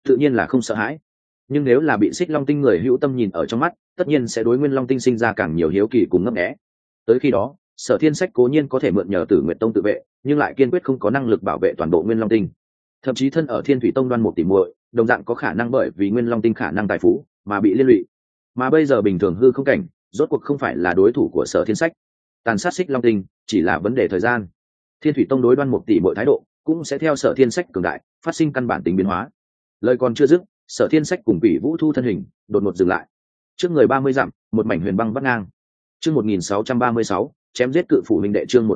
tự nhiên là không sợ hãi. Nhưng nếu là bị Xích Long Tinh người hữu tâm nhìn ở trong mắt, tất nhiên sẽ đối Nguyên Long Tinh sinh ra càng nhiều hiếu kỳ cùng ngấp nghé. Tới khi đó, Sở Thiên Sách cố nhiên có thể mượn nhờ Tử Nguyệt Tông tự vệ, nhưng lại kiên quyết không có năng lực bảo vệ toàn bộ Nguyên Long Tinh. Thậm chí thân ở Thiên Thủy Tông Đoan Mục tỉ muội, đồng dạng có khả năng bởi vì Nguyên Long Tinh khả năng tài phú mà bị liên lụy. Mà bây giờ bình thường hư không cảnh, rốt cuộc không phải là đối thủ của Sở Thiên Sách. Tàn sát Xích Long Tinh chỉ là vấn đề thời gian. Thiên Thủy Tông đối Đoan Mục tỉ muội thái độ cũng sẽ theo Sở Thiên Sách cường đại phát sinh căn bản tính biến hóa. Lời còn chưa dứt, Sở Thiên Sách cùng Quỷ Vũ Thu thân hình đột ngột dừng lại. Trước người 30 dặm, một mảnh huyền băng vắt ngang. Chương 1636, chém giết cự phủ huynh đệ. Chương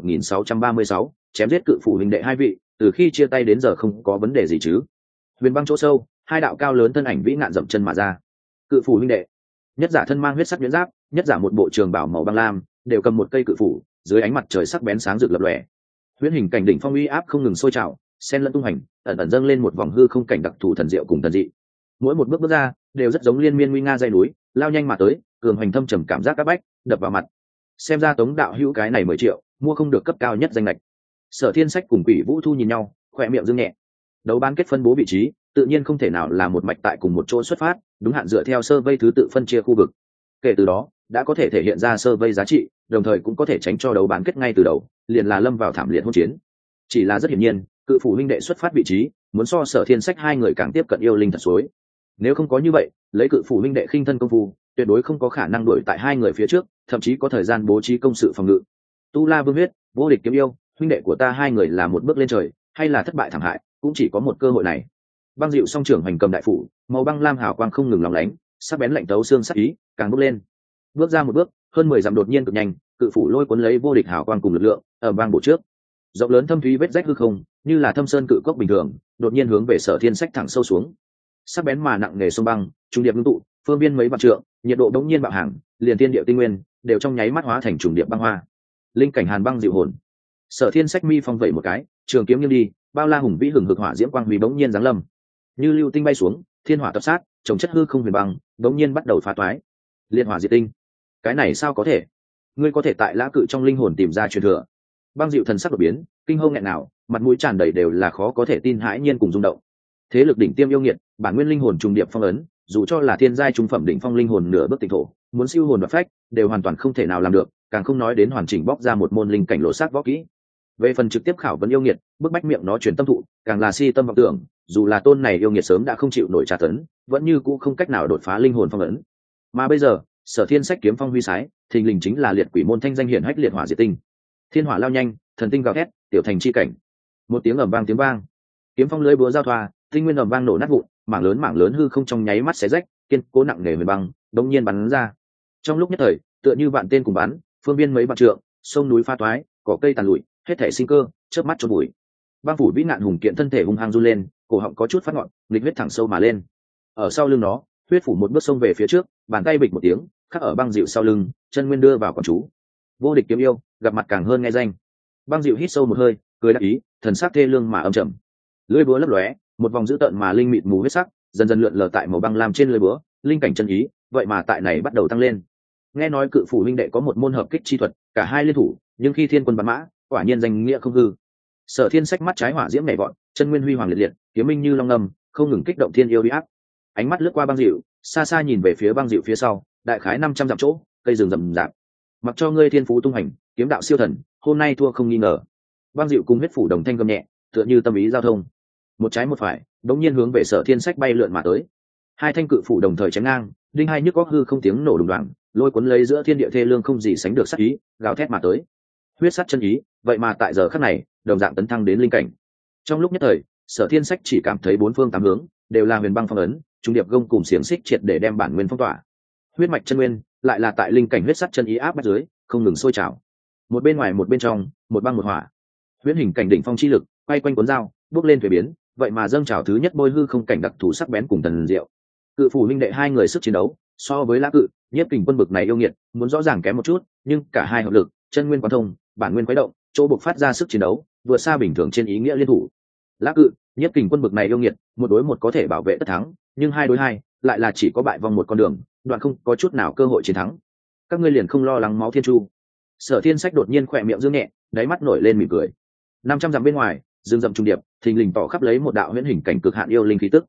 1636, chém giết cự phủ huynh đệ. Hai vị, từ khi chia tay đến giờ không có vấn đề gì chứ? Huyền băng chỗ sâu, hai đạo cao lớn thân ảnh vĩ ngạn dậm chân mà ra. Cự phủ huynh đệ, nhất giả thân mang huyết sắc nhuyễn giáp, nhất giả một bộ trường bào màu băng lam, đều cầm một cây cự phủ, dưới ánh mặt trời sắc bén sáng rực lập lòe. Huyễn hình cảnh đỉnh phong uy áp không ngừng sôi trào, xen lẫn tung hành, ẩn ẩn dâng lên một vòng hư không cảnh đặc thù thần diệu cùng thần dị. Mỗi một bước bước ra đều rất giống liên miên nguy nga dây núi, lao nhanh mà tới, cường hành thâm trầm cảm giác áp bách đập vào mặt. Xem ra Tống đạo hữu cái này 10 triệu mua không được cấp cao nhất danh lệch. Sở Thiên Sách cùng Quỷ Vũ Thu nhìn nhau, khỏe miệng dương nhẹ. Đấu bán kết phân bố vị trí tự nhiên không thể nào là một mạch tại cùng một chỗ xuất phát, đúng hạn dựa theo sơ vây thứ tự phân chia khu vực. Kể từ đó đã có thể thể hiện ra sơ vây giá trị, đồng thời cũng có thể tránh cho đấu bán kết ngay từ đầu liền là lâm vào thảm liệt hỗn chiến. Chỉ là rất hiển nhiên, cự phủ huynh đệ xuất phát vị trí muốn so Sở Thiên Sách hai người càng tiếp cận yêu linh thật suối. Nếu không có như vậy, lấy cự phủ huynh đệ khinh thân công phu, tuyệt đối không có khả năng đuổi tại hai người phía trước, thậm chí có thời gian bố trí công sự phòng ngự. Tu La Vương huyết, vô địch kiếm yêu, huynh đệ của ta hai người là một bước lên trời, hay là thất bại thảm hại, cũng chỉ có một cơ hội này. Băng dịu song trưởng hành cầm đại phủ, màu băng lam hào quang không ngừng lóng lánh, sắc bén lạnh tấu xương sắc ý, càng bốc lên. Bước ra một bước, hơn 10 dặm đột nhiên cực nhanh, cự phủ lôi cuốn lấy vô địch hào quang cùng lực lượng, ở bang bộ trước. Rộng lớn thâm thúy vết rách hư không, như là thâm sơn cự cốc bình thường, đột nhiên hướng về Sở Thiên Sách thẳng sâu xuống. Sắc bén mà nặng nề sông băng, trung điệp ngưng tụ, phương biên mấy vạn trượng, nhiệt độ đống nhiên bạo hàng, liền thiên địa tinh nguyên đều trong nháy mắt hóa thành trùng điệp băng hoa. Linh cảnh hàn băng dịu hồn. Sở Thiên Sách mi phong vẩy một cái, trường kiếm nghiêng đi, bao la hùng vĩ hừng hực hỏa diễm quang huy bỗng nhiên giáng lâm. Như lưu tinh bay xuống, thiên hỏa tập sát, trồng chất hư không huyền băng, bỗng nhiên bắt đầu phá toái. Liên hỏa diệt tinh. Cái này sao có thể? Ngươi có thể tại lã cự trong linh hồn tìm ra truyền thừa? Băng dịu thần sắc đột biến, kinh hông nghẹn nào, mặt mũi tràn đầy đều là khó có thể tin hãi nhiên cùng rung động. Thế lực đỉnh tiêm yêu nghiệt, bản nguyên linh hồn trùng điệp phong ấn, dù cho là thiên giai trung phẩm đỉnh phong linh hồn nửa bước tịnh thổ, muốn siêu hồn và phách đều hoàn toàn không thể nào làm được, càng không nói đến hoàn chỉnh bóc ra một môn linh cảnh lộ sắc võ kỹ. Về phần trực tiếp khảo vấn yêu nghiệt, bức bách miệng nó truyền tâm thụ, càng là si tâm vọng tưởng, dù là tôn này yêu nghiệt sớm đã không chịu nổi tra tấn, vẫn như cũ không cách nào đột phá linh hồn phong ấn. Mà bây giờ, Sở Thiên Sách kiếm phong huy sái, thình lình chính là liệt quỷ môn thanh danh hiển hách liệt hỏa diệt tinh. Thiên hỏa lao nhanh, thần tinh gào thét, tiểu thành chi cảnh. Một tiếng ầm vang tiếng vang, kiếm phong lưới búa giao thoa, tinh nguyên ầm vang nổ nát vụn, mảng lớn hư không trong nháy mắt xé rách, kiên cố nặng nề huyền băng đống nhiên bắn ra. Trong lúc nhất thời, tựa như vạn tên cùng bắn, phương biên mấy vạn trượng, sông núi pha toái, cỏ cây tàn lụi, hết thảy sinh cơ chớp mắt chôn bụi. Băng phủ vĩ nạn hùng kiện thân thể hung hăng run lên, cổ họng có chút phát ngọn, nghịch huyết thẳng sâu mà lên. Ở sau lưng nó, huyết phủ một bước xông về phía trước, bàn tay bịch một tiếng, khắc ở băng dịu sau lưng, chân nguyên đưa vào quán chú. Vô địch kiếm yêu, gặp mặt càng hơn nghe danh. Băng dịu hít sâu một hơi, cười đắc ý, thần sắc thê lương mà âm trầm. Lưỡi búa lấp lóe, một vòng dữ tợn mà linh mịt mù huyết sắc, dần dần lượn lờ tại màu băng lam trên lưỡi búa, linh cảnh chân ý, vậy mà tại này bắt đầu tăng lên. Nghe nói cự phủ huynh đệ có một môn hợp kích chi thuật, cả hai liên thủ, nhưng khi thiên quân bắn mã, quả nhiên danh nghĩa không hư. Sở Thiên Sách mắt trái hỏa diễm nhảy vọt, chân nguyên huy hoàng liệt liệt, kiếm minh như long ngâm, không ngừng kích động thiên yêu uy áp. Ánh mắt lướt qua băng dịu, xa xa nhìn về phía băng dịu phía sau, đại khái 500 dặm chỗ, cây rừng rậm rạp. Mặc cho ngươi thiên phú tung hành, kiếm đạo siêu thần, hôm nay thua không nghi ngờ. Băng dịu cùng huyết phủ đồng thanh gầm nhẹ, tựa như tâm ý giao thông. Một trái một phải, đống nhiên hướng về Sở Thiên Sách bay lượn mà tới. Hai thanh cự phủ đồng thời chém ngang, đinh hai nhức góc hư không tiếng nổ đùng đoàng, lôi cuốn lấy giữa thiên địa thê lương không gì sánh được sát ý, gào thét mà tới. Huyết sát chân ý, vậy mà tại giờ khắc này, đồng dạng tấn thăng đến linh cảnh. Trong lúc nhất thời, Sở Thiên Sách chỉ cảm thấy bốn phương tám hướng đều là huyền băng phong ấn, trung điệp gông cùng xiềng xích triệt để đem bản nguyên phong tỏa. Huyết mạch chân nguyên lại là tại linh cảnh huyết sát chân ý áp bách dưới, không ngừng sôi trào. Một bên ngoài một bên trong, một băng một hỏa. Huyễn hình cảnh đỉnh phong chi lực, quay quanh cuốn dao, bước lên thủy biến, vậy mà dâng trào thứ nhất bôi hư không cảnh đặc thù sắc bén cùng thần diệu. Cự phủ huynh đệ hai người sức chiến đấu, so với Lã Cự, Nhiếp Kình Quân bực này yêu nghiệt, muốn rõ ràng kém một chút, nhưng cả hai hợp lực, chân nguyên quán thông, bản nguyên quấy động, chỗ buộc phát ra sức chiến đấu, vượt xa bình thường trên ý nghĩa liên thủ. Lã Cự, Nhiếp Kình Quân bực này yêu nghiệt, một đối một có thể bảo vệ tất thắng, nhưng hai đối hai, lại là chỉ có bại vong một con đường, đoạn không có chút nào cơ hội chiến thắng. Các ngươi liền không lo lắng máu thiên chu? Sở Thiên Sách đột nhiên khỏe miệng dương nhẹ, đáy mắt nổi lên mỉm cười. 500 dặm bên ngoài, rừng rậm trung điệp, thình lình tỏ khắp lấy một đạo huyễn hình cảnh cực hạn yêu linh khí tức.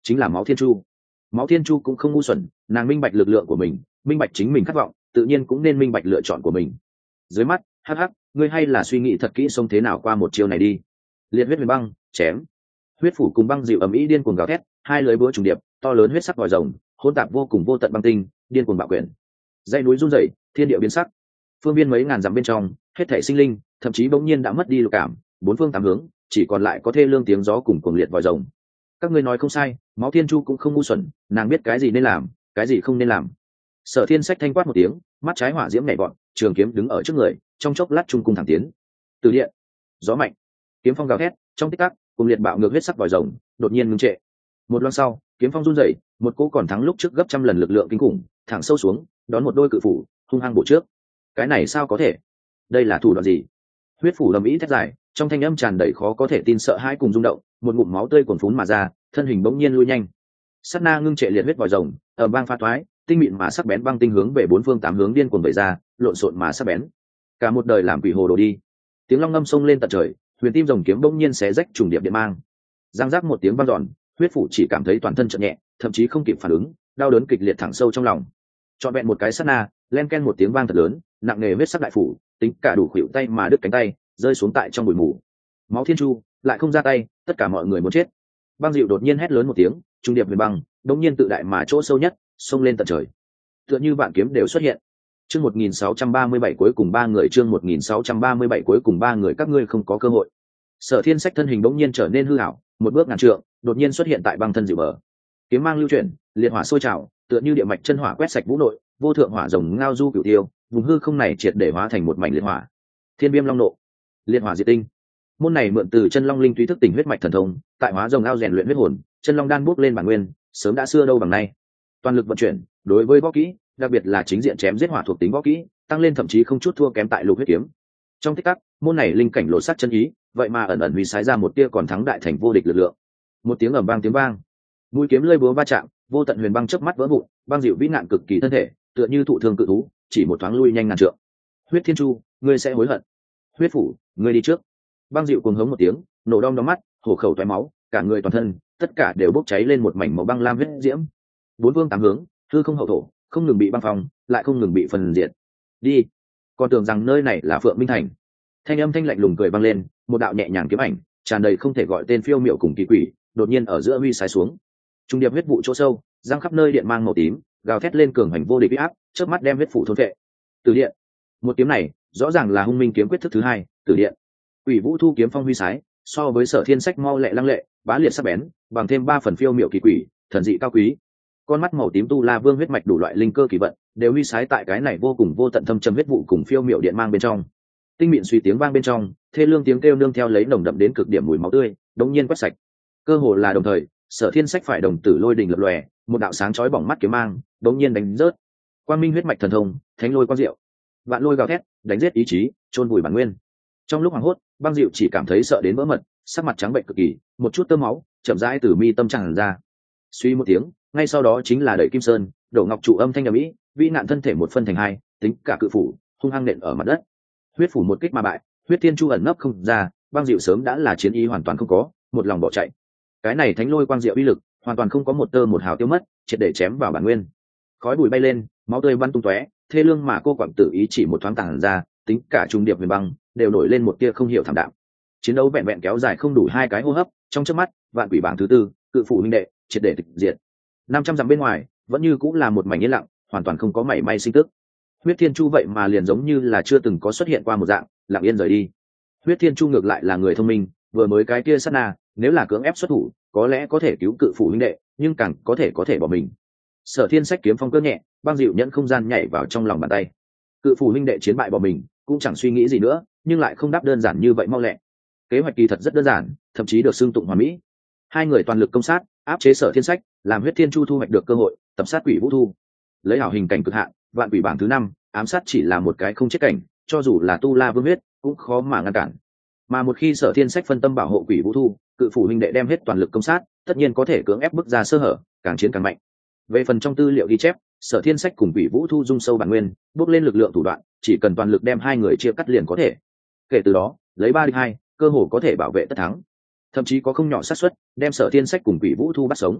chính là máu thiên chu. Máu thiên chu cũng không ngu xuẩn, nàng minh bạch lực lượng của mình, minh bạch chính mình khát vọng, tự nhiên cũng nên minh bạch lựa chọn của mình. Dưới mắt hắc hắc, ngươi hay là suy nghĩ thật kỹ xong thế nào qua một chiêu này đi. Liệt huyết huyền băng chém, huyết phủ cùng băng dịu ầm ĩ điên cuồng gào thét, hai lưới búa trùng điệp, to lớn huyết sắc vòi rồng hỗn tạp vô cùng vô tận băng tinh điên cuồng bạo quyền, dãy núi run rẩy, thiên địa biến sắc, phương viên mấy ngàn dặm bên trong hết thảy sinh linh thậm chí bỗng nhiên đã mất đi lục cảm, bốn phương tám hướng chỉ còn lại có thê lương tiếng gió cùng cuồng liệt vòi rồng. Các ngươi nói không sai, máu thiên chu cũng không ngu xuẩn, nàng biết cái gì nên làm, cái gì không nên làm. Sở Thiên Sách thanh quát một tiếng, mắt trái hỏa diễm nhảy vọt, trường kiếm đứng ở trước người, trong chốc lát trung cung thẳng tiến. Từ điện, gió mạnh, kiếm phong gào thét, trong tích tắc, cùng liệt bạo ngược huyết sắc vòi rồng, đột nhiên ngưng trệ. Một loan sau, kiếm phong run rẩy, một cỗ còn thắng lúc trước gấp trăm lần lực lượng kinh khủng, thẳng sâu xuống, đón một đôi cự phủ, hung hăng bổ trước. Cái này sao có thể? Đây là thủ đoạn gì? Huyết phủ lầm ý thét dài, trong thanh âm tràn đầy khó có thể tin sợ hãi cùng rung động, một ngụm máu tươi cuồn phún mà ra, thân hình bỗng nhiên lui nhanh. Sát na ngưng trệ liệt huyết vòi rồng, ở bang pha toái, tinh mịn mà sắc bén băng tinh hướng về bốn phương tám hướng điên cuồng vẩy ra, lộn xộn mà sắc bén. Cả một đời làm quỷ hồ đồ đi. Tiếng long ngâm sông lên tận trời, huyền tim rồng kiếm bỗng nhiên xé rách trùng điệp điện mang. Giang giác một tiếng vang dọn, huyết phủ chỉ cảm thấy toàn thân chợt nhẹ, thậm chí không kịp phản ứng, đau đớn kịch liệt thẳng sâu trong lòng. Trọn vẹn một cái sát na, len ken một tiếng vang thật lớn, nặng nề huyết sắc đại phủ, tính cả đủ khuỷu tay mà đứt cánh tay, rơi xuống tại trong bụi mù. Máu thiên chu lại không ra tay, tất cả mọi người muốn chết. Băng dịu đột nhiên hét lớn một tiếng, trung điệp huyền băng đống nhiên tự đại mà chỗ sâu nhất xông lên tận trời, tựa như vạn kiếm đều xuất hiện. Chương 1637 cuối cùng ba người, chương 1637 cuối cùng ba người, các ngươi không có cơ hội. Sở Thiên Sách thân hình đống nhiên trở nên hư ảo, một bước ngàn trượng, đột nhiên xuất hiện tại băng thân dịu bờ. Kiếm mang lưu chuyển, liệt hỏa sôi trào, tựa như địa mạch chân hỏa quét sạch vũ nội, vô thượng hỏa rồng ngao du cửu tiêu, vùng hư không này triệt để hóa thành một mảnh liệt hỏa. Thiên viêm long nộ, liệt hỏa diệt tinh. Môn này mượn từ chân long linh túy thức tỉnh huyết mạch thần thông, tại hóa rồng ao rèn luyện huyết hồn, chân long đan bước lên bản nguyên, sớm đã xưa đâu bằng nay. Toàn lực vận chuyển, đối với võ kỹ, đặc biệt là chính diện chém giết hỏa thuộc tính võ kỹ, tăng lên thậm chí không chút thua kém tại lục huyết kiếm. Trong tích tắc, môn này linh cảnh lộ sắc chân ý, vậy mà ẩn ẩn huy sái ra một tia còn thắng đại thành vô địch lực lượng. Một tiếng ầm vang tiếng vang, mũi kiếm lơi búa va chạm, vô tận huyền băng chớp mắt vỡ vụn, băng dịu vĩ nạn cực kỳ thân thể, tựa như thụ thương cự thú, chỉ một thoáng lui nhanh ngàn trượng. Huyết Thiên Chu, ngươi sẽ hối hận. Huyết phủ, ngươi đi trước. Băng dịu cuồng hống một tiếng, nổ đom đóm mắt, hổ khẩu toái máu, cả người toàn thân, tất cả đều bốc cháy lên một mảnh màu băng lam huyết diễm. Bốn phương tám hướng, hư không hậu thổ, không ngừng bị băng phong, lại không ngừng bị phần diệt. Đi, còn tưởng rằng nơi này là Phượng Minh Thành. Thanh âm thanh lạnh lùng cười vang lên, một đạo nhẹ nhàng kiếm ảnh, tràn đầy không thể gọi tên phiêu miệu cùng kỳ quỷ, đột nhiên ở giữa huy sái xuống. Trung điệp huyết vụ chỗ sâu, giăng khắp nơi điện mang màu tím, gào thét lên cường hành vô địch uy áp, chớp mắt đem huyết phủ thôn vệ. Từ điện, một kiếm này, rõ ràng là hung minh kiếm quyết thức thứ hai, từ điện. Quỷ Vũ Thu kiếm phong huy sái, so với Sở Thiên Sách mau lẹ lăng lệ, bá liệt sắc bén, bằng thêm ba phần phiêu miệu kỳ quỷ, thần dị cao quý. Con mắt màu tím tu la vương huyết mạch đủ loại linh cơ kỳ vận, đều huy sái tại cái này vô cùng vô tận thâm trầm huyết vụ cùng phiêu miệu điện mang bên trong. Tinh mịn suy tiếng vang bên trong, thê lương tiếng kêu nương theo lấy nồng đậm đến cực điểm mùi máu tươi, đống nhiên quét sạch. Cơ hồ là đồng thời, Sở Thiên Sách phải đồng tử lôi đình lập lòe, một đạo sáng chói bỏng mắt kiếm mang, đống nhiên đánh rớt. Quang minh huyết mạch thần thông, thánh lôi quang diệu. Vạn lôi gào thét, đánh giết ý chí, chôn vùi bản nguyên. Trong lúc hoảng hốt, băng dịu chỉ cảm thấy sợ đến vỡ mật, sắc mặt trắng bệnh cực kỳ, một chút tơ máu chậm rãi từ mi tâm tràn ra. Suy một tiếng, ngay sau đó chính là đẩy kim sơn, đổ ngọc trụ âm thanh ầm ĩ, vĩ nạn thân thể một phân thành hai, tính cả cự phủ hung hăng nện ở mặt đất. Huyết phủ một kích mà bại, huyết thiên chu ẩn nấp không ra, băng dịu sớm đã là chiến ý hoàn toàn không có, một lòng bỏ chạy. Cái này thánh lôi quang diệu uy lực, hoàn toàn không có một tơ một hào tiêu mất, triệt để chém vào bản nguyên. Khói bụi bay lên, máu tươi bắn tung tóe, thê lương mà cô quặng tự ý chỉ một thoáng tàng ra, tính cả trung điệp huyền băng đều nổi lên một tia không hiểu thảm đạm. Chiến đấu vẹn vẹn kéo dài không đủ hai cái hô hấp, trong chớp mắt, vạn quỷ bảng thứ tư, cự phủ huynh đệ triệt để tịch diệt. 500 dặm bên ngoài, vẫn như cũng là một mảnh yên lặng, hoàn toàn không có mảy may sinh tức. Huyết Thiên Chu vậy mà liền giống như là chưa từng có xuất hiện qua một dạng, lặng yên rời đi. Huyết Thiên Chu ngược lại là người thông minh, vừa mới cái kia sát na, nếu là cưỡng ép xuất thủ, có lẽ có thể cứu cự phủ huynh đệ, nhưng càng có thể bỏ mình. Sở Thiên Sách kiếm phong cơ nhẹ, băng dịu nhẫn không gian nhảy vào trong lòng bàn tay. Cự phủ huynh đệ chiến bại bỏ mình, cũng chẳng suy nghĩ gì nữa, nhưng lại không đáp đơn giản như vậy mau lẹ. Kế hoạch kỳ thật rất đơn giản, thậm chí được xưng tụng hoàn mỹ. Hai người toàn lực công sát, áp chế Sở Thiên Sách, làm Huyết Thiên Chu thu hoạch được cơ hội tập sát Quỷ Vũ Thu. Lấy hảo hình cảnh cực hạn, vạn quỷ bảng thứ 5, ám sát chỉ là một cái không chết cảnh, cho dù là tu la vương huyết cũng khó mà ngăn cản. Mà một khi Sở Thiên Sách phân tâm bảo hộ Quỷ Vũ Thu, cự phủ huynh đệ đem hết toàn lực công sát, tất nhiên có thể cưỡng ép bức ra sơ hở, càng chiến càng mạnh. Về phần trong tư liệu ghi chép, Sở Thiên Sách cùng Quỷ Vũ Thu dung sâu bản nguyên, bước lên lực lượng thủ đoạn, chỉ cần toàn lực đem hai người chia cắt liền có thể. Kể từ đó, lấy 3 địch 2, cơ hồ có thể bảo vệ tất thắng. Thậm chí có không nhỏ xác suất đem Sở Thiên Sách cùng Quỷ Vũ Thu bắt sống.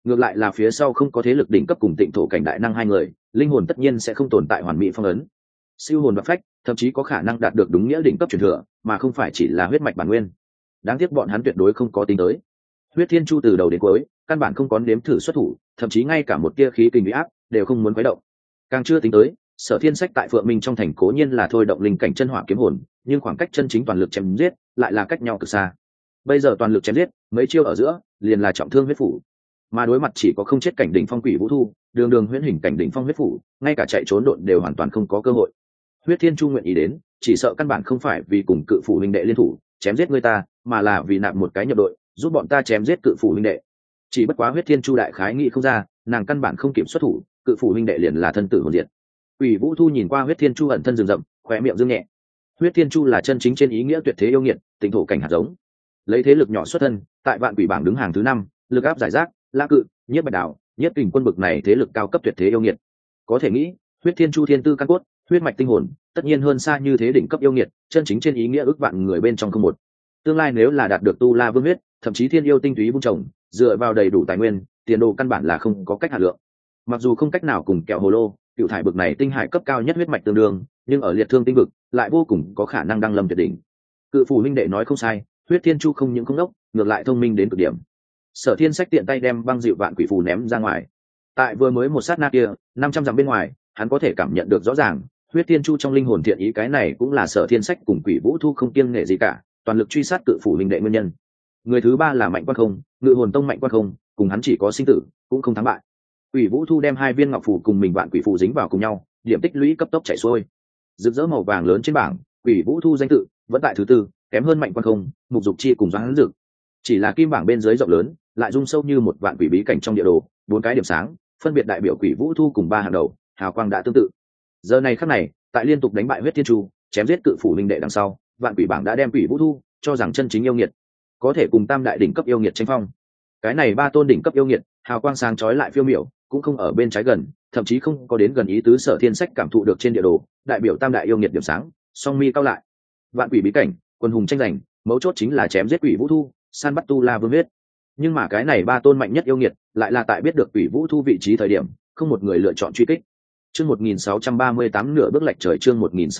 ngược lại là phía sau không có thế lực đỉnh cấp cùng tịnh thổ cảnh đại năng hai người, linh hồn tất nhiên sẽ không tồn tại hoàn mỹ phong ấn. Siêu hồn và phách thậm chí có khả năng đạt được đúng nghĩa đỉnh cấp truyền thừa, mà không phải chỉ là huyết mạch bản nguyên. Đáng tiếc bọn hắn tuyệt đối không có tính tới. Huyết Thiên Chu từ đầu đến cuối căn bản không có nếm thử xuất thủ, thậm chí ngay cả một tia khí kinh uy áp đều không muốn quấy động. Càng chưa tính tới, Sở Thiên Sách tại Phượng Minh trong thành cố nhiên là thôi động linh cảnh chân hỏa kiếm hồn, nhưng khoảng cách chân chính toàn lực chém giết lại là cách nhau cực xa. Bây giờ toàn lực chém giết, mấy chiêu ở giữa liền là trọng thương huyết phủ, mà đối mặt chỉ có không chết cảnh đỉnh phong Quỷ Vũ Thu, đường đường huyễn hình cảnh đỉnh phong huyết phủ, ngay cả chạy trốn độn đều hoàn toàn không có cơ hội. Huyết Thiên Chu nguyện ý đến, chỉ sợ căn bản không phải vì cùng cự phủ huynh đệ liên thủ chém giết người ta, mà là vì nạp một cái nhập đội, giúp bọn ta chém giết cự phủ huynh đệ. Chỉ bất quá Huyết Thiên Chu đại khái nghĩ không ra, nàng căn bản không kiểm xuất thủ, cự phủ huynh đệ liền là thân tử hồn diệt. Quỷ Vũ Thu nhìn qua Huyết Thiên Chu ẩn thân rừng rậm, khóe miệng dương nhẹ. Huyết Thiên Chu là chân chính trên ý nghĩa tuyệt thế yêu nghiệt, tịnh thổ cảnh hạt giống, lấy thế lực nhỏ xuất thân, tại vạn quỷ bảng đứng hàng thứ 5, lực áp giải rác, La Cự, Nhiếp Bạch Đảo, Nhiếp Kình Quân bực này thế lực cao cấp tuyệt thế yêu nghiệt. Có thể nghĩ, Huyết Thiên Chu thiên tư căn cốt, huyết mạch tinh hồn, tất nhiên hơn xa như thế đỉnh cấp yêu nghiệt, chân chính trên ý nghĩa ước vạn người bên trong không một. Tương lai nếu là đạt được tu la vương huyết, thậm chí thiên yêu tinh túy vun trồng, dựa vào đầy đủ tài nguyên, tiền đồ căn bản là không có cách hạt lượng. Mặc dù không cách nào cùng kẹo hồ lô, cựu thải bực này tinh hải cấp cao nhất huyết mạch tương đương, nhưng ở liệt thương tinh vực lại vô cùng có khả năng đăng lâm tuyệt đỉnh. Cự phủ huynh đệ nói không sai, Huyết Thiên Chu không những không đốc, ngược lại thông minh đến cực điểm. Sở Thiên Sách tiện tay đem băng dịu vạn quỷ phù ném ra ngoài. Tại vừa mới một sát na kia, 500 dặm bên ngoài, hắn có thể cảm nhận được rõ ràng, Huyết Thiên Chu trong linh hồn thiện ý, cái này cũng là Sở Thiên Sách cùng Quỷ Vũ Thu không kiêng nể gì cả, toàn lực truy sát cự phủ huynh đệ nguyên nhân. Người thứ ba là Mạnh Quan Không, Ngự Hồn Tông Mạnh Quan Không, cùng hắn chỉ có sinh tử, cũng không thắng bại. Quỷ Vũ Thu đem 2 viên ngọc phù cùng mình vạn quỷ phù dính vào cùng nhau, điểm tích lũy cấp tốc chảy xuôi. Rực rỡ màu vàng lớn trên bảng, Quỷ Vũ Thu danh tự vẫn tại thứ 4, kém hơn Mạnh Quan Không, Mục Dục Chi cùng Doãn Dực. Chỉ là kim bảng bên dưới rộng lớn, lại rung sâu như một vạn quỷ bí cảnh trong địa đồ, 4 cái điểm sáng, phân biệt đại biểu Quỷ Vũ Thu cùng 3 hàng đầu, hào quang đã tương tự. Giờ này khắc này, tại liên tục đánh bại Huyết Thiên Chu, chém giết cự phủ linh đệ đằng sau, vạn quỷ bảng đã đem Quỷ Vũ Thu cho rằng chân chính yêu nghiệt, có thể cùng tam đại đỉnh cấp yêu nghiệt tranh phong. Cái này 3 tôn đỉnh cấp yêu nghiệt, hào quang sáng chói lại phiêu miểu, cũng không ở bên trái gần, thậm chí không có đến gần ý tứ Sở Thiên Sách cảm thụ được trên địa đồ, đại biểu tam đại yêu nghiệt điểm sáng, song mi cao lại. Vạn quỷ bí cảnh, quân hùng tranh giành, mấu chốt chính là chém giết Quỷ Vũ Thu, săn bắt tu la vương huyết. Nhưng mà cái này 3 tôn mạnh nhất yêu nghiệt, lại là tại biết được Quỷ Vũ Thu vị trí thời điểm, không một người lựa chọn truy kích. Chương 1638 nửa bước lệch trời, chương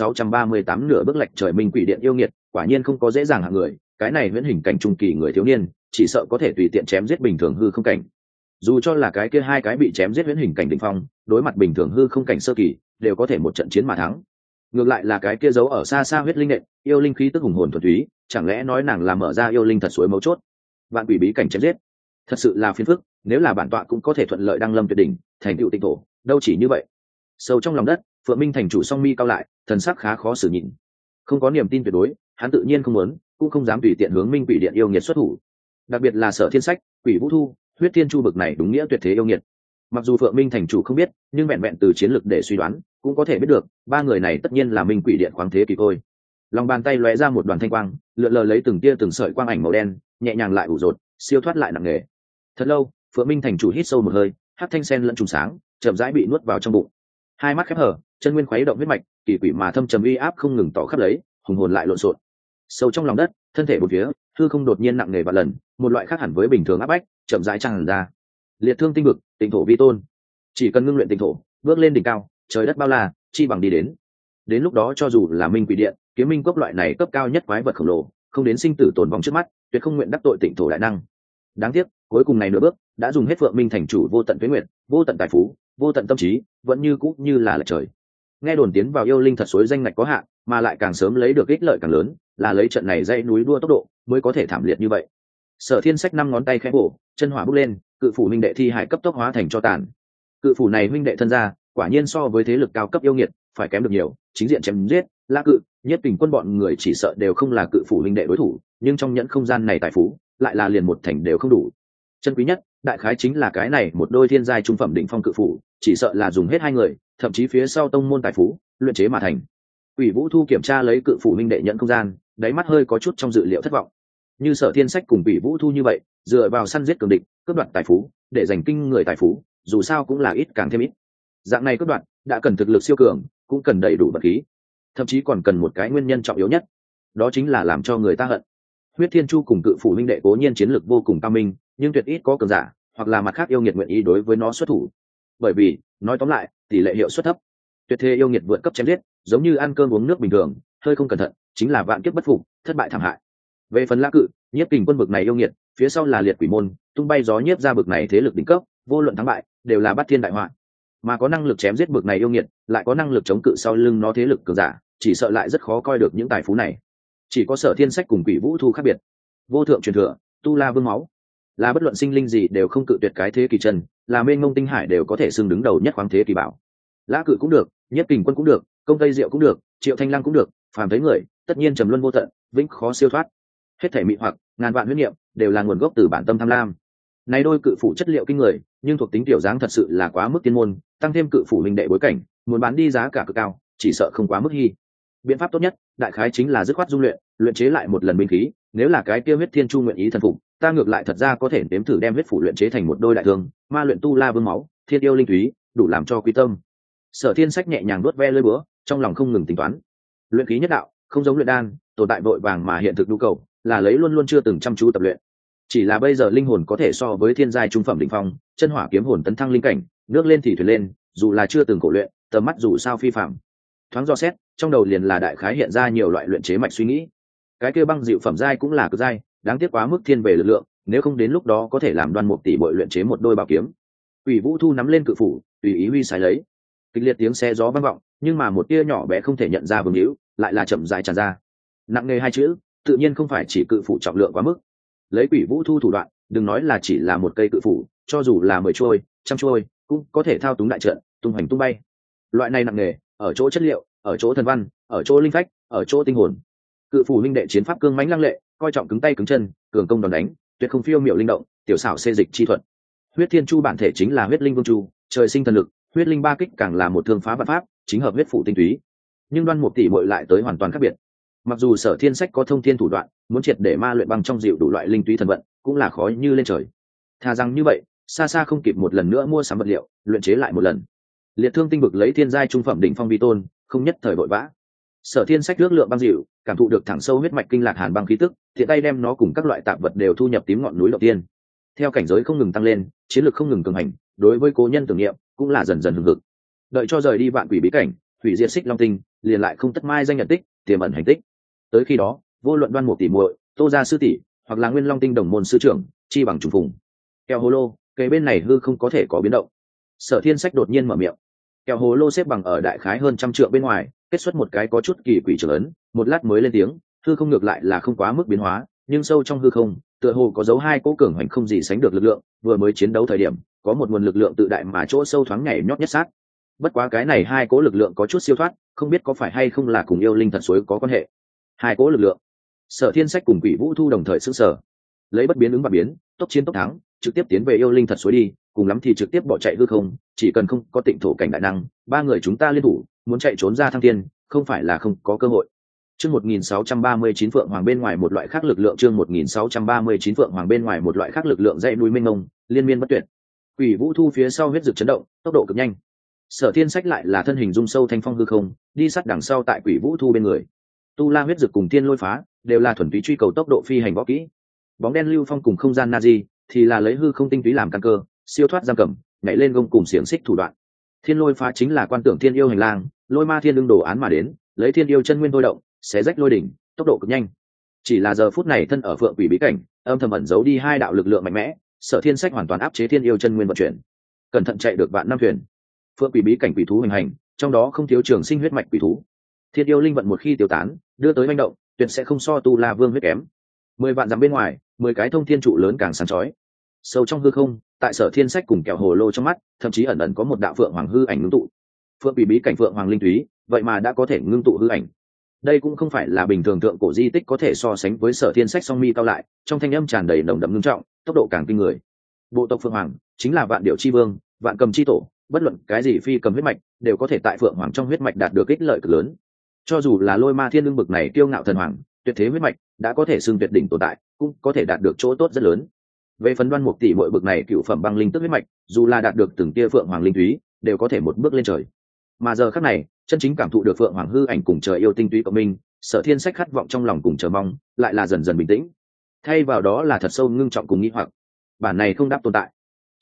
1638 nửa bước lệch trời, Minh Quỷ Điện yêu nghiệt, quả nhiên không có dễ dàng hạng người, cái này huyễn hình cảnh trung kỳ người thiếu niên, chỉ sợ có thể tùy tiện chém giết bình thường hư không cảnh. Dù cho là cái kia 2 cái bị chém giết huyễn hình cảnh đỉnh phong, đối mặt bình thường hư không cảnh sơ kỳ, đều có thể một trận chiến mà thắng. Ngược lại là cái kia giấu ở xa xa huyết linh nện, yêu linh khí tức hùng hồn thuần túy, chẳng lẽ nói nàng là mở ra yêu linh thật suối mấu chốt. Vạn quỷ bí cảnh chém giết, thật sự là phiền phức, nếu là bản tọa cũng có thể thuận lợi đăng lâm tuyệt đỉnh, thành tựu tịnh thổ, đâu chỉ như vậy. Sâu trong lòng đất, Phượng Minh thành chủ song mi cao lại, thần sắc khá khó xử nhịn. Không có niềm tin tuyệt đối, hắn tự nhiên không muốn, cũng không dám tùy tiện hướng Minh Quỷ Điện yêu nghiệt xuất thủ. Đặc biệt là Sở Thiên Sách, Quỷ Vũ Thu, Huyết Thiên Chu bực này đúng nghĩa tuyệt thế yêu nghiệt. Mặc dù Phượng Minh thành chủ không biết, nhưng vẹn vẹn từ chiến lược để suy đoán, cũng có thể biết được, 3 người này tất nhiên là Minh Quỷ Điện khoáng thế kỳ thôi. Lòng bàn tay lóe ra một đoàn thanh quang, lượn lờ lấy từng tia từng sợi quang ảnh màu đen, nhẹ nhàng lại ủ rột, siêu thoát lại nặng nề. Thật lâu, Phượng Minh thành chủ hít sâu một hơi, hắc thanh sen lẫn trùng sáng, chậm rãi bị nuốt vào trong bụng. Hai mắt khép hở, chân nguyên khuấy động huyết mạch, kỳ quỷ mà thâm trầm uy áp không ngừng tỏ khắp lấy, hùng hồn lại lộn xộn. Sâu trong lòng đất, thân thể bốn phía, hư không đột nhiên nặng nề vạn lần, một loại khác hẳn với bình thường áp bách, chậm rãi tràn ra. Liệt thương tinh vực, tịnh thổ vi tôn. Chỉ cần ngưng luyện tịnh thổ, bước lên đỉnh cao, trời đất bao la, chi bằng đi đến. Đến lúc đó cho dù là Minh Quỷ Điện, Kiếm Minh Cốc loại này cấp cao nhất quái vật khổng lồ, không đến sinh tử tồn vong trước mắt, tuyệt không nguyện đắc tội tịnh thổ đại năng. Đáng tiếc, cuối cùng này nửa bước, đã dùng hết Phượng Minh thành chủ vô tận tuế nguyệt, vô tận tài phú, vô tận tâm trí, vẫn như cũ như là lệch trời. Nghe đồn tiến vào yêu linh thật suối danh ngạch có hạn, mà lại càng sớm lấy được ích lợi càng lớn, là lấy trận này dãy núi đua tốc độ, mới có thể thảm liệt như vậy. Sở Thiên Sách 5 ngón tay khẽ bổ, chân hỏa bốc lên, cự phủ huynh đệ thi hải cấp tốc hóa thành cho tàn. Cự phủ này huynh đệ thân ra, quả nhiên so với thế lực cao cấp yêu nghiệt, phải kém được nhiều, chính diện chém giết, La Cự, Nhất Kình Quân bọn người chỉ sợ đều không là cự phủ huynh đệ đối thủ, nhưng trong nhẫn không gian này tài phú, lại là liền một thành đều không đủ. Chân quý nhất, đại khái chính là cái này một đôi thiên giai trung phẩm đỉnh phong cự phủ, chỉ sợ là dùng hết 2 người, thậm chí phía sau tông môn tài phú, luyện chế mà thành. Quỷ Vũ Thu kiểm tra lấy cự phủ huynh đệ nhẫn không gian, đáy mắt hơi có chút trong dự liệu thất vọng. Như Sở Thiên Sách cùng Quỷ Vũ Thu như vậy, dựa vào săn giết cường địch, cướp đoạt tài phú, để giành kinh người tài phú, dù sao cũng là ít càng thêm ít. Dạng này cướp đoạt, đã cần thực lực siêu cường, cũng cần đầy đủ vật khí, thậm chí còn cần một cái nguyên nhân trọng yếu nhất, đó chính là làm cho người ta hận. Huyết Thiên Chu cùng cự phủ huynh đệ cố nhiên chiến lực vô cùng cao minh, nhưng tuyệt ít có cường giả hoặc là mặt khác yêu nghiệt nguyện ý đối với nó xuất thủ. Bởi vì nói tóm lại tỷ lệ hiệu suất thấp. Tuyệt thế yêu nghiệt vượt cấp chém giết giống như ăn cơm uống nước bình thường, hơi không cẩn thận chính là vạn kiếp bất phục, thất bại thảm hại. Về phần Lã Cự, Nhiếp Kình Quân bực này yêu nghiệt, phía sau là liệt quỷ môn tung bay gió nhiếp ra bực này thế lực đỉnh cấp, vô luận thắng bại đều là bát thiên đại họa. Mà có năng lực chém giết bực này yêu nghiệt, lại có năng lực chống cự sau lưng nó thế lực cường giả, chỉ sợ lại rất khó coi được những tài phú này. Chỉ có Sở Thiên Sách cùng Quỷ Vũ Thu khác biệt. Vô thượng truyền thừa, tu la vương máu, là bất luận sinh linh gì đều không cự tuyệt cái thế kỳ chân, là mênh mông tinh hải đều có thể xưng đứng đầu nhất khoáng thế kỳ bảo. Lã Cự cũng được, Nhiếp Kình Quân cũng được, Công Tây Diệu cũng được, Triệu Thanh Lăng cũng được, phàm thấy người tất nhiên trầm luân vô tận, vĩnh khó siêu thoát. Hết thể mị hoặc ngàn vạn huyết niệm đều là nguồn gốc từ bản tâm tham lam. Này đôi cự phủ chất liệu kinh người, nhưng thuộc tính tiểu dáng thật sự là quá mức tiên môn, tăng thêm cự phủ linh đệ bối cảnh, muốn bán đi giá cả cực cao, chỉ sợ không quá mức hy. Biện pháp tốt nhất, đại khái chính là dứt khoát dung luyện, luyện chế lại một lần binh khí, nếu là cái kia huyết thiên chu nguyện ý thần phục, ta ngược lại thật ra có thể nếm thử đem huyết phủ luyện chế thành một đôi đại thương, ma luyện tu la vương máu, thiên yêu linh thúy, đủ làm cho quý tâm. Sở Thiên Sách nhẹ nhàng nuốt ve lưỡi búa, trong lòng không ngừng tính toán. Luyện khí nhất đạo, không giống luyện đan, tồn tại vội vàng mà hiện thực nhu cầu, là lấy luôn luôn chưa từng chăm chú tập luyện. Chỉ là bây giờ linh hồn có thể so với thiên giai trung phẩm đỉnh phong, chân hỏa kiếm hồn tấn thăng linh cảnh, nước lên thì thuyền lên, dù là chưa từng cổ luyện, tầm mắt dù sao phi phàm. Thoáng do xét, trong đầu liền là đại khái hiện ra nhiều loại luyện chế mạch suy nghĩ. Cái kia băng dịu phẩm giai cũng là cực giai, đáng tiếc quá mức thiên về lực lượng, nếu không đến lúc đó có thể làm Đoan Mục tỷ bội luyện chế một đôi bảo kiếm. Quỷ Vũ Thu nắm lên cự phủ, tùy ý huy xài lấy. Kịch liệt tiếng xe gió vang vọng, nhưng mà một tia nhỏ bé không thể nhận ra vương hữu, lại là chậm rãi tràn ra. Nặng nề hai chữ, tự nhiên không phải chỉ cự phủ trọng lượng quá mức. Lấy Quỷ Vũ Thu thủ đoạn, đừng nói là chỉ là một cây cự phủ, cho dù là 10 trôi, trăm trôi, cũng có thể thao túng đại trận, tung hoành tung bay. Loại này nặng nề, ở chỗ chất liệu, ở chỗ thần văn, ở chỗ linh phách, ở chỗ tinh hồn. Cự phủ linh đệ chiến pháp cương mãnh lăng lệ, coi trọng cứng tay cứng chân, cường công đòn đánh, tuyệt không phiêu miểu linh động, tiểu xảo xê dịch chi thuật. Huyết Thiên Chu bản thể chính là huyết linh vương chu, trời sinh thần lực, huyết linh ba kích càng là một thương phá vạn pháp, chính hợp huyết phủ tinh túy. Nhưng Đoan Mục tỷ muội lại tới hoàn toàn khác biệt. Mặc dù Sở Thiên Sách có thông thiên thủ đoạn, muốn triệt để ma luyện băng trong dịu đủ loại linh túy thần vận, cũng là khó như lên trời. Thà rằng như vậy, xa xa không kịp một lần nữa mua sắm vật liệu, luyện chế lại một lần. Liệt Thương tinh vực lấy thiên giai trung phẩm đỉnh phong vi tôn, không nhất thời vội vã. Sở Thiên Sách ước lượng băng dịu, cảm thụ được thẳng sâu huyết mạch kinh lạc hàn băng khí tức, tiện tay đem nó cùng các loại tạp vật đều thu nhập tím ngọn núi đầu tiên. Theo cảnh giới không ngừng tăng lên, chiến lược không ngừng cường hành, đối với cố nhân tưởng niệm cũng là dần dần hừng hực. Đợi cho rời đi vạn quỷ bí cảnh, hủy diệt Xích Long Tinh, liền lại không tất mai danh nhận tích, tiềm ẩn hành tích. Tới khi đó, vô luận Đoan Mục tỷ muội, Tô gia sư tỷ, hoặc là Nguyên Long Tinh đồng môn sư trưởng, chi bằng trùng phùng. Kẹo hồ lô, cây bên này hư không có thể có biến động. Sở Thiên Sách đột nhiên mở miệng. Kẹo hồ lô xếp bằng ở đại khái hơn 100 trượng bên ngoài, kết xuất một cái có chút kỳ quỷ trưởng ấn, một lát mới lên tiếng, hư không ngược lại là không quá mức biến hóa, nhưng sâu trong hư không, tựa hồ có dấu hai cỗ cường hoành không gì sánh được lực lượng, vừa mới chiến đấu thời điểm, có một nguồn lực lượng tự đại mà chỗ sâu thoáng nhảy nhót nhất sát. Bất quá cái này hai cỗ lực lượng có chút siêu thoát, không biết có phải hay không là cùng yêu linh thật suối có quan hệ. Hai cỗ lực lượng. Sở Thiên Sách cùng Quỷ Vũ Thu đồng thời sững sờ. Lấy bất biến ứng và biến, tốc chiến tốc thắng, trực tiếp tiến về yêu linh thật suối đi, cùng lắm thì trực tiếp bỏ chạy hư không, chỉ cần không có tịnh thổ cảnh đại năng, ba người chúng ta liên thủ, muốn chạy trốn ra thăng thiên, không phải là không có cơ hội. Chương 1639 Phượng Hoàng bên ngoài một loại khác lực lượng, chương 1639 Phượng Hoàng bên ngoài một loại khác lực lượng dãy núi mênh mông, liên miên bất tuyệt. Quỷ Vũ Thu phía sau huyết dực chấn động, tốc độ cực nhanh. Sở Thiên Sách lại là thân hình dung sâu thanh phong hư không, đi sát đằng sau tại Quỷ Vũ Thu bên người. Tu La huyết dực cùng Thiên Lôi phá, đều là thuần túy truy cầu tốc độ phi hành võ kỹ. Bóng đen lưu phong cùng không gian Nazi, thì là lấy hư không tinh túy làm căn cơ, siêu thoát giam cầm, nhảy lên gông cùng xiềng xích thủ đoạn. Thiên Lôi phá chính là quan tưởng thiên yêu hành lang, lôi ma thiên đương đồ án mà đến, lấy thiên yêu chân nguyên thôi động, xé rách lôi đỉnh, tốc độ cực nhanh. Chỉ là giờ phút này thân ở Phượng Quỷ bí cảnh, âm thầm ẩn giấu đi hai đạo lực lượng mạnh mẽ, Sở Thiên Sách hoàn toàn áp chế thiên yêu chân nguyên vận chuyển. Cẩn thận chạy được vạn năm thuyền. Phượng Quỷ bí cảnh quỷ thú hành hành, trong đó không thiếu trường sinh huyết mạch quỷ thú. Thiên yêu linh vận một khi tiêu tán, đưa tới manh động, tuyệt sẽ không so tu La Vương huyết kém. 10 vạn dặm bên ngoài, 10 cái thông thiên trụ lớn càng sáng chói. Sâu trong hư không, tại Sở Thiên Sách cùng kẹo hồ lô trong mắt, thậm chí ẩn ẩn có một đạo phượng hoàng hư ảnh ngưng tụ. Phượng Quỷ bí cảnh phượng hoàng linh túy, vậy mà đã có thể ngưng tụ hư ảnh. Đây cũng không phải là bình thường thượng cổ di tích có thể so sánh với Sở Thiên Sách song mi cao lại, trong thanh âm tràn đầy nồng đậm ngưng trọng, tốc độ càng kinh người. Bộ tộc phượng hoàng chính là vạn điệu chi vương, vạn cầm chi tổ, bất luận cái gì phi cầm huyết mạch đều có thể tại phượng hoàng trong huyết mạch đạt được ích lợi cực lớn. Cho dù là lôi ma thiên lương bực này kiêu ngạo thần hoàng, tuyệt thế huyết mạch đã có thể xưng tuyệt đỉnh tồn tại, cũng có thể đạt được chỗ tốt rất lớn. Về phần Đoan Mục tỷ muội bực này cựu phẩm băng linh tức huyết mạch, dù là đạt được từng tia phượng hoàng linh túy, đều có thể một bước lên trời. Mà giờ khắc này, chân chính cảm thụ được phượng hoàng hư ảnh cùng trời yêu tinh túy của mình, Sở Thiên Sách khát vọng trong lòng cùng chờ mong, lại là dần dần bình tĩnh. Thay vào đó là thật sâu ngưng trọng cùng nghi hoặc. Bản này không đáp tồn tại.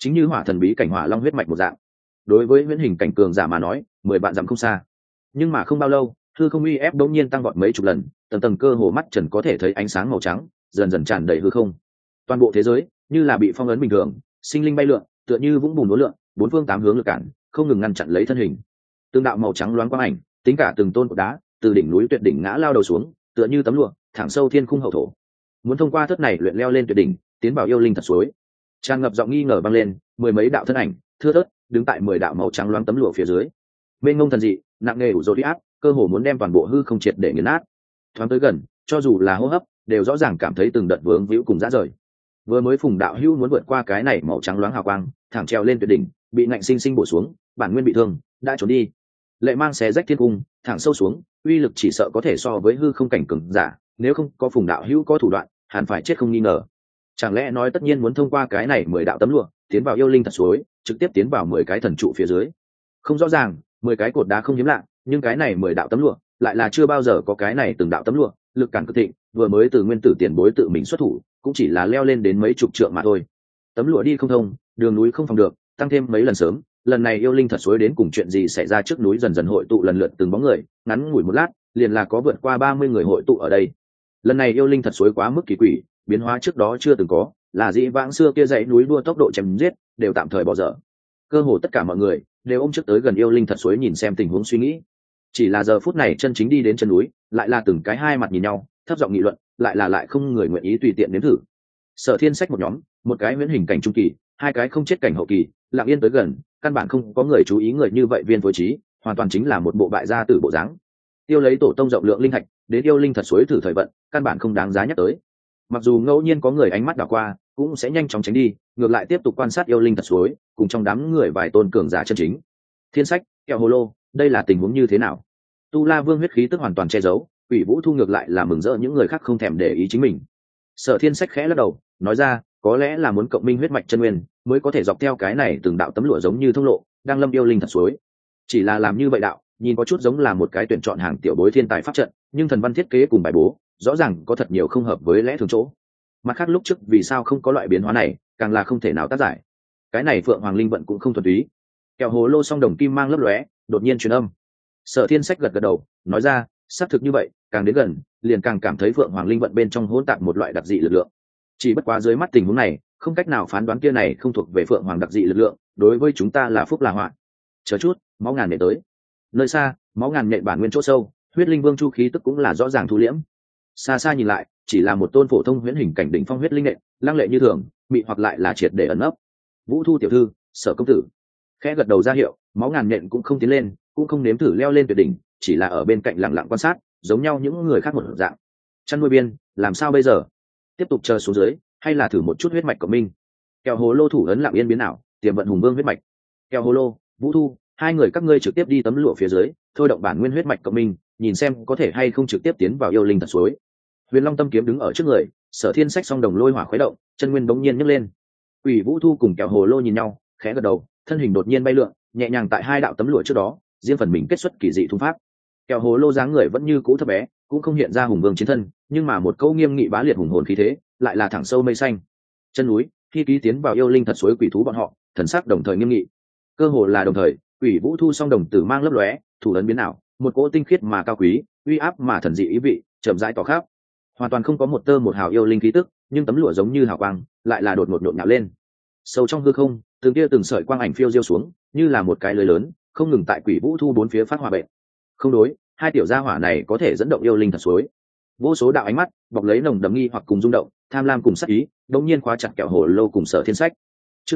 chính như hỏa thần bí cảnh hỏa long huyết mạch một dạng. Đối với huyễn hình cảnh cường giả mà nói 10 bạn dặm không xa, nhưng mà không bao lâu hư không uy ép đống nhiên tăng vọt mấy chục lần, tầng tầng cơ hồ mắt trần có thể thấy ánh sáng màu trắng dần dần tràn đầy hư không. Toàn bộ thế giới như là bị phong ấn bình thường, sinh linh bay lượn tựa như vũng bùn uốn lượn, bốn phương tám hướng lực cản không ngừng ngăn chặn lấy thân hình. Tương đạo màu trắng loáng quang ảnh, tính cả từng tôn cột đá từ đỉnh núi tuyệt đỉnh ngã lao đầu xuống, tựa như tấm lụa thẳng sâu thiên khung hậu thổ. Muốn thông qua thất này luyện leo lên tuyệt đỉnh, tiến vào yêu linh thật suối. Tràn ngập giọng nghi ngờ vang lên, mười mấy đạo thân ảnh thưa thớt đứng tại 10 đạo màu trắng loáng tấm lụa phía dưới. Mênh mông thần dị, nặng nề ủ rột áp, cơ hồ muốn đem toàn bộ hư không triệt để nghiền nát. Thoáng tới gần, cho dù là hô hấp, đều rõ ràng cảm thấy từng đợt vướng víu cùng rã rời. Vừa mới Phùng đạo hữu muốn vượt qua cái này màu trắng loáng hào quang, thẳng treo lên tuyệt đỉnh, bị ngạnh sinh sinh bổ xuống, bản nguyên bị thương, đã trốn đi. Lệ mang xé rách thiên cung, thẳng sâu xuống, uy lực chỉ sợ có thể so với hư không cảnh cường giả, nếu không có Phùng đạo hữu có thủ đoạn, hẳn phải chết không nghi ngờ. Chẳng lẽ nói tất nhiên muốn thông qua cái này 10 đạo tấm lụa, tiến vào yêu linh thật suối, trực tiếp tiến vào 10 cái thần trụ phía dưới. Không rõ ràng, 10 cái cột đá không hiếm lạ, nhưng cái này 10 đạo tấm lụa, lại là chưa bao giờ có cái này từng đạo tấm lụa, lực cản cực thịnh, vừa mới từ nguyên tử tiền bối tự mình xuất thủ, cũng chỉ là leo lên đến mấy chục trượng mà thôi. Tấm lụa đi không thông, đường núi không phòng được, tăng thêm mấy lần sớm, lần này yêu linh thật suối đến cùng chuyện gì xảy ra trước núi dần dần hội tụ lần lượt từng bóng người, ngắn ngủi một lát, liền là có vượt qua 30 người hội tụ ở đây. Lần này yêu linh thật suối quá mức kỳ quỷ, biến hóa trước đó chưa từng có, là dĩ vãng xưa kia dãy núi đua tốc độ chém giết, đều tạm thời bỏ dở. Cơ hồ tất cả mọi người đều ôm trước tới gần yêu linh thật suối nhìn xem tình huống suy nghĩ. Chỉ là giờ phút này chân chính đi đến chân núi, lại là từng cái hai mặt nhìn nhau, thấp giọng nghị luận, lại không người nguyện ý tùy tiện nếm thử. Sở Thiên Sách một nhóm, một cái huyễn hình cảnh trung kỳ, hai cái không chết cảnh hậu kỳ, lặng yên tới gần, căn bản không có người chú ý người như vậy viên phối trí, hoàn toàn chính là một bộ bại gia tử bộ dáng. Tiêu lấy tổ tông rộng lượng linh hạch, đến yêu linh thật suối thử thời vận, căn bản không đáng giá nhắc tới. Mặc dù ngẫu nhiên có người ánh mắt đảo qua, cũng sẽ nhanh chóng tránh đi, ngược lại tiếp tục quan sát yêu linh thật suối, cùng trong đám người vài tôn cường giả chân chính. Thiên Sách, Kẹo Hồ Lô, đây là tình huống như thế nào? Tu La Vương huyết khí tức hoàn toàn che giấu, Quỷ Vũ Thu ngược lại là mừng rỡ những người khác không thèm để ý chính mình. Sở Thiên Sách khẽ lắc đầu, nói ra, có lẽ là muốn cộng minh huyết mạch chân nguyên, mới có thể dọc theo cái này từng đạo tấm lụa giống như thông lộ, đang lâm yêu linh thật suối. Chỉ là làm như vậy đạo, nhìn có chút giống là một cái tuyển chọn hàng tiểu bối thiên tài pháp trận, nhưng thần văn thiết kế cùng bài bố, rõ ràng có thật nhiều không hợp với lẽ thường chỗ. Mặt khác lúc trước vì sao không có loại biến hóa này, càng là không thể nào tác giải. Cái này Phượng Hoàng linh vận cũng không thuần túy. Kẹo Hồ Lô song đồng kim mang lấp lóe, đột nhiên truyền âm. Sở Thiên Sách gật gật đầu, nói ra, xác thực như vậy, càng đến gần, liền càng cảm thấy Phượng Hoàng linh vận bên trong hỗn tạp một loại đặc dị lực lượng. Chỉ bất quá dưới mắt tình huống này, không cách nào phán đoán kia này không thuộc về Phượng Hoàng đặc dị lực lượng, đối với chúng ta là phúc là họa. Chờ chút, máu ngàn nhện tới. Nơi xa, máu ngàn nhện bản nguyên chỗ sâu, huyết linh vương chu khí tức cũng là rõ ràng thu liễm. Xa xa nhìn lại, chỉ là một tôn phổ thông huyễn hình cảnh đỉnh phong huyết linh nhện, lăng lệ như thường, mị hoặc lại là triệt để ẩn nấp. Vũ Thu tiểu thư, Sở công tử, khẽ gật đầu ra hiệu, máu ngàn nhện cũng không tiến lên, cũng không nếm thử leo lên tuyệt đỉnh, chỉ là ở bên cạnh lặng lặng quan sát, giống nhau những người khác một dạng. Chăn nuôi biên, làm sao bây giờ? Tiếp tục chờ xuống dưới, hay là thử một chút huyết mạch của mình? Kẹo Hồ Lô thủ ấn lặng yên biến ảo, tiềm vận hùng vương huyết mạch. Kẹo Hồ Lô, Vũ Thu, hai người các ngươi trực tiếp đi tấm lụa phía dưới, thôi động bản nguyên huyết mạch của mình, nhìn xem có thể hay không trực tiếp tiến vào yêu linh thật suối. Huyền Long Tâm kiếm đứng ở trước người, Sở Thiên Sách song đồng lôi hỏa khuấy động, chân nguyên bỗng nhiên nhấc lên. Quỷ Vũ Thu cùng Kẹo Hồ Lô nhìn nhau, khẽ gật đầu, thân hình đột nhiên bay lượn, nhẹ nhàng tại hai đạo tấm lụa trước đó, riêng phần mình kết xuất kỳ dị thung pháp. Kẹo Hồ Lô dáng người vẫn như cũ thấp bé, cũng không hiện ra hùng vương chiến thân, nhưng mà một câu nghiêm nghị bá liệt hùng hồn khí thế, lại là thẳng sâu mây xanh. Chân núi, khi ký tiến vào yêu linh thật suối quỷ thú bọn họ, thần sắc đồng thời nghiêm nghị. Cơ hồ là đồng thời, Quỷ Vũ Thu song đồng tử mang lấp lóe, thủ ấn biến ảo, một cỗ tinh khiết mà cao quý, uy áp mà thần dị ý vị, chậm rãi tỏ khắp. Hoàn toàn không có một tơ một hào yêu linh khí tức, nhưng tấm lụa giống như hào quang, lại là đột ngột nhộn nhạo lên. Sâu trong hư không, từng kia từng sợi quang ảnh phiêu diêu xuống, như là một cái lưới lớn, không ngừng tại Quỷ Vũ Thu bốn phía phát hỏa bệnh. Không đối, hai tiểu gia hỏa này có thể dẫn động yêu linh thật suối. Vô số đạo ánh mắt bọc lấy nồng đậm nghi hoặc cùng rung động, tham lam cùng sát ý, đột nhiên khóa chặt Kẹo Hồ Lô cùng Sở Thiên Sách. Chương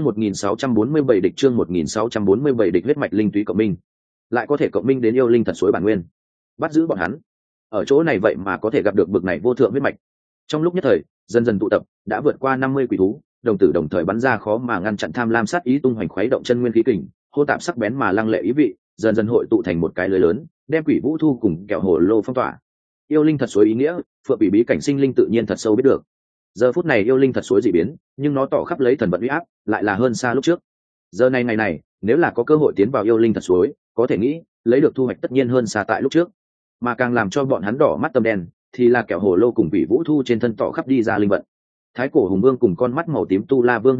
1647 địch, chương 1647 địch huyết mạch linh túy cộng minh, lại có thể cộng minh đến yêu linh thật suối bản nguyên. Bắt giữ bọn hắn. Ở chỗ này vậy mà có thể gặp được bực này vô thượng huyết mạch. Trong lúc nhất thời, dần dần tụ tập, đã vượt qua 50 quỷ thú, đồng tử đồng thời bắn ra khó mà ngăn chặn tham lam sát ý tung hoành khuấy động chân nguyên khí kình, hô tạp sắc bén mà lăng lệ ý vị, dần dần hội tụ thành một cái lưới lớn, đem Quỷ Vũ Thu cùng Kẹo Hồ Lô phong tỏa. Yêu linh thật suối ý nghĩa, Phượng Bỉ bí cảnh sinh linh tự nhiên thật sâu biết được. Giờ phút này yêu linh thật suối dị biến, nhưng nó tỏ khắp lấy thần vận uy áp, lại là hơn xa lúc trước. Giờ này ngày này, nếu là có cơ hội tiến vào yêu linh thật suối, có thể nghĩ, lấy được thu hoạch tất nhiên hơn xa tại lúc trước. Mà càng làm cho bọn hắn đỏ mắt tâm đen, thì là Kẹo Hồ Lô cùng Quỷ Vũ Thu trên thân tỏ khắp đi ra linh vận. Thái cổ hùng vương cùng con mắt màu tím tu la vương huyết mạch,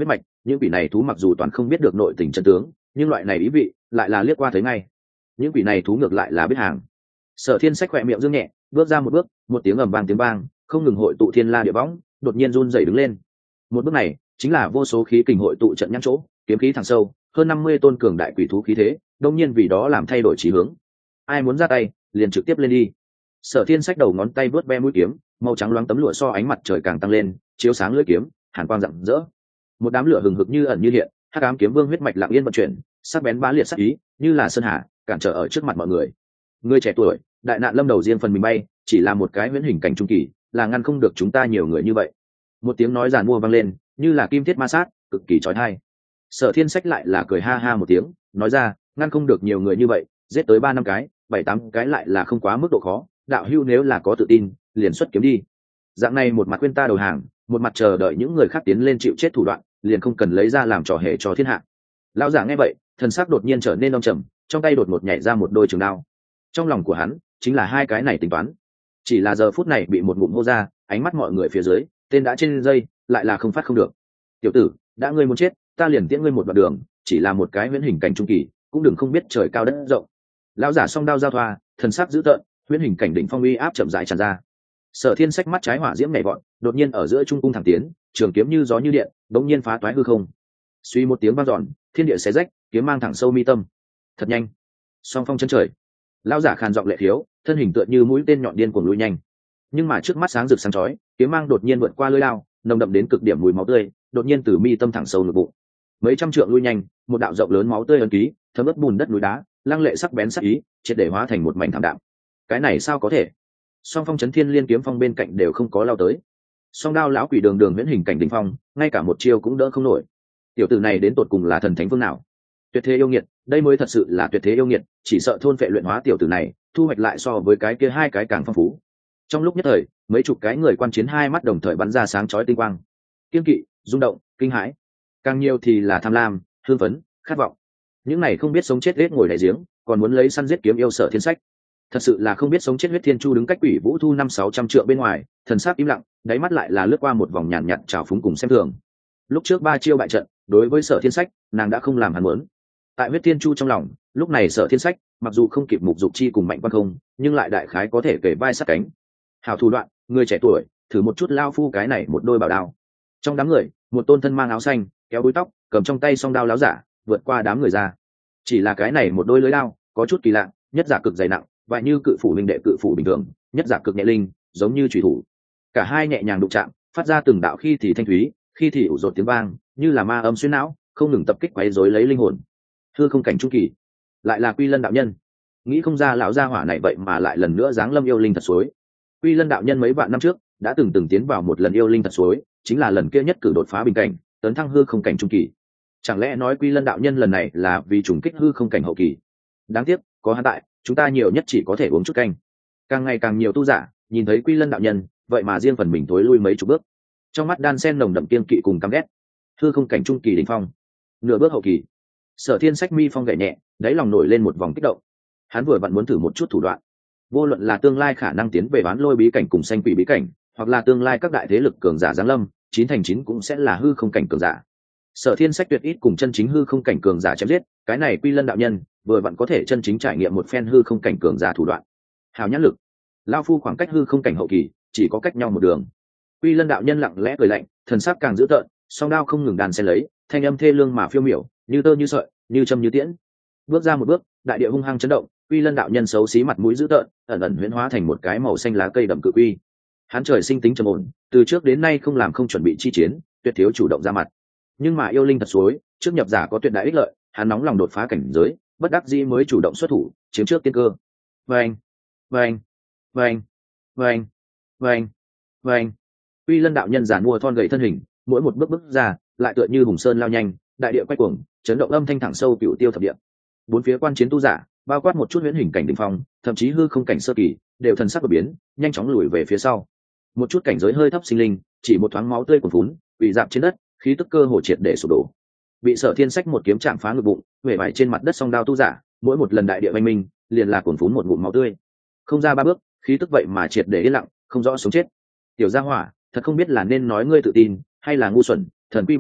những quỷ này thú mặc dù toàn không biết được nội tình chân tướng, nhưng loại này ý vị lại là liếc qua thấy ngay. Những quỷ này thú ngược lại là biết hàng. Sở Thiên Sách khỏe miệng dương nhẹ, bước ra một bước, một tiếng ầm vang tiếng vang không ngừng hội tụ thiên la địa võng, đột nhiên run rẩy đứng lên. Một bước này chính là vô số khí kình hội tụ trận nhãn chỗ, kiếm khí thẳng sâu, hơn 50 tôn cường đại quỷ thú khí thế, đông nhiên vì đó làm thay đổi chí hướng. Ai muốn ra tay, liền trực tiếp lên đi. Sở Thiên Sách đầu ngón tay vớt ve mũi kiếm, màu trắng loáng tấm lụa so ánh mặt trời càng tăng lên, chiếu sáng lưỡi kiếm, hàn quang rạng rỡ. Một đám lửa hừng hực như ẩn như hiện, hắc ám kiếm vương huyết mạch lặng yên vận chuyển, sắc bén bá liệt sắc ý, như là sơn hà, cản trở ở trước mặt mọi người. Người trẻ tuổi, đại nạn lâm đầu riêng phần mình bay, chỉ là một cái huyễn hình cảnh trung kỳ, là ngăn không được chúng ta nhiều người như vậy. Một tiếng nói giàn mua vang lên, như là kim thiết ma sát, cực kỳ chói tai. Sở Thiên Sách lại là cười ha ha một tiếng, nói ra, ngăn không được nhiều người như vậy, giết tới 3-5 cái, 7-8 cái lại là không quá mức độ khó, đạo hưu nếu là có tự tin, liền xuất kiếm đi. Dạng này một mặt khuyên ta đầu hàng, một mặt chờ đợi những người khác tiến lên chịu chết thủ đoạn, liền không cần lấy ra làm trò hề cho thiên hạ. Lão giả nghe vậy, thần sắc đột nhiên trở nên đông trầm, trong tay đột ngột nhảy ra một đôi trường đao. Trong lòng của hắn chính là hai cái này tính toán, chỉ là giờ phút này bị một ngụm hô ra, ánh mắt mọi người phía dưới, tên đã trên dây, lại là không phát không được. Tiểu tử, đã ngươi muốn chết, ta liền tiễn ngươi một đoạn đường, chỉ là một cái huyễn hình cảnh trung kỳ, cũng đừng không biết trời cao đất rộng. Lão giả song đao giao thoa, thần sắc dữ tợn, huyễn hình cảnh đỉnh phong uy áp chậm rãi tràn ra. Sở Thiên Sách mắt trái hỏa diễm nhảy vọt, đột nhiên ở giữa trung cung thẳng tiến, trường kiếm như gió như điện, đống nhiên phá toái hư không. Suy một tiếng vang dọn, thiên địa xé rách, kiếm mang thẳng sâu mi tâm. Thật nhanh. Song phong chân trời. Lão giả khàn giọng lệ thiếu, thân hình tựa như mũi tên nhọn điên cuồng lui nhanh. Nhưng mà trước mắt sáng rực sáng chói, kiếm mang đột nhiên vượt qua lưỡi lao, nồng đậm đến cực điểm mùi máu tươi, đột nhiên từ mi tâm thẳng sâu nội bụng. Mấy trăm trượng lui nhanh, một đạo rộng lớn máu tươi ấn ký, thấm ướt bùn đất núi đá, lăng lệ sắc bén sắc ý, triệt để hóa thành một mảnh thảm đạm. Cái này sao có thể? Song phong chấn thiên liên kiếm phong bên cạnh đều không có lao tới. Song đao lão quỷ đường đường huyễn hình cảnh đỉnh phong, ngay cả một chiêu cũng đỡ không nổi. Tiểu tử này đến tột cùng là thần thánh phương nào? Tuyệt thế yêu nghiệt, đây mới thật sự là tuyệt thế yêu nghiệt, chỉ sợ thôn phệ luyện hóa tiểu tử này, thu hoạch lại so với cái kia hai cái càng phong phú. Trong lúc nhất thời, mấy chục cái người quan chiến hai mắt đồng thời bắn ra sáng chói tinh quang. Kiên kỵ, rung động, kinh hãi, càng nhiều thì là tham lam, hương phấn, khát vọng. Những này không biết sống chết ghét ngồi đại giếng, còn muốn lấy săn giết kiếm yêu Sở Thiên Sách. Thật sự là không biết sống chết. Huyết Thiên Chu đứng cách Quỷ Vũ Thu 500-600 trượng bên ngoài, thần sắc im lặng, đáy mắt lại là lướt qua một vòng nhàn nhạt trào phúng cùng xem thường. Lúc trước 3 chiêu bại trận, đối với Sở Thiên Sách, nàng đã không làm hắn muốn. Tại Huyết Thiên Chu trong lòng, lúc này Sở Thiên Sách, mặc dù không kịp Mục Dục Chi cùng Mạnh Quan Không, nhưng lại đại khái có thể kể vai sát cánh. Hảo thủ đoạn, người trẻ tuổi, thử một chút lao phu cái này một đôi bảo đao. Trong đám người, một tôn thân mang áo xanh, kéo búi tóc, cầm trong tay song đao láo giả, vượt qua đám người ra. Chỉ là cái này một đôi lưỡi đao, có chút kỳ lạ, nhất giả cực dày nặng, vậy như cự phủ linh đệ cự phủ bình thường, nhất giả cực nhẹ linh, giống như chủy thủ. Cả hai nhẹ nhàng đụng chạm, phát ra từng đạo khi thì thanh thúy, khi thì ủ rột tiếng vang, như là ma âm xuyên não, không ngừng tập kích quấy rối lấy linh hồn. Hư không cảnh trung kỳ, lại là Quy Lân đạo nhân. Nghĩ không ra lão gia hỏa này vậy mà lại lần nữa giáng lâm yêu linh thật suối. Quy Lân đạo nhân mấy vạn năm trước đã từng tiến vào một lần yêu linh thật suối, chính là lần kia nhất cử đột phá bình cảnh, tấn thăng hư không cảnh trung kỳ. Chẳng lẽ nói Quy Lân đạo nhân lần này là vì trùng kích hư không cảnh hậu kỳ? Đáng tiếc, có hắn tại, chúng ta nhiều nhất chỉ có thể uống chút canh. Càng ngày càng nhiều tu giả nhìn thấy Quy Lân đạo nhân, vậy mà riêng phần mình tối lui mấy chục bước. Trong mắt đan sen nồng đậm kiên kỵ cùng căm ghét. Hư không cảnh trung kỳ đỉnh phong, nửa bước hậu kỳ. Sở Thiên Sách mi phong gảy nhẹ, đáy lòng nổi lên một vòng kích động. Hắn vừa vặn muốn thử một chút thủ đoạn. Vô luận là tương lai khả năng tiến về bán lôi bí cảnh cùng xanh quỷ bí cảnh, hoặc là tương lai các đại thế lực cường giả giáng lâm, 9 thành 9 cũng sẽ là hư không cảnh cường giả. Sở Thiên Sách tuyệt ít cùng chân chính hư không cảnh cường giả chém giết, cái này Quy Lân đạo nhân vừa vặn có thể chân chính trải nghiệm một phen hư không cảnh cường giả thủ đoạn. Hào nhãn lực, lao phu khoảng cách hư không cảnh hậu kỳ chỉ có cách nhau một đường. Quy Lân đạo nhân lặng lẽ cười lạnh, thần sắc càng dữ tợn, song đao không ngừng đàn xen lấy, thanh âm thê lương mà phiêu miểu, như tơ như sợi, như châm như tiễn. Bước ra một bước, đại địa hung hăng chấn động, Quy Lân đạo nhân xấu xí mặt mũi dữ tợn, ẩn ẩn huyễn hóa thành một cái màu xanh lá cây đậm cự quy. Hắn trời sinh tính trầm ổn, từ trước đến nay không làm không chuẩn bị chi chiến, tuyệt thiếu chủ động ra mặt. Nhưng mà yêu linh thật suối, trước nhập giả có tuyệt đại ích lợi, hắn nóng lòng đột phá cảnh giới, bất đắc dĩ mới chủ động xuất thủ, chiếm trước tiên cơ. Vâng, vâng, vâng, vâng, vâng, vâng. Quy Lân đạo nhân giản mua thon gầy thân hình, mỗi một bước bước ra, lại tựa như hùng sơn lao nhanh, đại địa quay cuồng, chấn động âm thanh thẳng sâu cửu tiêu thập địa. Bốn phía quan chiến tu giả, bao quát một chút huyễn hình cảnh đỉnh phong, thậm chí hư không cảnh sơ kỳ, đều thần sắc đổi biến, nhanh chóng lùi về phía sau. Một chút cảnh giới hơi thấp sinh linh, chỉ một thoáng máu tươi cuồn phún, bị dạp trên đất, khí tức cơ hồ triệt để sụp đổ. Bị Sở Thiên Sách một kiếm chạm phá ngực bụng, huệ vải trên mặt đất song đao tu giả, mỗi một lần đại địa vây minh, liền là cuồn phún một ngụm máu tươi. Không ra 3 bước, khí tức vậy mà triệt để yên lặng, không rõ sống chết. Tiểu gia hỏa, thật không biết là nên nói ngươi tự tin, hay là ngu xuẩn, thần quy 7 bước,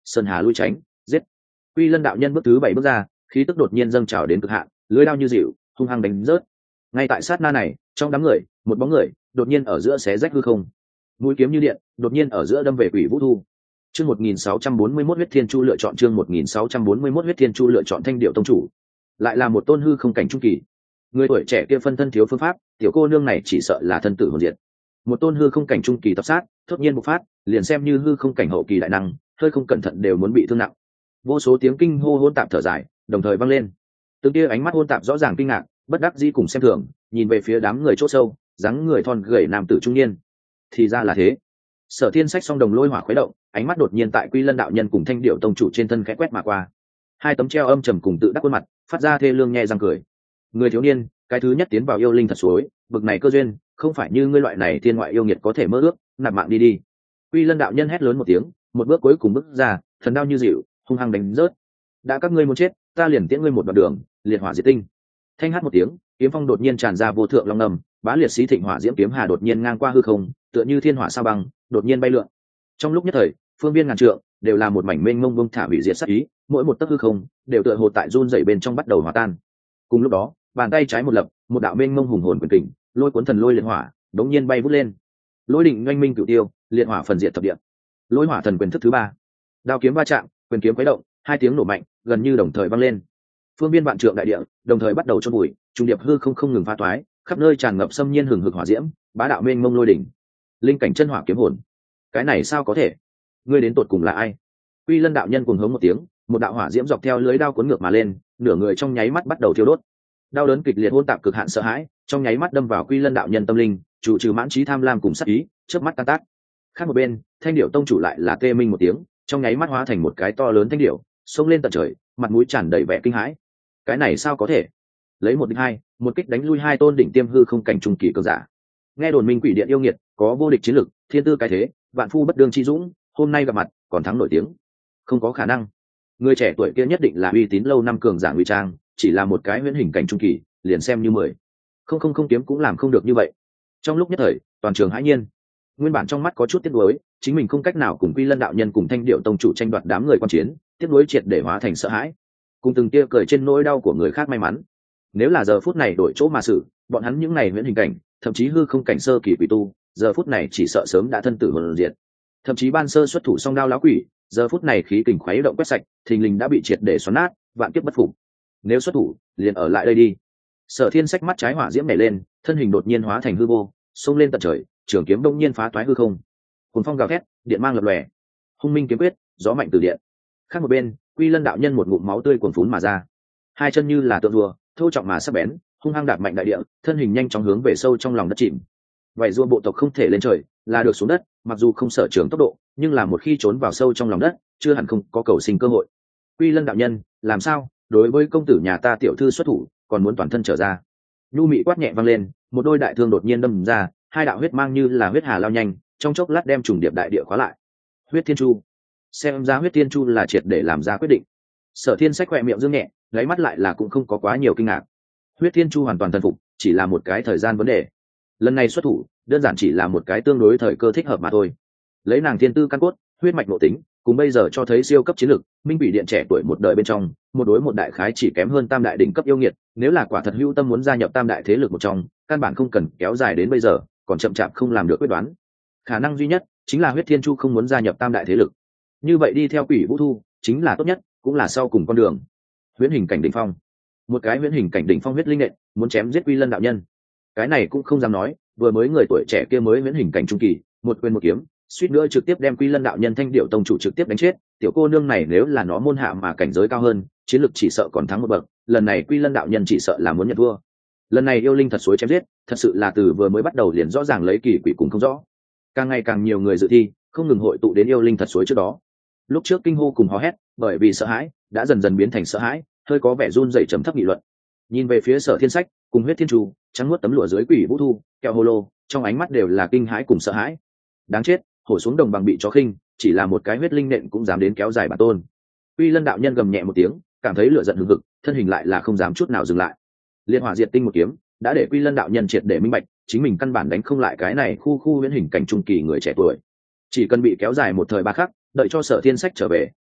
sơn hà lui tránh, giết. Quy Lân đạo nhân bước thứ 7 bước ra, khí tức đột nhiên dâng trào đến cực hạn, lưỡi đao như dịu, hung hăng đánh rớt. Ngay tại sát na này, trong đám người, một bóng người đột nhiên ở giữa xé rách hư không, mũi kiếm như điện, đột nhiên ở giữa đâm về Quỷ Vũ Thu. Chương 1641 huyết thiên chu lựa chọn chương 1641 huyết thiên chu lựa chọn Thanh Điệu tông chủ. Lại là một tôn hư không cảnh trung kỳ. Người tuổi trẻ kia phân thân thiếu phương pháp, tiểu cô nương này chỉ sợ là thân tử hồn diệt. Một tôn hư không cảnh trung kỳ tập sát, đột nhiên bộc phát, liền xem như hư không cảnh hậu kỳ đại năng, hơi không cẩn thận đều muốn bị thương nặng. Vô số tiếng kinh hô hỗn tạp thở dài, đồng thời vang lên. Từng kia ánh mắt hỗn tạp rõ ràng kinh ngạc, bất đắc dĩ cùng xem thường, nhìn về phía đám người chỗ sâu, dáng người thon gầy nam tử trung niên. Thì ra là thế. Sở Thiên Sách song đồng lôi hỏa khuấy động, ánh mắt đột nhiên tại Quy Lân đạo nhân cùng Thanh Điệu tông chủ trên thân khẽ quét mà qua. Hai tấm treo âm trầm cùng tự đắc khuôn mặt, phát ra thê lương nhẹ răng cười. Người thiếu niên, cái thứ nhất tiến vào yêu linh thật suối, bực này cơ duyên, không phải như ngươi loại này thiên ngoại yêu nghiệt có thể mơ ước, nạp mạng đi đi. Quy Lân đạo nhân hét lớn một tiếng, một bước cuối cùng bước ra, thần đao như dịu, hung hăng đánh rớt. Đã các ngươi muốn chết, ta liền tiễn ngươi một đoạn đường, liệt hỏa diệt tinh. Thanh hát một tiếng, kiếm phong đột nhiên tràn ra vô thượng long ngầm, bá liệt xí thịnh hỏa diễm kiếm hà đột nhiên ngang qua hư không, tựa như thiên hỏa sao băng, đột nhiên bay lượn. Trong lúc nhất thời, phương viên ngàn trượng đều là một mảnh mênh mông bông thả hủy diệt sát ý, mỗi một tấc hư không đều tựa hồ tại run rẩy bên trong bắt đầu hòa tan. Cùng lúc đó, bàn tay trái một lập, một đạo mênh mông hùng hồn quyền kình, lôi cuốn thần lôi liệt hỏa, đống nhiên bay vút lên. Lôi đỉnh oanh minh cửu tiêu, liệt hỏa phần diệt thập địa. Lôi hỏa thần quyền thức thứ 3. Đao kiếm va chạm, quyền kiếm khuấy động, hai tiếng nổ mạnh, gần như đồng thời vang lên. Phương viên vạn trượng đại địa, đồng thời bắt đầu chôn bụi, trung điệp hư không không ngừng phá toái, khắp nơi tràn ngập xâm nhiên hừng hực hỏa diễm, bá đạo mênh mông lôi đỉnh. Linh cảnh chân hỏa kiếm hồn. Cái này sao có thể? Ngươi đến tột cùng là ai? Quy Lân đạo nhân cuồng hống một tiếng, một đạo hỏa diễm dọc theo lưới đao cuốn ngược mà lên, nửa người trong nháy mắt bắt đầu thiêu đốt. Đau đớn kịch liệt hỗn tạp cực hạn sợ hãi, trong nháy mắt đâm vào Quy Lân đạo nhân tâm linh, chủ trừ mãn trí tham lam cùng sát ý, chớp mắt tan tác. Khác một bên, Thanh Điệu tông chủ lại là tê minh một tiếng, trong nháy mắt hóa thành một cái to lớn thanh điệu, xông lên tận trời, mặt mũi tràn đầy vẻ kinh hãi. Cái này sao có thể? Lấy một địch hai, một kích đánh lui hai tôn đỉnh tiêm hư không cảnh trung kỳ cường giả. Nghe đồn Minh Quỷ Điện yêu nghiệt, có vô địch chiến lực, thiên tư cái thế, vạn phu bất đương chi dũng, hôm nay gặp mặt, còn thắng nổi tiếng. Không có khả năng. Người trẻ tuổi kia nhất định là uy tín lâu năm cường giả ngụy trang, chỉ là một cái huyễn hình cảnh trung kỳ, liền xem như 10. Không kiếm cũng làm không được như vậy. Trong lúc nhất thời, toàn trường hãi nhiên. Nguyên bản trong mắt có chút tiếc nuối, chính mình không cách nào cùng Quy Lân đạo nhân cùng Thanh Điệu tông chủ tranh đoạt đám người quan chiến, tiếc nuối triệt để hóa thành sợ hãi. Cùng từng tia cười trên nỗi đau của người khác may mắn. Nếu là giờ phút này đổi chỗ mà xử, bọn hắn những này huyễn hình cảnh, thậm chí hư không cảnh sơ kỳ quỷ tu, giờ phút này chỉ sợ sớm đã thân tử hồn diệt. Thậm chí ban sơ xuất thủ song đao lão quỷ, giờ phút này khí kình khuấy động quét sạch, thình lình đã bị triệt để xoắn nát, vạn kiếp bất phục. Nếu xuất thủ, liền ở lại đây đi. Sở Thiên Sách mắt trái hỏa diễm nảy lên, thân hình đột nhiên hóa thành hư vô, xông lên tận trời, trường kiếm đông nhiên phá toái hư không. Cuồng phong gào thét, điện mang lập lòe. Hung minh kiếm quyết, gió mạnh từ điện. Khác một bên, Quy Lân đạo nhân một ngụm máu tươi cuồn phún mà ra. Hai chân như là tượng rùa, thô trọng mà sắc bén, hung hăng đạp mạnh đại địa, thân hình nhanh chóng hướng về sâu trong lòng đất chìm. Vậy rùa bộ tộc không thể lên trời, là được xuống đất, mặc dù không sở trường tốc độ, nhưng là một khi trốn vào sâu trong lòng đất, chưa hẳn không có cầu sinh cơ hội. Quy Lân đạo nhân, làm sao? Đối với công tử nhà ta tiểu thư xuất thủ, còn muốn toàn thân trở ra. Nhu mị quát nhẹ vang lên, một đôi đại thương đột nhiên đâm ra, hai đạo huyết mang như là huyết hà lao nhanh, trong chốc lát đem trùng điệp đại địa khóa lại. Huyết Thiên Chu. Xem ra Huyết Thiên Chu là triệt để làm ra quyết định. Sở Thiên Sách khẽ miệng dương nhẹ, lấy mắt lại là cũng không có quá nhiều kinh ngạc. Huyết Thiên Chu hoàn toàn thần phục, chỉ là một cái thời gian vấn đề. Lần này xuất thủ, đơn giản chỉ là một cái tương đối thời cơ thích hợp mà thôi. Lấy nàng thiên tư căn cốt, huyết mạch nội tính, cùng bây giờ cho thấy siêu cấp chiến lực, Minh Quỷ Điện trẻ tuổi một đời bên trong, một đối một đại khái chỉ kém hơn tam đại đỉnh cấp yêu nghiệt, nếu là quả thật hữu tâm muốn gia nhập tam đại thế lực một trong, căn bản không cần kéo dài đến bây giờ, còn chậm chạp không làm được quyết đoán. Khả năng duy nhất chính là Huyết Thiên Chu không muốn gia nhập tam đại thế lực. Như vậy đi theo Quỷ Vũ Thu chính là tốt nhất, cũng là sau cùng con đường. Huyễn hình cảnh đỉnh phong, một cái huyễn hình cảnh đỉnh phong huyết linh nện, muốn chém giết Quy Lân đạo nhân. Cái này cũng không dám nói, vừa mới người tuổi trẻ kia mới huyễn hình cảnh trung kỳ, một quyền một kiếm, suýt nữa trực tiếp đem Quy Lân đạo nhân Thanh Điệu tông chủ trực tiếp đánh chết. Tiểu cô nương này nếu là nó môn hạ mà cảnh giới cao hơn, chiến lực chỉ sợ còn thắng một bậc, lần này Quy Lân đạo nhân chỉ sợ là muốn nhận thua. Lần này yêu linh thật suối chém giết, thật sự là từ vừa mới bắt đầu liền rõ ràng lấy kỳ quỷ cùng không rõ. Càng ngày càng nhiều người dự thi, không ngừng hội tụ đến yêu linh thật suối trước đó. Lúc trước kinh hô cùng hò hét, bởi vì sợ hãi, đã dần dần biến thành sợ hãi, hơi có vẻ run rẩy trầm thấp nghị luận. Nhìn về phía Sở Thiên Sách, cùng Huyết Thiên Chu, trắng nuốt tấm lụa dưới Quỷ Vũ Thu, kẹo hồ lô, trong ánh mắt đều là kinh hãi cùng sợ hãi. Đáng chết, hổ xuống đồng bằng bị chó khinh, chỉ là một cái huyết linh nện cũng dám đến kéo dài bản tôn. Quy Lân đạo nhân gầm nhẹ một tiếng, cảm thấy lửa giận hừng hực, thân hình lại là không dám chút nào dừng lại. Liên hỏa diệt tinh một kiếm, đã để Quy Lân đạo nhân triệt để minh bạch, chính mình căn bản đánh không lại cái này khu huyễn hình cảnh trung kỳ người trẻ tuổi. Chỉ cần bị kéo dài một thời ba khắc, đợi cho Sở Thiên Sách trở về,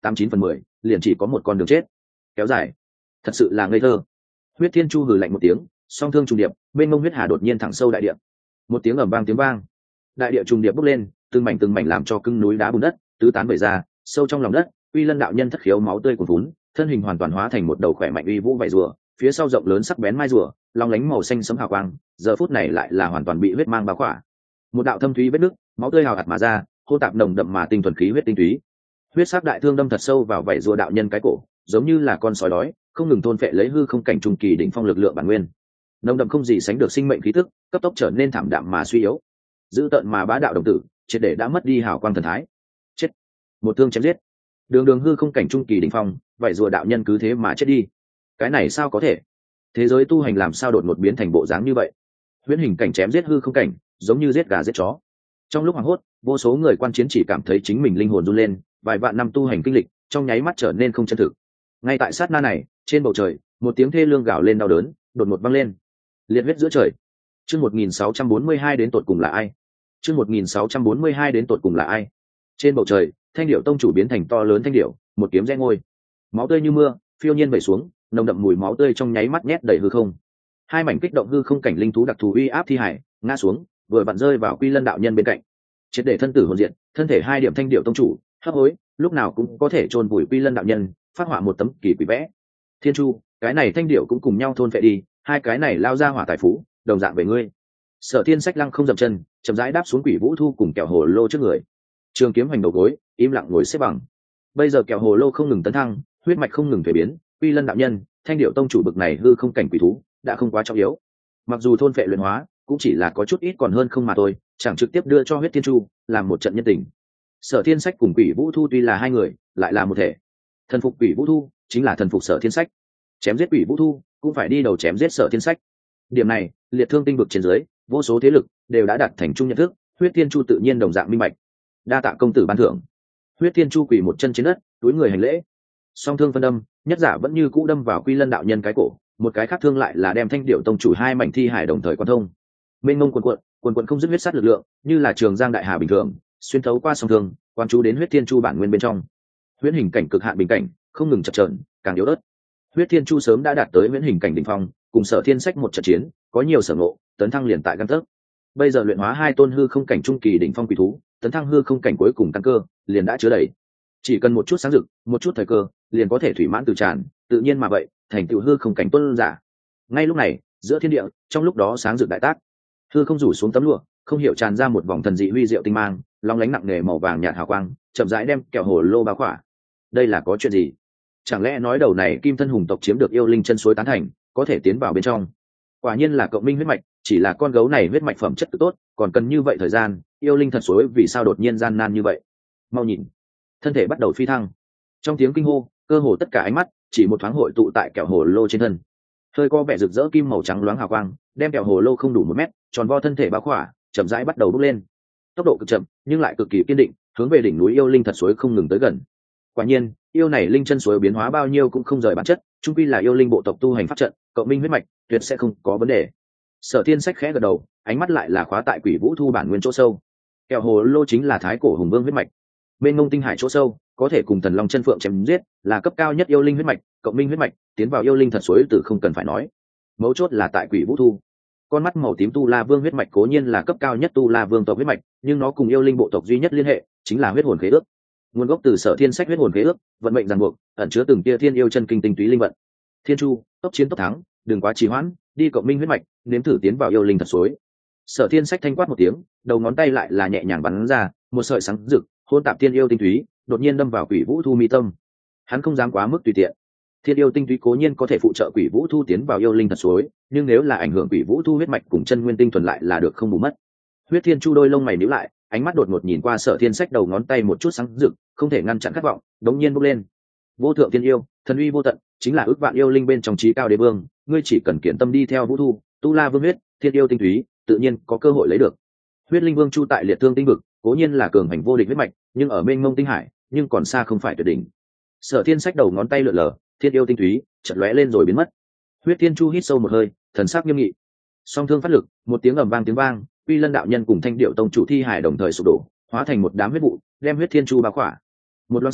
89/10, liền chỉ có một con đường chết. Kéo dài, thật sự là ngây thơ. Huyết Thiên Chu hừ lạnh một tiếng, song thương trùng điệp, bên mông huyết hà đột nhiên thẳng sâu đại địa. Một tiếng ầm vang tiếng vang, đại địa trùng điệp bốc lên, từng mảnh làm cho cứng núi đá bùn đất tứ tán vẩy ra, sâu trong lòng đất, Quy Lân đạo nhân thất khiếu máu tươi cuồn cuốn, thân hình hoàn toàn hóa thành một đầu khỏe mạnh uy vũ vảy rùa, phía sau rộng lớn sắc bén mai rùa, long lánh màu xanh sẫm hào quang, giờ phút này lại là hoàn toàn bị huyết mang bao khỏa. Một đạo thâm thúy vết nứt, máu tươi hào hạt mà ra, hô tạp nồng đậm mà tinh thuần khí huyết tinh túy. Huyết sắc đại thương đâm thật sâu vào vảy rùa đạo nhân cái cổ, giống như là con sói đói, không ngừng thôn phệ lấy hư không cảnh trung kỳ đỉnh phong lực lượng bản nguyên. Nồng đậm không gì sánh được sinh mệnh khí tức, cấp tốc trở nên thảm đạm mà suy yếu. Dữ tợn mà bá đạo đồng tử, triệt để đã mất đi hào quang thần thái. Chết. Một thương chém giết. Đường hư không cảnh trung kỳ đỉnh phong, vảy rùa đạo nhân cứ thế mà chết đi. Cái này sao có thể? Thế giới tu hành làm sao đột ngột biến thành bộ dáng như vậy? Huyễn hình cảnh chém giết hư không cảnh, giống như giết gà giết chó. Trong lúc hoảng hốt, vô số người quan chiến chỉ cảm thấy chính mình linh hồn run lên, vài vạn năm tu hành kinh lịch, trong nháy mắt trở nên không chân thực. Ngay tại sát na này, trên bầu trời, một tiếng thê lương gào lên đau đớn, đột ngột vang lên. Liệt huyết giữa trời. Chương 1642 đến tột cùng là ai? Chương 1642 đến tột cùng là ai? Trên bầu trời, Thanh Điểu tông chủ biến thành to lớn thanh điểu, một kiếm rẽ ngôi. Máu tươi như mưa, phiêu nhiên vẩy xuống, nồng đậm mùi máu tươi trong nháy mắt nhét đầy hư không. Hai mảnh kích động hư không cảnh linh thú đặc thù uy áp thi hải, ngã xuống, vừa vặn rơi vào Quy Lân đạo nhân bên cạnh. Triệt để thân tử hồn diện, thân thể hai điểm Thanh Điểu tông chủ, hấp hối, lúc nào cũng có thể chôn vùi Quy Lân đạo nhân, phát họa một tấm kỳ quỷ vẽ. Thiên Chu, cái này Thanh Điểu cũng cùng nhau thôn phệ đi, hai cái này lao ra hỏa tài phú, đồng dạng về ngươi. Sở Thiên Sách lăng không dậm chân, chậm rãi đáp xuống Quỷ Vũ Thu cùng kẹo hồ lô trước người. Trường kiếm hành đầu gối, im lặng ngồi xếp bằng. Bây giờ kẹo hồ lô không ngừng tấn thăng, huyết mạch không ngừng thay biến, Quy Lân đạo nhân, Thanh Điểu tông chủ bực này hư không cảnh quỷ thú, đã không quá trọng yếu. Mặc dù thôn phệ luyện hóa, cũng chỉ là có chút ít còn hơn không mà thôi, chẳng trực tiếp đưa cho Huyết Thiên Chu, làm một trận nhân tình. Sở Thiên Sách cùng Quỷ Vũ Thu tuy là hai người, lại là một thể. Thần phục Quỷ Vũ Thu, chính là thần phục Sở Thiên Sách. Chém giết Quỷ Vũ Thu, cũng phải đi đầu chém giết Sở Thiên Sách. Điểm này, liệt thương tinh vực trên dưới, vô số thế lực đều đã đạt thành chung nhận thức, Huyết Thiên Chu tự nhiên đồng dạng minh bạch. Đa tạ công tử ban thưởng. Huyết Thiên Chu quỳ một chân trên đất, túi người hành lễ. Song thương phân đâm, nhất giả vẫn như cũ đâm vào Quy Lân đạo nhân cái cổ, một cái khác thương lại là đem Thanh Điểu tông chủ hai mảnh thi hải đồng thời quan thông. Mênh mông quần quần không dứt huyết sát lực lượng, như là trường giang đại hà bình thường, xuyên thấu qua song thương, quan chú đến Huyết Thiên Chu bản nguyên bên trong. Huyễn hình cảnh cực hạn bình cảnh, không ngừng chập chờn, càng yếu ớt. Huyết Thiên Chu sớm đã đạt tới huyễn hình cảnh đỉnh phong, cùng Sở Thiên Sách một trận chiến, có nhiều sở ngộ, tấn thăng liền tại căn tấc. Bây giờ luyện hóa hai tôn hư không cảnh trung kỳ đỉnh phong quỷ thú, tấn thăng hư không cảnh cuối cùng căn cơ, liền đã chứa đầy. Chỉ cần một chút sáng rực, một chút thời cơ, liền có thể thủy mãn từ tràn, tự nhiên mà vậy, thành tựu hư không cảnh tuân giả. Ngay lúc này, giữa thiên địa, trong lúc đó sáng rực đại tác, hư không rủ xuống tấm lụa, không hiểu tràn ra một vòng thần dị huy diệu tinh mang, long lánh nặng nề màu vàng nhạt hào quang, chậm rãi đem kẹo hồ lô bao khỏa. Đây là có chuyện gì? Chẳng lẽ nói đầu này Kim Thân Hùng tộc chiếm được yêu linh chân suối tán thành, có thể tiến vào bên trong? Quả nhiên là cộng minh huyết mạch, chỉ là con gấu này huyết mạch phẩm chất tự tốt, còn cần như vậy thời gian, yêu linh thật suối vì sao đột nhiên gian nan như vậy? Mau nhìn, thân thể bắt đầu phi thăng. Trong tiếng kinh hô, cơ hồ tất cả ánh mắt chỉ một thoáng hội tụ tại kẹo hồ lô trên thân. Hơi có vẻ rực rỡ kim màu trắng loáng hào quang, đem kẹo hồ lô không đủ 1 mét, tròn vo thân thể bao khỏa, chậm rãi bắt đầu bốc lên. Tốc độ cực chậm, nhưng lại cực kỳ kiên định, hướng về đỉnh núi yêu linh thật suối không ngừng tới gần. Quả nhiên, yêu này linh chân suối biến hóa bao nhiêu cũng không rời bản chất, chung quy là yêu linh bộ tộc tu hành pháp trận, cộng minh huyết mạch, tuyệt sẽ không có vấn đề. Sở Thiên Sách khẽ gật đầu, ánh mắt lại là khóa tại Quỷ Vũ Thu bản nguyên chỗ sâu. Kẹo hồ lô chính là thái cổ hùng vương huyết mạch, bên ngông tinh hải chỗ sâu, có thể cùng thần long chân phượng chém giết, là cấp cao nhất yêu linh huyết mạch, cộng minh huyết mạch, tiến vào yêu linh thật suối từ không cần phải nói. Mấu chốt là tại Quỷ Vũ Thu, con mắt màu tím tu la vương huyết mạch cố nhiên là cấp cao nhất tu la vương tộc huyết mạch, nhưng nó cùng yêu linh bộ tộc duy nhất liên hệ chính là huyết hồn khế ước. Nguồn gốc từ Sở Thiên Sách huyết hồn khế ước, vận mệnh ràng buộc, ẩn chứa từng tia thiên yêu chân kinh tinh túy linh vận. Thiên Chu, tốc chiến tốc thắng, đừng quá trì hoãn, đi cộng minh huyết mạch, nếm thử tiến vào yêu linh thật suối. Sở Thiên Sách thanh quát một tiếng, đầu ngón tay lại là nhẹ nhàng bắn ra, một sợi sáng rực, hôn tạp thiên yêu tinh túy, đột nhiên đâm vào Quỷ Vũ Thu mi tâm. Hắn không dám quá mức tùy tiện. Thiên yêu tinh túy cố nhiên có thể phụ trợ Quỷ Vũ Thu tiến vào yêu linh thật suối, nhưng nếu là ảnh hưởng Quỷ Vũ Thu huyết mạch cùng chân nguyên tinh thuần lại là được không bù mất. Huyết Thiên Chu đôi lông mày nhíu lại, ánh mắt đột ngột nhìn qua Sở Thiên Sách đầu ngón tay một chút sáng rực, không thể ngăn chặn khát vọng, đống nhiên bốc lên. Vô thượng thiên yêu, thần uy vô tận, chính là ước vạn yêu linh bên trong trí cao đế vương, ngươi chỉ cần kiện tâm đi theo Vũ Thu, tu la vương huyết, thiên yêu tinh túy, tự nhiên có cơ hội lấy được. Huyết linh vương Chu tại liệt thương tinh vực, cố nhiên là cường hành vô địch huyết mạch, nhưng ở mênh mông tinh hải, nhưng còn xa không phải tuyệt đỉnh. Sở Thiên Sách đầu ngón tay lượn lờ, thiên yêu tinh túy chợt lóe lên rồi biến mất. Huyết Thiên Chu hít sâu một hơi, thần sắc nghiêm nghị. Song thương phát lực, một tiếng ầm vang tiếng vang, Quy Lân đạo nhân cùng Thanh Điểu tông chủ thi hải đồng thời sụp đổ, hóa thành một đám huyết vụ, đem Huyết Thiên Chu bao khỏa. Một loan sau,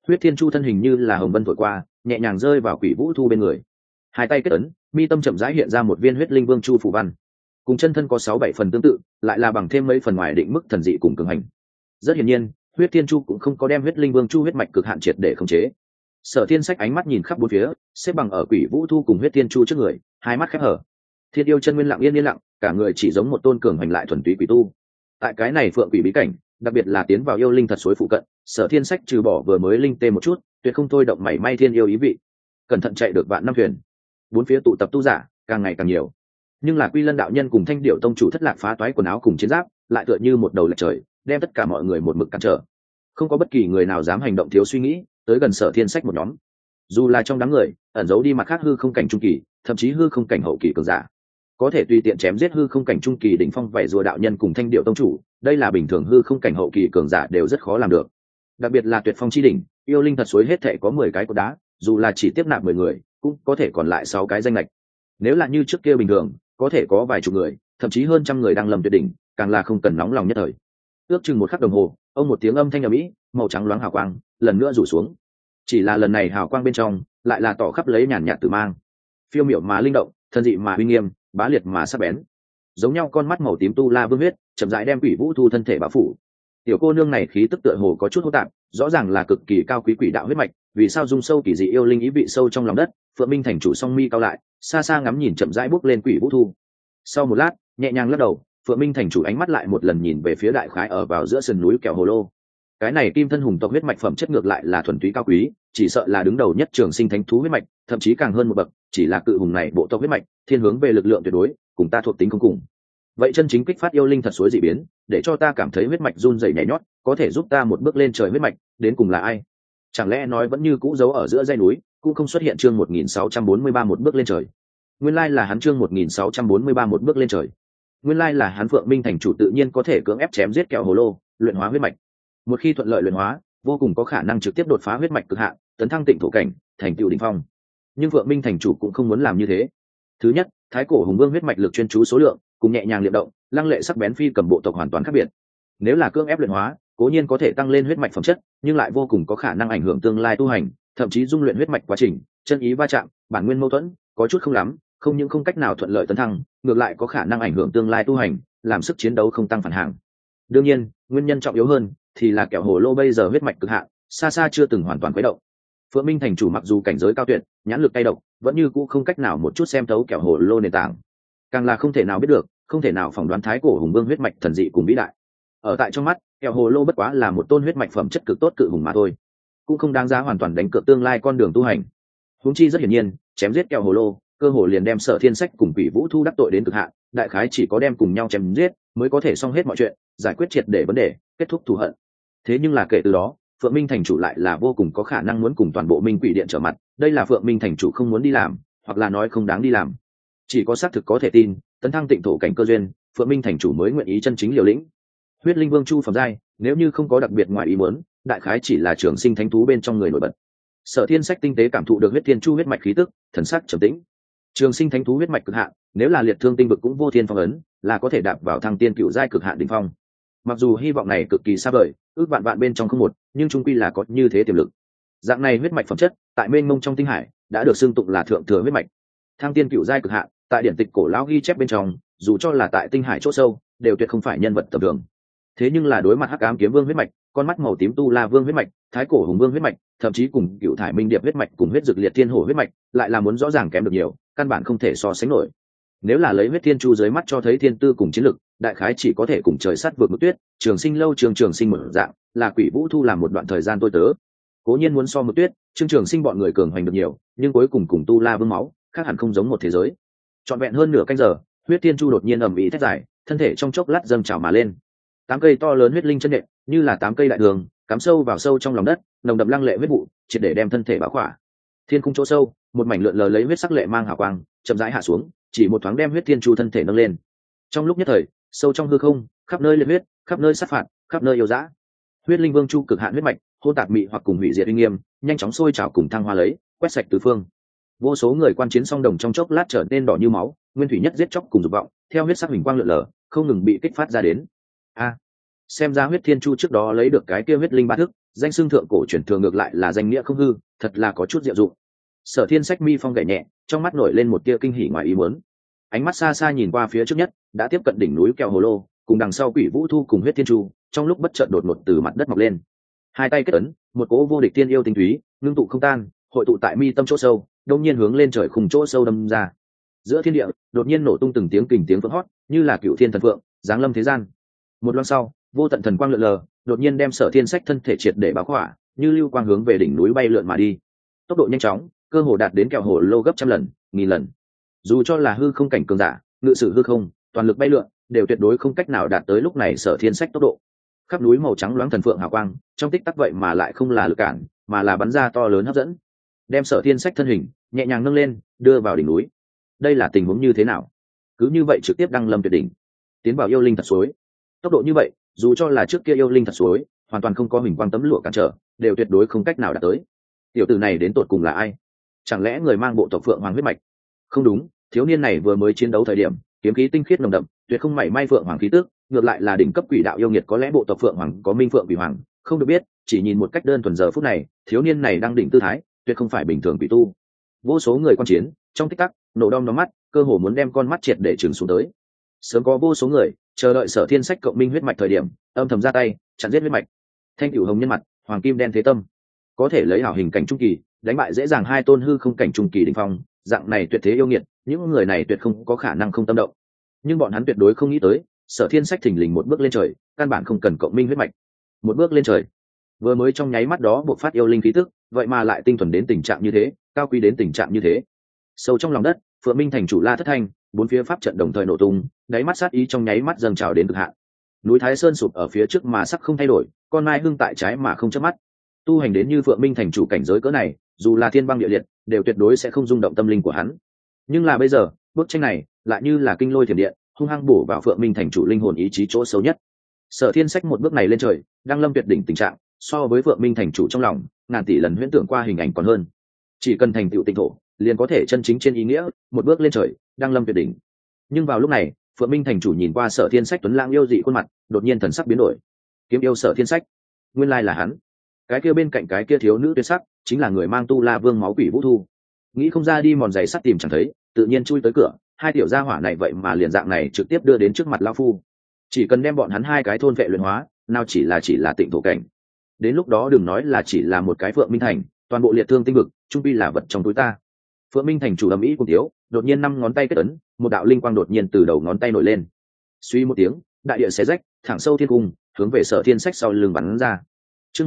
Huyết Thiên Chu thân hình như là hồng vân thổi qua, nhẹ nhàng rơi vào Quỷ Vũ Thu bên người. Hai tay kết ấn, mi tâm chậm rãi hiện ra một viên huyết linh vương chu phù văn, cùng chân thân có 6-7 phần tương tự, lại là bằng thêm mấy phần ngoài định mức thần dị cùng cường hành. Rất hiển nhiên, Huyết Thiên Chu cũng không có đem huyết linh vương chu huyết mạch cực hạn triệt để khống chế. Sở Thiên Sách ánh mắt nhìn khắp bốn phía, xếp bằng ở Quỷ Vũ Thu cùng Huyết Thiên Chu trước người, hai mắt khép hở. Thiên yêu chân nguyên lặng yên lặng, cả người chỉ giống một tôn cường hành lại thuần túy quỷ tu. Tại cái này phượng quỷ bí cảnh, đặc biệt là tiến vào yêu linh thật suối phụ cận, Sở Thiên Sách trừ bỏ vừa mới linh tê một chút, tuyệt không thôi động mảy may thiên yêu ý vị. Cẩn thận chạy được vạn năm thuyền, bốn phía tụ tập tu giả càng ngày càng nhiều, nhưng là Quy Lân đạo nhân cùng Thanh Điểu tông chủ thất lạc phá toái quần áo cùng chiến giáp, lại tựa như một đầu lệch trời, đem tất cả mọi người một mực cản trở. Không có bất kỳ người nào dám hành động thiếu suy nghĩ, tới gần Sở Thiên Sách một nhóm. Dù là trong đám người, ẩn giấu đi mặt khác hư không cảnh trung kỳ, thậm chí hư không cảnh hậu kỳ cường giả, có thể tùy tiện chém giết hư không cảnh trung kỳ đỉnh phong vảy rùa đạo nhân cùng Thanh Điểu tông chủ, đây là bình thường hư không cảnh hậu kỳ cường giả đều rất khó làm được. Đặc biệt là Tuyệt Phong chi đỉnh, yêu linh thật suối hết thảy có 10 cái cột đá, dù là chỉ tiếp nạp 10 người, cũng có thể còn lại 6 cái danh lệch. Nếu là như trước kia bình thường, có thể có vài chục người, thậm chí hơn trăm người đang lầm tuyệt đỉnh, càng là không cần nóng lòng nhất thời. Ước chừng một khắc đồng hồ, ông một tiếng âm thanh ầm ĩ, màu trắng loáng hào quang lần nữa rủ xuống. Chỉ là lần này hào quang bên trong lại là tỏ khắp lấy nhàn nhạt tử mang, phiêu miểu mà linh động, thân dị mà uy nghiêm, bá liệt mà sắc bén. Giống nhau con mắt màu tím tu la vương huyết, chậm rãi đem Quỷ Vũ Thu thân thể bao phủ. Tiểu cô nương này khí tức tựa hồ có chút hỗn tạp, rõ ràng là cực kỳ cao quý quỷ đạo huyết mạch, vì sao dung sâu kỳ dị yêu linh ý vị sâu trong lòng đất. Phượng Minh thành chủ song mi cao lại, xa xa ngắm nhìn chậm rãi bước lên Quỷ Vũ Thu. Sau một lát, nhẹ nhàng lắc đầu, Phượng Minh thành chủ ánh mắt lại một lần nhìn về phía đại khái ở vào giữa sườn núi kẹo hồ lô. Cái này kim thân hùng tộc huyết mạch phẩm chất ngược lại là thuần túy cao quý, chỉ sợ là đứng đầu nhất trường sinh thánh thú huyết mạch, thậm chí càng hơn một bậc, chỉ là cự hùng này bộ tộc huyết mạch, thiên hướng về lực lượng tuyệt đối, cùng ta thuộc tính không cùng. Vậy chân chính kích phát yêu linh thật suối dị biến, để cho ta cảm thấy huyết mạch run rẩy nhảy nhót, có thể giúp ta một bước lên trời huyết mạch, đến cùng là ai? Chẳng lẽ nói vẫn như cũ giấu ở giữa dãy núi, cũng không xuất hiện chương 1643 một bước lên trời. Nguyên lai là hắn chương 1643 một bước lên trời. Nguyên lai là hắn Phượng Minh thành chủ tự nhiên có thể cưỡng ép chém giết kẹo hồ lô, luyện hóa huyết mạch. Một khi thuận lợi luyện hóa, vô cùng có khả năng trực tiếp đột phá huyết mạch cực hạn, tấn thăng tịnh thổ cảnh, thành tựu đỉnh phong. Nhưng Phượng Minh thành chủ cũng không muốn làm như thế. Thứ nhất, thái cổ hùng vương huyết mạch lực chuyên chú số lượng, cùng nhẹ nhàng liệp động, lăng lệ sắc bén phi cầm bộ tộc hoàn toàn khác biệt. Nếu là cưỡng ép luyện hóa, cố nhiên có thể tăng lên huyết mạch phẩm chất, nhưng lại vô cùng có khả năng ảnh hưởng tương lai tu hành, thậm chí dung luyện huyết mạch quá trình, chân ý va chạm, bản nguyên mâu thuẫn, có chút không lắm, không những không cách nào thuận lợi tấn thăng, ngược lại có khả năng ảnh hưởng tương lai tu hành, làm sức chiến đấu không tăng phản hàng. Đương nhiên, nguyên nhân trọng yếu hơn thì là kẹo hồ lô bây giờ huyết mạch cực hạn, xa xa chưa từng hoàn toàn khuấy động. Phượng Minh thành chủ mặc dù cảnh giới cao tuyệt, nhãn lực tay độc, vẫn như cũ không cách nào một chút xem thấu kẹo hồ lô nền tảng, càng là không thể nào biết được, không thể nào phỏng đoán thái cổ hùng vương huyết mạch thần dị cùng vĩ đại. Ở tại trong mắt, kẹo hồ lô bất quá là một tôn huyết mạch phẩm chất cực tốt cự hùng mà thôi, cũng không đáng giá hoàn toàn đánh cược tương lai con đường tu hành. Huống chi rất hiển nhiên, chém giết kẹo hồ lô, cơ hồ liền đem Sở Thiên Sách cùng Quỷ Vũ Thu đắc tội đến cực hạn, đại khái chỉ có đem cùng nhau chém giết mới có thể xong hết mọi chuyện, giải quyết triệt để vấn đề, kết thúc thù hận. Thế nhưng là kể từ đó, Phượng Minh thành chủ lại là vô cùng có khả năng muốn cùng toàn bộ Minh Quỷ Điện trở mặt, đây là Phượng Minh thành chủ không muốn đi làm, hoặc là nói không đáng đi làm. Chỉ có xác thực có thể tin, tấn thăng tịnh thổ cảnh cơ duyên, Phượng Minh thành chủ mới nguyện ý chân chính liều lĩnh. Huyết linh vương chu phẩm giai, nếu như không có đặc biệt ngoài ý muốn, đại khái chỉ là trường sinh thánh thú bên trong người nổi bật. Sở Thiên Sách tinh tế cảm thụ được huyết thiên chu huyết mạch khí tức, thần sắc trầm tĩnh. Trường sinh thánh thú huyết mạch cực hạn, nếu là liệt thương tinh vực cũng vô thiên phong ấn, là có thể đạp vào thăng tiên cựu giai cực hạn đỉnh phong. Mặc dù hy vọng này cực kỳ xa vời, ước vạn vạn bên trong không một, nhưng chung quy là có như thế tiềm lực. Dạng này huyết mạch phẩm chất, tại mênh mông trong tinh hải, đã được xưng tụng là thượng thừa huyết mạch. Thăng tiên cựu giai cực hạn, tại điển tịch cổ lão ghi chép bên trong, dù cho là tại tinh hải chỗ sâu, đều tuyệt không phải nhân vật tầm thường. Thế nhưng là đối mặt Hắc Ám Kiếm Vương huyết mạch, con mắt màu tím tu la vương huyết mạch, thái cổ hùng vương huyết mạch, thậm chí cùng cựu thải minh điệp huyết mạch cùng huyết dược liệt thiên hổ huyết mạch, lại là muốn rõ ràng kém được nhiều, căn bản không thể so sánh nổi. Nếu là lấy huyết thiên chu dưới mắt cho thấy thiên tư cùng chiến lực, đại khái chỉ có thể cùng trời sắt vượt mức tuyết, trường sinh lâu trường sinh mở dạng, là Quỷ Vũ Thu làm một đoạn thời gian tôi tớ. Cố nhiên muốn so mức tuyết, trường sinh bọn người cường hoành được nhiều, nhưng cuối cùng cùng tu la vương máu, khác hẳn không giống một thế giới. Trọn vẹn hơn nửa canh giờ, huyết thiên chu đột nhiên ầm ĩ thét dài, thân thể trong chốc lát dâng trào mà lên. 8 cây to lớn huyết linh chân nện, như là 8 cây đại đường, cắm sâu vào sâu trong lòng đất, nồng đậm lăng lệ huyết vụ, triệt để đem thân thể bao khỏa. Thiên khung chỗ sâu, một mảnh lượn lờ lấy huyết sắc lệ mang hào quang, chậm rãi hạ xuống, chỉ một thoáng đem huyết thiên chu thân thể nâng lên. Trong lúc nhất thời, sâu trong hư không, khắp nơi liệt huyết, khắp nơi sát phạt, khắp nơi yêu dã. Huyết linh vương chu cực hạn huyết mạch, hôn tạp mị hoặc cùng hủy diệt uy nghiêm, nhanh chóng sôi trào cùng thăng hoa lấy, quét sạch tứ phương. Vô số người quan chiến song đồng trong chốc lát trở nên đỏ như máu, nguyên thủy nhất giết chóc cùng dục vọng, theo huyết sắc huỳnh quang lượn lờ, không ngừng bị kích phát ra đến. A! xem ra huyết thiên chu trước đó lấy được cái kia huyết linh ba thức, danh xưng thượng cổ truyền thường ngược lại là danh nghĩa không hư, thật là có chút diệu dụng. Sở Thiên Sách mi phong gảy nhẹ, trong mắt nổi lên một tia kinh hỉ ngoài ý muốn. Ánh mắt xa xa nhìn qua phía trước nhất, đã tiếp cận đỉnh núi kẹo hồ lô, cùng đằng sau Quỷ Vũ Thu cùng huyết thiên chu, trong lúc bất chợt đột ngột từ mặt đất mọc lên. Hai tay kết ấn, một cỗ vô địch tiên yêu tinh túy, ngưng tụ không tan, hội tụ tại mi tâm chỗ sâu, đông nhiên hướng lên trời khủng chỗ sâu đâm ra. Giữa thiên địa, đột nhiên nổ tung từng tiếng kình tiếng vỡ hót, như là cựu thiên thần phượng, giáng lâm thế gian. Một loang sau, vô tận thần quang lượn lờ, đột nhiên đem Sở Thiên Sách thân thể triệt để bao khỏa, như lưu quang hướng về đỉnh núi bay lượn mà đi. Tốc độ nhanh chóng, cơ hồ đạt đến kẹo hồ lô gấp trăm lần, nghìn lần. Dù cho là hư không cảnh cường giả, ngự sử hư không, toàn lực bay lượn, đều tuyệt đối không cách nào đạt tới lúc này Sở Thiên Sách tốc độ. Khắp núi màu trắng loáng thần phượng hào quang, trong tích tắc vậy mà lại không là lực cản, mà là bắn ra to lớn hấp dẫn, đem Sở Thiên Sách thân hình nhẹ nhàng nâng lên, đưa vào đỉnh núi. Đây là tình huống như thế nào? Cứ như vậy trực tiếp đăng lâm tuyệt đỉnh, tiến vào yêu linh thật suối. Tốc độ như vậy, dù cho là trước kia yêu linh thật suối, hoàn toàn không có hình quang tấm lụa cản trở, đều tuyệt đối không cách nào đạt tới. Tiểu tử này đến tột cùng là ai? Chẳng lẽ người mang bộ tộc Phượng Hoàng huyết mạch? Không đúng, thiếu niên này vừa mới chiến đấu thời điểm, kiếm khí tinh khiết nồng đậm, tuyệt không mảy may Phượng Hoàng khí tức, ngược lại là đỉnh cấp quỷ đạo yêu nghiệt, có lẽ bộ tộc Phượng Hoàng có Minh Phượng Quỷ Hoàng, không được biết, chỉ nhìn một cách đơn thuần giờ phút này, thiếu niên này đang đỉnh tư thái, tuyệt không phải bình thường quỷ tu. Vô số người quan chiến, trong tích tắc, nổ đom đóm mắt, cơ hồ muốn đem con mắt triệt để trừng xuống tới. Sớm có vô số người chờ đợi Sở Thiên Sách cộng minh huyết mạch thời điểm, âm thầm ra tay, chặn giết huyết mạch. Thanh cửu hồng nhân mặt, hoàng kim đen thế tâm, có thể lấy hảo hình cảnh trung kỳ, đánh bại dễ dàng hai tôn hư không cảnh trung kỳ đỉnh phong, dạng này tuyệt thế yêu nghiệt, những người này tuyệt không có khả năng không tâm động. Nhưng bọn hắn tuyệt đối không nghĩ tới, Sở Thiên Sách thình lình một bước lên trời, căn bản không cần cộng minh huyết mạch. Một bước lên trời, vừa mới trong nháy mắt đó buộc phát yêu linh khí tức, vậy mà lại tinh thuần đến tình trạng như thế, cao quý đến tình trạng như thế. Sâu trong lòng đất, Phượng Minh thành chủ La Thất Thanh, bốn phía pháp trận đồng thời nổ tung, đáy mắt sát ý trong nháy mắt dâng trào đến cực hạn. Núi Thái Sơn sụp ở phía trước mà sắc không thay đổi, con mai hương tại trái mà không chớp mắt. Tu hành đến như Phượng Minh thành chủ cảnh giới cỡ này, dù là thiên băng địa liệt, đều tuyệt đối sẽ không rung động tâm linh của hắn. Nhưng là bây giờ, bức tranh này lại như là kinh lôi thiểm điện, hung hăng bổ vào Phượng Minh thành chủ linh hồn ý chí chỗ xấu nhất. Sở Thiên Sách một bước này lên trời, đang lâm tuyệt đỉnh tình trạng, so với Phượng Minh thành chủ trong lòng, ngàn tỷ lần huyễn tưởng qua hình ảnh còn hơn. Chỉ cần thành tựu tinh thổ, liền có thể chân chính trên ý nghĩa, một bước lên trời, đang lâm tuyệt đỉnh. Nhưng vào lúc này, Phượng Minh thành chủ nhìn qua Sở Thiên Sách tuấn lãng yêu dị khuôn mặt, đột nhiên thần sắc biến đổi. Kiếm yêu Sở Thiên Sách, nguyên lai là hắn. Cái kia bên cạnh cái kia thiếu nữ tuyệt sắc, chính là người mang tu la vương máu quỷ Vũ Thu. Nghĩ không ra đi mòn giày sắt tìm chẳng thấy, tự nhiên chui tới cửa, hai tiểu gia hỏa này vậy mà liền dạng này trực tiếp đưa đến trước mặt lão phu. Chỉ cần đem bọn hắn hai cái thôn vệ luyện hóa, nào chỉ là tịnh thổ cảnh. Đến lúc đó đừng nói là chỉ là một cái Phượng Minh thành, toàn bộ liệt thương tinh vực, trung pi là vật trong túi ta. Phượng Minh thành chủ ầm ĩ cùng thiếu, đột nhiên năm ngón tay kết ấn, một đạo linh quang đột nhiên từ đầu ngón tay nổi lên. Suy một tiếng, đại địa xé rách, thẳng sâu thiên cung, hướng về Sở Thiên Sách sau lưng bắn ra. Chương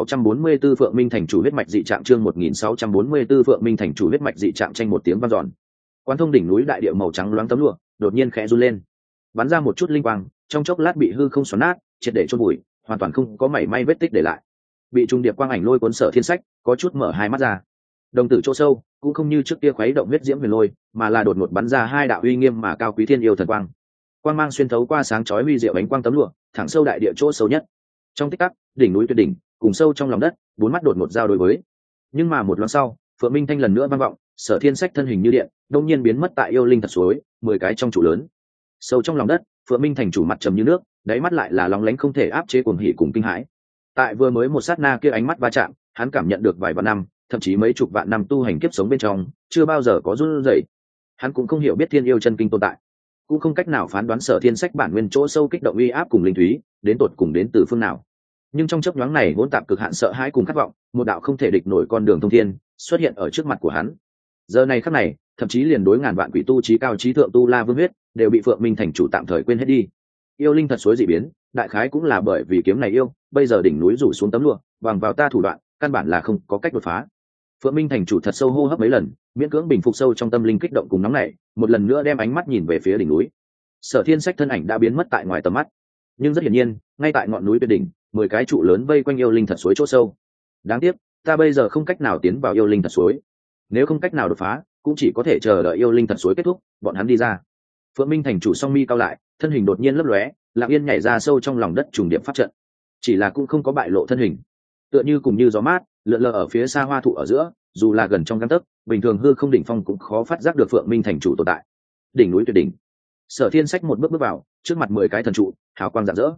1644 Phượng Minh thành chủ huyết mạch dị trạng, chương 1644 Phượng Minh thành chủ huyết mạch dị trạng, tranh một tiếng vang dọn. Quán thông đỉnh núi đại địa màu trắng loáng tấm lụa, đột nhiên khẽ run lên, bắn ra một chút linh quang, trong chốc lát bị hư không xoắn nát, triệt để chôn bụi, hoàn toàn không có mảy may vết tích để lại. Bị trung điệp quang ảnh lôi cuốn Sở Thiên Sách, có chút mở hai mắt ra. Đồng tử chỗ sâu, cũng không như trước kia khuấy động huyết diễm huyền lôi, mà là đột ngột bắn ra hai đạo uy nghiêm mà cao quý thiên yêu thần quang. Quang mang xuyên thấu qua sáng chói huy diệu ánh quang tấm lụa, thẳng sâu đại địa chỗ sâu nhất. Trong tích tắc, đỉnh núi tuyệt đỉnh, cùng sâu trong lòng đất, bốn mắt đột ngột giao đối với. Nhưng mà một loáng sau, Phượng Minh thanh lần nữa vang vọng, Sở Thiên Sách thân hình như điện, đột nhiên biến mất tại yêu linh thật suối, 10 cái trong trụ lớn. Sâu trong lòng đất, Phượng Minh thành chủ mặt trầm như nước, đáy mắt lại là lóng lánh không thể áp chế cuồng hỉ cùng kinh hãi. Tại vừa mới một sát na kia ánh mắt va chạm, hắn cảm nhận được vài vạn năm, thậm chí mấy chục vạn năm tu hành kiếp sống bên trong, chưa bao giờ có run rẩy. Hắn cũng không hiểu biết thiên yêu chân kinh tồn tại, cũng không cách nào phán đoán Sở Thiên Sách bản nguyên chỗ sâu kích động uy áp cùng linh thúy, đến tột cùng đến từ phương nào. Nhưng trong chớp nhoáng này hỗn tạp cực hạn sợ hãi cùng khát vọng, một đạo không thể địch nổi con đường thông thiên xuất hiện ở trước mặt của hắn. Giờ này khắc này, thậm chí liền đối ngàn vạn quỷ tu trí cao trí thượng tu la vương huyết, đều bị Phượng Minh thành chủ tạm thời quên hết đi. Yêu linh thật suối dị biến, đại khái cũng là bởi vì kiếm này yêu, bây giờ đỉnh núi rủ xuống tấm lụa, bằng vào ta thủ đoạn, căn bản là không có cách đột phá. Phượng Minh thành chủ thật sâu hô hấp mấy lần, miễn cưỡng bình phục sâu trong tâm linh kích động cùng nóng nảy, một lần nữa đem ánh mắt nhìn về phía đỉnh núi. Sở Thiên Sách thân ảnh đã biến mất tại ngoài tầm mắt, nhưng rất hiển nhiên, ngay tại ngọn núi tuyệt đỉnh, 10 cái trụ lớn vây quanh yêu linh thật suối chỗ sâu. Đáng tiếc, ta bây giờ không cách nào tiến vào yêu linh thật suối. Nếu không cách nào đột phá, cũng chỉ có thể chờ đợi yêu linh thật suối kết thúc, bọn hắn đi ra. Phượng Minh thành chủ song mi cao lại, thân hình đột nhiên lấp lóe, lặng yên nhảy ra sâu trong lòng đất trùng điểm pháp trận. Chỉ là cũng không có bại lộ thân hình, tựa như cùng như gió mát, lượn lờ ở phía xa hoa thụ ở giữa, dù là gần trong gang tấc, bình thường hư không đỉnh phong cũng khó phát giác được Phượng Minh thành chủ tồn tại. Đỉnh núi tuyệt đỉnh, Sở Thiên Sách một bước bước vào, trước mặt 10 cái thần trụ, hào quang rạng rỡ.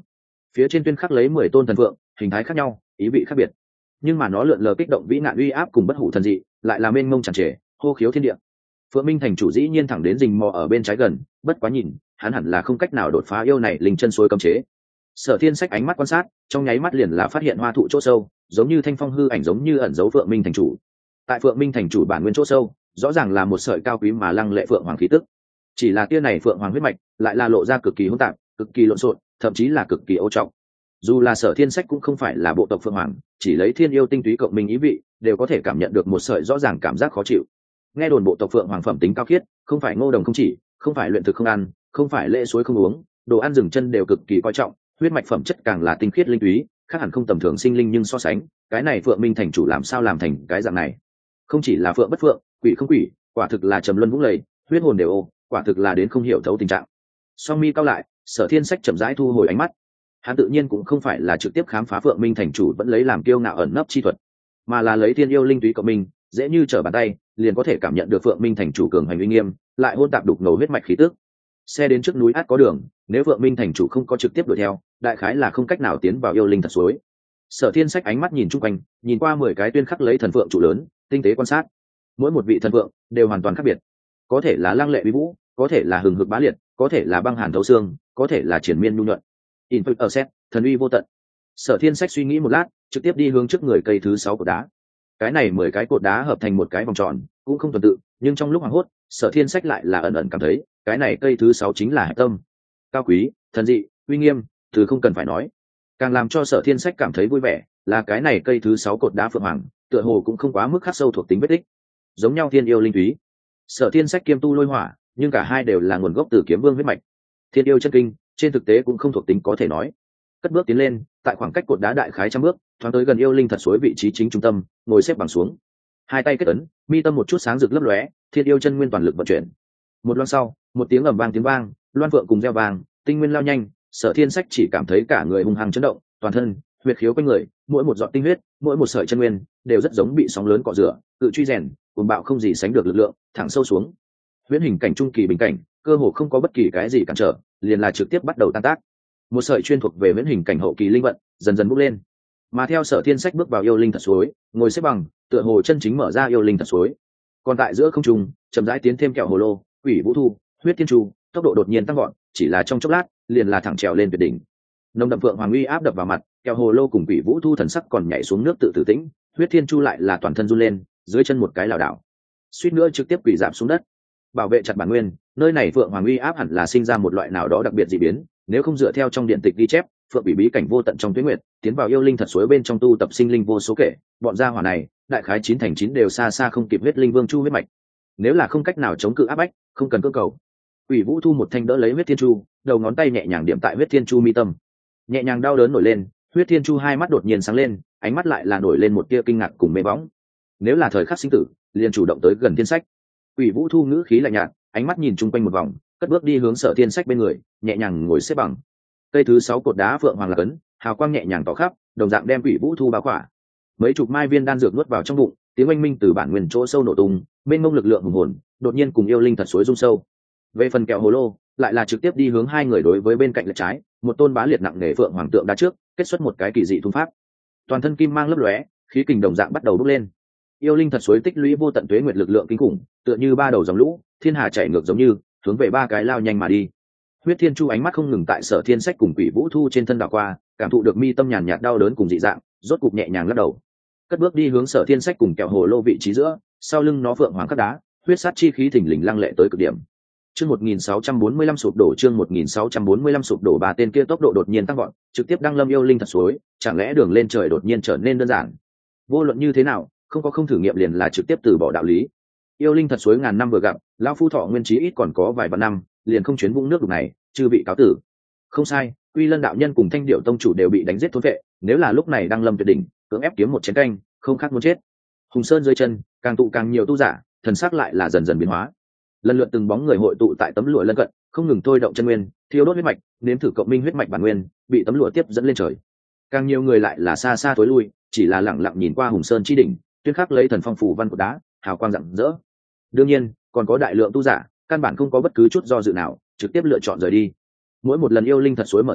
phía trên tuyên khắc lấy 10 tôn thần phượng, hình thái khác nhau, ý vị khác biệt, nhưng mà nó lượn lờ kích động vĩ nạn uy áp cùng bất hủ thần dị, lại là mênh mông tràn trề, hô khiếu thiên địa. Phượng Minh thành chủ dĩ nhiên thẳng đến rình mò ở bên trái gần, bất quá nhìn, hắn hẳn là không cách nào đột phá yêu này linh chân suối cấm chế. Sở Thiên Sách ánh mắt quan sát, trong nháy mắt liền là phát hiện hoa thụ chỗ sâu, giống như thanh phong hư ảnh, giống như ẩn dấu Phượng Minh thành chủ. Tại Phượng Minh thành chủ bản nguyên chỗ sâu, rõ ràng là một sợi cao quý mà lăng lệ phượng hoàng khí tức. Chỉ là tia này phượng hoàng huyết mạch, lại là lộ ra cực kỳ hỗn tạp, cực kỳ lộn xộn, thậm chí là cực kỳ ô trọng. Dù là Sở Thiên Sách cũng không phải là bộ tộc phượng hoàng, chỉ lấy thiên yêu tinh túy cộng minh ý vị, đều có thể cảm nhận được một sợi rõ ràng cảm giác khó chịu. Nghe đồn bộ tộc phượng hoàng phẩm tính cao khiết, không phải ngô đồng không chỉ, không phải luyện thực không ăn, không phải lễ suối không uống, đồ ăn rừng chân đều cực kỳ coi trọng, huyết mạch phẩm chất càng là tinh khiết linh túy, khác hẳn không tầm thường sinh linh, nhưng so sánh, cái này Phượng Minh thành chủ làm sao làm thành cái dạng này? Không chỉ là phượng bất phượng, quỷ không quỷ, quả thực là trầm luân vũng lầy, huyết hồn đều ô, quả thực là đến không hiểu thấu tình trạng. Song mi cao lại, Sở Thiên Sách chậm rãi thu hồi ánh mắt. Hắn tự nhiên cũng không phải là trực tiếp khám phá Phượng Minh thành chủ vẫn lấy làm kiêu ngạo ẩn nấp chi thuật, mà là lấy thiên yêu linh túy cộng minh, dễ như trở bàn tay, liền có thể cảm nhận được Phượng Minh thành chủ cường hành uy nghiêm, lại hôn tạp đục ngầu huyết mạch khí tức. Xe đến trước núi ắt có đường, nếu Phượng Minh thành chủ không có trực tiếp đuổi theo, đại khái là không cách nào tiến vào yêu linh thật suối. Sở Thiên Sách ánh mắt nhìn chung quanh, nhìn qua 10 cái tuyên khắc lấy thần phượng trụ lớn, tinh tế quan sát. Mỗi một vị thần phượng đều hoàn toàn khác biệt, có thể là lăng lệ uy vũ, có thể là hừng hực bá liệt, có thể là băng hàn thấu xương, có thể là triển miên nhu nhuận. Input set, thần uy vô tận. Sở Thiên Sách suy nghĩ một lát, trực tiếp đi hướng trước người cây thứ 6 cột đá. Cái này 10 cái cột đá hợp thành một cái vòng tròn, cũng không tuần tự, nhưng trong lúc hoảng hốt, Sở Thiên Sách lại là ẩn ẩn cảm thấy, cái này cây thứ 6 chính là hạch tâm. Cao quý, thần dị, uy nghiêm, từ không cần phải nói. Càng làm cho Sở Thiên Sách cảm thấy vui vẻ, là cái này cây thứ 6 cột đá phượng hoàng, tựa hồ cũng không quá mức khắc sâu thuộc tính vết tích. Giống nhau thiên yêu linh túy. Sở Thiên Sách kiêm tu lôi hỏa, nhưng cả hai đều là nguồn gốc từ Kiếm Vương huyết mạch. Thiên yêu chân kinh, trên thực tế cũng không thuộc tính có thể nói. Cất bước tiến lên, tại khoảng cách cột đá đại khái trăm bước, thoáng tới gần yêu linh thật suối vị trí chính trung tâm, ngồi xếp bằng xuống. Hai tay kết ấn, mi tâm một chút sáng rực lấp lóe, thiên yêu chân nguyên toàn lực vận chuyển. Một loan sau, một tiếng ầm vang tiếng vang, loan phượng cùng reo vang, tinh nguyên lao nhanh, Sở Thiên Sách chỉ cảm thấy cả người hung hăng chấn động, toàn thân, huyết khiếu quanh người, mỗi một giọt tinh huyết, mỗi một sợi chân nguyên, đều rất giống bị sóng lớn cọ rửa, cự truy rèn, cuồng bạo không gì sánh được lực lượng, thẳng sâu xuống. Huyễn hình cảnh trung kỳ bình cảnh, cơ hồ không có bất kỳ cái gì cản trở, liền là trực tiếp bắt đầu tan tác. Một sợi chuyên thuộc về huyễn hình cảnh hậu kỳ linh vận, dần dần bốc lên. Mà theo Sở Thiên Sách bước vào yêu linh thật suối, ngồi xếp bằng, tựa hồ chân chính mở ra yêu linh thật suối. Còn tại giữa không trung, chậm rãi tiến thêm kẹo hồ lô, quỷ vũ thu, huyết thiên chu, tốc độ đột nhiên tăng gọn, chỉ là trong chốc lát, liền là thẳng trèo lên tuyệt đỉnh. Nồng đậm phượng hoàng uy áp đập vào mặt, kẹo hồ lô cùng quỷ vũ thu thần sắc còn nhảy xuống nước tự tử tĩnh, huyết thiên chu lại là toàn thân run lên, dưới chân một cái lảo đảo, suýt nữa trực tiếp quỳ rạp xuống đất. Bảo vệ chặt bản nguyên, nơi này phượng hoàng uy áp hẳn là sinh ra một loại nào đó đặc biệt dị biến, nếu không dựa theo trong điện tịch ghi chép, phượng bị bí cảnh vô tận trong tuyết nguyệt, tiến vào yêu linh thật suối bên trong tu tập sinh linh vô số kể, bọn gia hỏa này, đại khái 9 thành 9 đều xa xa không kịp huyết linh vương chu huyết mạch. Nếu là không cách nào chống cự áp bách, không cần cưỡng cầu. Quỷ Vũ Thu một thanh đỡ lấy huyết thiên chu, đầu ngón tay nhẹ nhàng điểm tại huyết thiên chu mi tâm. Nhẹ nhàng đau đớn nổi lên, huyết thiên chu hai mắt đột nhiên sáng lên, ánh mắt lại là nổi lên một tia kinh ngạc cùng mê bóng. Nếu là thời khắc sinh tử, liền chủ động tới gần Thiên Sách. Quỷ Vũ Thu ngữ khí lạnh nhạt, ánh mắt nhìn chung quanh một vòng, cất bước đi hướng Sở Thiên Sách bên người, nhẹ nhàng ngồi xếp bằng. Cây thứ 6 cột đá phượng hoàng là cấn, hào quang nhẹ nhàng tỏ khắp, đồng dạng đem Quỷ Vũ Thu bao khỏa. Mấy chục mai viên đan dược nuốt vào trong bụng, tiếng oanh minh từ bản nguyên chỗ sâu nổ tung, mênh mông lực lượng hùng hồn, đột nhiên cùng yêu linh thật suối rung sâu. Về phần kẹo hồ lô, lại là trực tiếp đi hướng hai người đối với bên cạnh lệch trái, một tôn bá liệt nặng nề phượng hoàng tượng đá trước, kết xuất một cái kỳ dị thung pháp. Toàn thân kim mang lấp lóe, khí kình đồng dạng bắt đầu bốc lên. Yêu linh thật suối tích lũy vô tận tuế nguyệt lực lượng kinh khủng, tựa như ba đầu dòng lũ, thiên hà chảy ngược giống như, hướng về ba cái lao nhanh mà đi. Huyết Thiên Chu ánh mắt không ngừng tại Sở Thiên Sách cùng Quỷ Vũ Thu trên thân đảo qua, cảm thụ được mi tâm nhàn nhạt đau đớn cùng dị dạng, rốt cục nhẹ nhàng lắc đầu, cất bước đi hướng Sở Thiên Sách cùng kẹo hồ lô vị trí giữa, sau lưng nó phượng hoàng khắc đá, huyết sát chi khí thình lình lăng lệ tới cực điểm. Chương 1645 sụp đổ, chương 1645 sụp đổ, ba tên kia tốc độ đột nhiên tăng vọt, trực tiếp đăng lâm yêu linh thật suối, chẳng lẽ đường lên trời đột nhiên trở nên đơn giản? Vô luận như thế nào, không có không thử nghiệm liền là trực tiếp từ bỏ đạo lý. Yêu linh thật suối ngàn năm vừa gặp, lão phu thọ nguyên trí ít còn có vài vạn năm, liền không chuyến vũng nước đục này, chư vị cáo tử. Không sai, Quy Lân đạo nhân cùng Thanh Điểu tông chủ đều bị đánh giết thôn vệ, nếu là lúc này đăng lâm tuyệt đỉnh, cưỡng ép kiếm một chén canh, không khác muốn chết. Hùng Sơn dưới chân, càng tụ càng nhiều tu giả, thần sắc lại là dần dần biến hóa. Lần lượt từng bóng người hội tụ tại tấm lụa lân cận, không ngừng thôi động chân nguyên, thiêu đốt huyết mạch, nếm thử cộng minh huyết mạch bản nguyên, bị tấm lụa tiếp dẫn lên trời. Càng nhiều người lại là xa xa tối lui, chỉ là lẳng lặng nhìn qua Hùng Sơn chi đỉnh, tuyên khắc lấy thần phong phủ văn của đá, hào quang rạng rỡ. Đương nhiên, còn có đại lượng tu giả, căn bản không có bất cứ chút do dự nào, trực tiếp lựa chọn rời đi. Mỗi một lần yêu linh thật suối mở ra,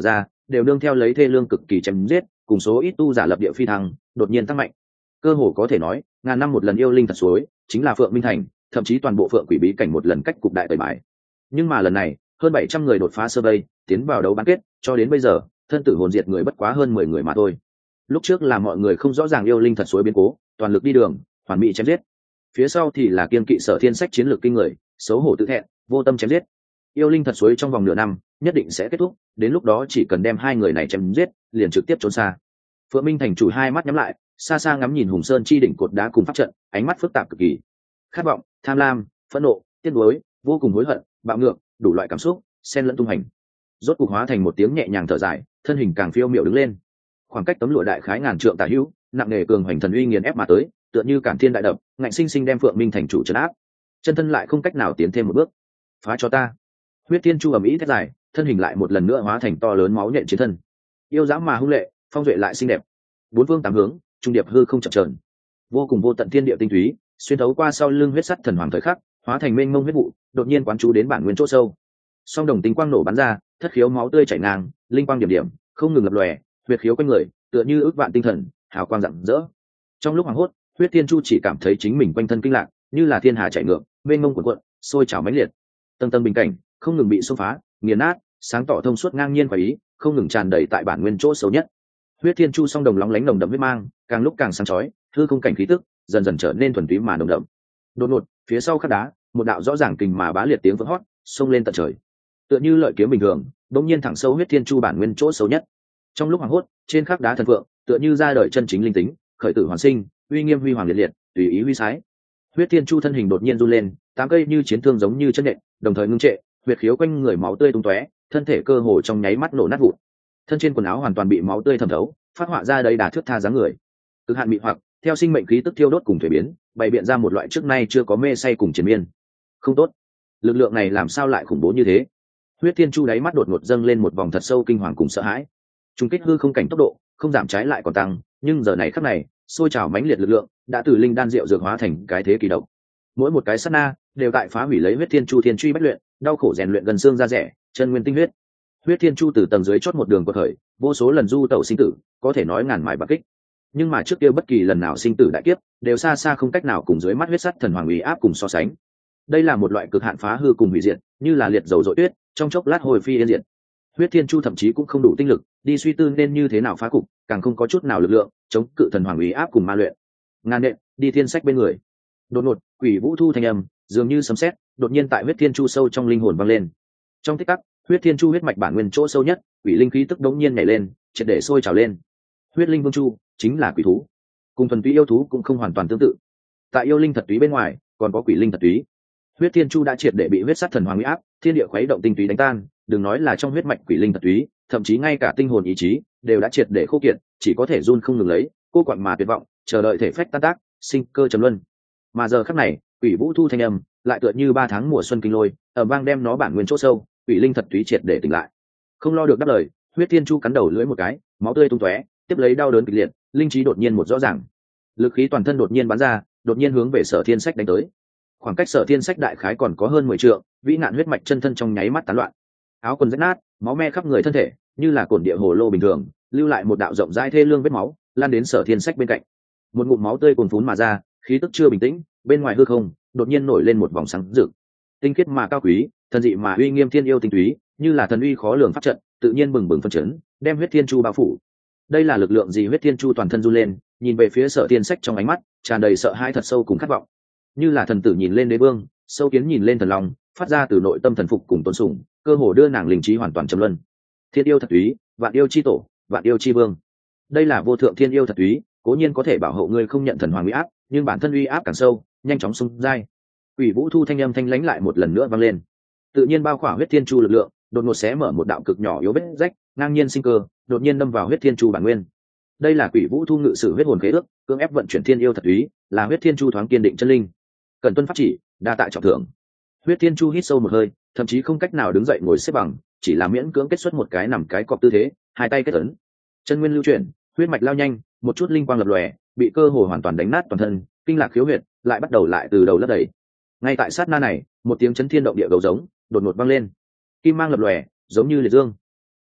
đều nương theo lấy thê lương cực kỳ chém giết, cùng số ít tu giả lập địa phi thăng đột nhiên tăng mạnh. Cơ hồ có thể nói ngàn năm một lần yêu linh thật suối chính là Phượng Minh Thành, thậm chí toàn bộ Phượng Quỷ bí cảnh một lần cách cục đại tẩy bài. Nhưng mà lần này hơn 700 người đột phá sơ vây tiến vào đấu bán kết, cho đến bây giờ thân tử hồn diệt người bất quá hơn 10 người mà thôi. Lúc trước là mọi người không rõ ràng yêu linh thật suối biến cố, toàn lực đi đường hoàn mỹ chém giết. Phía sau thì là kiên kỵ Sở Thiên Sách chiến lược kinh người, xấu hổ tự thẹn, vô tâm chém giết. Yêu linh thật suối trong vòng nửa năm nhất định sẽ kết thúc, đến lúc đó chỉ cần đem hai người này chém giết liền trực tiếp trốn xa. Phượng Minh Thành chủ hai mắt nhắm lại, xa xa ngắm nhìn Hùng Sơn chi đỉnh cột đá cùng pháp trận, ánh mắt phức tạp cực kỳ. Khát vọng, tham lam, phẫn nộ, tiếc nuối, vô cùng hối hận, bạo ngược, đủ loại cảm xúc xen lẫn tung hành. Rốt cục hóa thành một tiếng nhẹ nhàng thở dài, thân hình càng phiêu miểu đứng lên. Khoảng cách tấm lụa đại khái ngàn trượng tả hữu, nặng nề cường hoành thần uy nghiền ép mà tới, tựa như cản thiên đại đập, ngạnh sinh sinh đem Phượng Minh Thành chủ trấn áp. Chân thân lại không cách nào tiến thêm một bước. Phá cho ta! Huyết Thiên Chu ầm ĩ thét dài, thân hình lại một lần nữa hóa thành to lớn máu nhện chiến thân. Yêu dã mà hung lệ, phong duệ lại xinh đẹp. Bốn phương tám hướng, trung điệp hư không chập chờn. Vô cùng vô tận thiên địa tinh túy, xuyên thấu qua sau lưng huyết sắt thần hoàng thời khắc, hóa thành mênh mông huyết vụ, đột nhiên quán chú đến bản nguyên chỗ sâu. Song đồng tinh quang nổ bắn ra, thất khiếu máu tươi chảy ngang, linh quang điểm điểm, không ngừng lập lòe, huyết khiếu quanh người, tựa như ước vạn tinh thần, hào quang rạng rỡ. Trong lúc hoảng hốt, Huyết Thiên Chu chỉ cảm thấy chính mình quanh thân kinh lạc, như là thiên hà chảy ngược, mênh mông cuộn cuộn, sôi trào mãnh liệt. Tầng tầng bình cảnh, không ngừng bị xông phá, nghiền nát, sáng tỏ thông suốt ngang nhiên và ý, không ngừng tràn đầy tại bản nguyên chỗ sâu nhất. Huyết Thiên Chu song đồng lóng lánh nồng đậm huyết mang, càng lúc càng sáng chói, hư không cảnh khí tức dần dần trở nên thuần túy mà nồng đậm. Đột ngột, phía sau khắc đá, một đạo rõ ràng kình mà bá liệt tiếng vỡ hót, xông lên tận trời. Tựa như lợi kiếm bình thường, bỗng nhiên thẳng sâu Huyết Thiên Chu bản nguyên chỗ sâu nhất. Trong lúc hoảng hốt, trên khắc đá thần phượng, tựa như ra đời chân chính linh tính, khởi tử hoàn sinh, uy nghiêm huy hoàng liệt liệt, tùy ý huy sái. Huyết Thiên Chu thân hình đột nhiên run lên, tám cây như chiến thương giống như chân nện, đồng thời ngưng trệ, huyết khiếu quanh người máu tươi tung tóe, thân thể cơ hồ trong nháy mắt nổ nát vụn. Thân trên quần áo hoàn toàn bị máu tươi thẩm thấu, phát họa ra đầy đà thước tha dáng người. Cực hạn mị hoặc, theo sinh mệnh khí tức thiêu đốt cùng thủy biến, bày biện ra một loại trước nay chưa có mê say cùng triền miên. Không tốt, lực lượng này làm sao lại khủng bố như thế? Huyết Thiên Chu đáy mắt đột ngột dâng lên một vòng thật sâu kinh hoàng cùng sợ hãi. Trung kích hư không cảnh tốc độ, không giảm trái lại còn tăng, nhưng giờ này khắc này, sôi trào mãnh liệt lực lượng, đã từ linh đan diệu dược hóa thành cái thế kỳ độc. Mỗi một cái sát na, đều tại phá hủy lấy Huyết Thiên Chu thiên truy bách luyện, đau khổ rèn luyện gần xương da rẻ, chân nguyên tinh huyết. Huyết Thiên Chu từ tầng dưới chót một đường quật khởi, vô số lần du tẩu sinh tử, có thể nói ngàn mài bạc kích. Nhưng mà trước kia bất kỳ lần nào sinh tử đại kiếp, đều xa xa không cách nào cùng dưới mắt huyết sắt thần hoàng uy áp cùng so sánh. Đây là một loại cực hạn phá hư cùng hủy diệt, như là liệt dầu dội tuyết, trong chốc lát hồi phi yên diệt. Huyết Thiên Chu thậm chí cũng không đủ tinh lực đi suy tư nên như thế nào phá cục, càng không có chút nào lực lượng chống cự thần hoàng uy áp cùng ma luyện. Ngàn nện đi thiên sách bên người. Đột ngột, Quỷ Vũ Thu thanh âm dường như sấm sét, đột nhiên tại Huyết Thiên Chu sâu trong linh hồn vang lên. Trong tích tắc, Huyết Thiên Chu huyết mạch bản nguyên chỗ sâu nhất, quỷ linh khí tức đống nhiên nhảy lên, triệt để sôi trào lên. Huyết linh vương chu chính là quỷ thú, cùng thuần túy yêu thú cũng không hoàn toàn tương tự. Tại yêu linh thật túy bên ngoài, còn có quỷ linh thật túy. Huyết Thiên Chu đã triệt để bị huyết sát thần hoàng uy áp, thiên địa khuấy động tinh túy đánh tan, đừng nói là trong huyết mạch quỷ linh thật túy, thậm chí ngay cả tinh hồn ý chí đều đã triệt để khô kiệt, chỉ có thể run không ngừng lấy, cô quặn mà tuyệt vọng, chờ đợi thể phách tan tác, sinh cơ trầm luân. Mà giờ khắc này, Quỷ Vũ Thu thanh âm lại tựa như 3 tháng mùa xuân kinh lôi, ở vang đem nó bản nguyên chỗ sâu, quỷ linh thật túy triệt để tỉnh lại. Không lo được đáp lời, Huyết Thiên Chu cắn đầu lưỡi một cái, máu tươi tung tóe, tiếp lấy đau đớn kịch liệt, linh trí đột nhiên một rõ ràng. Lực khí toàn thân đột nhiên bắn ra, đột nhiên hướng về Sở Thiên Sách đánh tới. Khoảng cách Sở Thiên Sách đại khái còn có hơn 10 trượng, vĩ nạn huyết mạch chân thân trong nháy mắt tán loạn. Áo quần rách nát, máu me khắp người thân thể, như là cồn địa hồ lô bình thường, lưu lại một đạo rộng rãi thê lương vết máu, lan đến Sở Thiên Sách bên cạnh. Một ngụm máu tươi cuồn phún mà ra, khí tức chưa bình tĩnh, bên ngoài hư không đột nhiên nổi lên một vòng sáng rực. Tinh khiết mà cao quý, thần dị mà uy nghiêm thiên yêu tinh túy, như là thần uy khó lường pháp trận, tự nhiên bừng bừng phân chấn, đem Huyết Thiên Chu bao phủ. Đây là lực lượng gì? Huyết Thiên Chu toàn thân run lên, nhìn về phía Sở Thiên Sách trong ánh mắt tràn đầy sợ hãi thật sâu cùng khát vọng, như là thần tử nhìn lên đế vương, sâu kiến nhìn lên thần long, phát ra từ nội tâm thần phục cùng tôn sùng, cơ hồ đưa nàng linh trí hoàn toàn trầm luân. Thiên yêu thật túy, vạn yêu chi tổ, vạn yêu chi vương. Đây là vô thượng thiên yêu thật túy, cố nhiên có thể bảo hộ ngươi không nhận thần hoàng uy áp, nhưng bản thân uy áp càng sâu, nhanh chóng xung dai. Quỷ Vũ Thu thanh âm thanh lãnh lại một lần nữa vang lên. Tự nhiên bao khỏa Huyết Thiên Chu lực lượng, đột ngột xé mở một đạo cực nhỏ yếu vết rách, ngang nhiên sinh cơ, đột nhiên đâm vào Huyết Thiên Chu bản nguyên. Đây là Quỷ Vũ Thu ngự sử huyết hồn khế ước, cưỡng ép vận chuyển thiên yêu thật túy, là Huyết Thiên Chu thoáng kiên định chân linh. Cần tuân pháp chỉ, đa tạ trọng thưởng. Huyết Thiên Chu hít sâu một hơi, thậm chí không cách nào đứng dậy ngồi xếp bằng, chỉ là miễn cưỡng kết xuất một cái nằm cái cọp tư thế, hai tay kết ấn. Chân nguyên lưu chuyển, huyết mạch lao nhanh, một chút linh quang lập lòe, bị cơ hồ hoàn toàn đánh nát toàn thân, kinh lạc khiếu huyệt, lại bắt đầu lại từ đầu lấp đầy. Ngay tại sát na này, một tiếng chấn thiên động địa gầu giống đột ngột vang lên, kim mang lập lòe, giống như liệt dương.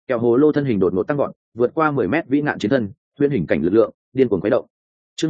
Kẹo hồ lô thân hình đột ngột tăng gọn, vượt qua 10 mét vĩ nạn chiến thân, huyễn hình cảnh lực lượng điên cuồng khuấy động. Chương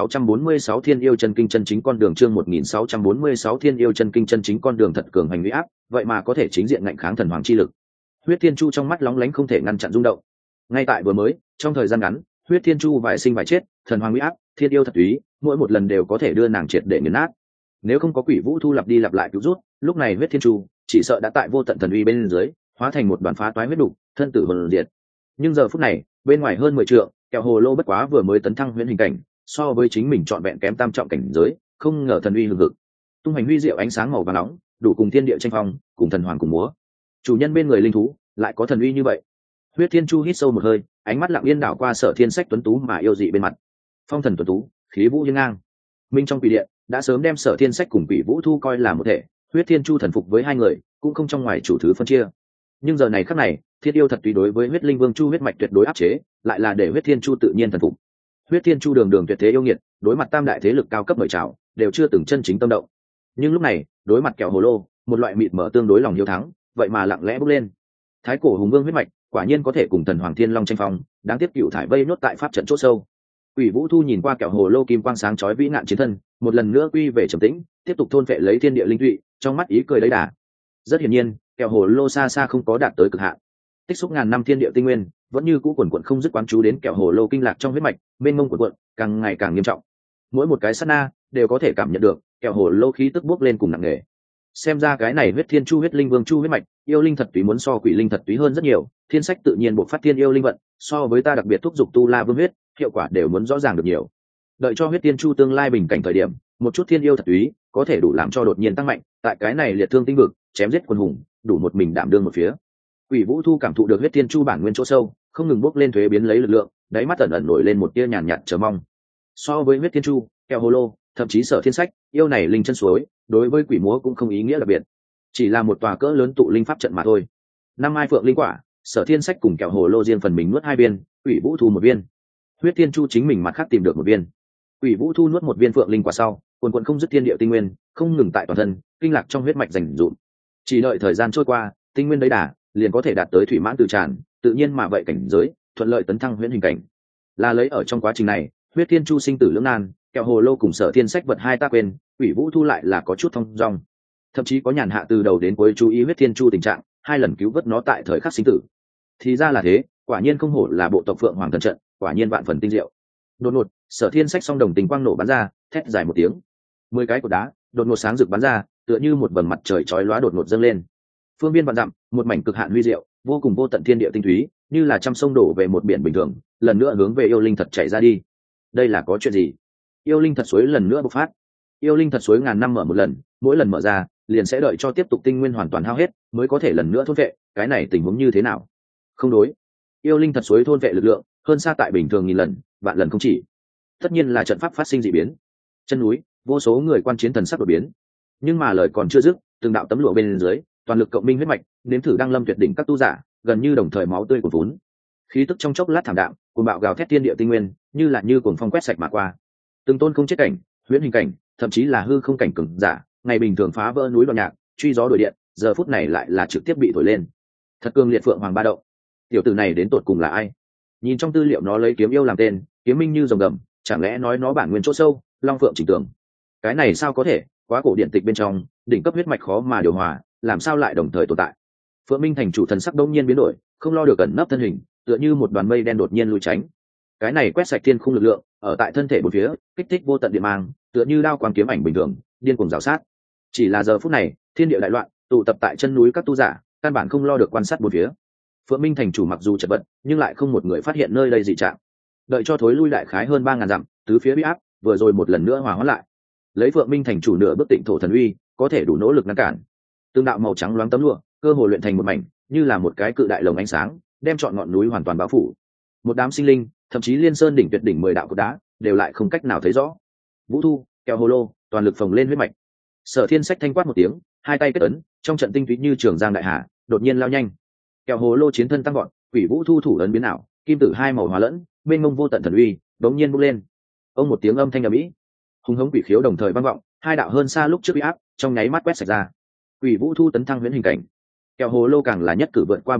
1646 Thiên yêu chân kinh chân chính con đường, chương 1646 Thiên yêu chân kinh chân chính con đường, thật cường hành uy áp, vậy mà có thể chính diện ngạnh kháng thần hoàng chi lực. Huyết Thiên Chu trong mắt lóng lánh không thể ngăn chặn rung động. Ngay tại vừa mới, trong thời gian ngắn, Huyết Thiên Chu vài sinh vài chết, thần hoàng uy áp, thiên yêu thật túy, mỗi một lần đều có thể đưa nàng triệt để nghiền nát. Nếu không có Quỷ Vũ Thu lặp đi lặp lại cứu rút, lúc này Huyết Thiên Chu chỉ sợ đã tại vô tận thần uy bên dưới, hóa thành một đoàn phá toái huyết đục, thân tử hồn diệt. Nhưng giờ phút này, bên ngoài hơn 10 trượng, Kẹo hồ lô bất quá vừa mới tấn thăng huyễn hình cảnh, so với chính mình trọn vẹn kém tam trọng cảnh giới, không ngờ thần uy hừng hực, tung hành huy diệu ánh sáng màu vàng nóng, đủ cùng thiên địa tranh phong, cùng thần hoàng cùng múa. Chủ nhân bên người linh thú lại có thần uy như vậy. Huyết Thiên Chu hít sâu một hơi, ánh mắt lặng yên đảo qua Sở Thiên Sách tuấn tú mà yêu dị bên mặt. Phong thần tuấn tú, khí vũ hiên ngang. Minh trong quỷ điện đã sớm đem Sở Thiên Sách cùng Quỷ Vũ Thu coi là một thể, Huyết Thiên Chu thần phục với hai người, cũng không trong ngoài chủ thứ phân chia. Nhưng giờ này khắc này, Thiên yêu thật tùy đối với Huyết Linh Vương Chu huyết mạch tuyệt đối áp chế, lại là để Huyết Thiên Chu tự nhiên thần phục. Huyết Thiên Chu đường đường tuyệt thế yêu nghiệt, đối mặt tam đại thế lực cao cấp mời chào, đều chưa từng chân chính tâm động. Nhưng lúc này, đối mặt Kẹo hồ lô, một loại mịt mở tương đối lòng hiếu thắng, vậy mà lặng lẽ bốc lên. Thái cổ hùng vương huyết mạch, quả nhiên có thể cùng thần hoàng thiên long tranh phong, đáng tiếc cựu thải vây nhốt tại pháp trận chỗ sâu. Quỷ Vũ Thu nhìn qua Kẹo hồ lô kim quang sáng chói vĩ nạn chiến thân, một lần nữa quy về trầm tĩnh, tiếp tục thôn phệ lấy thiên địa linh tụy, trong mắt ý cười lấy đà. Rất hiển nhiên, Kẹo hồ lô xa xa không có đạt tới cực hạn. Tích xúc ngàn năm thiên địa tinh nguyên, vẫn như cũ quần quần không dứt quán chú đến Kẹo hồ lô kinh lạc trong huyết mạch, mênh mông quần quần, càng ngày càng nghiêm trọng. Mỗi một cái sát na đều có thể cảm nhận được Kẹo hồ lô khí tức bốc lên cùng nặng nề. Xem ra cái này Huyết Thiên Chu huyết linh vương chu huyết mạch, yêu linh thật túy muốn so quỷ linh thật túy hơn rất nhiều. Thiên sách tự nhiên bộ phát thiên yêu linh vận, so với ta đặc biệt thúc giục tu la vương huyết, hiệu quả đều muốn rõ ràng được nhiều. Đợi cho Huyết Thiên Chu tương lai bình cảnh thời điểm, một chút thiên yêu thật túy có thể đủ làm cho đột nhiên tăng mạnh, tại cái này liệt thương tinh vực, chém giết quân hùng, đủ một mình đảm đương một phía. Quỷ Vũ Thu cảm thụ được Huyết Thiên Chu bản nguyên chỗ sâu, không ngừng bốc lên thuế biến lấy lực lượng, đáy mắt ẩn ẩn nổi lên một tia nhàn nhạt chờ mong. So với Huyết Thiên Chu, Kẹo hồ lô, thậm chí Sở Thiên Sách, yêu này linh chân suối, đối với quỷ múa cũng không ý nghĩa đặc biệt, chỉ là một tòa cỡ lớn tụ linh pháp trận mà thôi. Năm mai phượng linh quả, Sở Thiên Sách cùng Kẹo hồ lô riêng phần mình nuốt 2 viên, Quỷ Vũ Thu 1 viên, Huyết Thiên Chu chính mình mặt khác tìm được 1 viên. Quỷ Vũ Thu nuốt 1 viên phượng linh quả sau, quần quần không dứt thiên địa tinh nguyên, không ngừng tại toàn thân, kinh lạc trong huyết mạch rành rụm. Chỉ đợi thời gian trôi qua, tinh nguyên đấy đà, liền có thể đạt tới thủy mãn từ tràn, tự nhiên mà vậy cảnh giới, thuận lợi tấn thăng huyễn hình cảnh. Là lấy ở trong quá trình này, Huyết Thiên Chu sinh tử lưỡng nan, Kẹo hồ lô cùng Sở Thiên Sách vật hai ta quên, Quỷ Vũ Thu lại là có chút thông dong, thậm chí có nhàn hạ từ đầu đến cuối chú ý Huyết Thiên Chu tình trạng, 2 lần cứu vớt nó tại thời khắc sinh tử. Thì ra là thế, quả nhiên không hổ là bộ tộc Phượng Hoàng thần trận, quả nhiên vạn phần tinh diệu. Đột ngột, Sở Thiên Sách song đồng tình quang nổ bắn ra, thét dài một tiếng, 10 cái cột đá đột ngột sáng rực bắn ra, tựa như một vầng mặt trời chói lóa đột ngột dâng lên. Phương viên vạn dặm, một mảnh cực hạn huy diệu, vô cùng vô tận thiên địa tinh túy, như là trăm sông đổ về một biển bình thường, lần nữa hướng về yêu linh thật chảy ra đi. Đây là có chuyện gì? Yêu linh thật suối lần nữa bộc phát. Yêu linh thật suối ngàn năm mở một lần, mỗi lần mở ra liền sẽ đợi cho tiếp tục tinh nguyên hoàn toàn hao hết mới có thể lần nữa thôn vệ. Cái này tình huống như thế nào? Không đối, yêu linh thật suối thôn vệ lực lượng hơn xa tại bình thường nghìn lần, vạn lần không chỉ. Tất nhiên là trận pháp phát sinh dị biến. Chân núi, vô số người quan chiến thần sắc đổi biến. Nhưng mà lời còn chưa dứt, từng đạo tấm lụa bên dưới, toàn lực cộng minh huyết mạch, nếm thử đăng lâm tuyệt đỉnh các tu giả, gần như đồng thời máu tươi cuồn vốn. Khí tức trong chốc lát thảm đạm, cuồng bạo gào thét thiên địa tinh nguyên, như là như cuồng phong quét sạch mà qua. Từng tôn không chết cảnh, huyễn hình cảnh, thậm chí là hư không cảnh cường giả, ngày bình thường phá vỡ núi đoạn nhạc, truy gió đuổi điện, giờ phút này lại là trực tiếp bị thổi lên. Thật cường liệt phượng hoàng ba động. Tiểu tử này đến tột cùng là ai? Nhìn trong tư liệu nó lấy kiếm yêu làm tên, kiếm minh như rồng gầm, chẳng lẽ nói nó bản nguyên chỗ sâu, long phượng chỉnh tường? Cái này sao có thể? Quá cổ điện tịch bên trong, đỉnh cấp huyết mạch khó mà điều hòa, làm sao lại đồng thời tồn tại? Phượng Minh thành chủ thần sắc đông nhiên biến đổi, không lo được ẩn nấp thân hình, tựa như một đoàn mây đen đột nhiên lui tránh. Cái này quét sạch thiên khung lực lượng, ở tại thân thể bốn phía, kích thích vô tận điện mang, tựa như đao quang kiếm ảnh bình thường, điên cuồng rào sát. Chỉ là giờ phút này, thiên địa đại loạn, tụ tập tại chân núi các tu giả, căn bản không lo được quan sát bốn phía. Phượng Minh thành chủ mặc dù chật vật, nhưng lại không một người phát hiện nơi đây dị trạng. Đợi cho thối lui đại khái hơn 3000 dặm, tứ phía uy áp, vừa rồi một lần nữa hòa hoãn lại. Lấy Phượng Minh thành chủ nửa bước tịnh thổ thần uy, có thể đủ nỗ lực ngăn cản. Tương đạo màu trắng loáng tấm lụa, cơ hồ luyện thành một mảnh, như là một cái cự đại lồng ánh sáng, đem trọn ngọn núi hoàn toàn bao phủ. Một đám sinh linh, thậm chí liên sơn đỉnh tuyệt đỉnh 10 đạo cột đá, đều lại không cách nào thấy rõ. Vũ Thu, Kẹo hồ lô, toàn lực phồng lên huyết mạch. Sở Thiên Sách thanh quát một tiếng, hai tay kết ấn, trong trận tinh túy như trường giang đại hà, đột nhiên lao nhanh. Kẹo hồ lô chiến thân tăng gọn, Quỷ Vũ Thu thủ ấn biến ảo, kim tử hai màu hòa lẫn, mênh mông vô tận thần uy, đống nhiên bốc lên. Ông một tiếng âm thanh ầm ĩ, hùng hống quỷ khiếu đồng thời vang vọng, hai đạo hơn xa lúc trước uy áp, trong nháy mắt quét sạch ra. Quỷ Vũ Thu tấn thăng huyễn hình cảnh, Kẹo hồ lô càng là nhất cử vượt qua bình cảnh,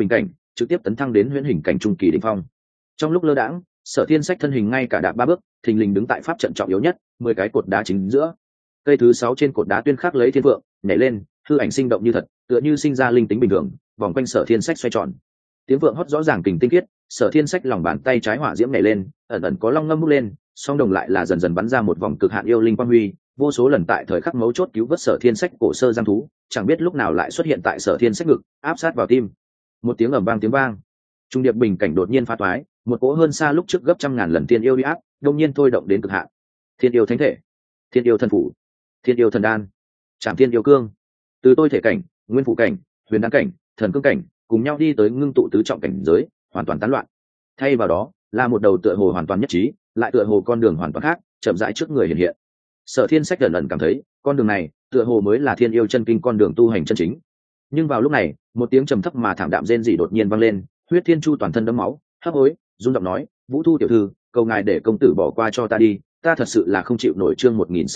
trực tiếp tấn thăng đến huyễn hình cảnh trung kỳ đỉnh phong. Trong lúc lơ đãng, Sở Thiên Sách thân hình ngay cả đạp 3 bước, thình lình đứng tại pháp trận trọng yếu nhất, 10 cái cột đá chính giữa. Cây thứ 6 trên cột đá tuyên khắc lấy thiên vượng, nhảy lên, hư ảnh sinh động như thật, tựa như sinh ra linh tính bình thường, vòng quanh Sở Thiên Sách xoay tròn. Tiếng vượng hót rõ ràng kình tinh khiết, Sở Thiên Sách lòng bàn tay trái hỏa diễm nhảy lên, ẩn ẩn có long ngâm bốc lên, song đồng lại là dần dần bắn ra một vòng cực hạn yêu linh quang huy, vô số lần tại thời khắc mấu chốt cứu vớt Sở Thiên Sách cổ sơ giam thú, chẳng biết lúc nào lại xuất hiện tại Sở Thiên Sách ngực, áp sát vào tim. Một tiếng ầm vang tiếng vang, trung điệp bình cảnh đột nhiên phá toái, một cỗ hơn xa lúc trước gấp trăm ngàn lần tiên yêu uy áp, đột nhiên thôi động đến cực hạn. Thiên yêu thánh thể, thiên yêu thần phủ, thiên yêu thần đan, trảm thiên yêu cương, từ tôi thể cảnh, nguyên phụ cảnh, huyền đan cảnh, thần cương cảnh, cùng nhau đi tới ngưng tụ tứ trọng cảnh giới, hoàn toàn tán loạn. Thay vào đó là một đầu tựa hồ hoàn toàn nhất trí, lại tựa hồ con đường hoàn toàn khác, chậm rãi trước người hiện hiện. Sở Thiên Sách ẩn ẩn cảm thấy, con đường này tựa hồ mới là thiên yêu chân kinh, con đường tu hành chân chính. Nhưng vào lúc này, một tiếng trầm thấp mà thảm đạm rên rỉ đột nhiên vang lên, Huyết Thiên Chu toàn thân đẫm máu, hấp hối, run giọng nói, "Vũ Thu tiểu thư, cầu ngài để công tử bỏ qua cho ta đi, ta thật sự là không chịu nổi." Chương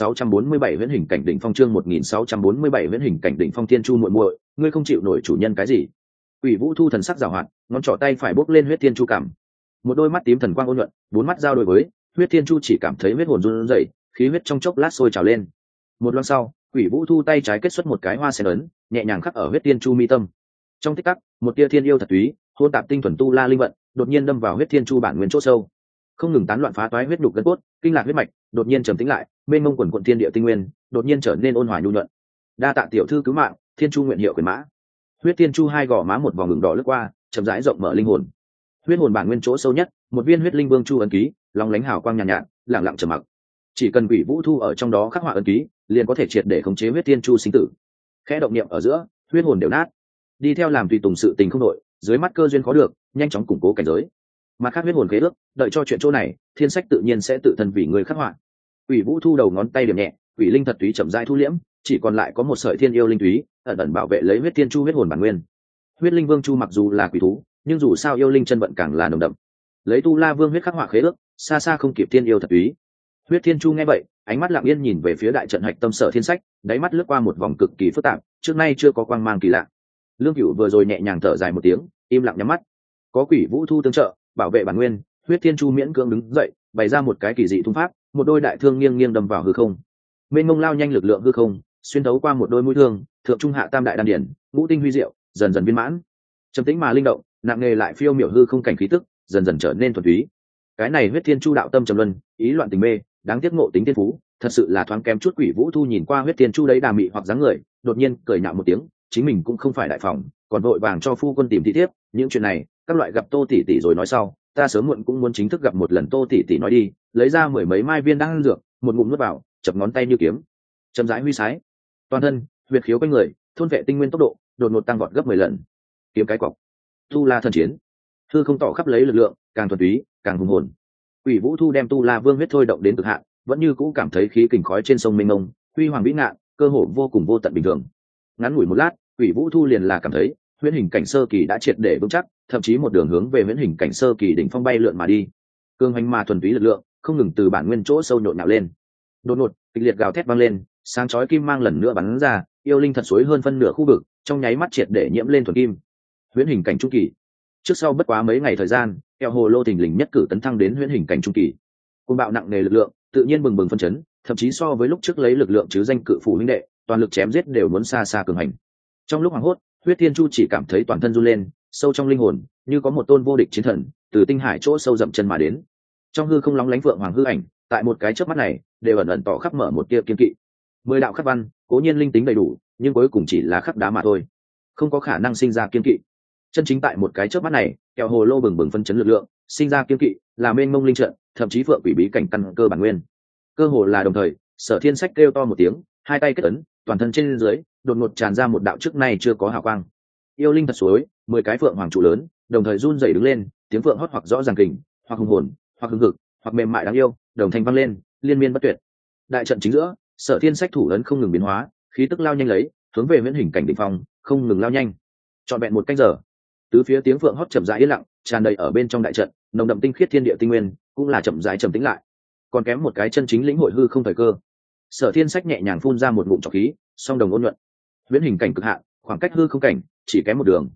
1647 huyễn hình cảnh đỉnh phong, chương 1647 huyễn hình cảnh đỉnh phong. Thiên Chu muội muội, ngươi không chịu nổi chủ nhân cái gì? Quỷ Vũ Thu thần sắc giảo hoạt, ngón trỏ tay phải bốc lên Huyết Thiên Chu cảm. Một đôi mắt tím thần quang ôn nhuận, bốn mắt giao đối với Huyết Thiên Chu, chỉ cảm thấy huyết hồn run rẩy, khí huyết trong chốc lát sôi trào lên. Một loang sau, Quỷ Vũ Thu tay trái kết xuất một cái hoa sen ấn, nhẹ nhàng khắc ở Huyết Thiên Chu mi tâm. Trong tích tắc, một tia thiên yêu thật túy, hôn tạp tinh thuần tu la linh vận, đột nhiên đâm vào Huyết Thiên Chu bản nguyên chỗ sâu, không ngừng tán loạn phá toái huyết nhục gân cốt, kinh lạc huyết mạch, đột nhiên trầm tĩnh lại, mênh mông quần quận thiên địa tinh nguyên, đột nhiên trở nên ôn hòa nhu nhuận. Đa tạ tiểu thư cứu mạng, Thiên Chu nguyện hiệu quyền mã. Huyết Thiên Chu hai gò má một vòng ngừng đỏ lướt qua, chậm rãi rộng mở linh hồn. Huyết hồn bản nguyên chỗ sâu nhất, một viên huyết linh vương chu ấn ký, long lánh hào quang nhàn nhạt, lặng lặng trầm mặc. Chỉ cần Quỷ Vũ Thu ở trong đó khắc họa ấn ký, liền có thể triệt để khống chế Huyết Thiên Chu sinh tử. Khẽ động niệm ở giữa, huyết hồn đều nát. Đi theo làm tùy tùng sự tình không đội, dưới mắt cơ duyên khó được, nhanh chóng củng cố cảnh giới. Mặt khác huyết hồn khế ước, đợi cho chuyện chỗ này, Thiên Sách tự nhiên sẽ tự thân vì người khắc họa. Quỷ Vũ Thu đầu ngón tay điểm nhẹ, quỷ linh thật túy chậm rãi thu liễm, chỉ còn lại có một sợi thiên yêu linh túy, ẩn ẩn bảo vệ lấy Huyết Thiên Chu huyết hồn bản nguyên. Huyết linh vương chu mặc dù là quỷ thú, nhưng dù sao yêu linh chân vận càng là nồng đậm. Lấy tu la vương huyết khắc họa khế ước, xa xa không kịp thiên yêu thật túy. Huyết Thiên Chu nghe vậy, ánh mắt lặng yên nhìn về phía đại trận hạch tâm Sở Thiên Sách, đáy mắt lướt qua một vòng cực kỳ phức tạp, trước nay chưa có quang mang kỳ lạ. Lương Cửu vừa rồi nhẹ nhàng thở dài một tiếng, im lặng nhắm mắt. Có Quỷ Vũ Thu tương trợ, bảo vệ bản nguyên, Huyết Thiên Chu miễn cưỡng đứng dậy, bày ra một cái kỳ dị thung pháp, một đôi đại thương nghiêng nghiêng đâm vào hư không. Mênh mông lao nhanh lực lượng hư không, xuyên thấu qua một đôi mũi thương, thượng trung hạ tam đại đan điển, ngũ tinh huy diệu, dần dần viên mãn. Trầm tĩnh mà linh động, nặng nề lại phiêu miểu hư không cảnh khí tức, dần dần trở nên thuần túy. Cái này Huyết Thiên Chu đạo tâm trầm luân, ý loạn tình mê, đáng tiếc ngộ tính thiên phú, thật sự là thoáng kém chút. Quỷ Vũ Thu nhìn qua Huyết Thiên Chu đấy đà mị hoặc dáng người, đột nhiên cười nhạo một tiếng, chính mình cũng không phải đại phòng, còn vội vàng cho phu quân tìm thị thiếp, những chuyện này, các loại gặp Tô tỷ tỷ rồi nói sau, ta sớm muộn cũng muốn chính thức gặp một lần. Tô tỷ tỷ nói đi, lấy ra mười mấy mai viên đan dược, một ngụm nuốt vào, chập ngón tay như kiếm, chậm rãi huy sái, toàn thân huyệt khiếu quanh người, thôn vệ tinh nguyên tốc độ đột ngột tăng vọt gấp 10 lần. Kiếm cái cọc, tu la thần chiến, hư không tỏ khắp lấy lực lượng, càng thuần túy, càng hùng hồn. Quỷ Vũ Thu đem tu la vương huyết thôi động đến cực hạn, vẫn như cũ cảm thấy khí kình khói trên sông mênh mông, huy hoàng vĩ ngạn, cơ hồ vô cùng vô tận bình thường. Ngắn ngủi một lát, Quỷ Vũ Thu liền là cảm thấy huyễn hình cảnh sơ kỳ đã triệt để vững chắc, thậm chí một đường hướng về huyễn hình cảnh sơ kỳ đỉnh phong bay lượn mà đi. Cương hành mà thuần túy lực lượng không ngừng từ bản nguyên chỗ sâu nhộn nhạo lên. Đột ngột, kịch liệt gào thét vang lên, sáng chói kim mang lần nữa bắn ra, yêu linh thật suối hơn phân nửa khu vực, trong nháy mắt triệt để nhiễm lên thuần kim. Huyễn hình cảnh trung kỳ. Trước sau bất quá mấy ngày thời gian, kẹo hồ lô thình lình nhất cử tấn thăng đến huyễn hình cảnh trung kỳ. Côn bạo nặng nề lực lượng, tự nhiên bừng bừng phân chấn, thậm chí so với lúc trước lấy lực lượng chứ danh cự phủ huynh đệ, toàn lực chém giết đều muốn xa xa cường hành. Trong lúc hoảng hốt, Huyết Thiên Chu chỉ cảm thấy toàn thân run lên, sâu trong linh hồn, như có một tôn vô địch chiến thần từ tinh hải chỗ sâu dậm chân mà đến. Trong hư không lóng lánh vượng hoàng hư ảnh, tại một cái chớp mắt này, đều ẩn ẩn tỏ khắp mở một tia kiên kỵ. 10 đạo khắc văn, cố nhiên linh tính đầy đủ, nhưng cuối cùng chỉ là khắc đá mà thôi, không có khả năng sinh ra kiên kỵ. Chân chính tại một cái chớp mắt này, kẹo hồ lô bừng bừng phân chấn lực lượng, sinh ra kiên kỵ, là mênh mông linh trận, thậm chí vượng quỷ bí cảnh căn cơ bản nguyên. Cơ hồ là đồng thời, Sở Thiên Sách kêu to một tiếng, hai tay kết ấn, toàn thân trên dưới đột ngột tràn ra một đạo trước nay chưa có hào quang. Yêu linh thật suối, 10 cái phượng hoàng trụ lớn, đồng thời run rẩy đứng lên, tiếng phượng hót hoặc rõ ràng kình, hoặc hùng hồn, hoặc hưng hực, hoặc mềm mại đáng yêu, đồng thanh vang lên, liên miên bất tuyệt. Đại trận chính giữa, Sở Thiên Sách thủ ấn không ngừng biến hóa, khí tức lao nhanh lấy, hướng về huyễn hình cảnh đỉnh phong, không ngừng lao nhanh. Trọn vẹn một canh giờ, tứ phía tiếng phượng hót chậm rãi yên lặng, tràn đầy ở bên trong đại trận, nồng đậm tinh khiết thiên địa tinh nguyên, cũng là chậm rãi trầm tĩnh lại. Còn kém một cái chân chính lĩnh hội hư không thời cơ. Sở Thiên Sách nhẹ nhàng phun ra một ngụm trọc khí, song đồng ôn nhuận. Huyễn hình cảnh cực hạn, khoảng cách hư không cảnh chỉ kém một đường.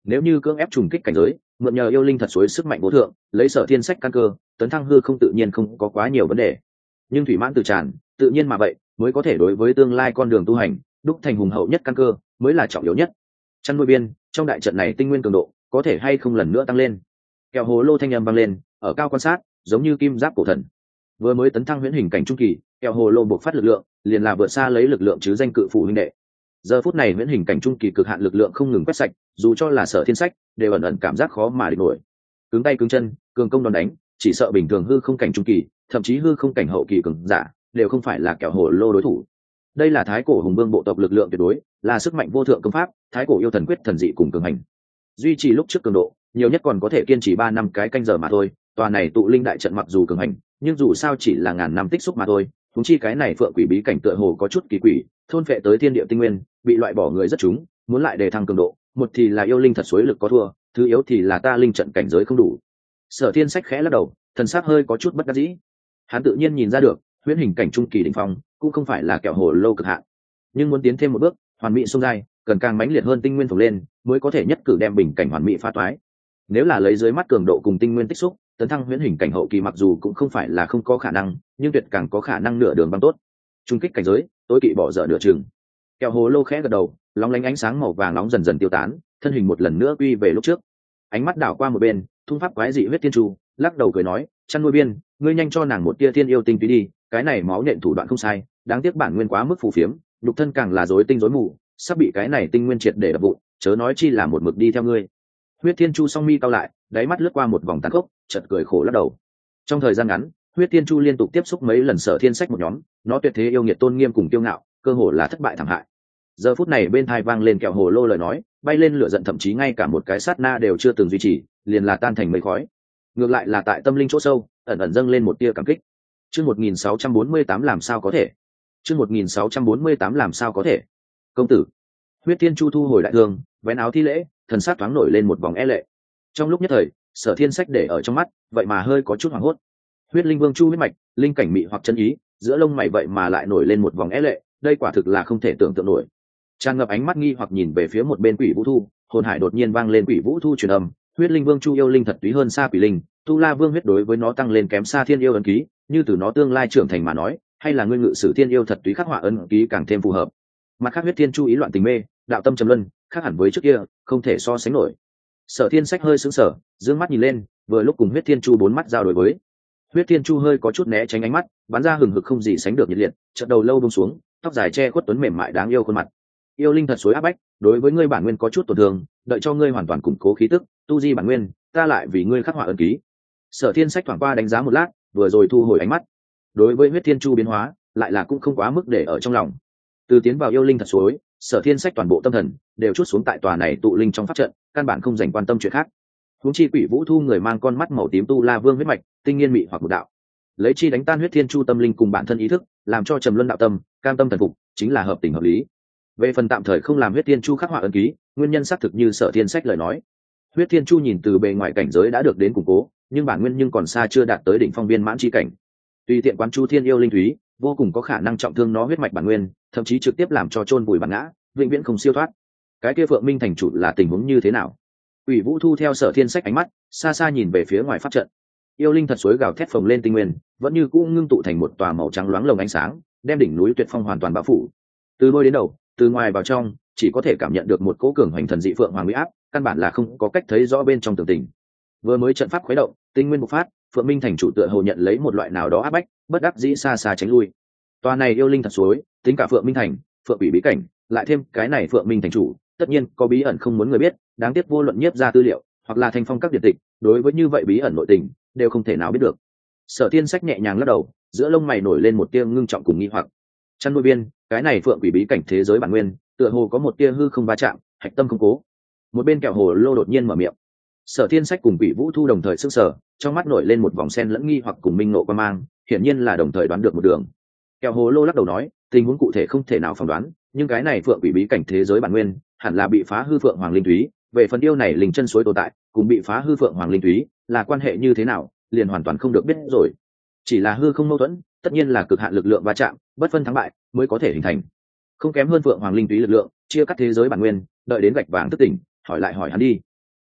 Nếu như cưỡng ép trùng kích cảnh giới, mượn nhờ yêu linh thật suối sức mạnh vô thượng, lấy Sở Thiên Sách căn cơ, tấn thăng hư không tự nhiên không có quá nhiều vấn đề. Nhưng thủy mãn từ tràn, tự nhiên mà vậy, mới có thể đối với tương lai con đường tu hành, đúc thành hùng hậu nhất căn cơ, mới là trọng yếu nhất. Chăn nuôi biên, trong đại trận này tinh nguyên cường độ, có thể hay không lần nữa tăng lên. Kẹo hồ lô thanh âm vang lên, ở cao quan sát, giống như kim giáp cổ thần. Vừa mới tấn thăng huyễn hình cảnh trung kỳ, kẹo hồ lô buộc phát lực lượng, liền là vượt xa lấy lực lượng chứ danh cự phủ huynh đệ. Giờ phút này huyễn hình cảnh trung kỳ cực hạn lực lượng không ngừng quét sạch, dù cho là Sở Thiên Sách, đều ẩn ẩn cảm giác khó mà địch nổi. Cứng tay cứng chân, cường công đòn đánh, chỉ sợ bình thường hư không cảnh trung kỳ, thậm chí hư không cảnh hậu kỳ cường giả, đều không phải là kẹo hồ lô đối thủ. Đây là thái cổ hùng vương bộ tộc lực lượng tuyệt đối, là sức mạnh vô thượng công pháp, thái cổ yêu thần quyết thần dị cùng cường hành. Duy trì lúc trước cường độ, nhiều nhất còn có thể kiên trì 3 năm cái canh giờ mà thôi. Tòa này tụ linh đại trận mặc dù cường hành, nhưng dù sao chỉ là ngàn năm tích xúc mà thôi. Huống chi cái này phượng quỷ bí cảnh tựa hồ có chút kỳ quỷ, thôn phệ tới thiên địa tinh nguyên, bị loại bỏ người rất chúng, muốn lại đề thăng cường độ, một thì là yêu linh thật suối lực có thua, thứ yếu thì là ta linh trận cảnh giới không đủ. Sở Thiên Sách khẽ lắc đầu, thần sắc hơi có chút bất đắc dĩ. Hắn tự nhiên nhìn ra được, huyễn hình cảnh trung kỳ đỉnh phong cũng không phải là kẹo hồ lâu cực hạn, nhưng muốn tiến thêm một bước, hoàn mỹ sông dai, cần càng mãnh liệt hơn tinh nguyên phồng lên, mới có thể nhất cử đem bình cảnh hoàn mỹ phá toái. Nếu là lấy dưới mắt cường độ cùng tinh nguyên tích xúc, tấn thăng huyễn hình cảnh hậu kỳ mặc dù cũng không phải là không có khả năng, nhưng tuyệt càng có khả năng nửa đường băng tốt. Trung kích cảnh giới, tối kỵ bỏ dở nửa chừng. Kẹo hồ lô khẽ gật đầu, lóng lánh ánh sáng màu vàng nóng dần dần tiêu tán, thân hình một lần nữa quy về lúc trước. Ánh mắt đảo qua một bên, thung pháp quái dị huyết thiên chu, lắc đầu cười nói, chăn nuôi biên, ngươi nhanh cho nàng một tia thiên yêu tinh túy đi, cái này máu nện thủ đoạn không sai, đáng tiếc bản nguyên quá mức phù phiếm, nhục thân càng là rối tinh rối mù, sắp bị cái này tinh nguyên triệt để đập vụn, chớ nói chi là một mực đi theo ngươi. Huyết thiên chu song mi cau lại, đáy mắt lướt qua một vòng tàn khốc, chợt cười khổ lắc đầu. Trong thời gian ngắn, huyết thiên chu liên tục tiếp xúc mấy lần Sở Thiên Sách một nhóm, nó tuyệt thế yêu nghiệt tôn nghiêm cùng kiêu ngạo, cơ hồ là thất bại thảm hại. Giờ phút này bên tai vang lên kẹo hồ lô lời nói, bay lên lửa giận, thậm chí ngay cả một cái sát na đều chưa từng duy trì, liền là tan thành mây khói. Ngược lại là tại tâm linh chỗ sâu, ẩn ẩn dâng lên một tia cảm kích. Chương 1648 làm sao có thể? Chương 1648 làm sao có thể? Công tử. Huyết Thiên Chu thu hồi đại thương, vén áo thi lễ, thần sắc thoáng nổi lên một vòng e lệ. Trong lúc nhất thời, Sở Thiên Sách để ở trong mắt, vậy mà hơi có chút hoảng hốt. Huyết Linh Vương Chu huyết mạch, linh cảnh mị hoặc chân ý, giữa lông mày vậy mà lại nổi lên một vòng e lệ, đây quả thực là không thể tưởng tượng nổi. Tràn ngập ánh mắt nghi hoặc nhìn về phía một bên Quỷ Vũ Thu, hồn hải đột nhiên vang lên Quỷ Vũ Thu truyền âm, Huyết Linh Vương Chu yêu linh thật túy hơn xa quỷ linh, Tu La Vương huyết đối với nó tăng lên kém xa thiên yêu ấn ký, như từ nó tương lai trưởng thành mà nói, hay là ngươi ngự sử thiên yêu thật túy khắc họa ấn ký càng thêm phù hợp. Mặt khác Huyết Thiên Chu ý loạn tình mê, đạo tâm trầm luân, khác hẳn với trước kia, không thể so sánh nổi. Sở Thiên Sách hơi sững sờ, dương mắt nhìn lên, vừa lúc cùng Huyết Thiên Chu bốn mắt giao đối với. Huyết Thiên Chu hơi có chút né tránh ánh mắt, bắn ra hừng hực không gì sánh được nhiệt liệt, chợt đầu lâu buông xuống, tóc dài che khuất tuấn mềm mại đáng yêu khuôn mặt. Yêu linh thật suối áp bách, đối với ngươi bản nguyên có chút tổn thương, đợi cho ngươi hoàn toàn củng cố khí tức, tu di bản nguyên, ta lại vì ngươi khắc họa ấn ký. Sở Thiên Sách thoáng qua đánh giá một lát, vừa rồi thu hồi ánh mắt. Đối với Huyết Thiên Chu biến hóa, lại là cũng không quá mức để ở trong lòng. Từ tiến vào yêu linh thật suối, Sở Thiên Sách toàn bộ tâm thần đều chút xuống tại tòa này tụ linh trong pháp trận, căn bản không dành quan tâm chuyện khác. Huống chi Quỷ Vũ Thu người mang con mắt màu tím Tu La Vương huyết mạch, tinh nghiên mị hoặc một đạo, lấy chi đánh tan Huyết Thiên Chu tâm linh cùng bản thân ý thức, làm cho trầm luân đạo tâm, cam tâm thần phục, chính là hợp tình hợp lý. Về phần tạm thời không làm Huyết Thiên Chu khắc họa ấn ký, nguyên nhân xác thực như Sở Thiên Sách lời nói. Huyết Thiên Chu nhìn từ bề ngoài cảnh giới đã được đến củng cố, nhưng bản nguyên nhưng còn xa chưa đạt tới đỉnh phong viên mãn chi cảnh. Tùy tiện quán chu thiên yêu linh thúy, vô cùng có khả năng trọng thương nó huyết mạch bản nguyên, thậm chí trực tiếp làm cho chôn vùi bản ngã, vĩnh viễn không siêu thoát. Cái kia Phượng Minh thành chủ là tình huống như thế nào? Quỷ Vũ Thu theo Sở Thiên Sách ánh mắt, xa xa nhìn về phía ngoài pháp trận. Yêu linh thật suối gào thét phồng lên tinh nguyên, vẫn như cũ ngưng tụ thành một tòa màu trắng loáng lồng ánh sáng, đem đỉnh núi Tuyệt Phong hoàn toàn bao phủ. Từ đôi đến đầu, từ ngoài vào trong, chỉ có thể cảm nhận được một cỗ cường hoành thần dị phượng hoàng uy áp, căn bản là không có cách thấy rõ bên trong tường tình. Vừa mới trận pháp khuấy động, tinh nguyên bộc phát, Phượng Minh thành chủ tựa hồ nhận lấy một loại nào đó áp bách, bất đắc dĩ xa xa tránh lui. Tòa này yêu linh thật suối, tính cả Phượng Minh thành, Phượng Quỷ bí cảnh, lại thêm cái này Phượng Minh thành chủ, tất nhiên có bí ẩn không muốn người biết, đáng tiếc vô luận nhiếp ra tư liệu, hoặc là thành phong các điện tịch, đối với như vậy bí ẩn nội tình, đều không thể nào biết được. Sở Thiên Sách nhẹ nhàng lắc đầu, giữa lông mày nổi lên một tia ngưng trọng cùng nghi hoặc. Chăn nuôi biên, cái này Phượng Quỷ bí cảnh thế giới bản nguyên, tựa hồ có một tia hư không va chạm, hạch tâm không cố. Một bên kẹo hồ lô đột nhiên mở miệng. Sở Thiên Sách cùng Quỷ Vũ Thu đồng thời sững sờ, trong mắt nổi lên một vòng sen lẫn nghi hoặc cùng minh nộ quan mang, hiển nhiên là đồng thời đoán được một đường. Kẹo hồ lô lắc đầu nói, tình huống cụ thể không thể nào phỏng đoán, nhưng cái này Phượng Quỷ bí cảnh thế giới bản nguyên, hẳn là bị phá hư Phượng Hoàng linh thúy, về phần yêu này linh chân suối tồn tại, cùng bị phá hư Phượng Hoàng linh thúy, là quan hệ như thế nào, liền hoàn toàn không được biết rồi. Chỉ là hư không mâu thuẫn, tất nhiên là cực hạn lực lượng va chạm, bất phân thắng bại, mới có thể hình thành. Không kém hơn Phượng Hoàng linh túy lực lượng, chia cắt thế giới bản nguyên, đợi đến gạch vàng thức tỉnh, hỏi lại hỏi hắn đi.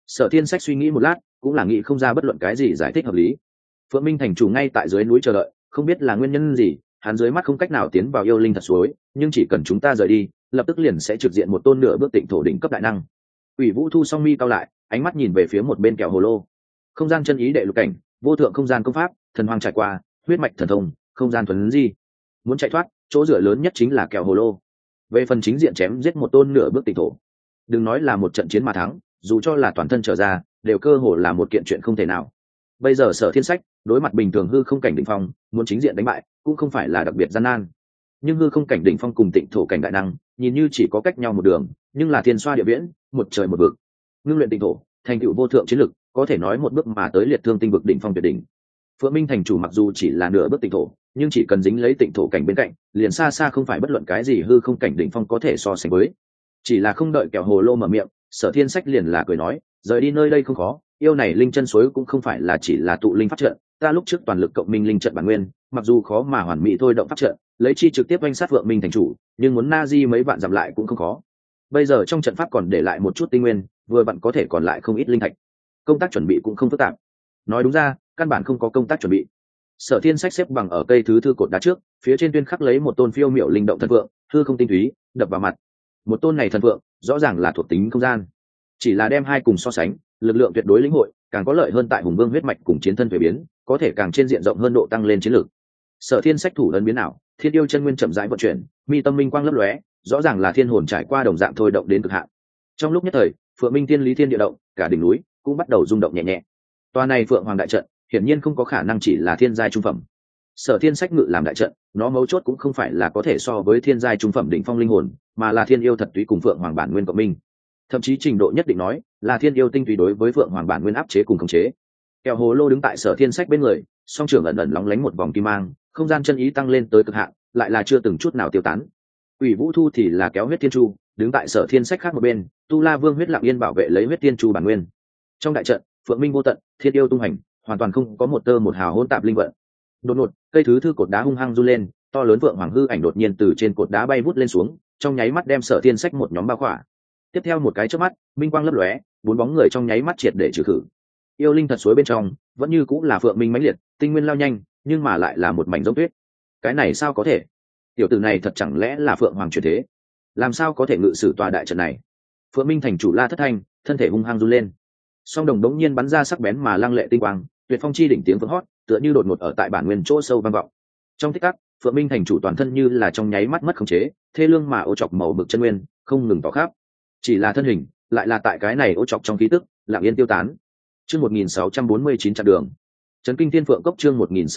Sở Thiên Sách suy nghĩ một lát, cũng là nghĩ không ra bất luận cái gì giải thích hợp lý. Phượng Minh thành chủ ngay tại dưới núi chờ đợi, không biết là nguyên nhân gì, hắn dưới mắt không cách nào tiến vào yêu linh thật suối, nhưng chỉ cần chúng ta rời đi, lập tức liền sẽ trực diện một tôn nửa bước tịnh thổ đỉnh cấp đại năng. Ủy Vũ Thu song mi cao lại, ánh mắt nhìn về phía một bên kẹo hồ lô. Không gian chân ý đệ lục cảnh, vô thượng không gian công pháp, thần hoang trải qua, huyết mạch thần thông, không gian thuần di. Muốn chạy thoát, chỗ dựa lớn nhất chính là kẹo hồ lô. Về phần chính diện chém giết một tôn nửa bước tịnh thổ, đừng nói là một trận chiến mà thắng, dù cho là toàn thân trở ra, đều cơ hồ là một kiện chuyện không thể nào. Bây giờ Sở Thiên Sách đối mặt bình thường hư không cảnh đỉnh phong, muốn chính diện đánh bại cũng không phải là đặc biệt gian nan. Nhưng hư không cảnh đỉnh phong cùng tịnh thổ cảnh đại năng, nhìn như chỉ có cách nhau một đường, nhưng là thiên xoa địa viễn, một trời một vực. Ngưng luyện tịnh thổ, thành tựu vô thượng chiến lực, có thể nói một bước mà tới liệt thương tinh vực đỉnh phong tuyệt đỉnh. Phượng Minh thành chủ mặc dù chỉ là nửa bước tịnh thổ, nhưng chỉ cần dính lấy tịnh thổ cảnh bên cạnh, liền xa xa không phải bất luận cái gì hư không cảnh đỉnh phong có thể so sánh với. Chỉ là không đợi kẹo hồ lô mở miệng, Sở Thiên Sách liền là cười nói, rời đi nơi đây không khó, yêu này linh chân suối cũng không phải là chỉ là tụ linh pháp trận, ta lúc trước toàn lực cộng minh linh trận bản nguyên, mặc dù khó mà hoàn mỹ thôi động pháp trận, lấy chi trực tiếp oanh sát Phượng Minh thành chủ, nhưng muốn na di mấy vạn dặm lại cũng không khó. Bây giờ trong trận pháp còn để lại một chút tinh nguyên, vừa vặn có thể còn lại không ít linh thạch. Công tác chuẩn bị cũng không phức tạp. Nói đúng ra, căn bản không có công tác chuẩn bị. Sở Thiên Sách xếp bằng ở cây thứ thư cột đá trước, phía trên tuyên khắc lấy một tôn phiêu miểu linh động thần vượng, hư không tinh túy, đập vào mặt. Một tôn này thần vượng, rõ ràng là thuộc tính không gian. Chỉ là đem hai cùng so sánh, lực lượng tuyệt đối lĩnh hội, càng có lợi hơn tại hùng vương huyết mạch cùng chiến thân về biến, có thể càng trên diện rộng hơn độ tăng lên chiến lược. Sở Thiên Sách thủ ấn biến ảo, thiên yêu chân nguyên chậm rãi vận chuyển, mi tâm minh quang lấp lóe, rõ ràng là thiên hồn trải qua đồng dạng thôi động đến cực hạn. Trong lúc nhất thời, Phượng Minh Thiên Lý Thiên địa động, cả đỉnh núi cũng bắt đầu rung động nhẹ nhẹ. Toa này Phượng Hoàng đại trận, hiển nhiên không có khả năng chỉ là thiên giai trung phẩm. Sở Thiên Sách ngự làm đại trận, nó mấu chốt cũng không phải là có thể so với thiên giai trung phẩm đỉnh phong linh hồn, mà là thiên yêu thật túy cùng Phượng Hoàng bản nguyên cộng minh. Thậm chí trình độ nhất định nói, là thiên yêu tinh túy đối với Phượng Hoàng bản nguyên áp chế cùng khống chế. Kẹo hồ lô đứng tại Sở Thiên Sách bên người, song trường ẩn ẩn lóng lánh một vòng kim mang, không gian chân ý tăng lên tới cực hạn, lại là chưa từng chút nào tiêu tán. Ủy Vũ Thu thì là kéo huyết thiên chu, đứng tại Sở Thiên Sách khác một bên, Tu La Vương huyết lặng yên bảo vệ lấy huyết thiên chu bản nguyên. Trong đại trận, Phượng Minh vô tận, thiên yêu tung hành, hoàn toàn không có một tơ một hào hỗn tạp linh vận. Đột ngột, cây thứ thư cột đá hung hăng du lên, to lớn Phượng Hoàng hư ảnh đột nhiên từ trên cột đá bay vút lên xuống, trong nháy mắt đem Sở Thiên Sách một nhóm bao khỏa. Tiếp theo một cái chớp mắt, minh quang lấp lóe, bốn bóng người trong nháy mắt triệt để trừ khử. Yêu linh thật suối bên trong, vẫn như cũng là Phượng Minh mãnh liệt, tinh nguyên lao nhanh, nhưng mà lại là một mảnh giống tuyết. Cái này sao có thể? Tiểu tử này thật chẳng lẽ là Phượng Hoàng truyền thế? Làm sao có thể ngự sử tòa đại trận này? Phượng Minh thành chủ La thất thanh, thân thể hung hăng run lên. Song đồng đống nhiên bắn ra sắc bén mà lăng lệ tinh quang, tuyệt phong chi đỉnh tiếng vỡ hót, tựa như đột ngột ở tại bản nguyên chỗ sâu vang vọng. Trong tích tắc, Phượng Minh thành chủ toàn thân như là trong nháy mắt mất khống chế, thê lương mà ô chọc màu mực chân nguyên, không ngừng tỏ khắp. Chỉ là thân hình, lại là tại cái này ô chọc trong khí tức, lặng yên tiêu tán. Chương 1649 chặn đường. Trấn Kinh Thiên Phượng Cốc chương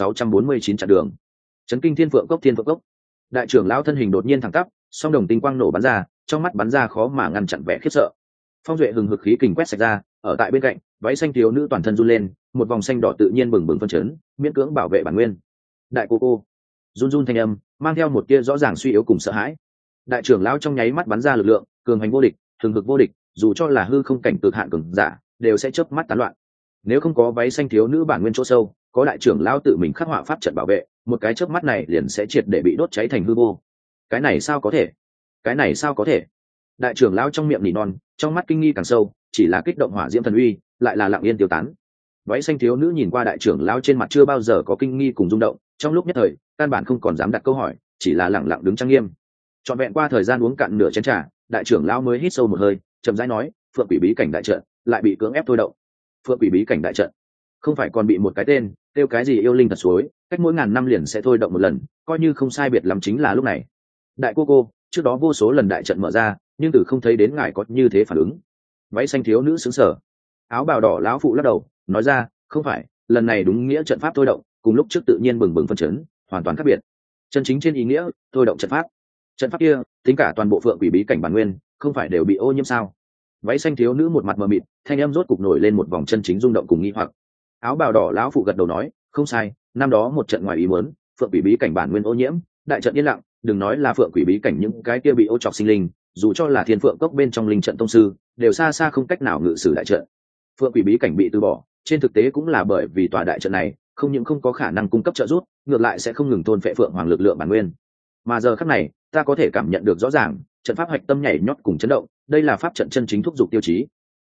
1649 chặn đường. Trấn Kinh Thiên Phượng Cốc Thiên Phượng Cốc. Đại trưởng lão thân hình đột nhiên thẳng tắp, song đồng tinh quang nổ bắn ra, trong mắt bắn ra khó mà ngăn chặn vẻ khiếp sợ. Phong duệ hừng hực khí kình quét sạch ra, ở tại bên cạnh, váy xanh thiếu nữ toàn thân run lên, một vòng xanh đỏ tự nhiên bừng bừng phân chấn, miễn cưỡng bảo vệ bản nguyên. Đại cô, run run thanh âm, mang theo một tia rõ ràng suy yếu cùng sợ hãi. Đại trưởng lão trong nháy mắt bắn ra lực lượng, cường hành vô địch, hừng hực vô địch, dù cho là hư không cảnh cực hạn cường giả, đều sẽ chớp mắt tán loạn. Nếu không có váy xanh thiếu nữ bản nguyên chỗ sâu, có đại trưởng lão tự mình khắc họa pháp trận bảo vệ, một cái chớp mắt này liền sẽ triệt để bị đốt cháy thành hư vô. Cái này sao có thể? Cái này sao có thể? Đại trưởng lão trong miệng nỉ non, trong mắt kinh nghi càng sâu, chỉ là kích động hỏa diễm thần uy, lại là lặng yên tiêu tán. Váy xanh thiếu nữ nhìn qua đại trưởng lão trên mặt chưa bao giờ có kinh nghi cùng rung động, trong lúc nhất thời, căn bản không còn dám đặt câu hỏi, chỉ là lặng lặng đứng trang nghiêm. Trọn vẹn qua thời gian uống cạn nửa chén trà, đại trưởng lão mới hít sâu một hơi, chậm rãi nói, Phượng Quỷ bí cảnh đại trận lại bị cưỡng ép thôi động. Phượng Quỷ bí cảnh đại trận, không phải còn bị một cái tên, kêu cái gì yêu linh thật suối, cách mỗi ngàn năm liền sẽ thôi động một lần, coi như không sai biệt lắm chính là lúc này. Đại cô, trước đó vô số lần đại trận mở ra, nhưng từ không thấy đến ngài có như thế phản ứng. Váy xanh thiếu nữ sững sờ. Áo bào đỏ lão phụ lắc đầu, nói ra, không phải, lần này đúng nghĩa trận pháp thôi động, cùng lúc trước tự nhiên bừng bừng phân chấn, hoàn toàn khác biệt. Chân chính trên ý nghĩa, thôi động trận pháp. Trận pháp kia, tính cả toàn bộ Phượng Quỷ bí cảnh bản nguyên, không phải đều bị ô nhiễm sao? Váy xanh thiếu nữ một mặt mờ mịt, thanh âm rốt cục nổi lên một vòng chân chính rung động cùng nghi hoặc. Áo bào đỏ lão phụ gật đầu nói, không sai, năm đó một trận ngoài ý muốn, Phượng Quỷ bí cảnh bản nguyên ô nhiễm, đại trận yên lặng, đừng nói là Phượng Quỷ bí cảnh những cái kia bị ô chọc sinh linh, dù cho là Thiên Phượng cốc bên trong linh trận tông sư, đều xa xa không cách nào ngự sử đại trận. Phượng Quỷ bí cảnh bị từ bỏ, trên thực tế cũng là bởi vì tòa đại trận này không những không có khả năng cung cấp trợ giúp, ngược lại sẽ không ngừng thôn phệ Phượng Hoàng lực lượng bản nguyên. Mà giờ khắc này, ta có thể cảm nhận được rõ ràng, trận pháp hạch tâm nhảy nhót cùng chấn động, đây là pháp trận chân chính thúc dục tiêu chí.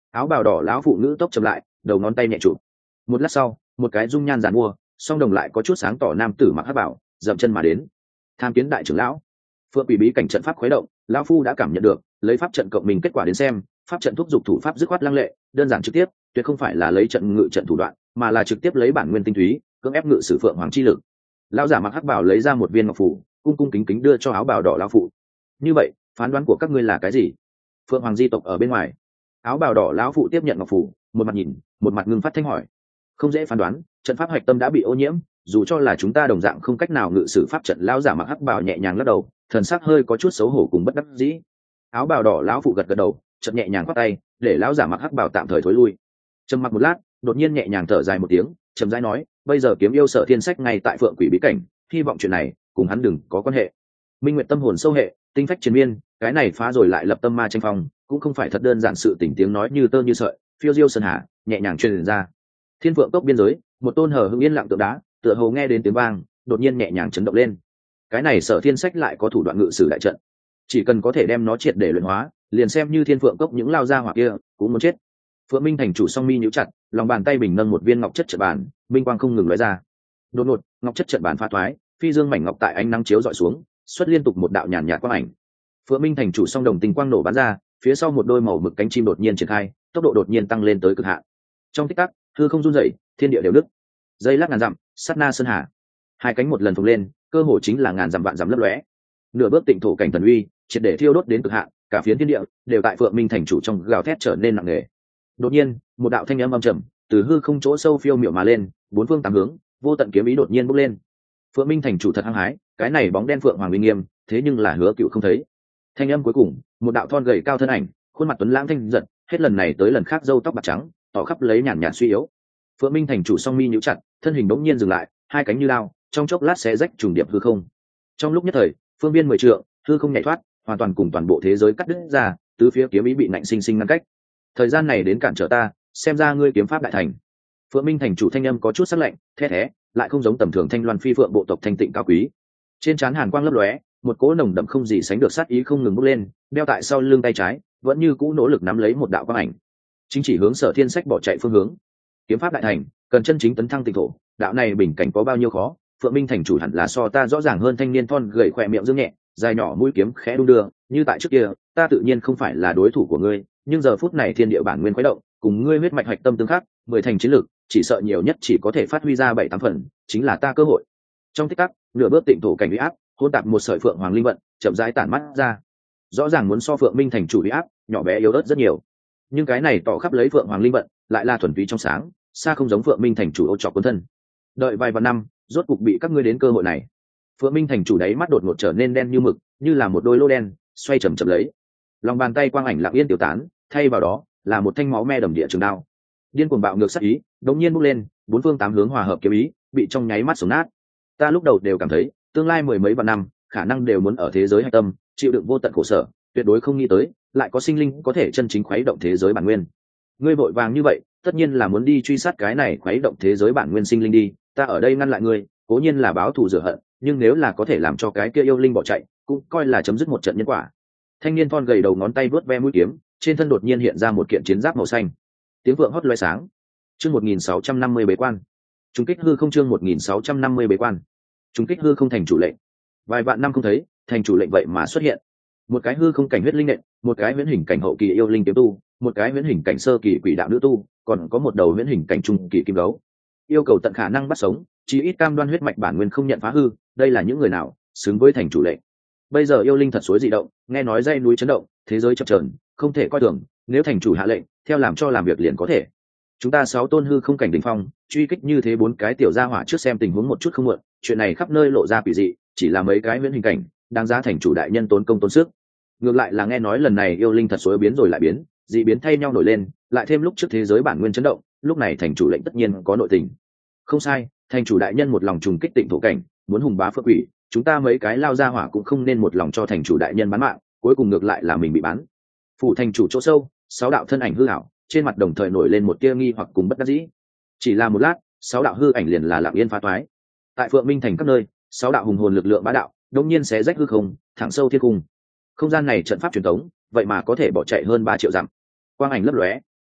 áo bào đỏ lão phụ nữ tốc chậm lại, đầu ngón tay nhẹ chụp. Một lát sau, một cái dung nhan giàn mua, song đồng lại có chút sáng tỏ nam tử mặc hắc bảo, dậm chân mà đến. Tham kiến đại trưởng lão. Phượng quỷ bí cảnh trận pháp khuấy động, lão phu đã cảm nhận được, lấy pháp trận cộng mình kết quả đến xem, pháp trận thúc giục thủ pháp dứt khoát lăng lệ, đơn giản trực tiếp, tuyệt không phải là lấy trận ngự trận thủ đoạn, mà là trực tiếp lấy bản nguyên tinh túy, cưỡng ép ngự sử phượng hoàng chi lực. Lão giả mặc hắc bảo lấy ra một viên ngọc phù, cung cung kính kính đưa cho áo bào đỏ lão phụ. Như vậy, phán đoán của các ngươi là cái gì? Phượng hoàng di tộc ở bên ngoài. Áo bào đỏ lão phụ tiếp nhận ngọc phù, một mặt nhìn, một mặt ngưng phát thanh hỏi. Không dễ phán đoán, trận pháp hạch tâm đã bị ô nhiễm, dù cho là chúng ta đồng dạng không cách nào ngự sử pháp trận. Lão giả mặc hắc bảo nhẹ nhàng lắc đầu, thần sắc hơi có chút xấu hổ cùng bất đắc dĩ. Áo bào đỏ lão phụ gật gật đầu, chợt nhẹ nhàng khoát tay, để lão giả mặc hắc bảo tạm thời thối lui. Trầm mặc một lát, đột nhiên nhẹ nhàng thở dài một tiếng, chậm rãi nói, bây giờ kiếm yêu Sở Thiên Sách ngay tại Phượng Quỷ bí cảnh, hy vọng chuyện này cùng hắn đừng có quan hệ. Minh Nguyệt tâm hồn sâu hệ, tinh phách triền miên, cái này phá rồi lại lập tâm ma tranh phong, cũng không phải thật đơn giản sự tình. Tiếng nói như tơ như sợi, phiêu diêu sơn hà, nhẹ nhàng truyền ra. Thiên Phượng cốc biên giới, một tôn hờ hững yên lặng tượng đá, tựa hồ nghe đến tiếng vang, đột nhiên nhẹ nhàng chấn động lên. Cái này Sở Thiên Sách lại có thủ đoạn ngự sử đại trận, chỉ cần có thể đem nó triệt để luyện hóa, liền xem như Thiên Phượng cốc những lao ra hỏa kia cũng muốn chết. Phượng Minh thành chủ song mi nhíu chặt, lòng bàn tay bình nâng một viên ngọc chất trận bàn, minh quang không ngừng lóe ra. Đột ngột, ngọc chất trận bàn phá thoái, phi dương mảnh ngọc tại ánh nắng chiếu dọi xuống, xuất liên tục một đạo nhàn nhạt quang ảnh. Phượng Minh thành chủ song đồng tình quang nổ bắn ra, phía sau một đôi màu mực cánh chim đột nhiên triển khai, tốc độ đột nhiên tăng lên tới cực hạn. Trong tích tắc, hư không run rẩy, thiên địa đều đứt. Giây lát ngàn dặm, sát na sơn hà. Hai cánh một lần phồng lên, cơ hồ chính là ngàn dặm vạn dặm lấp lóe. Nửa bước tịnh thổ cảnh thần uy, triệt để thiêu đốt đến cực hạn, cả phiến thiên địa đều tại Phượng Minh thành chủ trong gào thét trở nên nặng nề. Đột nhiên, một đạo thanh âm âm trầm từ hư không chỗ sâu phiêu miệu mà lên, bốn phương tám hướng, vô tận kiếm ý đột nhiên bốc lên. Phượng Minh thành chủ thật hăng hái, cái này bóng đen phượng hoàng uy nghiêm, thế nhưng là Hứa Cựu không thấy. Thanh âm cuối cùng, một đạo thon gầy cao thân ảnh, khuôn mặt tuấn lãng thanh giật, hết lần này tới lần khác râu tóc bạc trắng, tỏ khắp lấy nhàn nhạt suy yếu. Phượng Minh thành chủ song mi nhíu chặt, thân hình bỗng nhiên dừng lại, hai cánh như lao, trong chốc lát sẽ rách trùng điệp hư không. Trong lúc nhất thời, phương viên 10 trượng, hư không nhảy thoát, hoàn toàn cùng toàn bộ thế giới cắt đứt ra, tứ phía kiếm ý bị nạnh sinh sinh ngăn cách. Thời gian này đến cản trở ta, xem ra ngươi kiếm pháp đại thành. Phượng Minh thành chủ thanh âm có chút sắc lạnh, the thé, lại không giống tầm thường thanh loan phi phượng bộ tộc thanh tịnh cao quý. Trên trán hàn quang lấp lóe, một cỗ nồng đậm không gì sánh được sát ý không ngừng bốc lên, đeo tại sau lưng tay trái, vẫn như cũ nỗ lực nắm lấy một đạo quang ảnh, chính chỉ hướng Sở Thiên Sách bỏ chạy phương hướng. Kiếm pháp đại thành, cần chân chính tấn thăng tịnh thổ, đạo này bình cảnh có bao nhiêu khó, Phượng Minh thành chủ hẳn là so ta rõ ràng hơn. Thanh niên thon gầy khỏe miệng dương nhẹ, dài nhỏ mũi kiếm khẽ đung đưa, như tại trước kia, ta tự nhiên không phải là đối thủ của ngươi, nhưng giờ phút này thiên địa bản nguyên khuấy động, cùng ngươi huyết mạch hạch tâm tương khắc, 10 thành chiến lực, chỉ sợ nhiều nhất chỉ có thể phát huy ra 7-8 phần, chính là ta cơ hội. Trong tích tắc, nửa bước tịnh thổ cảnh uy áp, hôn tạp một sợi phượng hoàng linh vận, chậm rãi tản mắt ra. Rõ ràng muốn so Phượng Minh thành chủ uy áp, nhỏ bé yếu ớt rất nhiều. Nhưng cái này tỏ khắp lấy phượng hoàng linh vận, lại là thuần túy trong sáng, xa không giống Phượng Minh thành chủ ô trọc cuốn thân. Đợi vài vạn năm, rốt cục bị các ngươi đến cơ hội này. Phượng Minh thành chủ đáy mắt đột ngột trở nên đen như mực, như là một đôi lô đen, xoay chậm chậm lấy. Lòng bàn tay quang ảnh lặng yên tiêu tán, thay vào đó là một thanh máu me đầm địa trường đao. Điên cuồng bạo ngược sát ý, đống nhiên bốc lên, bốn phương tám hướng hòa hợp kiếm ý, bị trong nháy mắt sống nát. Ta lúc đầu đều cảm thấy, tương lai 10 mấy vạn năm, khả năng đều muốn ở thế giới hạch tâm, chịu đựng vô tận khổ sở, tuyệt đối không nghĩ tới, lại có sinh linh có thể chân chính khuấy động thế giới bản nguyên. Ngươi vội vàng như vậy, tất nhiên là muốn đi truy sát cái này khuấy động thế giới bản nguyên sinh linh đi, ta ở đây ngăn lại ngươi, cố nhiên là báo thù rửa hận, nhưng nếu là có thể làm cho cái kia yêu linh bỏ chạy, cũng coi là chấm dứt một trận nhân quả. Thanh niên thon gầy đầu ngón tay vớt ve mũi kiếm, trên thân đột nhiên hiện ra một kiện chiến giáp màu xanh. Tiếng vượng hót loé sáng. Chương 1650 bế quan. Trùng kích hư không, chương 1650 bế quan. Trùng kích hư không thành chủ lệnh. Vài vạn năm không thấy, thành chủ lệnh vậy mà xuất hiện. Một cái hư không cảnh huyết linh nện, một cái huyễn hình cảnh hậu kỳ yêu linh kiếm tu, một cái huyễn hình cảnh sơ kỳ quỷ đạo nữ tu, còn có một đầu huyễn hình cảnh trung kỳ kim gấu. Yêu cầu tận khả năng bắt sống, chí ít cam đoan huyết mạch bản nguyên không nhận phá hư, đây là những người nào xứng với thành chủ lệnh. Bây giờ yêu linh thật suối dị động, nghe nói dãy núi chấn động, thế giới chập chờn, không thể coi thường, nếu thành chủ hạ lệnh, theo làm cho làm việc liền có thể. Chúng ta 6 tôn hư không cảnh đỉnh phong, truy kích như thế 4 cái tiểu gia hỏa trước xem tình huống một chút không muộn, chuyện này khắp nơi lộ ra quỷ dị, chỉ là mấy cái huyễn hình cảnh, đáng giá thành chủ đại nhân tốn công tốn sức. Ngược lại là nghe nói lần này yêu linh thật suối biến rồi lại biến, dị biến thay nhau nổi lên, lại thêm lúc trước thế giới bản nguyên chấn động, lúc này thành chủ lệnh tất nhiên có nội tình. Không sai, thành chủ đại nhân một lòng trùng kích tịnh thổ cảnh, muốn hùng bá phượng quỷ, chúng ta mấy cái lao ra hỏa cũng không nên một lòng cho thành chủ đại nhân bán mạng, cuối cùng ngược lại là mình bị bán. Phủ thành chủ chỗ sâu, 6 đạo thân ảnh hư ảo, trên mặt đồng thời nổi lên một tia nghi hoặc cùng bất đắc dĩ. Chỉ là một lát, 6 đạo hư ảnh liền là lặng yên phá toái. Tại Phượng Minh thành các nơi, 6 đạo hùng hồn lực lượng bá đạo, đột nhiên xé rách hư không, thẳng sâu thiên cung. Không gian này trận pháp truyền thống, vậy mà có thể bỏ chạy hơn 3 triệu dặm. Quang ảnh lấp lóe,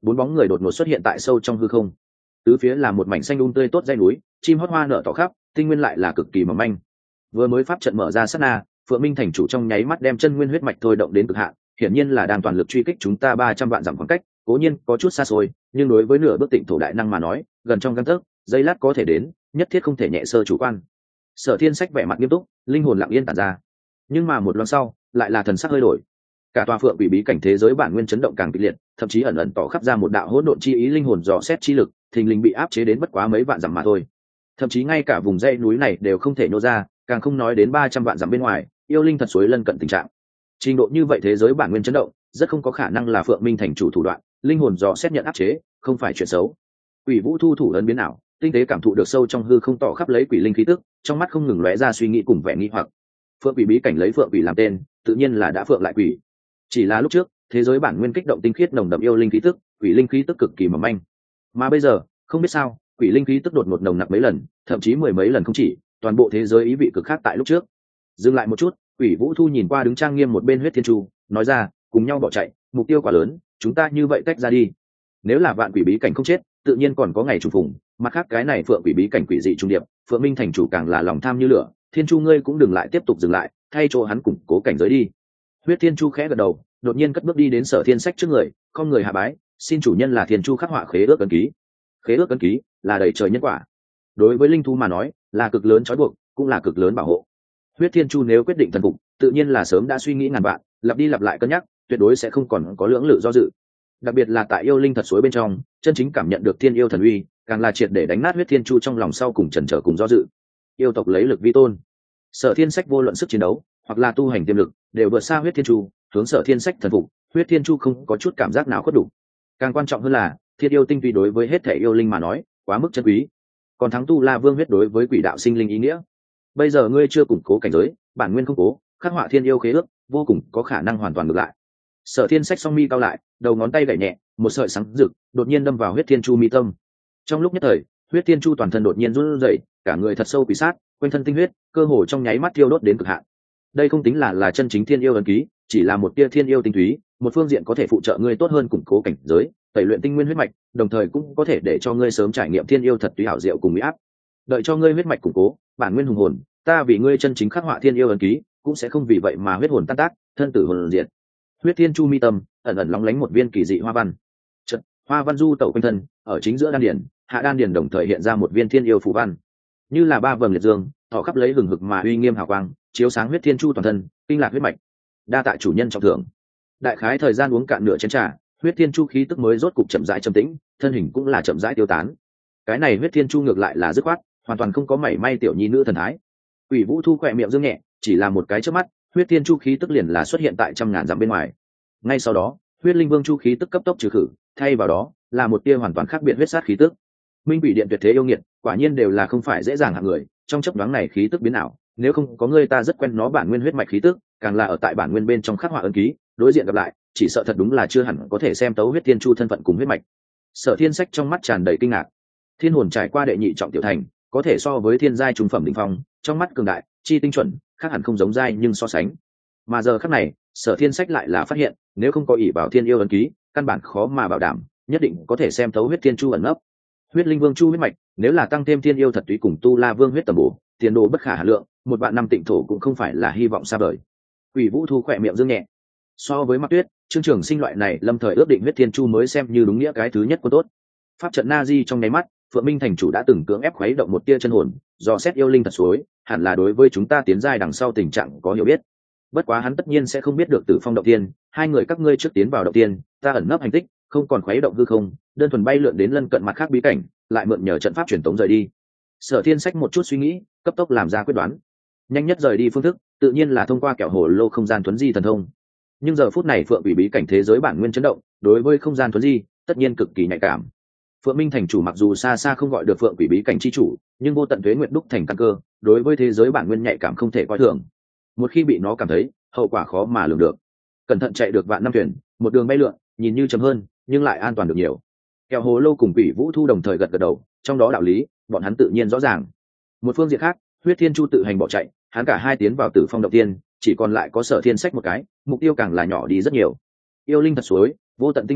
bốn bóng người đột ngột xuất hiện tại sâu trong hư không. Tứ phía là một mảnh xanh tươi tốt dãy núi, chim hót hoa nở tỏ khắp, tinh nguyên lại là cực kỳ mỏng manh. Vừa mới pháp trận mở ra sát na, Phượng Minh thành chủ trong nháy mắt đem chân nguyên huyết mạch thôi động đến cực hạn, hiển nhiên là đang toàn lực truy kích chúng ta 300 vạn dặm khoảng cách, cố nhiên có chút xa xôi, nhưng đối với nửa bước tịnh thổ đại năng mà nói, gần trong gang tấc, giây lát có thể đến, nhất thiết không thể nhẹ sơ chủ quan. Sở Thiên Sách vẻ mặt nghiêm túc, linh hồn lặng yên tản ra. Nhưng mà một loáng sau, lại là thần sắc hơi đổi. Cả tòa Phượng Quỷ bí cảnh thế giới bản nguyên chấn động càng kịch liệt, thậm chí ẩn ẩn tỏ khắp ra một đạo hỗn độn chi ý linh hồn dò xét chi lực, thình lình bị áp chế đến bất quá mấy vạn dặm mà thôi. Thậm chí ngay cả vùng dãy núi này đều không thể nô ra, càng không nói đến 300 vạn dặm bên ngoài, yêu linh thật suối lân cận tình trạng. Trình độ như vậy thế giới bản nguyên chấn động, rất không có khả năng là Phượng Minh thành chủ thủ đoạn, linh hồn dò xét nhận áp chế, không phải chuyện xấu. Quỷ Vũ thu thủ ấn biến ảo, tinh tế cảm thụ được sâu trong hư không tỏ khắp lấy quỷ linh khí tức, trong mắt không ngừng lóe ra suy nghĩ cùng vẻ nghi hoặc. Phượng Quỷ bí cảnh lấy Phượng Quỷ làm tên, tự nhiên là đã phượng lại quỷ. Chỉ là lúc trước, thế giới bản nguyên kích động tinh khiết nồng đậm yêu linh khí tức, quỷ linh khí tức cực kỳ mỏng manh. Mà bây giờ, không biết sao, quỷ linh khí tức đột ngột nồng nặc mấy lần, thậm chí mười mấy lần không chỉ, toàn bộ thế giới ý vị cực khác tại lúc trước. Dừng lại một chút, Quỷ Vũ Thu nhìn qua đứng trang nghiêm một bên Huyết Thiên Chu, nói ra, cùng nhau bỏ chạy, mục tiêu quá lớn, chúng ta như vậy tách ra đi. Nếu là vạn quỷ bí cảnh không chết, tự nhiên còn có ngày trùng phùng, mặt khác cái này Phượng Quỷ bí cảnh quỷ dị trung điệp, Phượng Minh thành chủ càng là lòng tham như lửa, Thiên Chu ngươi cũng đừng lại tiếp tục dừng lại, thay chỗ hắn củng cố cảnh giới đi. Huyết Thiên Chu khẽ gật đầu, đột nhiên cất bước đi đến Sở Thiên Sách trước người, không người hạ bái, xin chủ nhân là Thiên Chu khắc họa khế ước ấn ký. Khế ước ấn ký là đầy trời nhân quả, đối với linh thú mà nói là cực lớn trói buộc, cũng là cực lớn bảo hộ. Huyết Thiên Chu nếu quyết định thần phục, tự nhiên là sớm đã suy nghĩ ngàn vạn, lặp đi lặp lại cân nhắc, tuyệt đối sẽ không còn có lưỡng lự do dự. Đặc biệt là tại yêu linh thật suối bên trong, chân chính cảm nhận được thiên yêu thần uy, càng là triệt để đánh nát Huyết Thiên Chu trong lòng sau cùng chần chờ cùng do dự. Yêu tộc lấy lực vi tôn, Sở Thiên Sách vô luận sức chiến đấu hoặc là tu hành tiềm lực đều vượt xa Huyết Thiên Chu, hướng Sở Thiên Sách thần phục, Huyết Thiên Chu không có chút cảm giác nào khuất đủ. Càng quan trọng hơn là, thiên yêu tinh túy đối với hết thể yêu linh mà nói, quá mức chân quý. Còn thắng tu la vương huyết đối với quỷ đạo sinh linh ý nghĩa. Bây giờ ngươi chưa củng cố cảnh giới, bản nguyên không cố, khắc họa thiên yêu khế ước, vô cùng có khả năng hoàn toàn ngược lại. Sở Thiên Sách song mi cao lại, đầu ngón tay gảy nhẹ, một sợi sáng rực đột nhiên đâm vào Huyết Thiên Chu mi tâm. Trong lúc nhất thời, Huyết Thiên Chu toàn thân đột nhiên run rẩy, cả người thật sâu quỷ sát, quanh thân tinh huyết, cơ hồ trong nháy mắt thiêu đốt đến cực hạn. Đây không tính là chân chính thiên yêu ấn ký, chỉ là một tia thiên yêu tinh túy, một phương diện có thể phụ trợ ngươi tốt hơn củng cố cảnh giới, tẩy luyện tinh nguyên huyết mạch, đồng thời cũng có thể để cho ngươi sớm trải nghiệm thiên yêu thật tùy hảo diệu cùng mỹ áp. Đợi cho ngươi huyết mạch củng cố, bản nguyên hùng hồn, ta vì ngươi chân chính khắc họa thiên yêu ấn ký, cũng sẽ không vì vậy mà huyết hồn tan tác, thân tử hồn diệt. Huyết Thiên Chu mi tâm ẩn ẩn lóng lánh một viên kỳ dị hoa văn. Chợt, hoa văn du tẩu quanh thân, ở chính giữa đan điền, hạ đan điền đồng thời hiện ra một viên thiên yêu phù văn, như là ba vầng liệt dương, tỏ khắp lấy hừng hực mà uy nghiêm hào quang, chiếu sáng Huyết Thiên Chu toàn thân, kinh lạc huyết mạch. Đa tạ chủ nhân trọng thưởng. Đại khái thời gian uống cạn nửa chén trà, Huyết Thiên Chu khí tức mới rốt cục chậm rãi trầm tĩnh, thân hình cũng là chậm rãi tiêu tán. Cái này Huyết Thiên Chu ngược lại là dứt khoát, hoàn toàn không có mảy may tiểu nhi nữ thần thái. Quỷ Vũ Thu khỏe miệng dương nhẹ, chỉ là một cái chớp mắt, Huyết Thiên Chu khí tức liền là xuất hiện tại trăm ngàn dặm bên ngoài. Ngay sau đó, Huyết Linh Vương Chu khí tức cấp tốc trừ khử, thay vào đó là một tia hoàn toàn khác biệt huyết sát khí tức. Minh Quỷ Điện tuyệt thế yêu nghiệt, quả nhiên đều là không phải dễ dàng hạng người, trong chớp nhoáng này khí tức biến ảo, nếu không có ngươi ta rất quen nó bản nguyên huyết mạch khí tức, càng là ở tại bản nguyên bên trong khắc họa ấn ký, đối diện gặp lại, chỉ sợ thật đúng là chưa hẳn có thể xem tấu Huyết Thiên Chu thân phận cùng huyết mạch. Sở Thiên Sách trong mắt tràn đầy kinh ngạc. Thiên hồn trải qua đệ nhị trọng tiểu thành, có thể so với thiên giai trung phẩm đỉnh phong, trong mắt cường đại, chi tinh chuẩn, khác hẳn không giống giai nhưng so sánh. Mà giờ khắc này, Sở Thiên Sách lại là phát hiện, nếu không có ỷ bảo thiên yêu ấn ký, căn bản khó mà bảo đảm, nhất định có thể xem thấu Huyết Thiên Chu ẩn nấp. Huyết Linh Vương Chu huyết mạch, nếu là tăng thêm thiên yêu thật túy cùng tu la vương huyết tầm bổ, tiền đồ bất khả hà lượng, một vạn năm tịnh thổ cũng không phải là hy vọng xa vời. Quỷ Vũ Thu khỏe miệng dương nhẹ. So với Mạc Tuyết, Trương Trường Sinh loại này lâm thời ước định Huyết Thiên Chu mới xem như đúng nghĩa cái thứ nhất của tốt. Pháp trận Na Di trong nháy mắt, Phượng Minh thành chủ đã từng cưỡng ép khuấy động một tia chân hồn, do xét yêu linh thật suối, hẳn là đối với chúng ta tiến giai đằng sau tình trạng có hiểu biết. Bất quá hắn tất nhiên sẽ không biết được Tử Phong động tiên, hai người các ngươi trước tiến vào động tiên, ta ẩn nấp hành tích, không còn khuấy động hư không, đơn thuần bay lượn đến lân cận mặt khác bí cảnh, lại mượn nhờ trận pháp truyền tống rời đi. Sở Thiên Sách một chút suy nghĩ, cấp tốc làm ra quyết đoán. Nhanh nhất rời đi phương thức, tự nhiên là thông qua kẻo hồ lô không gian thuấn di thần thông. Nhưng giờ phút này Phượng Quỷ bí cảnh thế giới bản nguyên chấn động, đối với không gian thuấn di, tất nhiên cực kỳ nhạy cảm. Phượng Minh thành chủ mặc dù xa xa không gọi được Phượng Quỷ bí cảnh chi chủ, nhưng vô tận tuế nguyện đúc thành căn cơ, đối với thế giới bản nguyên nhạy cảm không thể coi thường. Một khi bị nó cảm thấy, hậu quả khó mà lường được. Cẩn thận chạy được vạn năm thuyền, một đường bay lượn, nhìn như chậm hơn, nhưng lại an toàn được nhiều. Kẻo hồ lô cùng Quỷ Vũ Thu đồng thời gật gật đầu, trong đó đạo lý, bọn hắn tự nhiên rõ ràng. Một phương diện khác, Huyết Thiên Chu tự hành bỏ chạy, hắn cả hai tiến vào Tử Phong động tiên, chỉ còn lại có Sở Thiên Sách một cái, mục tiêu càng là nhỏ đi rất nhiều. Yêu linh thật suối, vô tận tinh nguyên,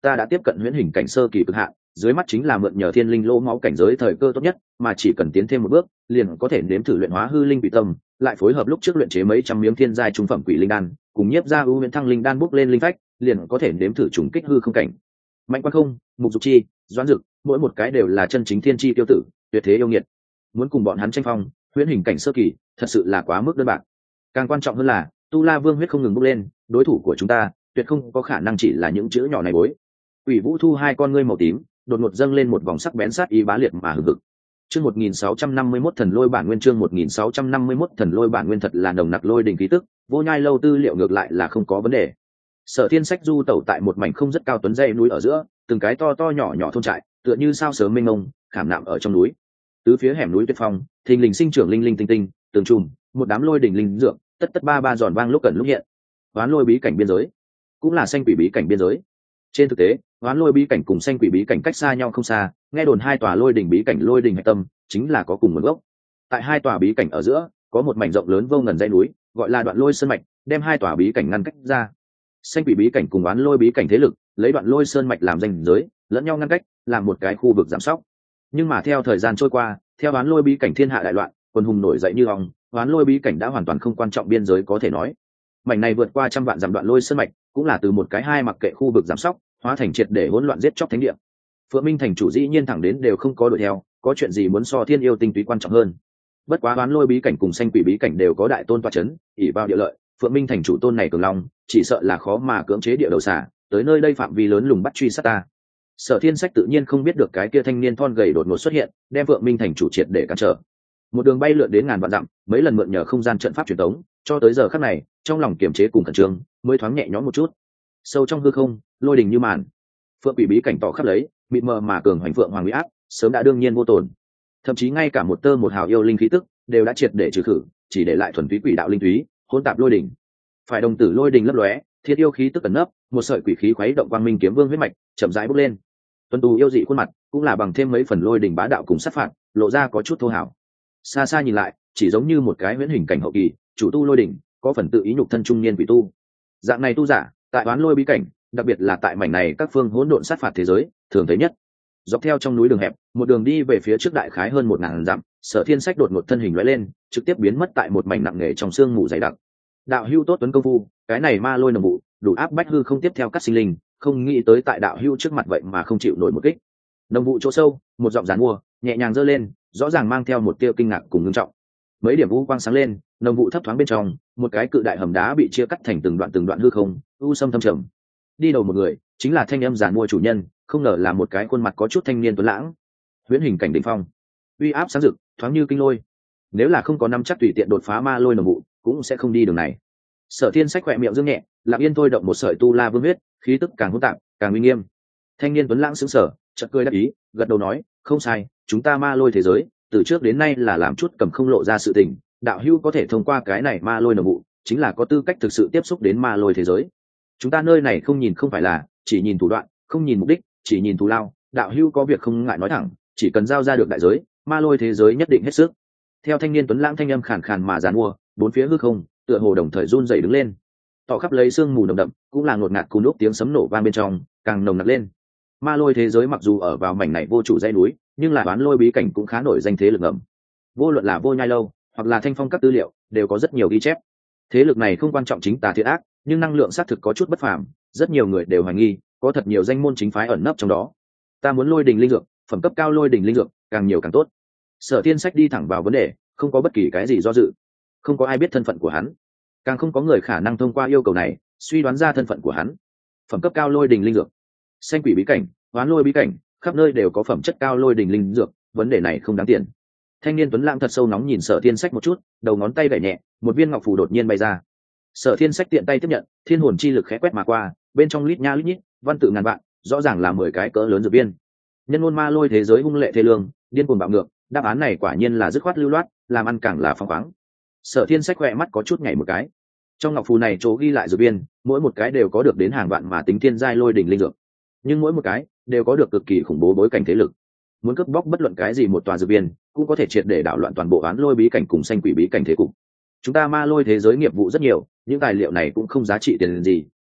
ta đã tiếp cận huyễn hình cảnh sơ kỳ cực hạn, dưới mắt chính là mượn nhờ thiên linh lỗ máu cảnh giới thời cơ tốt nhất, mà chỉ cần tiến thêm một bước liền có thể nếm thử luyện hóa hư linh quỷ tâm, lại phối hợp lúc trước luyện chế mấy trăm miếng thiên giai trung phẩm quỷ linh đan cùng nhiếp ra ưu huyễn thăng linh đan bốc lên linh phách, liền có thể nếm thử trùng kích hư không cảnh. Mạnh Quan Không, Mục Dục Chi, Doãn Dực, mỗi một cái đều là chân chính thiên chi tiêu tử, tuyệt thế yêu nghiệt. Muốn cùng bọn hắn tranh phong huyễn hình cảnh sơ kỳ thật sự là quá mức đơn bạc. Càng quan trọng hơn là tu la vương huyết không ngừng bốc lên, đối thủ của chúng ta tuyệt không có khả năng chỉ là những chữ nhỏ này bối. Quỷ Vũ thu hai con ngươi màu tím đột ngột dâng lên một vòng sắc bén sát ý bá liệt mà hừng hực. Chương 1651 thần lôi bản nguyên, chương 1651 thần lôi bản nguyên, thật là nồng nặc lôi đỉnh khí tức, vô nhai lâu tư liệu ngược lại là không có vấn đề. Sở Thiên Sách du tẩu tại một mảnh không rất cao tuấn dãy núi ở giữa, từng cái to to nhỏ nhỏ thôn trại, tựa như sao sớm mênh mông, khảm nạm ở trong núi. Tứ phía hẻm núi tuyết phong, thình lình sinh trưởng linh linh tinh tinh, tường trùm, một đám lôi đỉnh linh dược, tất tất ba ba giòn vang lúc cần lúc hiện. Hoán lôi bí cảnh biên giới, cũng là xanh quỷ bí cảnh biên giới. Trên thực tế, hoán lôi bí cảnh cùng xanh quỷ bí cảnh cách xa nhau không xa, nghe đồn hai tòa lôi đỉnh bí cảnh lôi đỉnh hạch tâm chính là có cùng nguồn gốc. Tại hai tòa bí cảnh ở giữa có một mảnh rộng lớn vô ngần dãy núi, gọi là đoạn lôi sơn mạch, đem hai tòa bí cảnh ngăn cách ra. Xanh quỷ bí cảnh cùng hoán lôi bí cảnh thế lực lấy đoạn lôi sơn mạch làm ranh giới, lẫn nhau ngăn cách, làm một cái khu vực giảm sóc. Nhưng mà theo thời gian trôi qua, theo hoán lôi bí cảnh thiên hạ đại loạn, quân hùng nổi dậy như ong, hoán lôi bí cảnh đã hoàn toàn không quan trọng biên giới có thể nói. Mảnh này vượt qua trăm vạn dặm đoạn lôi sơn mạch, cũng là từ một cái hai mặc kệ khu vực giảm sóc, hóa thành triệt để hỗn loạn giết chóc thánh địa. Phượng Minh thành chủ dĩ nhiên thẳng đến đều không có đuổi theo, có chuyện gì muốn so thiên yêu tinh túy quan trọng hơn. Bất quá hoán lôi bí cảnh cùng xanh quỷ bí cảnh đều có đại tôn toa chấn, ỷ vào địa lợi, Phượng Minh thành chủ tôn này cường long, chỉ sợ là khó mà cưỡng chế địa đầu xả, tới nơi đây phạm vi lớn lùng bắt truy sát ta. Sở Thiên Sách tự nhiên không biết được cái kia thanh niên thon gầy đột ngột xuất hiện, đem Phượng Minh thành chủ triệt để cản trở. Một đường bay lượn đến ngàn vạn dặm, mấy lần mượn nhờ không gian trận pháp truyền tống, cho tới giờ khắc này, trong lòng kiềm chế cùng khẩn trương, mới thoáng nhẹ nhõm một chút. Sâu trong hư không, lôi đình như màn. Phượng quỷ bí cảnh tỏ khắp lấy, mịt mờ mà cường hoành phượng hoàng uy áp, sớm đã đương nhiên vô tổn. Thậm chí ngay cả một tơ một hào yêu linh khí tức đều đã triệt để trừ khử, chỉ để lại thuần túy quỷ đạo linh túy, hỗn tạp lôi đỉnh. Phải đồng tử lôi đình lấp lóe, thiết yêu khí tức ẩn nấp, một sợi quỷ khí khuấy động quang minh kiếm vương huyết mạch, chậm rãi bốc lên. Tuân tu yêu dị khuôn mặt, cũng là bằng thêm mấy phần lôi đình bá đạo cùng sát phạt, lộ ra có chút thô hảo. Xa xa nhìn lại, chỉ giống như một cái huyễn hình cảnh hậu kỳ, chủ tu lôi đỉnh, có phần tự ý nhục thân trung niên quỷ tu. Dạng này tu giả, tại oán lôi bí cảnh, đặc biệt là tại mảnh này các phương hỗn độn sát phạt thế giới, thường thấy nhất. Dọc theo trong núi đường hẹp, một đường đi về phía trước đại khái hơn 1000 dặm, Sở Thiên Sách đột ngột thân hình lóe lên, trực tiếp biến mất tại một mảnh nặng nề trong sương mù dày đặc. Đạo hưu tốt tuấn công phu, cái này ma lôi nồng vụ, đủ áp bách hư không tiếp theo cắt sinh linh, không nghĩ tới tại đạo hưu trước mặt vậy mà không chịu nổi một kích. Nồng vụ chỗ sâu, một giọng giàn mua, nhẹ nhàng giơ lên, rõ ràng mang theo một tia kinh ngạc cùng ngưng trọng. Mấy điểm vũ quang sáng lên, nồng vụ thấp thoáng bên trong, một cái cự đại hầm đá bị chia cắt thành từng đoạn hư không, u sâm thâm trầm. Đi đầu một người, chính là thanh âm giàn mua chủ nhân, không ngờ là một cái khuôn mặt có chút thanh niên tuấn lãng. Huyễn hình cảnh đỉnh phong, uy áp sáng rực, thoáng như kinh lôi. Nếu là không có năm chắc tùy tiện đột phá ma lôi nồng vụ, cũng sẽ không đi đường này. Sở Thiên Sách khỏe miệng dương nhẹ, lặng yên thôi động một sợi tu la vương huyết, khí tức càng hỗn tạp, càng uy nghiêm. Thanh niên tuấn lãng sững sờ, chợt cười đáp ý, gật đầu nói, không sai, chúng ta ma lôi thế giới, từ trước đến nay là làm chút cầm không lộ ra sự tình, đạo hữu có thể thông qua cái này ma lôi nồng vụ, chính là có tư cách thực sự tiếp xúc đến ma lôi thế giới. Chúng ta nơi này không nhìn không phải là chỉ nhìn thủ đoạn, không nhìn mục đích, chỉ nhìn thù lao, đạo hữu có việc không ngại nói thẳng, chỉ cần giao ra được đại giới, ma lôi thế giới nhất định hết sức. Theo thanh niên tuấn lãng thanh âm khàn khàn mà giàn mua, bốn phía hư không tựa hồ đồng thời run rẩy đứng lên, tỏ khắp lấy sương mù nồng đậm, cũng là ngột ngạt cùng lúc tiếng sấm nổ vang bên trong càng nồng nặc lên. Ma lôi thế giới mặc dù ở vào mảnh này vô chủ dãy núi, nhưng là đoán lôi bí cảnh cũng khá nổi danh thế lực ngầm. Vô luận là vô nhai lâu hoặc là thanh phong các tư liệu đều có rất nhiều ghi chép. Thế lực này không quan trọng chính tà thiện ác, nhưng năng lượng xác thực có chút bất phàm, rất nhiều người đều hoài nghi có thật nhiều danh môn chính phái ẩn nấp trong đó. Ta muốn lôi đình linh dược, phẩm cấp cao lôi đình linh dược, càng nhiều càng tốt. Sở Thiên Sách đi thẳng vào vấn đề, không có bất kỳ cái gì do dự. Không có ai biết thân phận của hắn, càng không có người khả năng thông qua yêu cầu này suy đoán ra thân phận của hắn. Phẩm cấp cao lôi đình linh dược, xanh quỷ bí cảnh, hoán lôi bí cảnh, khắp nơi đều có phẩm chất cao lôi đình linh dược, vấn đề này không đáng tiền. Thanh niên tuấn lãng thật sâu nóng nhìn Sở Thiên Sách một chút, đầu ngón tay gảy nhẹ, một viên ngọc phù đột nhiên bay ra. Sở Thiên Sách tiện tay tiếp nhận, thiên hồn chi lực khẽ quét mà qua, bên trong lít nha lít nhít, văn tự ngàn vạn, rõ ràng là 10 cái cỡ lớn dược viên. Nhân ngôn ma lôi thế giới hung lệ thê lương, điên cuồng bạo ngược, đáp án này quả nhiên là dứt khoát lưu loát, làm ăn càng là phóng khoáng. Sở Thiên Sách khỏe mắt có chút nhảy một cái. Trong ngọc phù này chỗ ghi lại dược viên, mỗi một cái đều có được đến hàng vạn mà tính thiên giai lôi đỉnh linh dược, nhưng mỗi một cái đều có được cực kỳ khủng bố bối cảnh thế lực. Muốn cướp bóc bất luận cái gì một tòa dược viên, cũng có thể triệt để đảo loạn toàn bộ án lôi bí cảnh cùng xanh quỷ bí cảnh thế cục. Chúng ta ma lôi thế giới nghiệp vụ rất nhiều, những tài liệu này cũng không giá trị tiền gì,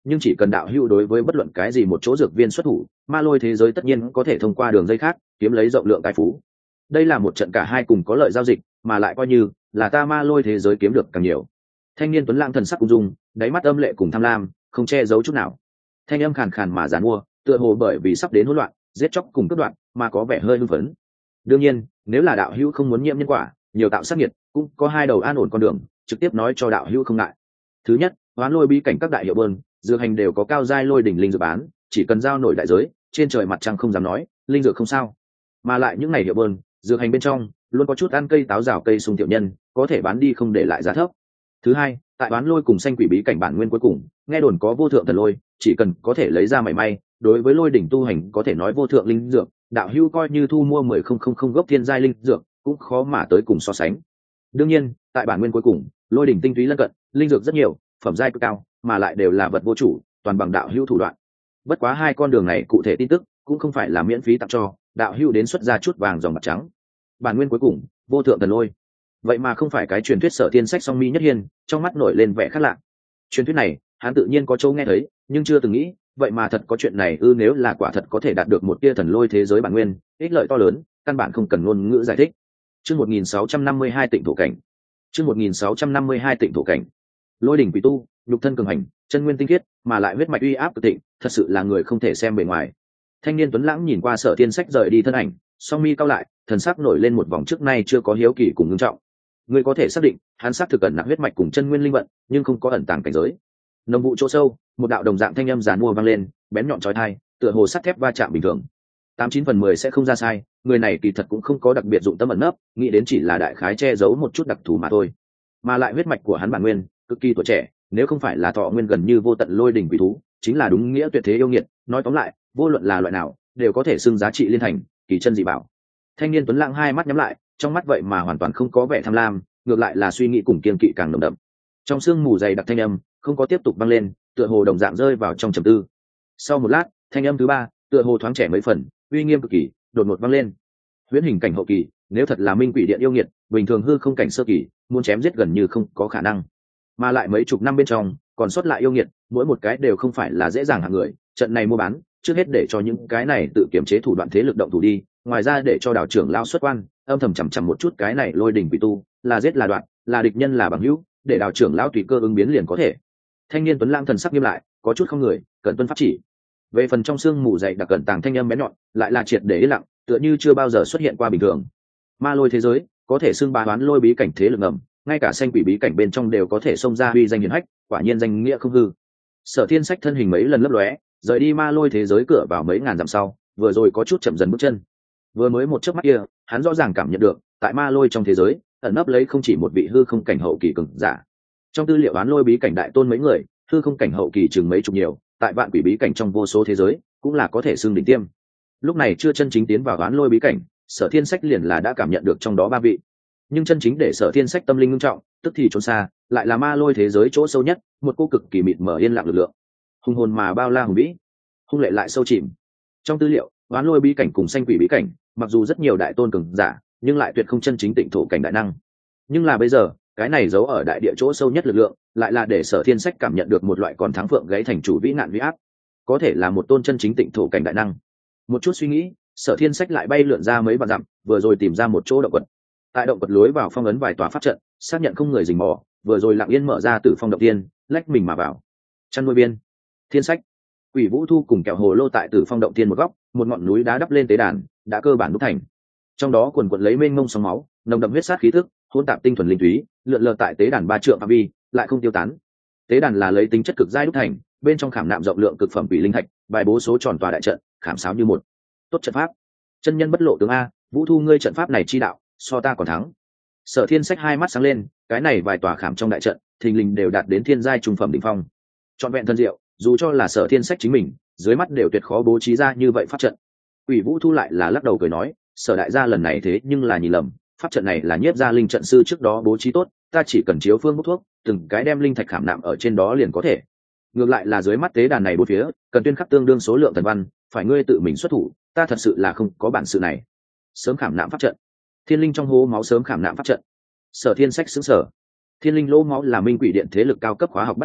nhưng chỉ cần đạo hữu đối với bất luận cái gì một chỗ dược viên xuất thủ, ma lôi thế giới tất nhiên có thể thông qua đường dây khác kiếm lấy rộng lượng tài phú. Đây là một trận cả hai cùng có lợi giao dịch, mà lại coi như là ta ma lôi thế giới kiếm được càng nhiều. Thanh niên tuấn lãng thần sắc ung dung, đáy mắt âm lệ cùng tham lam không che giấu chút nào. Thanh âm khàn khàn mà giàn mua, tựa hồ bởi vì sắp đến hỗn loạn giết chóc cùng cướp đoạt mà có vẻ hơi hưng phấn. Đương nhiên, nếu là đạo hữu không muốn nhiễm nhân quả, nhiều tạo sát nghiệt, cũng có hai đầu an ổn con đường, trực tiếp nói cho đạo hữu không ngại. Thứ nhất, hoán lôi bí cảnh các đại hiệu bơn, dược hành đều có cao giai lôi đỉnh linh dược bán, chỉ cần giao nổi đại giới, trên trời mặt trăng không dám nói, linh dược không sao. Mà lại những ngày hiệu bơn, dược hành bên trong luôn có chút ăn cây táo rào cây sung tiểu nhân, có thể bán đi không để lại giá thấp. Thứ hai, tại hoán lôi cùng xanh quỷ bí cảnh bản nguyên cuối cùng, nghe đồn có vô thượng thần lôi, chỉ cần có thể lấy ra mảy may, đối với lôi đỉnh tu hành có thể nói vô thượng linh dược, đạo hữu coi như thu mua 10,000 gốc thiên giai linh dược cũng khó mà tới cùng so sánh. Đương nhiên, tại bản nguyên cuối cùng, lôi đỉnh tinh túy lân cận, linh dược rất nhiều, phẩm giai cực cao, mà lại đều là vật vô chủ, toàn bằng đạo hữu thủ đoạn. Bất quá hai con đường này cụ thể tin tức cũng không phải là miễn phí tặng cho, đạo hữu đến xuất ra chút vàng dòng mặt trắng. Bản nguyên cuối cùng, vô thượng thần lôi. Vậy mà không phải cái truyền thuyết Sở Thiên Sách song mi nhất hiên, trong mắt nổi lên vẻ khác lạ. Truyền thuyết này, hắn tự nhiên có chỗ nghe thấy, nhưng chưa từng nghĩ, vậy mà thật có chuyện này ư? Nếu là quả thật có thể đạt được một tia thần lôi thế giới bản nguyên, ích lợi to lớn, căn bản không cần ngôn ngữ giải thích. Chương 1652 Tịnh thổ cảnh. Chương 1652 Tịnh thổ cảnh. Lôi đỉnh quỷ tu, nhục thân cường hành, chân nguyên tinh khiết, mà lại huyết mạch uy áp cực thịnh, thật sự là người không thể xem bề ngoài. Thanh niên tuấn lãng nhìn qua Sở Thiên Sách rời đi thân ảnh, song mi cau lại, thần sắc nổi lên một vòng trước nay chưa có hiếu kỳ cùng ngưng trọng. Người có thể xác định, hắn xác thực ẩn nặng huyết mạch cùng chân nguyên linh vận, nhưng không có ẩn tàng cảnh giới. Nồng vụ chỗ sâu, một đạo đồng dạng thanh âm giàn mua vang lên, bén nhọn chói tai, tựa hồ sắt thép va chạm bình thường. 89/10 sẽ không ra sai, người này kỳ thật cũng không có đặc biệt dụng tâm ẩn nấp, nghĩ đến chỉ là đại khái che giấu một chút đặc thù mà thôi. Mà lại huyết mạch của hắn bản nguyên cực kỳ tuổi trẻ, nếu không phải là thọ nguyên gần như vô tận lôi đỉnh quỷ thú, chính là đúng nghĩa tuyệt thế yêu nghiệt. Nói tóm lại, vô luận là loại nào, đều có thể xưng giá trị liên thành, kỳ chân dị bảo. Thanh niên tuấn lãng hai mắt nhắm lại, trong mắt vậy mà hoàn toàn không có vẻ tham lam, ngược lại là suy nghĩ cùng kiên kỵ càng nồng đậm. Trong sương mù dày đặc thanh âm không có tiếp tục vang lên, tựa hồ đồng dạng rơi vào trong trầm tư. Sau một lát, thanh âm thứ ba, tựa hồ thoáng trẻ mấy phần, uy nghiêm cực kỳ, đột ngột vang lên. Huyễn hình cảnh hậu kỳ, nếu thật là minh quỷ điện yêu nghiệt, bình thường hư không cảnh sơ kỳ, muốn chém giết gần như không có khả năng. Mà lại mấy chục năm bên trong, còn sót lại yêu nghiệt, mỗi một cái đều không phải là dễ dàng hạng người. Trận này mua bán, trước hết để cho những cái này tự kiểm chế thủ đoạn thế lực động thủ đi, ngoài ra để cho đảo trưởng lao xuất quan, âm thầm chằm chằm một chút cái này lôi đỉnh quỷ tu, là giết là đoạn, là địch nhân là bằng hữu, để đảo trưởng lao tùy cơ ứng biến liền có thể. Thanh niên tuấn lãng thần sắc nghiêm lại, có chút không người, cẩn tuân pháp chỉ. Về phần trong xương mù dày đặc cẩn tàng thanh âm bén nhọn, lại là triệt để yên lặng, tựa như chưa bao giờ xuất hiện qua bình thường. Ma lôi thế giới có thể xưng bá đoán lôi bí cảnh thế lực ngầm, ngay cả xanh quỷ bí cảnh bên trong đều có thể xông ra uy danh hiển hách, quả nhiên danh nghĩa không hư. Sở Thiên Sách thân hình mấy lần lấp lóe, rời đi ma lôi thế giới cửa vào mấy ngàn dặm sau, vừa rồi có chút chậm dần bước chân. Vừa mới một chớp mắt kia, hắn rõ ràng cảm nhận được, tại ma lôi trong thế giới, ẩn nấp lấy không chỉ một vị hư không cảnh hậu kỳ cường giả. Trong tư liệu đoán lôi bí cảnh đại tôn mấy người, hư không cảnh hậu kỳ chừng mấy chục nhiều, tại vạn quỷ bí cảnh trong vô số thế giới, cũng là có thể xưng đỉnh tiêm. Lúc này chưa chân chính tiến vào đoán lôi bí cảnh, Sở Thiên Sách liền là đã cảm nhận được trong đó ba vị. Nhưng chân chính để Sở Thiên Sách tâm linh ngưng trọng, tức thì trốn xa, lại là ma lôi thế giới chỗ sâu nhất, một cô cực kỳ mịt mờ yên lặng lực lượng. Hùng hồn mà bao la hùng vĩ, hung lệ lại sâu chìm. Trong tư liệu, đoán lôi bí cảnh cùng xanh quỷ bí cảnh, mặc dù rất nhiều đại tôn cường giả, nhưng lại tuyệt không chân chính tịnh thổ cảnh đại năng. Nhưng là bây giờ, cái này giấu ở đại địa chỗ sâu nhất lực lượng, lại là để Sở Thiên Sách cảm nhận được một loại còn thắng phượng gáy thành chủ vĩ nạn vĩ áp, có thể là một tôn chân chính tịnh thổ cảnh đại năng. Một chút suy nghĩ, Sở Thiên Sách lại bay lượn ra mấy vạn dặm, vừa rồi tìm ra một chỗ động quật. Tại động quật lối vào phong ấn vài tòa pháp trận, xác nhận không người rình mò, vừa rồi lặng yên mở ra Tử Phong động tiên, lách mình mà vào. Chăn nuôi biên, Thiên Sách, Quỷ Vũ Thu cùng kẹo hồ lô tại Tử Phong động tiên một góc, một ngọn núi đá đắp lên tế đàn, đã cơ bản đúc thành. Trong đó quần quật lấy mênh mông sóng máu, nồng đậm huyết sát khí tức, hỗn tạp tinh thuần linh túy, lượn lờ tại tế đàn ba trượng phạm vi, lại không tiêu tán. Tế đàn là lấy tính chất cực giai đúc thành, bên trong khảm nạm rộng lượng cực phẩm quỷ linh thạch, bài bố số tròn tòa đại trận, khảm sáo như một. Tốt trận pháp, chân nhân bất lộ tướng a, Vũ Thu ngươi trận pháp này chi đạo, so ta còn thắng. Sở Thiên Sách hai mắt sáng lên, cái này vài tòa khảm trong đại trận, thình lình đều đạt đến thiên giai trung phẩm đỉnh phong. Trọn vẹn thân diệu, dù cho là Sở Thiên Sách chính mình, dưới mắt đều tuyệt khó bố trí ra như vậy pháp trận. Quỷ Vũ Thu lại là lắc đầu cười nói, Sở đại gia lần này thế nhưng là nhìn lầm, pháp trận này là nhiếp gia linh trận sư trước đó bố trí tốt, ta chỉ cần chiếu phương bút thuốc, từng cái đem linh thạch khảm nạm ở trên đó liền có thể. Ngược lại là dưới mắt tế đàn này bốn phía, cần tuyên khắc tương đương số lượng thần văn, phải ngươi tự mình xuất thủ, ta thật sự là không có bản sự này. Sớm khảm nạm pháp trận, thiên linh trong hố máu sớm khảm nạm pháp trận. Sở Thiên Sách xứng sở. Thiên linh lỗ máu là minh quỷ điện thế lực cao cấp khóa học bắt buộc,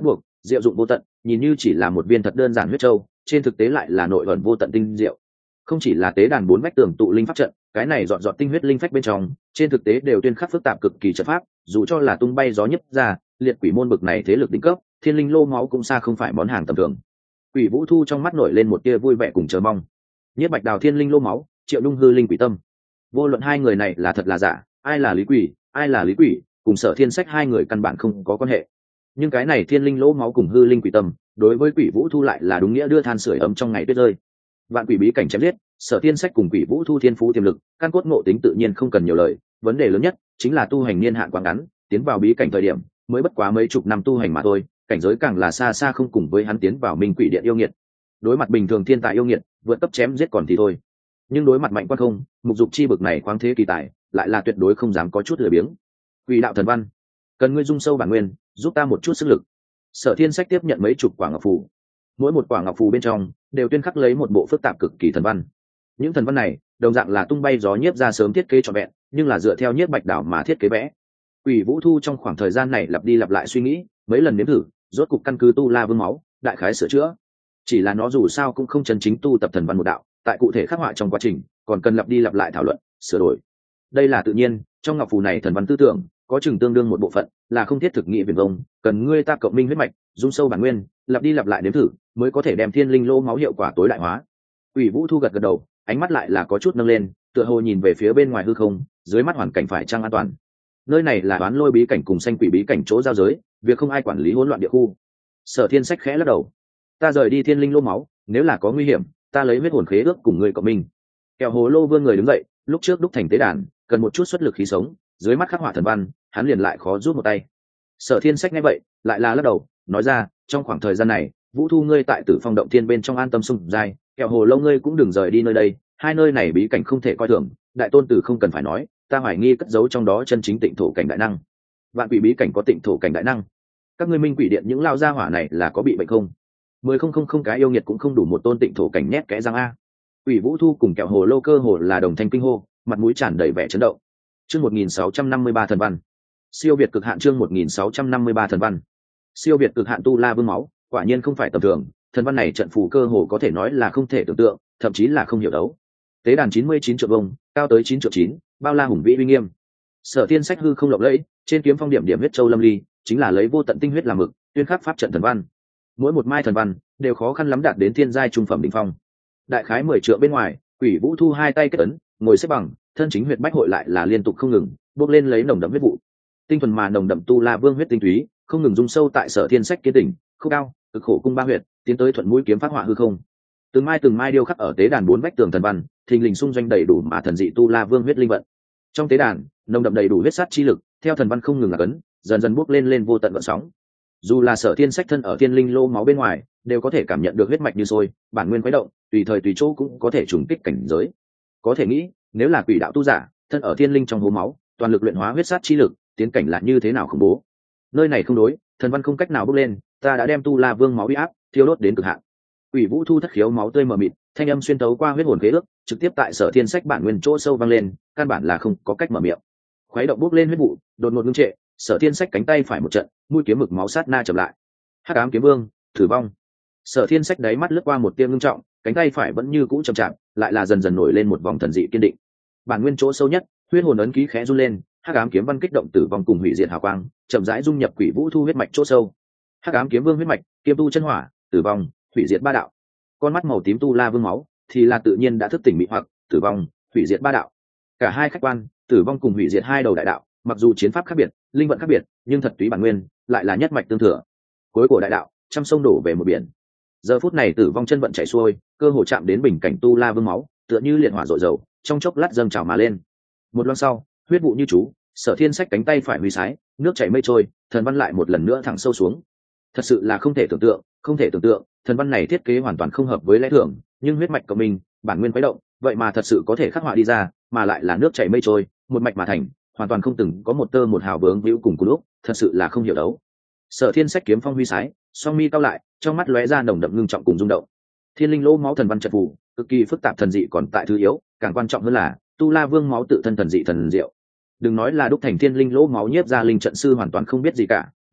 diệu dụng vô tận, nhìn như chỉ là một viên thật đơn giản huyết châu, trên thực tế lại là nội ẩn vô tận tinh diệu. Không chỉ là tế đàn 4 vách tường tụ linh pháp trận, cái này dọn dọn tinh huyết linh phách bên trong, trên thực tế đều tuyên khắc phức tạp cực kỳ trận pháp, dù cho là tung bay gió nhấp ra, liệt quỷ môn bực này thế lực đỉnh cấp, thiên linh lô máu cũng xa không phải món hàng tầm thường. Quỷ Vũ Thu trong mắt nổi lên một tia vui vẻ cùng chờ mong. Nhất Bạch Đào thiên linh lô máu, Triệu Nhung hư linh quỷ tâm. Vô luận hai người này là thật là giả, ai là lý quỷ, ai là lý quỷ, cùng Sở Thiên Sách hai người căn bản không có quan hệ. Nhưng cái này thiên linh lỗ máu cùng hư linh quỷ tâm, đối với Quỷ Vũ Thu lại là đúng nghĩa đưa than sưởi ấm trong ngày tuyết rơi. Vạn quỷ bí cảnh chém giết, Sở Thiên Sách cùng Quỷ Vũ Thu thiên phú tiềm lực, căn cốt ngộ tính tự nhiên không cần nhiều lời, vấn đề lớn nhất chính là tu hành niên hạn quá ngắn, tiến vào bí cảnh thời điểm mới bất quá mấy chục năm tu hành mà thôi, cảnh giới càng là xa xa không cùng với hắn tiến vào Minh Quỷ Điện yêu nghiệt. Đối mặt bình thường thiên tài yêu nghiệt, vượt cấp chém giết còn thì thôi, nhưng đối mặt mạnh quan không, mục dục chi bực này khoáng thế kỳ tài, lại là tuyệt đối không dám có chút lười biếng. Quỷ đạo thần văn, cần ngươi dung sâu bản nguyên, giúp ta một chút sức lực. Sở Thiên Sách tiếp nhận mấy chục quả ngọc phù, mỗi một quả ngọc phù bên trong đều tuyên khắc lấy một bộ phức tạp cực kỳ thần văn. Những thần văn này đồng dạng là tung bay gió nhiếp ra sớm thiết kế trọn vẹn, nhưng là dựa theo Nhiếp Bạch Đảo mà thiết kế vẽ. Quỷ Vũ Thu trong khoảng thời gian này lặp đi lặp lại suy nghĩ, mấy lần nếm thử, rốt cục căn cứ tu la vương máu, đại khái sửa chữa. Chỉ là nó dù sao cũng không chân chính tu tập thần văn một đạo, tại cụ thể khắc họa trong quá trình, còn cần lặp đi lặp lại thảo luận, sửa đổi. Đây là tự nhiên, trong ngọc phù này thần văn tư tưởng, có chừng tương đương một bộ phận, là không thiết thực nghị viển vông, cần ngươi ta cộng minh huyết mạch, dung sâu bản nguyên, lặp đi lặp lại nếm thử, mới có thể đem thiên linh lô máu hiệu quả tối đại hóa. Quỷ Vũ Thu gật gật đầu, ánh mắt lại là có chút nâng lên, tựa hồ nhìn về phía bên ngoài hư không, dưới mắt hoàn cảnh phải chăng an toàn. Nơi này là Đoán Lôi bí cảnh cùng Xanh Quỷ bí cảnh chỗ giao giới, việc không ai quản lý hỗn loạn địa khu. Sở Thiên Sách khẽ lắc đầu, ta rời đi thiên linh lô máu, nếu là có nguy hiểm, ta lấy huyết hồn khế ước cùng ngươi cộng minh. Kẹo Hồ Lô vươn người đứng dậy, lúc trước đúc thành tế đàn, cần một chút xuất lực khí sống, dưới mắt khắc họa thần văn, hắn liền lại khó rút một tay. Sở Thiên Sách nghe vậy, lại là lắc đầu, nói ra, trong khoảng thời gian này, Vũ Thu ngươi tại Tử Phong động thiên bên trong an tâm sung giai, Kẹo Hồ Lô ngươi cũng đừng rời đi nơi đây, hai nơi này bí cảnh không thể coi thường, đại tôn tử không cần phải nói, ta hoài nghi cất giấu trong đó chân chính tịnh thổ cảnh đại năng. Vạn quỷ bí cảnh có tịnh thổ cảnh đại năng, các ngươi Minh Quỷ Điện những lao gia hỏa này là có bị bệnh không? 10,000 cái yêu nghiệt cũng không đủ một tôn tịnh thổ cảnh nhét kẽ răng a. Quỷ Vũ Thu cùng Kẹo Hồ Lô cơ hồ là đồng thanh kinh hô, mặt mũi tràn đầy vẻ chấn động. Chương 1653 thần văn. Siêu việt cực hạn chương 1653 thần văn. Siêu việt cực hạn tu la vương máu, quả nhiên không phải tầm thường, thần văn này trận phù cơ hồ có thể nói là không thể tưởng tượng, thậm chí là không hiểu đấu. Tế đàn 99 trượng vông, cao tới 9 trượng 9, bao la hùng vĩ uy nghiêm. Sở Thiên Sách hư không lộng lẫy, trên kiếm phong điểm điểm huyết châu lâm ly, chính là lấy vô tận tinh huyết làm mực, tuyên khắc pháp trận thần văn. Mỗi một mai thần văn đều khó khăn lắm đạt đến thiên giai trung phẩm đỉnh phong. Đại khái 10 trượng bên ngoài, Quỷ Vũ Thu hai tay kết ấn, ngồi xếp bằng, thân chính huyệt bách hội lại là liên tục không ngừng, bốc lên lấy nồng đậm huyết vụ. Tinh thuần mà nồng đậm tu la vương huyết tinh túy, không ngừng dung sâu tại Sở Thiên Sách kiến đỉnh, khúc cao, cực khổ cung ba huyệt, tiến tới thuận mũi kiếm phát họa hư không. Từng mai điêu khắc ở tế đàn 4 vách tường thần văn, thình lình xung doanh đầy đủ mà thần dị tu la vương huyết linh vận. Trong tế đàn, nồng đậm đầy đủ huyết sát chi lực, theo thần văn không ngừng là cấn, dần dần bốc lên vô tận gợn sóng. Dù là Sở Thiên Sách thân ở thiên linh lô máu bên ngoài, đều có thể cảm nhận được huyết mạch như sôi, bản nguyên khuấy động, tùy thời tùy chỗ cũng có thể trùng kích cảnh giới. Có thể nghĩ, nếu là quỷ đạo tu giả, thân ở thiên linh trong hố máu, toàn lực luyện hóa huyết sát chi lực, tiến cảnh là như thế nào khủng bố. Nơi này không đối, thần văn không cách nào bốc lên, ta đã đem tu la vương máu uy áp thiêu đốt đến cực hạn. Quỷ Vũ Thu thất khiếu máu tươi mờ mịt, thanh âm xuyên tấu qua huyết hồn khế ước, trực tiếp tại Sở Thiên Sách bản nguyên chỗ sâu vang lên, căn bản là không có cách mở miệng. Khuấy động bốc lên huyết vụ, đột ngột ngưng trệ, Sở Thiên Sách cánh tay phải một trận, mũi kiếm mực máu sát na chậm lại. Hắc ám kiếm vương, thử vong. Sở Thiên Sách đáy mắt lướt qua một tia ngưng trọng, cánh tay phải vẫn như cũ chậm chạp, lại là dần dần nổi lên một vòng thần dị kiên định. Bản nguyên chỗ sâu nhất, huyết hồn ấn ký khẽ run lên, hắc ám kiếm văn kích động tử vong cùng hủy diệt hào quang, chậm rãi dung nhập Quỷ Vũ Thu huyết mạch chỗ sâu. Hắc ám kiếm vương huyết mạch, kiêm tu chân hỏa, tử vong, hủy diệt ba đạo. Con mắt màu tím tu la vương máu thì là tự nhiên đã thức tỉnh mị hoặc, tử vong, hủy diệt ba đạo. Cả hai khách quan, tử vong cùng hủy diệt hai đầu đại đạo, mặc dù chiến pháp khác biệt, linh vận khác biệt, nhưng thật túy bản nguyên lại là nhất mạch tương thừa. Cuối của đại đạo, trăm sông đổ về một biển. Giờ phút này tử vong chân vận chảy xuôi, cơ hồ chạm đến bình cảnh tu la vương máu, tựa như liệt hỏa dội dầu, trong chốc lát dâng trào mà lên. Một loan sau, huyết vụ như chú, Sở Thiên Sách cánh tay phải huy sái, nước chảy mây trôi, thần văn lại một lần nữa thẳng sâu xuống. Thật sự là không thể tưởng tượng, không thể tưởng tượng, thần văn này thiết kế hoàn toàn không hợp với lẽ thường, nhưng huyết mạch của mình, bản nguyên khuấy động, vậy mà thật sự có thể khắc họa đi ra, mà lại là nước chảy mây trôi, một mạch mà thành, hoàn toàn không từng có một tơ một hào vướng víu cùng lúc, thật sự là không hiểu đấu. Sở Thiên Sách kiếm phong huy sái, song mi cao lại, trong mắt lóe ra nồng đậm ngưng trọng cùng rung động. Thiên linh lỗ máu thần văn trận phù, cực kỳ phức tạp thần dị còn tại thứ yếu, càng quan trọng hơn là tu la vương máu tự thân thần dị thần diệu. Đừng nói là đúc thành thiên linh lỗ máu nhiếp ra linh trận sư hoàn toàn không biết gì cả,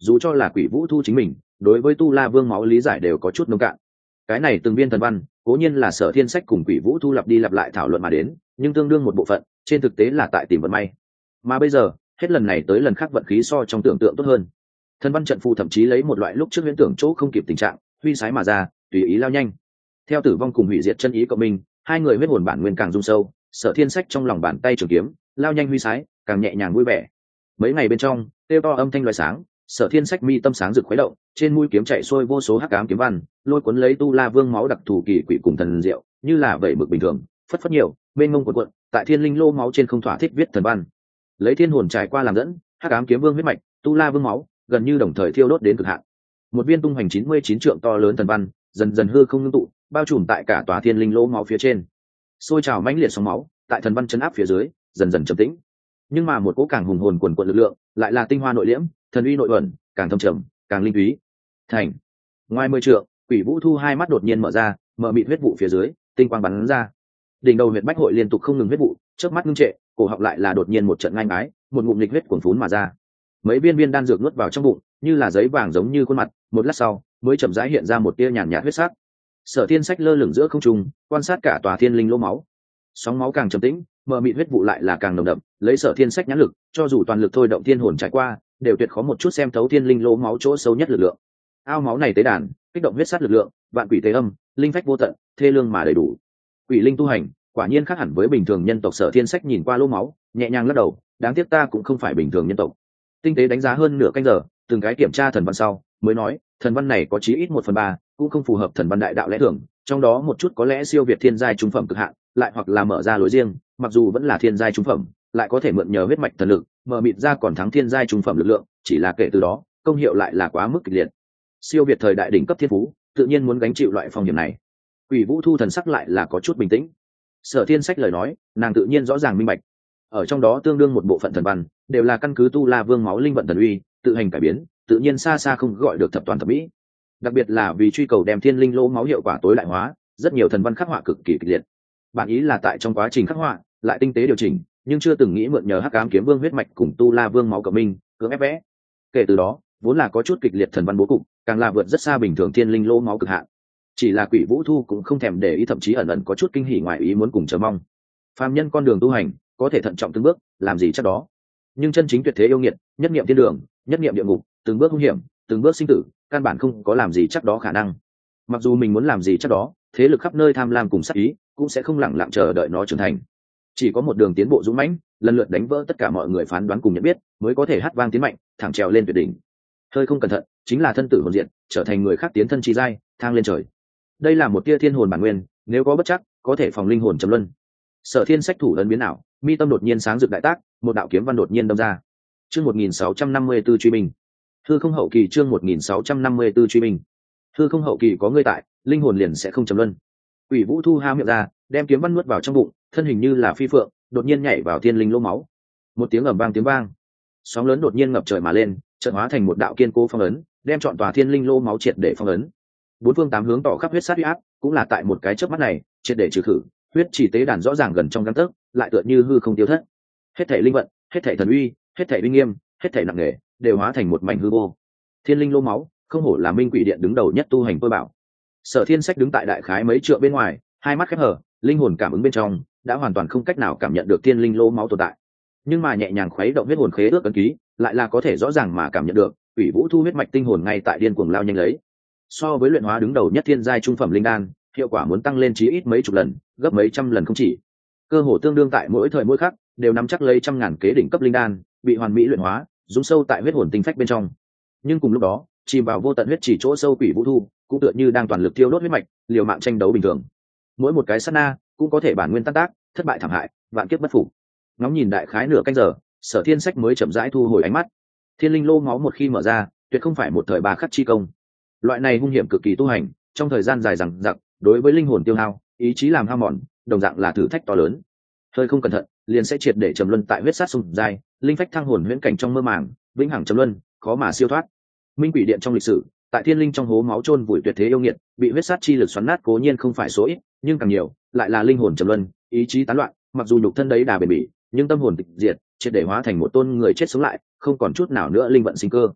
dù cho là Quỷ Vũ Thu chính mình đối với Tu La Vương máu lý giải đều có chút nông cạn. Cái này từng viên thần văn cố nhiên là Sở Thiên Sách cùng Quỷ Vũ Thu lặp đi lặp lại thảo luận mà đến, nhưng tương đương một bộ phận trên thực tế là tại tìm vận may. Mà bây giờ hết lần này tới lần khác vận khí so trong tưởng tượng tốt hơn. Thần văn trận phù thậm chí lấy một loại lúc trước huyễn tưởng chỗ không kịp tình trạng huy sái mà ra, tùy ý lao nhanh. Theo tử vong cùng hủy diệt chân ý cộng minh, hai người huyết hồn bản nguyên càng rung sâu. Sở Thiên Sách trong lòng bàn tay trường kiếm lao nhanh huy sái, càng nhẹ nhàng vui vẻ. Mấy ngày bên trong tiêu to âm thanh loài sáng, Sở Thiên Sách mi tâm sáng rực khuấy động, trên mũi kiếm chạy xuôi vô số hắc ám kiếm văn, lôi cuốn lấy Tu La Vương máu đặc thù kỳ quỷ cùng thần diệu, như là vậy mực bình thường, phất phất nhiều, bên ngông cuộn cuộn, tại Thiên Linh Lô máu trên không thỏa thích viết thần văn. Lấy thiên hồn trải qua làm dẫn, hắc ám kiếm vương huyết mạch, Tu La Vương máu, gần như đồng thời thiêu đốt đến cực hạn. Một viên tung hoành 99 trượng to lớn thần văn, dần dần hư không ngưng tụ, bao trùm tại cả tòa Thiên Linh Lô máu phía trên. Sôi trào mãnh liệt sóng máu, tại thần văn chấn áp phía dưới, dần dần trầm tĩnh. Nhưng mà một cỗ càng hùng hồn quần quật lực lượng, lại là tinh hoa nội liễm, thần uy nội ẩn, càng thâm trầm, càng linh túy. Thành. Ngoài 10 trượng, Quỷ Vũ Thu hai mắt đột nhiên mở ra, mở mịt huyết vụ phía dưới, tinh quang bắn ra. Đỉnh đầu huyệt bách hội liên tục không ngừng huyết vụ, chớp mắt ngưng trệ, cổ họng lại là đột nhiên một trận ngang ái, một ngụm nghịch huyết cuồn phún mà ra. Mấy viên đan dược nuốt vào trong bụng, như là giấy vàng giống như khuôn mặt, một lát sau, mới chậm rãi hiện ra một tia nhàn nhạt huyết sắc. Sở Thiên Sách lơ lửng giữa không trung, quan sát cả tòa Thiên Linh Lô máu. Sóng máu càng trầm tĩnh, mờ mịt huyết vụ lại là càng nồng đậm, lấy Sở Thiên Sách nhãn lực, cho dù toàn lực thôi động thiên hồn trải qua, đều tuyệt khó một chút xem thấu Thiên Linh Lô máu chỗ sâu nhất lực lượng. Ao máu này tế đàn, kích động huyết sát lực lượng, vạn quỷ tế âm, linh phách vô tận, thê lương mà đầy đủ. Quỷ linh tu hành, quả nhiên khác hẳn với bình thường nhân tộc. Sở Thiên Sách nhìn qua lô máu, nhẹ nhàng lắc đầu, đáng tiếc ta cũng không phải bình thường nhân tộc. Tinh tế đánh giá hơn nửa canh giờ, từng cái kiểm tra thần văn sau, mới nói, thần văn này có chí ít 1/3, cũng không phù hợp thần văn đại đạo lẽ thường, trong đó một chút có lẽ siêu việt thiên giai trung phẩm cực hạn, lại hoặc là mở ra lối riêng, mặc dù vẫn là thiên giai trung phẩm, lại có thể mượn nhờ huyết mạch thần lực, mở mịt ra còn thắng thiên giai trung phẩm lực lượng, chỉ là kể từ đó, công hiệu lại là quá mức kịch liệt. Siêu việt thời đại đỉnh cấp thiên phú, tự nhiên muốn gánh chịu loại phong hiểm này. Quỷ Vũ Thu thần sắc lại là có chút bình tĩnh. Sở Thiên Sách lời nói, nàng tự nhiên rõ ràng minh bạch. Ở trong đó tương đương một bộ phận thần văn, đều là căn cứ Tu La Vương máu linh vận thần uy, tự hành cải biến, tự nhiên xa xa không gọi được thập toàn thập mỹ. Đặc biệt là vì truy cầu đem Thiên Linh Lô máu hiệu quả tối đại hóa, rất nhiều thần văn khắc họa cực kỳ kịch liệt. Bản ý là tại trong quá trình khắc họa, lại tinh tế điều chỉnh, nhưng chưa từng nghĩ mượn nhờ Hắc Ám Kiếm Vương huyết mạch cùng Tu La Vương máu cộng minh, cưỡng ép vẽ. Kể từ đó, vốn là có chút kịch liệt thần văn bố cục, càng là vượt rất xa bình thường Thiên Linh Lô máu cực hạn. Chỉ là Quỷ Vũ Thu cũng không thèm để ý, thậm chí ẩn ẩn có chút kinh hỉ ngoài ý muốn cùng chờ mong. Phàm nhân con đường tu hành, có thể thận trọng từng bước, làm gì chắc đó. Nhưng chân chính tuyệt thế yêu nghiệt, nhất niệm thiên đường, nhất niệm địa ngục, từng bước hung hiểm, từng bước sinh tử, căn bản không có làm gì chắc đó khả năng. Mặc dù mình muốn làm gì chắc đó, thế lực khắp nơi tham lam cùng sát ý, cũng sẽ không lặng lặng chờ đợi nó trưởng thành. Chỉ có một đường tiến bộ dũng mãnh, lần lượt đánh vỡ tất cả mọi người phán đoán cùng nhận biết, mới có thể hát vang tiến mạnh, thẳng trèo lên tuyệt đỉnh. Hơi không cẩn thận, chính là thân tử hồn diện, trở thành người khác tiến thân chi giai, thang lên trời. Đây là một tia thiên hồn bản nguyên, nếu có bất chắc, có thể phòng linh hồn trầm luân. Sở Thiên Sách thủ ấn biến ảo, mi tâm đột nhiên sáng rực đại tác, một đạo kiếm văn đột nhiên đâm ra. Chương 1654 truy binh. Hư không hậu kỳ. Chương 1654 truy binh. Hư không hậu kỳ có ngươi tại, linh hồn liền sẽ không trầm luân. Quỷ Vũ Thu há miệng ra, đem kiếm văn nuốt vào trong bụng, thân hình như là phi phượng, đột nhiên nhảy vào Thiên Linh Lô máu. Một tiếng ầm vang tiếng vang, sóng lớn đột nhiên ngập trời mà lên, chợt hóa thành một đạo kiên cố phong ấn, đem trọn tòa Thiên Linh Lô máu triệt để phong ấn. Bốn phương tám hướng tỏ khắp huyết sát uy áp, cũng là tại một cái chớp mắt này, triệt để trừ khử. Huyết chỉ tế đàn rõ ràng gần trong gang tấc, lại tựa như hư không tiêu thất. Hết thảy linh vận, hết thảy thần uy, hết thảy uy nghiêm, hết thảy nặng nề, đều hóa thành một mảnh hư vô. Thiên Linh Lô máu, không hổ là Minh Quỷ Điện đứng đầu nhất tu hành tôi bảo. Sở Thiên Sách đứng tại đại khái mấy trượng bên ngoài, hai mắt khép hờ, linh hồn cảm ứng bên trong đã hoàn toàn không cách nào cảm nhận được Thiên Linh Lô máu tồn tại. Nhưng mà nhẹ nhàng khuấy động huyết hồn khế ước ấn ký, lại là có thể rõ ràng mà cảm nhận được, Quỷ Vũ Thu huyết mạch tinh hồn ngay tại điên cuồng lao nhanh lấy. So với luyện hóa đứng đầu nhất thiên giai trung phẩm linh đan, hiệu quả muốn tăng lên chí ít mấy chục lần, gấp mấy trăm lần không chỉ. Cơ hồ tương đương tại mỗi thời mỗi khắc đều nắm chắc lấy trăm ngàn kế đỉnh cấp linh đan, bị hoàn mỹ luyện hóa, dung sâu tại huyết hồn tinh phách bên trong. Nhưng cùng lúc đó, chìm vào vô tận huyết chỉ chỗ sâu Quỷ Vũ Thu, cũng tựa như đang toàn lực tiêu đốt huyết mạch, liều mạng tranh đấu bình thường. Mỗi một cái sát na, cũng có thể bản nguyên tan tác, thất bại thảm hại, vạn kiếp bất phục. Ngóng nhìn đại khái nửa canh giờ, Sở Thiên Sách mới chậm rãi thu hồi ánh mắt. Thiên Linh Lô máu một khi mở ra, tuyệt không phải một thời ba khắc chi công. Loại này hung hiểm cực kỳ tu hành, trong thời gian dài dằng dặc, đối với linh hồn tiêu hao, ý chí làm hao mòn, đồng dạng là thử thách to lớn. Hơi không cẩn thận, liền sẽ triệt để trầm luân tại huyết sát sùng dài, linh phách thăng hồn huyễn cảnh trong mơ màng, vĩnh hằng trầm luân, khó mà siêu thoát. Minh Quỷ Điện trong lịch sử, tại Thiên Linh trong hố máu chôn vùi tuyệt thế yêu nghiệt, bị huyết sát chi lực xoắn nát cố nhiên không phải số ít, nhưng càng nhiều, lại là linh hồn trầm luân, ý chí tán loạn, mặc dù nhục thân đấy đà bền bỉ, nhưng tâm hồn tịch diệt, triệt để hóa thành một tôn người chết sống lại, không còn chút nào nữa linh vận sinh cơ.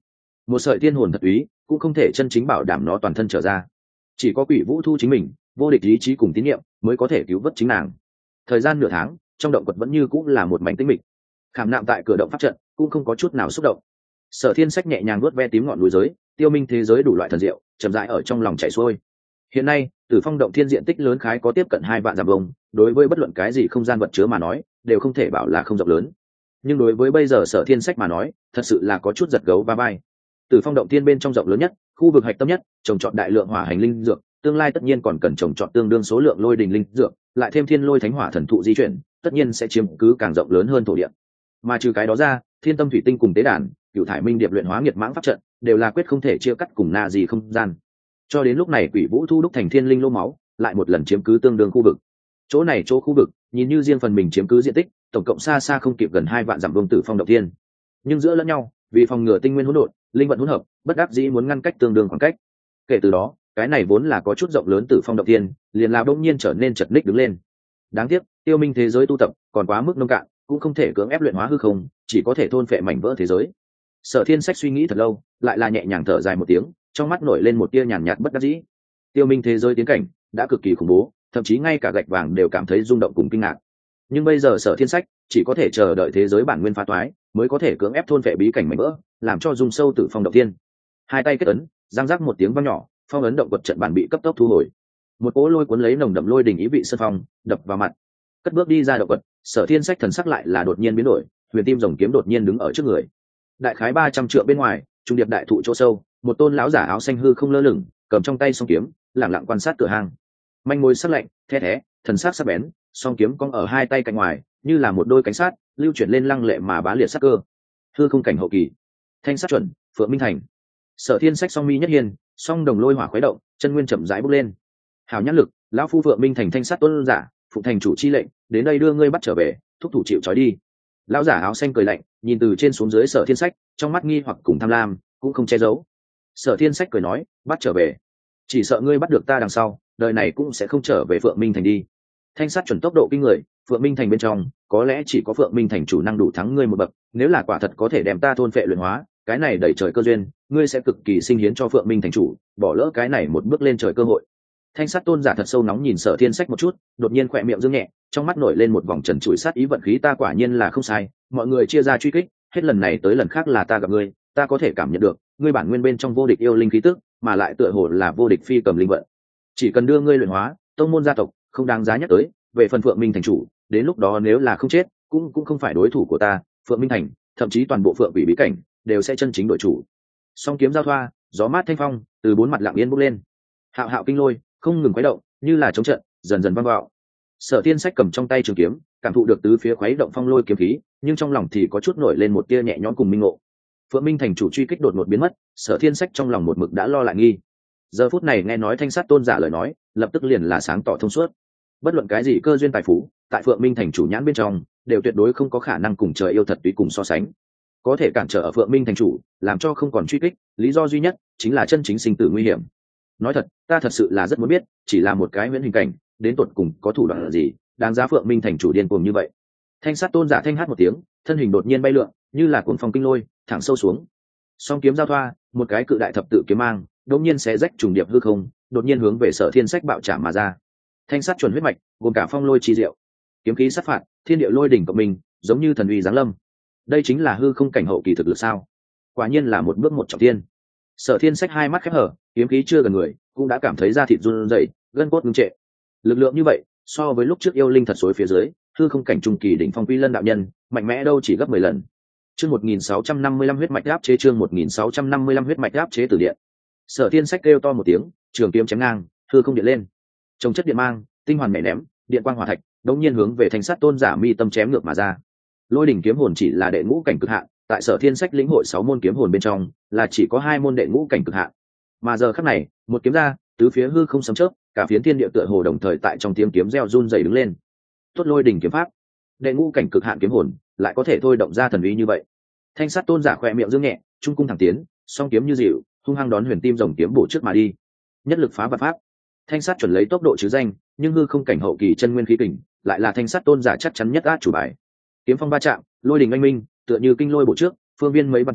một sợi tiên hồn thật úy cũng không thể chân chính bảo đảm nó toàn thân trở ra, chỉ có Quỷ Vũ Thu chính mình vô địch ý chí cùng tín nhiệm mới có thể cứu vớt chính nàng. Thời gian nửa tháng trong động quật vẫn như cũng là một mảnh tĩnh mịch, khảm nạm tại cửa động pháp trận cũng không có chút nào xúc động. Sở Thiên Sách nhẹ nhàng vuốt ve tím ngọn núi giới, tiêu minh thế giới đủ loại thần diệu chậm rãi ở trong lòng chảy xuôi. Hiện nay Tử Phong động thiên diện tích lớn khái có tiếp cận 2 vạn dặm vuông, đối với bất luận cái gì không gian vật chứa mà nói đều không thể bảo là không rộng lớn, nhưng đối với bây giờ Sở Thiên Sách mà nói thật sự là có chút giật gấu va vai. Tử Phong động thiên bên trong rộng lớn nhất, khu vực hạch tâm nhất, trồng trọt đại lượng hỏa hành linh dược, tương lai tất nhiên còn cần trồng trọt tương đương số lượng lôi đình linh dược, lại thêm thiên lôi thánh hỏa thần thụ di chuyển, tất nhiên sẽ chiếm cứ càng rộng lớn hơn thổ địa. Mà trừ cái đó ra, Thiên Tâm Thủy Tinh cùng tế đàn, Cửu Thải Minh Điệp luyện hóa nghiệt mãng pháp trận, đều là quyết không thể chia cắt cùng na gì không gian. Cho đến lúc này Quỷ Vũ Thu đúc thành thiên linh lô máu, lại một lần chiếm cứ tương đương khu vực. Chỗ này chỗ khu vực, nhìn như riêng phần mình chiếm cứ diện tích, tổng cộng xa xa không kịp gần 2 vạn dặm vuông Tử Phong động thiên. Nhưng giữa lẫn nhau, vì phòng ngừa tinh nguyên hỗn độn, linh vận hỗn hợp, bất đắc dĩ muốn ngăn cách tương đương khoảng cách. Kể từ đó, cái này vốn là có chút rộng lớn Tử Phong động thiên, liền là bỗng nhiên trở nên chật ních đứng lên. Đáng tiếc, tiêu minh thế giới tu tập còn quá mức nông cạn, cũng không thể cưỡng ép luyện hóa hư không, chỉ có thể thôn phệ mảnh vỡ thế giới. Sở Thiên Sách suy nghĩ thật lâu, lại là nhẹ nhàng thở dài một tiếng, trong mắt nổi lên một tia nhàn nhạt bất đắc dĩ. Tiêu minh thế giới tiến cảnh đã cực kỳ khủng bố, thậm chí ngay cả gạch vàng đều cảm thấy rung động cùng kinh ngạc. Nhưng bây giờ Sở Thiên Sách chỉ có thể chờ đợi thế giới bản nguyên phá toái, mới có thể cưỡng ép thôn phệ bí cảnh mảnh vỡ, làm cho dung sâu Tử Phong động thiên. Hai tay kết ấn, giang rắc một tiếng vang nhỏ, phong ấn động quật trận bản bị cấp tốc thu hồi. Một cỗ lôi cuốn lấy nồng đậm lôi đình ý vị sơn phong đập vào mặt. Cất bước đi ra động quật, Sở Thiên Sách thần sắc lại là đột nhiên biến đổi, huyền tim rồng kiếm đột nhiên đứng ở trước người. Đại khái 300 trượng bên ngoài, trung điệp đại thụ chỗ sâu, một tôn lão giả áo xanh hư không lơ lửng, cầm trong tay song kiếm, lặng lặng quan sát cửa hang. Manh môi sắc lạnh, the thé, thần sắc sắc bén, song kiếm cong ở hai tay cạnh ngoài, như là một đôi cánh sát, lưu chuyển lên lăng lệ mà bá liệt sắc cơ. Hư không cảnh hậu kỳ, thanh sát chuẩn, Phượng Minh Thành. Sở Thiên Sách song mi nhất hiền, song đồng lôi hỏa khuấy động, chân nguyên chậm rãi bốc lên. Hảo nhãn lực, lão phu Phượng Minh Thành thanh sát tôn giả, phụ thành chủ chi lệnh, đến đây đưa ngươi bắt trở về, thúc thủ chịu trói đi. Lão giả áo xanh cười lạnh, nhìn từ trên xuống dưới Sở Thiên Sách, trong mắt nghi hoặc cùng tham lam cũng không che giấu. Sở Thiên Sách cười nói, bắt trở về, chỉ sợ ngươi bắt được ta đằng sau, đời này cũng sẽ không trở về Phượng Minh Thành đi. Thanh sát chuẩn tốc độ kinh người, Phượng Minh Thành bên trong có lẽ chỉ có Phượng Minh Thành chủ năng đủ thắng ngươi một bậc, nếu là quả thật có thể đem ta thôn phệ luyện hóa, cái này đẩy trời cơ duyên, ngươi sẽ cực kỳ sinh hiến cho Phượng Minh Thành chủ, bỏ lỡ cái này một bước lên trời cơ hội. Thanh sát tôn giả thật sâu nóng nhìn Sở Thiên Sách một chút, đột nhiên khỏe miệng dương nhẹ, trong mắt nổi lên một vòng trần trụi sát ý, vận khí ta quả nhiên là không sai, mọi người chia ra truy kích, hết lần này tới lần khác là ta gặp ngươi, ta có thể cảm nhận được ngươi bản nguyên bên trong vô địch yêu linh khí tức, mà lại tựa hồ là vô địch phi cầm linh vận. Chỉ cần đưa ngươi luyện hóa, tông môn gia tộc không đáng giá nhắc tới, về phần Phượng Minh Thành chủ, đến lúc đó nếu là không chết, cũng không phải đối thủ của ta, Phượng Minh Thành, thậm chí toàn bộ Phượng Quỷ bí cảnh đều sẽ chân chính đội chủ. Song kiếm giao thoa, gió mát thanh phong từ bốn mặt lặng yên bốc lên. Hạo hạo kinh lôi không ngừng khuấy động, như là chống trận, dần dần vang vọng. Sở Thiên Sách cầm trong tay trường kiếm, cảm thụ được tứ phía khuấy động phong lôi kiếm khí, nhưng trong lòng thì có chút nổi lên một tia nhẹ nhõm cùng minh ngộ. Phượng Minh Thành chủ truy kích đột ngột biến mất, Sở Thiên Sách trong lòng một mực đã lo lại nghi. Giờ phút này nghe nói thanh sát tôn giả lời nói, lập tức liền là sáng tỏ thông suốt. Bất luận cái gì cơ duyên tài phú, tại Phượng Minh Thành chủ nhãn bên trong, đều tuyệt đối không có khả năng cùng trời yêu thật tùy cùng so sánh. Có thể cản trở ở Phượng Minh Thành chủ, làm cho không còn truy kích, lý do duy nhất chính là chân chính sinh tử nguy hiểm. Nói thật, ta thật sự là rất muốn biết, chỉ là một cái huyễn hình cảnh, đến tột cùng có thủ đoạn gì, đáng giá Phượng Minh Thành chủ điên cuồng như vậy. Thanh sát tôn giả thanh hát một tiếng, thân hình đột nhiên bay lượn, như là cuồng phong kinh lôi, thẳng sâu xuống. Song kiếm giao thoa, một cái cự đại thập tự kiếm mang, đột nhiên xé rách trùng điệp hư không, đột nhiên hướng về Sở Thiên Sách bạo trả mà ra. Thanh sát chuẩn huyết mạch, gồm cả phong lôi chi diệu, kiếm khí sát phạt, thiên địa lôi đỉnh cộng mình, giống như thần uy giáng lâm. Đây chính là hư không cảnh hậu kỳ thực lực sao? Quả nhiên là một bước một trọng thiên. Sở Thiên Sách hai mắt khép hở, kiếm khí chưa gần người, cũng đã cảm thấy da thịt run rẩy, gân cốt ngưng trệ. Lực lượng như vậy, so với lúc trước yêu linh thật xối phía dưới, hư không cảnh trung kỳ đỉnh phong Quy Lân đạo nhân, mạnh mẽ đâu chỉ gấp 10 lần. Chương 1655 huyết mạch áp chế, chương 1655 huyết mạch áp chế tử điện. Sở Thiên Sách kêu to một tiếng, trường kiếm chém ngang, hư không điện lên. Trong chất điện mang, tinh hoàn mẻ ném, điện quang hỏa thạch, đột nhiên hướng về thanh sát tôn giả mi tâm chém ngược mà ra. Lôi đỉnh kiếm hồn chỉ là đệ ngũ cảnh cực hạn, tại Sở Thiên Sách lĩnh hội 6 môn kiếm hồn bên trong, là chỉ có 2 môn đệ ngũ cảnh cực hạn. Mà giờ khắc này, một kiếm ra, tứ phía hư không sấm chớp, cả phiến thiên địa tựa hồ đồng thời tại trong tiếng kiếm reo run rẩy đứng lên. Tốt lôi đỉnh kiếm pháp, đệ ngũ cảnh cực hạn kiếm hồn, lại có thể thôi động ra thần uy như vậy. Thanh sát tôn giả khẽ miệng dương nhẹ, trung cung thẳng tiến, song kiếm như dịu, hung hăng đón huyền tim rồng kiếm bổ trước mà đi. Nhất lực phá vạn pháp. Thanh sát chuẩn lấy tốc độ chứ danh, nhưng hư không cảnh hậu kỳ chân nguyên khí kình, lại là thanh sát tôn giả chắc chắn nhất át chủ bài. Kiếm phong va chạm, lôi đình anh minh, tựa như kinh lôi bổ trước, phương viên mấy vạn trượng,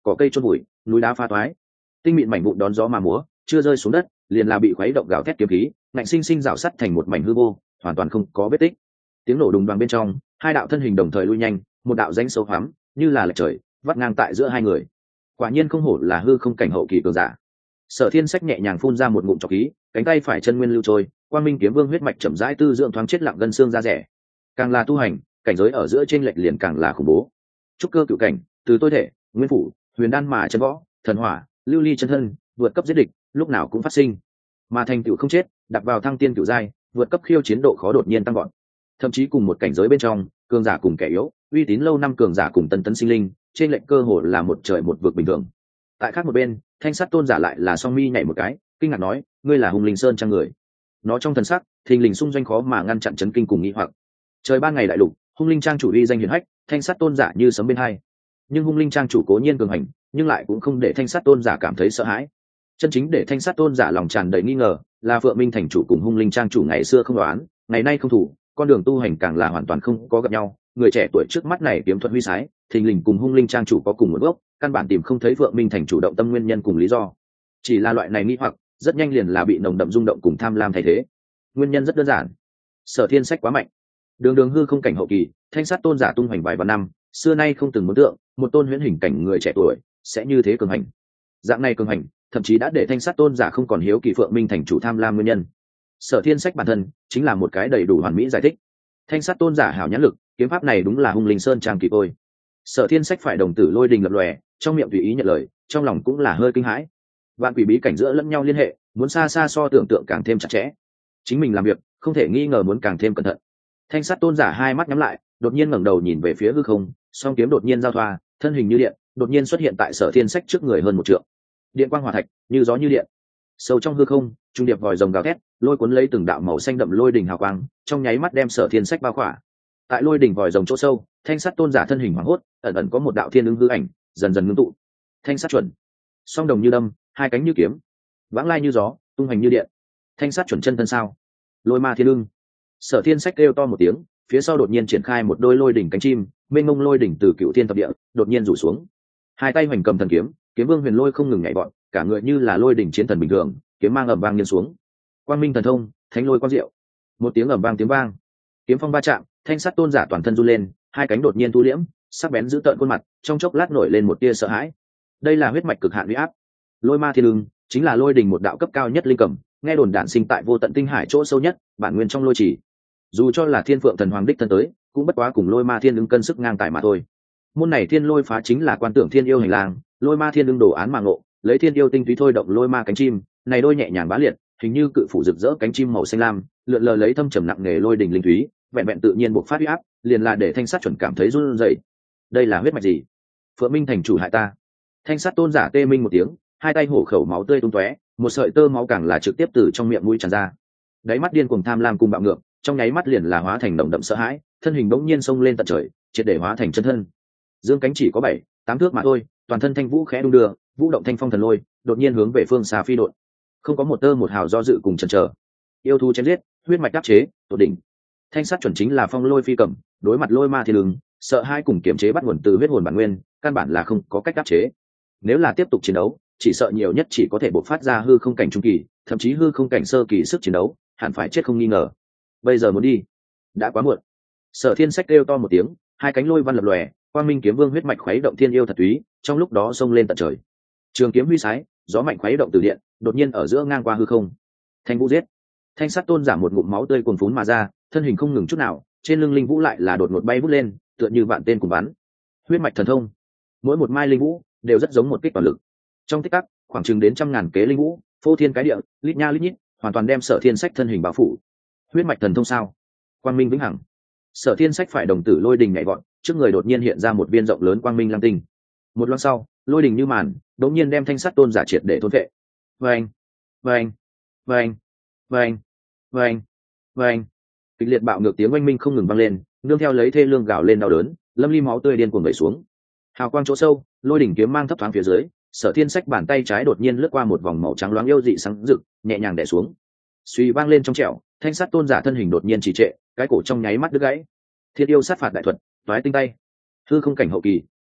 cỏ cây trôn bụi, núi đá pha toái, tinh mịn mảnh vụn đón gió mà múa, chưa rơi xuống đất liền là bị khuấy động gào thét kiếm khí ngạnh sinh sinh rào sắt thành một mảnh hư vô, hoàn toàn không có vết tích. Tiếng nổ đùng đoàng bên trong, hai đạo thân hình đồng thời lui nhanh, một đạo danh sâu hoắm như là lệch trời vắt ngang tại giữa hai người. Quả nhiên không hổ là hư không cảnh hậu kỳ cường giả. Sở Thiên Sách nhẹ nhàng phun ra một ngụm trọc khí, cánh tay phải chân nguyên lưu trôi, Quang Minh Kiếm Vương huyết mạch chậm rãi tư dưỡng thoáng chết lặng gân xương ra rẻ. Càng là tu hành, cảnh giới ở giữa trên lệch liền càng là khủng bố. Trúc cơ cựu cảnh, từ tôi thể, nguyên phủ, huyền đan mà chân võ, thần hỏa, lưu ly chân thân, vượt cấp giết địch, lúc nào cũng phát sinh. Mà thành tựu không chết, đặt vào thăng tiên cựu giai, vượt cấp khiêu chiến độ khó đột nhiên tăng vọt. Thậm chí cùng một cảnh giới bên trong, cường giả cùng kẻ yếu, uy tín lâu năm cường giả cùng tân tấn sinh linh, trên lệnh cơ hồ là một trời một vực bình thường. Tại khác một bên, Thanh Sắt Tôn giả lại là song mi nhảy một cái, kinh ngạc nói, ngươi là Hùng Linh Sơn trang người. Nó trong thần sắc, thình lình xung doanh khó mà ngăn chặn chấn kinh cùng nghi hoặc. Trời ban ngày đại lục, Hung Linh trang chủ uy danh hiển hách, Thanh Sắt Tôn giả như sấm bên hai. Nhưng Hung Linh trang chủ cố nhiên cường hành, nhưng lại cũng không để Thanh Sắt Tôn giả cảm thấy sợ hãi. Chân chính để Thanh Sắt Tôn giả lòng tràn đầy nghi ngờ, là Phượng Minh thành chủ cùng Hung Linh trang chủ ngày xưa không đoán, ngày nay không thủ, con đường tu hành càng là hoàn toàn không có gặp nhau. Người trẻ tuổi trước mắt này kiếm thuật huy sái, thình lình cùng Hung Linh trang chủ có cùng một gốc, căn bản tìm không thấy Phượng Minh thành chủ động tâm nguyên nhân cùng lý do. Chỉ là loại này nghi hoặc, rất nhanh liền là bị nồng đậm rung động cùng tham lam thay thế. Nguyên nhân rất đơn giản, Sở Thiên Sách quá mạnh. Đường đường hư không cảnh hậu kỳ, Thanh Sắt Tôn giả tung hoành vài vạn năm, xưa nay không từng muốn tượng một tôn huyễn hình cảnh người trẻ tuổi sẽ như thế cường hành. Dạng này cường hành, thậm chí đã để Thanh Sắt Tôn giả không còn hiếu kỳ Phượng Minh thành chủ tham lam nguyên nhân. Sở Thiên Sách bản thân chính là một cái đầy đủ hoàn mỹ giải thích. Thanh Sắt Tôn giả hảo nhãn lực, kiếm pháp này đúng là Hung Linh Sơn trang kỳ tôi. Sở Thiên Sách phải đồng tử lôi đình lập lòe, trong miệng tùy ý nhận lời, trong lòng cũng là hơi kinh hãi. Vạn quỷ bí cảnh giữa lẫn nhau liên hệ, muốn xa xa so tưởng tượng càng thêm chặt chẽ. Chính mình làm việc, không thể nghi ngờ muốn càng thêm cẩn thận. Thanh Sắt Tôn giả hai mắt nhắm lại, đột nhiên ngẩng đầu nhìn về phía hư không, song kiếm đột nhiên giao thoa, thân hình như điện, đột nhiên xuất hiện tại Sở Thiên Sách trước người hơn một trượng. Điện quang hỏa thạch, như gió như điện. Sâu trong hư không, trung điệp vòi rồng gào thét, lôi cuốn lấy từng đạo màu xanh đậm lôi đỉnh hào quang, trong nháy mắt đem Sở Thiên Sách bao khỏa. Tại lôi đỉnh vòi rồng chỗ sâu, Thanh Sắt Tôn giả thân hình hoảng hốt, ẩn ẩn có một đạo thiên ứng hư ảnh, dần dần ngưng tụ. Thanh sắt chuẩn, song đồng như đâm, hai cánh như kiếm, vãng lai như gió, tung hành như điện. Thanh sắt chuẩn chân thân sao? Lôi ma thiên ưng. Sở Thiên Sách kêu to một tiếng, phía sau đột nhiên triển khai một đôi lôi đỉnh cánh chim, mênh mông lôi đỉnh từ cựu thiên thập địa đột nhiên rủ xuống. Hai tay hoành cầm thần kiếm, kiếm vương huyền lôi không ngừng nhảy vọt, cả người như là lôi đỉnh chiến thần bình thường, kiếm mang ầm vang nghiêng xuống. Quang minh thần thông, thánh lôi quang diệu. Một tiếng ầm vang tiếng vang, kiếm phong va chạm, Thanh Sắt Tôn giả toàn thân run lên, hai cánh đột nhiên thu liễm, sắc bén giữ tợn khuôn mặt, trong chốc lát nổi lên một tia sợ hãi. Đây là huyết mạch cực hạn uy áp. Lôi ma thiên ưng chính là lôi đình một đạo cấp cao nhất linh cầm, nghe đồn đản sinh tại vô tận tinh hải chỗ sâu nhất, bản nguyên trong lôi chỉ. Dù cho là thiên phượng thần hoàng đích thân tới, cũng bất quá cùng lôi ma thiên ưng cân sức ngang tài mà thôi. Môn này thiên lôi phá chính là quan tưởng thiên yêu hành lang, lôi ma thiên ưng đồ án mà ngộ, lấy thiên yêu tinh túy thôi động lôi ma cánh chim, này đôi nhẹ nhàng bá liệt, hình như cự phủ rực rỡ cánh chim màu xanh lam, lượn lờ lấy thâm trầm nặng nề lôi đình linh túy, vẹn vẹn tự nhiên bộc phát uy áp, liền là để Thanh Sắt chuẩn cảm thấy run rẩy. Đây là huyết mạch gì? Phượng Minh thành chủ hại ta. Thanh Sắt Tôn giả tê minh một tiếng, hai tay hổ khẩu máu tươi tung tóe, một sợi tơ máu càng là trực tiếp từ trong miệng mũi tràn ra. Đáy mắt điên cuồng tham lam cùng bạo ngược, trong nháy mắt liền là hóa thành nồng đậm sợ hãi, thân hình bỗng nhiên xông lên tận trời, triệt để hóa thành chân thân. Dương cánh chỉ có 7-8 thước mà thôi, toàn thân thanh vũ khẽ đung đưa, vũ động thanh phong thần lôi, đột nhiên hướng về phương xa phi độn. Không có một tơ một hào do dự cùng chần chờ. Yêu thú chém giết, huyết mạch đáp chế, tột đỉnh. Thanh Sắt chuẩn chính là phong lôi phi cầm, đối mặt lôi ma thiên ưng, sợ hai cùng kiểm chế bắt nguồn từ huyết hồn bản nguyên, căn bản là không có cách áp chế. Nếu là tiếp tục chiến đấu, chỉ sợ nhiều nhất chỉ có thể bộc phát ra hư không cảnh trung kỳ, thậm chí hư không cảnh sơ kỳ sức chiến đấu, hẳn phải chết không nghi ngờ. Bây giờ muốn đi, đã quá muộn. Sở Thiên Sách kêu to một tiếng, hai cánh lôi văn lập lòe, Quang Minh kiếm vương huyết mạch khuấy động thiên yêu thật túy, trong lúc đó xông lên tận trời. Trường kiếm huy sái, gió mạnh khuấy động từ điện, đột nhiên ở giữa ngang qua hư không. Thanh vũ giết. Thanh Sắt Tôn giả một ngụm máu tươi cuồn phún mà ra, thân hình không ngừng chút nào, trên lưng linh vũ lại là đột ngột bay vút lên, tựa như vạn tên cùng bắn. Huyết mạch thần thông, mỗi một mai linh vũ đều rất giống một kích toàn lực. Trong tích tắc, khoảng chừng đến 100.000 kế linh vũ, phô thiên cái địa, lít nha lít nhít, hoàn toàn đem Sở Thiên Sách thân hình bao phủ. Huyết mạch thần thông sao? Quang minh vĩnh hằng. Sở Thiên Sách phải đồng tử lôi đình nhảy vọt, trước người đột nhiên hiện ra một viên rộng lớn quang minh lam tinh. Một loáng sau, lôi đình như màn, đột nhiên đem Thanh Sắt Tôn giả triệt để thôn vệ. Vâng, vâng, vâng, vâng, vâng, vâng. Kịch liệt bạo ngược tiếng oanh minh không ngừng vang lên, nương theo lấy thê lương gào lên đau đớn, lâm ly máu tươi điên cuồng vẩy xuống. Hào quang chỗ sâu, lôi đỉnh kiếm mang thấp thoáng phía dưới, Sở Thiên Sách bàn tay trái đột nhiên lướt qua một vòng màu trắng loáng yêu dị sáng rực, nhẹ nhàng đè xuống. Suy vang lên trong trẻo, Thanh Sắt Tôn giả thân hình đột nhiên trì trệ, cái cổ trong nháy mắt đứt gãy. Thiên yêu sát phạt đại thuật, toái tinh tay. Hư không cảnh hậu kỳ,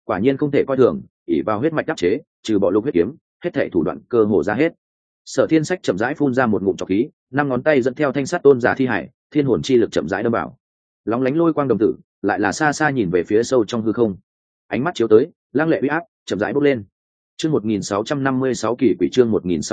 quả nhiên không thể coi thường, ỷ vào huyết mạch đắc chế, trừ bỏ lục huyết kiếm, hết thể thủ đoạn cơ hồ ra hết. Sở Thiên Sách chậm rãi phun ra một ngụm trọc khí, năm ngón tay dẫn theo thanh sắt tôn giả thi hải, thiên hồn chi lực chậm rãi đâm vào. Lóng lánh lôi quang đồng tử, lại là xa xa nhìn về phía sâu trong hư không. Ánh mắt chiếu tới, lang lệ uy áp, chậm rãi bốc lên. Chương 1656 kỳ quỷ, chương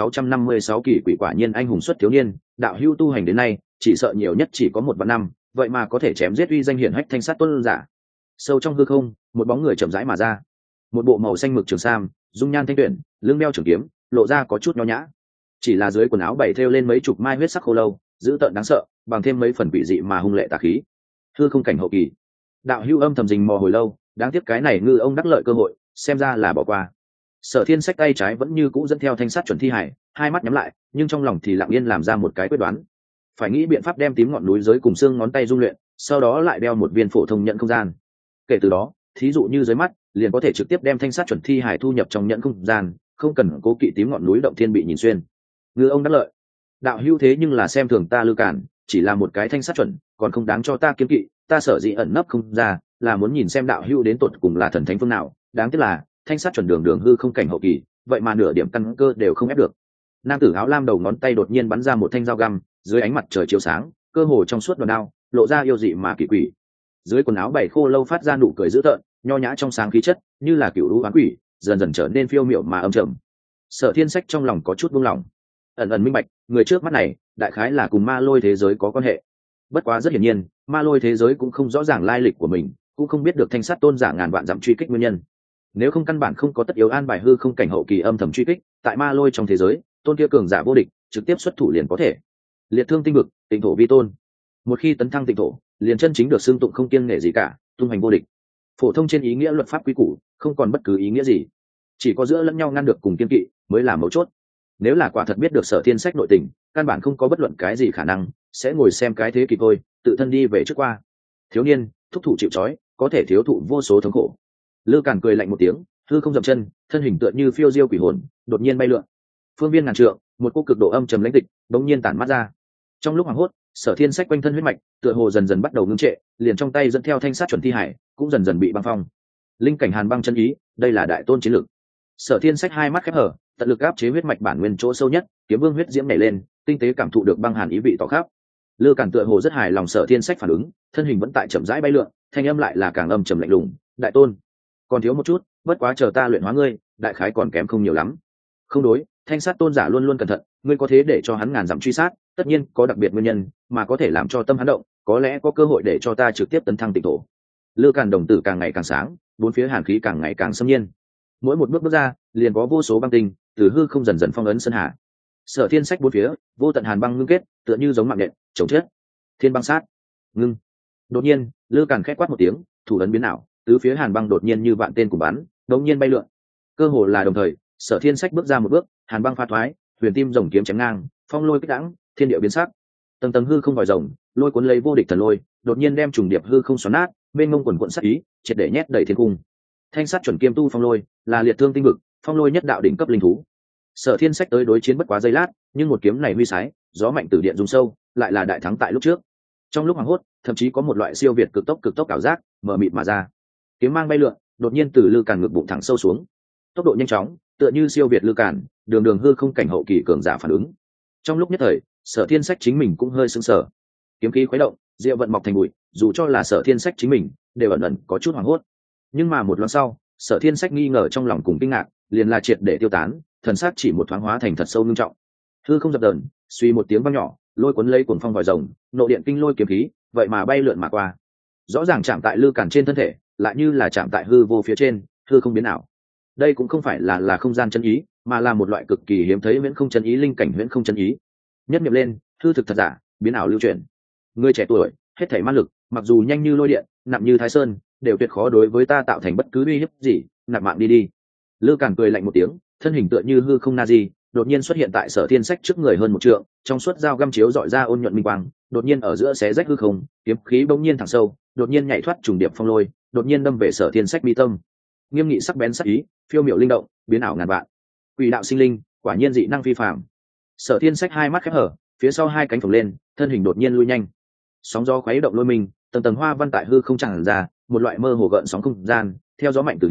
1656 kỳ quỷ, quả nhiên anh hùng xuất thiếu niên, đạo hữu tu hành đến nay, chỉ sợ nhiều nhất chỉ có 1 vạn năm, vậy mà có thể chém giết uy danh hiển hách thanh sắt tôn giả. Sâu trong hư không, một bóng người chậm rãi mà ra. Một bộ màu xanh mực trường sam, dung nhan thanh tuyển, lưng đeo trường kiếm, lộ ra có chút nho nhã. Chỉ là dưới quần áo bày thêu lên mấy chục mai huyết sắc khô lâu, dữ tợn đáng sợ, bằng thêm mấy phần quỷ dị mà hung lệ tà khí. Hư không cảnh hậu kỳ. Đạo hữu âm thầm rình mò hồi lâu, đáng tiếc cái này ngư ông đắc lợi cơ hội, xem ra là bỏ qua. Sở Thiên Sách tay trái vẫn như cũ dẫn theo thanh sắt chuẩn thi hải, hai mắt nhắm lại, nhưng trong lòng thì lặng yên làm ra một cái quyết đoán. Phải nghĩ biện pháp đem tím ngọn núi giới cùng xương ngón tay dung luyện, sau đó lại đeo một viên phổ thông nhận không gian. Kể từ đó, thí dụ như dưới mắt, liền có thể trực tiếp đem thanh sắt chuẩn thi hải thu nhập trong nhận không gian, không cần cố kỵ tím ngọn núi động thiên bị nhìn xuyên. Ngư ông đắc lợi. Đạo hữu thế nhưng là xem thường ta Lư Cản, chỉ là một cái thanh sắt chuẩn, còn không đáng cho ta kiêng kỵ, ta sở dĩ ẩn nấp không ra, là muốn nhìn xem đạo hữu đến tột cùng là thần thánh phương nào. Đáng tiếc là thanh sắt chuẩn đường hư không cảnh hậu kỳ, vậy mà nửa điểm căn cơ đều không ép được. Nam tử áo lam đầu ngón tay đột nhiên bắn ra một thanh dao găm, dưới ánh mặt trời chiếu sáng, cơ hồ trong suốt đòn đao, lộ ra yêu dị mà kỳ quỷ. Dưới quần áo bảy khô lâu phát ra nụ cười dữ tợn, nho nhã trong sáng khí chất, như là cựu lũ oán quỷ, dần dần trở nên phiêu miểu mà âm trầm. Sở Thiên Sách trong lòng có chút buông lỏng, ẩn ẩn minh bạch, người trước mắt này, đại khái là cùng ma lôi thế giới có quan hệ. Bất quá rất hiển nhiên, ma lôi thế giới cũng không rõ ràng lai lịch của mình, cũng không biết được thanh sắt tôn giả ngàn vạn dặm truy kích nguyên nhân. Nếu không căn bản không có tất yếu an bài hư không cảnh hậu kỳ âm thầm truy kích, tại ma lôi trong thế giới, tôn kia cường giả vô địch, trực tiếp xuất thủ liền có thể. Liệt thương tinh vực, tịnh thổ vi tôn. Một khi tấn thăng tịnh thổ, liền chân chính được xưng tụng không kiêng nể gì cả, tung hành vô địch. Phổ thông trên ý nghĩa luật pháp quy củ, không còn bất cứ ý nghĩa gì. Chỉ có giữa lẫn nhau ngăn được cùng kiên kỵ, mới là mấu chốt. Nếu là quả thật biết được Sở Thiên Sách nội tình, căn bản không có bất luận cái gì khả năng sẽ ngồi xem cái thế kịch thôi, tự thân đi về trước qua. Thiếu niên, thúc thủ chịu trói, có thể thiếu thụ vô số thống khổ. Lư Cản cười lạnh một tiếng, hư không dậm chân, thân hình tựa như phiêu diêu quỷ hồn, đột nhiên bay lượn. Phương viên ngàn trượng, một cỗ cực độ âm trầm lãnh tịch, bỗng nhiên tản mắt ra. Trong lúc hoảng hốt, Sở Thiên Sách quanh thân huyết mạch, tựa hồ dần dần bắt đầu ngưng trệ, liền trong tay dẫn theo thanh sát chuẩn thi hải, cũng dần dần bị băng phong. Linh cảnh hàn băng chân ý, đây là đại tôn chiến lực. Sở Thiên Sách hai mắt khép hở, tận lực áp chế huyết mạch bản nguyên chỗ sâu nhất, kiếm vương huyết diễm nảy lên, tinh tế cảm thụ được băng hàn ý vị tỏ khắp. Lư Cản tựa hồ rất hài lòng Sở Thiên Sách phản ứng, thân hình vẫn tại chậm rãi bay lượn, thanh âm lại là càng âm trầm lạnh lùng, "Đại tôn, còn thiếu một chút, bất quá chờ ta luyện hóa ngươi, đại khái còn kém không nhiều lắm." Không đối, thanh sát tôn giả luôn luôn cẩn thận, ngươi có thế để cho hắn ngàn dặm truy sát, tất nhiên có đặc biệt nguyên nhân, mà có thể làm cho tâm hắn động, có lẽ có cơ hội để cho ta trực tiếp tấn thăng tịnh thổ. Lư Cản đồng tử càng ngày càng sáng, bốn phía hàn khí càng ngày càng xâm nhiên. Mỗi một bước bước ra, liền có vô số băng tinh từ hư không dần dần phong ấn sơn hà. Sở Thiên Sách bốn phía, vô tận hàn băng ngưng kết, tựa như giống mạng nhện, chống chết. Thiên băng sát, ngưng. Đột nhiên, Lư Cản khét quát một tiếng, thủ ấn biến ảo, tứ phía hàn băng đột nhiên như vạn tên cùng bắn, đống nhiên bay lượn. Cơ hồ là đồng thời, Sở Thiên Sách bước ra một bước, hàn băng pha thoái, huyền tim rồng kiếm chém ngang, phong lôi kích đãng, thiên địa biến sắc. Tầng tầng hư không vòi rồng, lôi cuốn lấy vô địch thần lôi, đột nhiên đem trùng điệp hư không xoắn nát, bên ngông quần quận sát ý, triệt để nhét đầy thiên cung. Thanh sát chuẩn kiêm tu phong lôi, là liệt thương tinh vực, phong lôi nhất đạo đỉnh cấp linh thú. Sở Thiên Sách tới đối chiến bất quá giây lát, nhưng một kiếm này huy sái, gió mạnh từ điện rung sâu, lại là đại thắng tại lúc trước. Trong lúc hoảng hốt, thậm chí có một loại siêu việt cực tốc ảo giác, mở mịt mà ra. Kiếm mang bay lượn, đột nhiên từ Lư Cản ngực bụng thẳng sâu xuống. Tốc độ nhanh chóng, tựa như siêu việt Lư Cản, đường hư không cảnh hậu kỳ cường giả phản ứng. Trong lúc nhất thời, Sở Thiên Sách chính mình cũng hơi sững sờ. Kiếm khí khuấy động, diệu vận mọc thành bụi, dù cho là Sở Thiên Sách chính mình, đều ẩn ẩn có chút hoảng hốt. Nhưng mà một loáng sau, Sở Thiên Sách nghi ngờ trong lòng cùng kinh ngạc, liền là triệt để tiêu tán, thần sắc chỉ một thoáng hóa thành thật sâu nghiêm trọng. Hư không dập dờn, suy một tiếng vang nhỏ, lôi cuốn lấy cuồng phong vòi rồng, nộ điện kinh lôi kiếm khí, vậy mà bay lượn mà qua. Rõ ràng chạm tại Lư Cản trên thân thể, lại như là chạm tại hư vô phía trên, hư không biến ảo. Đây cũng không phải là không gian chân ý, mà là một loại cực kỳ hiếm thấy huyễn không chân ý, linh cảnh huyễn không chân ý. Nhất niệm lên, hư thực thật giả, biến ảo lưu chuyển. Người trẻ tuổi, hết thảy ma lực, mặc dù nhanh như lôi điện, nặng như thái sơn, đều tuyệt khó đối với ta tạo thành bất cứ uy hiếp gì, nạp mạng đi đi. Lư Cản cười lạnh một tiếng, thân hình tựa như hư không na di, đột nhiên xuất hiện tại Sở Thiên Sách trước người hơn một trượng, trong suốt dao găm chiếu dọi ra ôn nhuận minh quang, đột nhiên ở giữa xé rách hư không, kiếm khí bỗng nhiên thẳng sâu, đột nhiên nhảy thoát trùng điệp phong lôi, đột nhiên đâm về Sở Thiên Sách mi tâm. Nghiêm nghị sắc bén sắc ý, phiêu miểu linh động, biến ảo ngàn vạn. Quỷ đạo sinh linh, quả nhiên dị năng phi phàm. Sở Thiên Sách hai mắt khép hở, phía sau hai cánh phồng lên, thân hình đột nhiên lui nhanh. Sóng gió khuấy động lôi mình, tầng tầng hoa văn tại hư không tràn ra, một loại mơ hồ gợn sóng không gian, theo gió mạnh từ điện,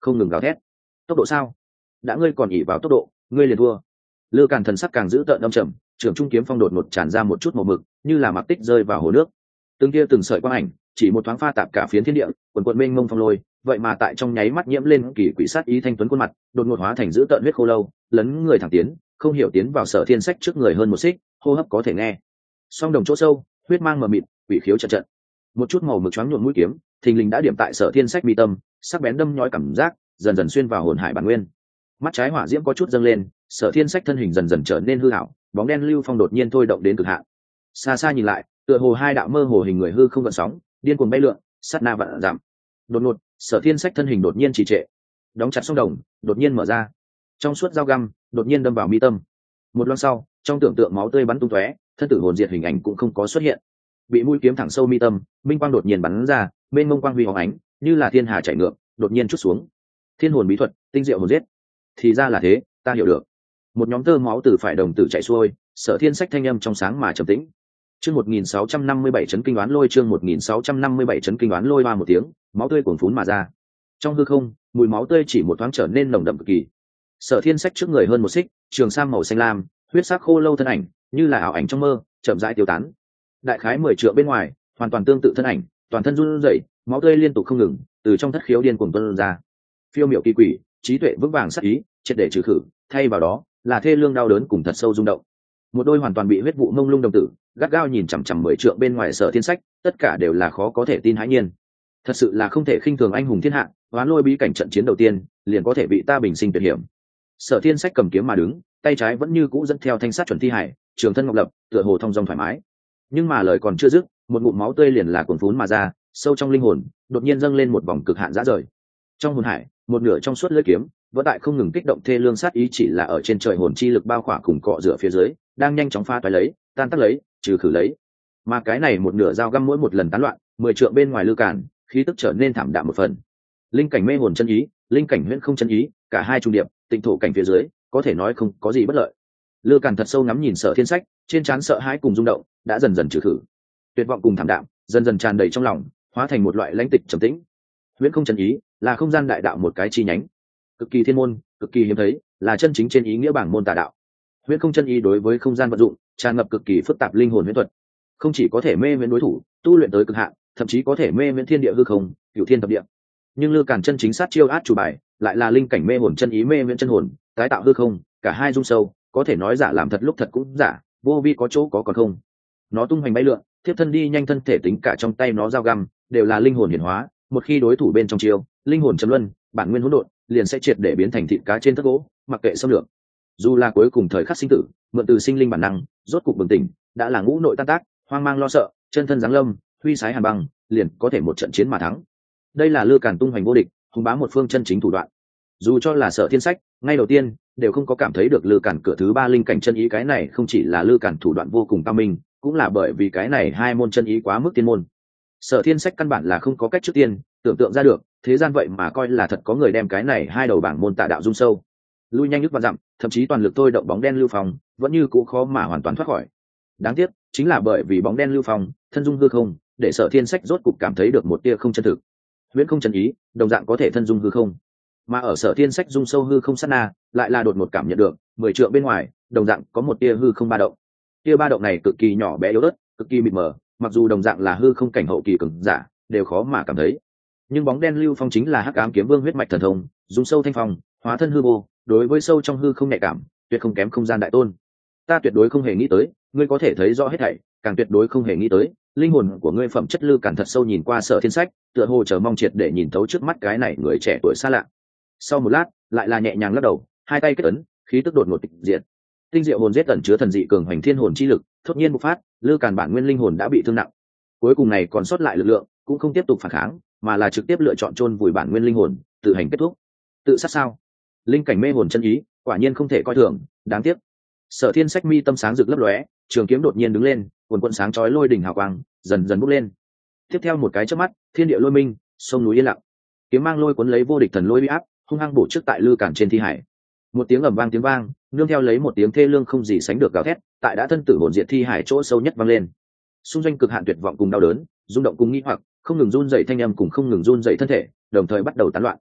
không ngừng gào thét. Tốc độ sao? Đã ngươi còn ỉ vào tốc độ, ngươi liền thua. Lư Càn thần sắc càng giữ tợn âm trầm, trường trung kiếm phong đột ngột tràn ra một chút màu mực, như là mặc tích rơi vào hồ nước. Từng kia từng sợi quang ảnh, chỉ một thoáng pha tạp cả phiến thiên địa, quần quần mênh mông phong lôi, vậy mà tại trong nháy mắt nhiễm lên kỳ quỷ sát ý thanh tuấn khuôn mặt, đột ngột hóa thành giữ tợn huyết khô lâu, lấn người thẳng tiến, không hiểu tiến vào Sở Thiên Sách trước người hơn một xích, hô hấp có thể nghe. Song đồng chỗ sâu, huyết mang mờ mịt, quỷ khiếu trận trận. Một chút màu mực choáng nhuộm mũi kiếm, thình lình đã điểm tại Sở Thiên Sách mi tâm, sắc bén đâm nhói cảm giác, dần dần xuyên vào hồn hải bản nguyên. Mắt trái hỏa diễm có chút dâng lên, Sở Thiên Sách thân hình dần dần trở nên hư ảo, bóng đen lưu phong đột nhiên thôi động đến cực hạn. Xa xa nhìn lại, tựa hồ hai đạo mơ hồ hình người hư không gợn sóng, điên cuồng bay lượn, sát na vạn giảm. Đột ngột, Sở Thiên Sách thân hình đột nhiên trì trệ, đóng chặt song đồng, đột nhiên mở ra. Trong suốt dao găm, đột nhiên đâm vào mi tâm. Một loang sau, trong tưởng tượng máu tươi bắn tung tóe, thân tử hồn diệt hình ảnh cũng không có xuất hiện. Bị mũi kiếm thẳng sâu mi tâm, minh quang đột nhiên bắn ra, mênh mông quang huy hóng ánh, như là thiên hà chảy ngược, đột nhiên chút xuống. Thiên hồn bí thuật, tinh diệu hồn giết. Thì ra là thế, ta hiểu được. Một nhóm tơ máu từ phải đồng tử chảy xuôi, Sở Thiên Sách thanh âm trong sáng mà trầm tĩnh. Chương 1657 chấn kinh đoán lôi, chương 1657 chấn kinh đoán lôi ba một tiếng, máu tươi cuồn phún mà ra. Trong hư không, mùi máu tươi chỉ một thoáng trở nên nồng đậm cực kỳ. Sở Thiên Sách trước người hơn một xích, trường sam màu xanh lam, huyết sắc khô lâu thân ảnh, như là ảo ảnh trong mơ, chậm rãi tiêu tán. Đại khái 10 trượng bên ngoài, hoàn toàn tương tự thân ảnh, toàn thân run rẩy, máu tươi liên tục không ngừng, từ trong thất khiếu điên cuồng tuôn ra. Phiêu miểu kỳ quỷ, trí tuệ vững vàng sát ý, triệt để trừ khử, thay vào đó là thê lương đau đớn cùng thật sâu rung động. Một đôi hoàn toàn bị huyết vụ mông lung đồng tử, gắt gao nhìn chằm chằm 10 trượng bên ngoài Sở Thiên Sách, tất cả đều là khó có thể tin hãi nhiên. Thật sự là không thể khinh thường anh hùng thiên hạ, oán lôi bí cảnh trận chiến đầu tiên, liền có thể bị ta bình sinh tuyệt hiểm. Sở Thiên Sách cầm kiếm mà đứng, tay trái vẫn như cũ dẫn theo thanh sát chuẩn thi hải, trường thân ngọc lập, tựa hồ thông dong thoải mái. Nhưng mà lời còn chưa dứt, một ngụm máu tươi liền là cuồn phún mà ra, sâu trong linh hồn, đột nhiên dâng lên một vòng cực hạn dã rời. Trong hồn hải, một nửa trong suốt lưỡi kiếm, vẫn tại không ngừng kích động thê lương sát ý, chỉ là ở trên trời hồn chi lực bao khỏa cùng cọ rửa phía dưới, đang nhanh chóng pha toái lấy, tan tác lấy, trừ khử lấy. Mà cái này một nửa dao găm mỗi một lần tán loạn, 10 trượng bên ngoài Lư Càn, khí tức trở nên thảm đạm một phần. Linh cảnh mê hồn chân ý, linh cảnh huyễn không chân ý, cả hai trung điệp, tịnh thổ cảnh phía dưới, có thể nói không có gì bất lợi. Lư Càn thật sâu ngắm nhìn Sở Thiên Sách, trên trán sợ hãi cùng rung động đã dần dần trừ khử, tuyệt vọng cùng thảm đạm dần dần tràn đầy trong lòng, hóa thành một loại lãnh tịch trầm tĩnh. Huyễn không chân ý là không gian đại đạo một cái chi nhánh, cực kỳ thiên môn, cực kỳ hiếm thấy, là chân chính trên ý nghĩa bảng môn tà đạo. Huyễn không chân ý đối với không gian vận dụng, tràn ngập cực kỳ phức tạp linh hồn huyễn thuật, không chỉ có thể mê miễn đối thủ, tu luyện tới cực hạn, thậm chí có thể mê miễn thiên địa hư không, cửu thiên thập địa. Nhưng Lư Càn chân chính sát chiêu át chủ bài, lại là linh cảnh mê hồn chân ý mê miễn chân hồn, tái tạo hư không, cả hai dung sâu, có thể nói giả làm thật lúc thật cũng giả, vô vi có chỗ có còn không. Nó tung hoành bay lượn, tiếp thân đi nhanh, thân thể tính cả trong tay nó dao găm, đều là linh hồn hiển hóa, một khi đối thủ bên trong chiêu, linh hồn chấm luân, bản nguyên hỗn độn, liền sẽ triệt để biến thành thịt cá trên thất gỗ, mặc kệ xâm lược. Dù là cuối cùng thời khắc sinh tử, mượn từ sinh linh bản năng, rốt cục bừng tỉnh, đã là ngũ nội tan tác, hoang mang lo sợ, chân thân giáng lâm, huy sái hàn băng, liền có thể một trận chiến mà thắng. Đây là Lư Càn tung hoành vô địch, hùng bá một phương chân chính thủ đoạn. Dù cho là Sở Thiên Sách, ngay đầu tiên đều không có cảm thấy được Lư Càn cửa thứ ba linh cảnh chân ý, cái này không chỉ là Lư Càn thủ đoạn vô cùng cao minh, cũng là bởi vì cái này hai môn chân ý quá mức tiên môn. Sở Thiên Sách căn bản là không có cách trước tiên tưởng tượng ra được, thế gian vậy mà coi là thật có người đem cái này hai đầu bảng môn tà đạo dung sâu, lui nhanh nhất và dặm, thậm chí toàn lực thôi động bóng đen lưu phong, vẫn như cũ khó mà hoàn toàn thoát khỏi. Đáng tiếc chính là bởi vì bóng đen lưu phong thân dung hư không, để Sở Thiên Sách rốt cục cảm thấy được một tia không chân thực. Huyễn không chân ý đồng dạng có thể thân dung hư không, mà ở Sở Thiên Sách dung sâu hư không sát na, lại là đột ngột cảm nhận được 10 trượng bên ngoài đồng dạng có một tia hư không ba động. Tia ba động này cực kỳ nhỏ bé yếu ớt, cực kỳ mịt mờ, mặc dù đồng dạng là hư không cảnh hậu kỳ cường giả đều khó mà cảm thấy. Nhưng bóng đen lưu phong chính là Hắc Ám Kiếm Vương huyết mạch thần thông, dung sâu thanh phong, hóa thân hư vô, đối với sâu trong hư không nhạy cảm, tuyệt không kém không gian đại tôn. Ta tuyệt đối không hề nghĩ tới, ngươi có thể thấy rõ hết thảy, càng tuyệt đối không hề nghĩ tới, linh hồn của ngươi phẩm chất. Lư Càn thật sâu nhìn qua Sở Thiên Sách, tựa hồ chờ mong triệt để nhìn thấu trước mắt cái này người trẻ tuổi xa lạ. Sau một lát, lại là nhẹ nhàng lắc đầu, hai tay kết ấn, khí tức đột ngột tịch diệt. Tinh diệu hồn giết ẩn chứa thần dị cường hoành thiên hồn chi lực, thốt nhiên bộc phát, Lư Càn bản nguyên linh hồn đã bị thương nặng. Cuối cùng này còn sót lại lực lượng, cũng không tiếp tục phản kháng, mà là trực tiếp lựa chọn chôn vùi bản nguyên linh hồn, tự hành kết thúc. Tự sát sao? Linh cảnh mê hồn chân ý, quả nhiên không thể coi thường, đáng tiếc. Sở Thiên Sách mi tâm sáng rực lấp lóe, trường kiếm đột nhiên đứng lên, cuồn cuộn sáng chói lôi đỉnh hào quang, dần dần bốc lên. Tiếp theo một cái chớp mắt, thiên địa lôi minh, sông núi yên lặng. Kiếm mang lôi cuốn lấy vô địch thần lôi uy áp, hung hăng bổ trước tại Lư Càn trên thi hải. Một tiếng ầm vang tiếng vang, nương theo lấy một tiếng thê lương không gì sánh được gào thét, tại đã thân tử hồn diệt thi hải chỗ sâu nhất vang lên. Xung doanh cực hạn tuyệt vọng cùng đau đớn, rung động cùng nghi hoặc, không ngừng run rẩy thanh âm cùng không ngừng run rẩy thân thể, đồng thời bắt đầu tán loạn.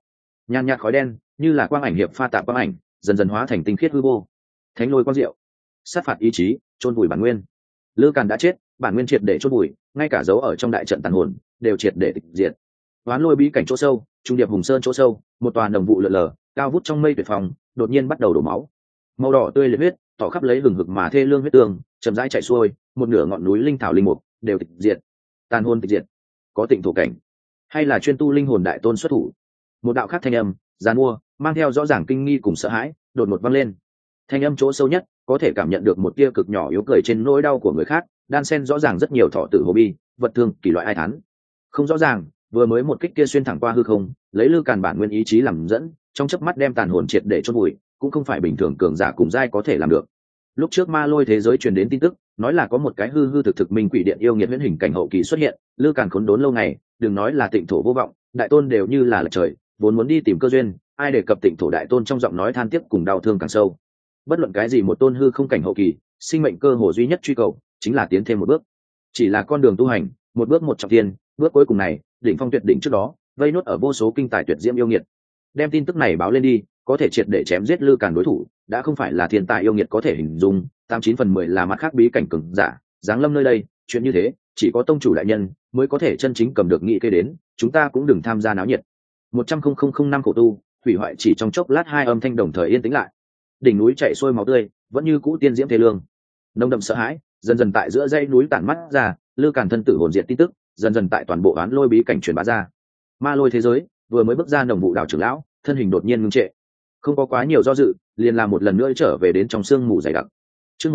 nhàn nhạt khói đen như là quang ảnh hiệp pha tạp quang ảnh, dần dần hóa thành tinh khiết hư vô. Thánh lôi quang diệu, sát phạt ý chí, chôn vùi bản nguyên. Lư Càn đã chết, bản nguyên triệt để chôn vùi, ngay cả dấu ở trong đại trận tàn hồn đều triệt để tịch diệt. Oán lôi bí cảnh chỗ sâu, trung điệp hùng sơn chỗ sâu, một tòa đồng vụ lượn lờ cao vút trong mây tuyệt phòng, đột nhiên bắt đầu đổ máu. Màu đỏ tươi liệt huyết tỏ khắp lấy hừng hực mà thê lương huyết tương, chậm rãi chảy xuôi, một nửa ngọn núi linh thảo linh mục đều tịch diệt. Tàn hồn tịch diệt, có tịnh thổ cảnh, hay là chuyên tu linh hồn đại tôn xuất thủ? Một đạo khác thanh âm giàn mua mang theo rõ ràng kinh nghi cùng sợ hãi đột ngột vang lên. Thanh âm chỗ sâu nhất có thể cảm nhận được một tia cực nhỏ yếu cười trên nỗi đau của người khác, đan xen rõ ràng rất nhiều thọ tử hồ bi, vật thương kỳ loại ai thán. Không rõ ràng, vừa mới một kích kia xuyên thẳng qua hư không, lấy Lư Càn bản nguyên ý chí làm dẫn, trong chớp mắt đem tàn hồn triệt để chôn vùi, cũng không phải bình thường cường giả cùng giai có thể làm được. Lúc trước ma lôi thế giới truyền đến tin tức, nói là có một cái hư hư thực thực minh quỷ điện yêu nghiệt huyễn hình cảnh hậu kỳ xuất hiện, Lư Càn khốn đốn lâu ngày, đừng nói là tịnh thổ vô vọng, đại tôn đều như là lệch trời, vốn muốn đi tìm cơ duyên, ai đề cập tịnh thổ đại tôn trong giọng nói than tiếc cùng đau thương càng sâu. Bất luận cái gì một tôn hư không cảnh hậu kỳ, sinh mệnh cơ hồ duy nhất truy cầu chính là tiến thêm một bước. Chỉ là con đường tu hành, một bước một trọng thiên, bước cuối cùng này, đỉnh phong tuyệt đỉnh trước đó, vây nốt ở vô số kinh tài tuyệt diễm yêu nghiệt. Đem tin tức này báo lên đi, có thể triệt để chém giết Lư Càn đối thủ, đã không phải là thiên tài yêu nghiệt có thể hình dung, 89/10 là mặt khác bí cảnh cường giả, giáng lâm nơi đây, chuyện như thế, chỉ có tông chủ đại nhân mới có thể chân chính cầm được nghị kê đến, chúng ta cũng đừng tham gia náo nhiệt. 100,005 khổ tu, hủy hoại chỉ trong chốc lát, hai âm thanh đồng thời yên tĩnh lại. Đỉnh núi chảy xuôi máu tươi, vẫn như cũ tiên diễm thế lương. Nồng đậm sợ hãi, dần dần tại giữa dãy núi tản mắt ra, Lư Càn thân tử hồn diệt tin tức, dần dần tại toàn bộ oán lôi bí cảnh truyền bá ra. Ma lôi thế giới, vừa mới bước ra nồng vụ đảo trưởng lão, thân hình đột nhiên ngưng trệ. Không có quá nhiều do dự, liền làm một lần nữa trở về đến trong sương mù dày đặc. Chương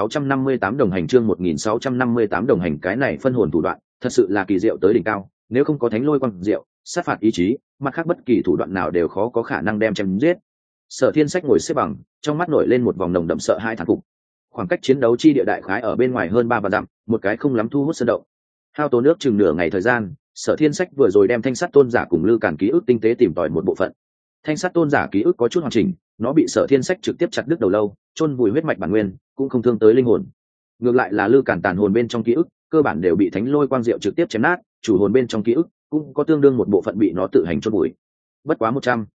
1658 đồng hành, chương 1658 đồng hành, cái này phân hồn thủ đoạn, thật sự là kỳ diệu tới đỉnh cao, nếu không có thánh lôi quang diệu, sát phạt ý chí, mặt khác bất kỳ thủ đoạn nào đều khó có khả năng đem chém giết. Sở Thiên Sách ngồi xếp bằng, trong mắt nổi lên một vòng nồng đậm sợ hãi thán phục. Khoảng cách chiến đấu chi địa đại khái ở bên ngoài hơn 3 vạn dặm, một cái không lắm thu hút sơn động. Hao tốn nước chừng nửa ngày thời gian, Sở Thiên Sách vừa rồi đem Thanh Sắt Tôn giả cùng Lư Càn ký ức tinh tế tìm tòi một bộ phận. Thanh Sắt Tôn giả ký ức có chút hoàn chỉnh, nó bị Sở Thiên Sách trực tiếp chặt đứt đầu lâu, chôn vùi huyết mạch bản nguyên, cũng không thương tới linh hồn. Ngược lại là Lư Càn tàn hồn bên trong ký ức, cơ bản đều bị thánh lôi quang diệu trực tiếp chém nát, chủ hồn bên trong ký ức cũng có tương đương một bộ phận bị nó tự hành chôn vùi. Bất quá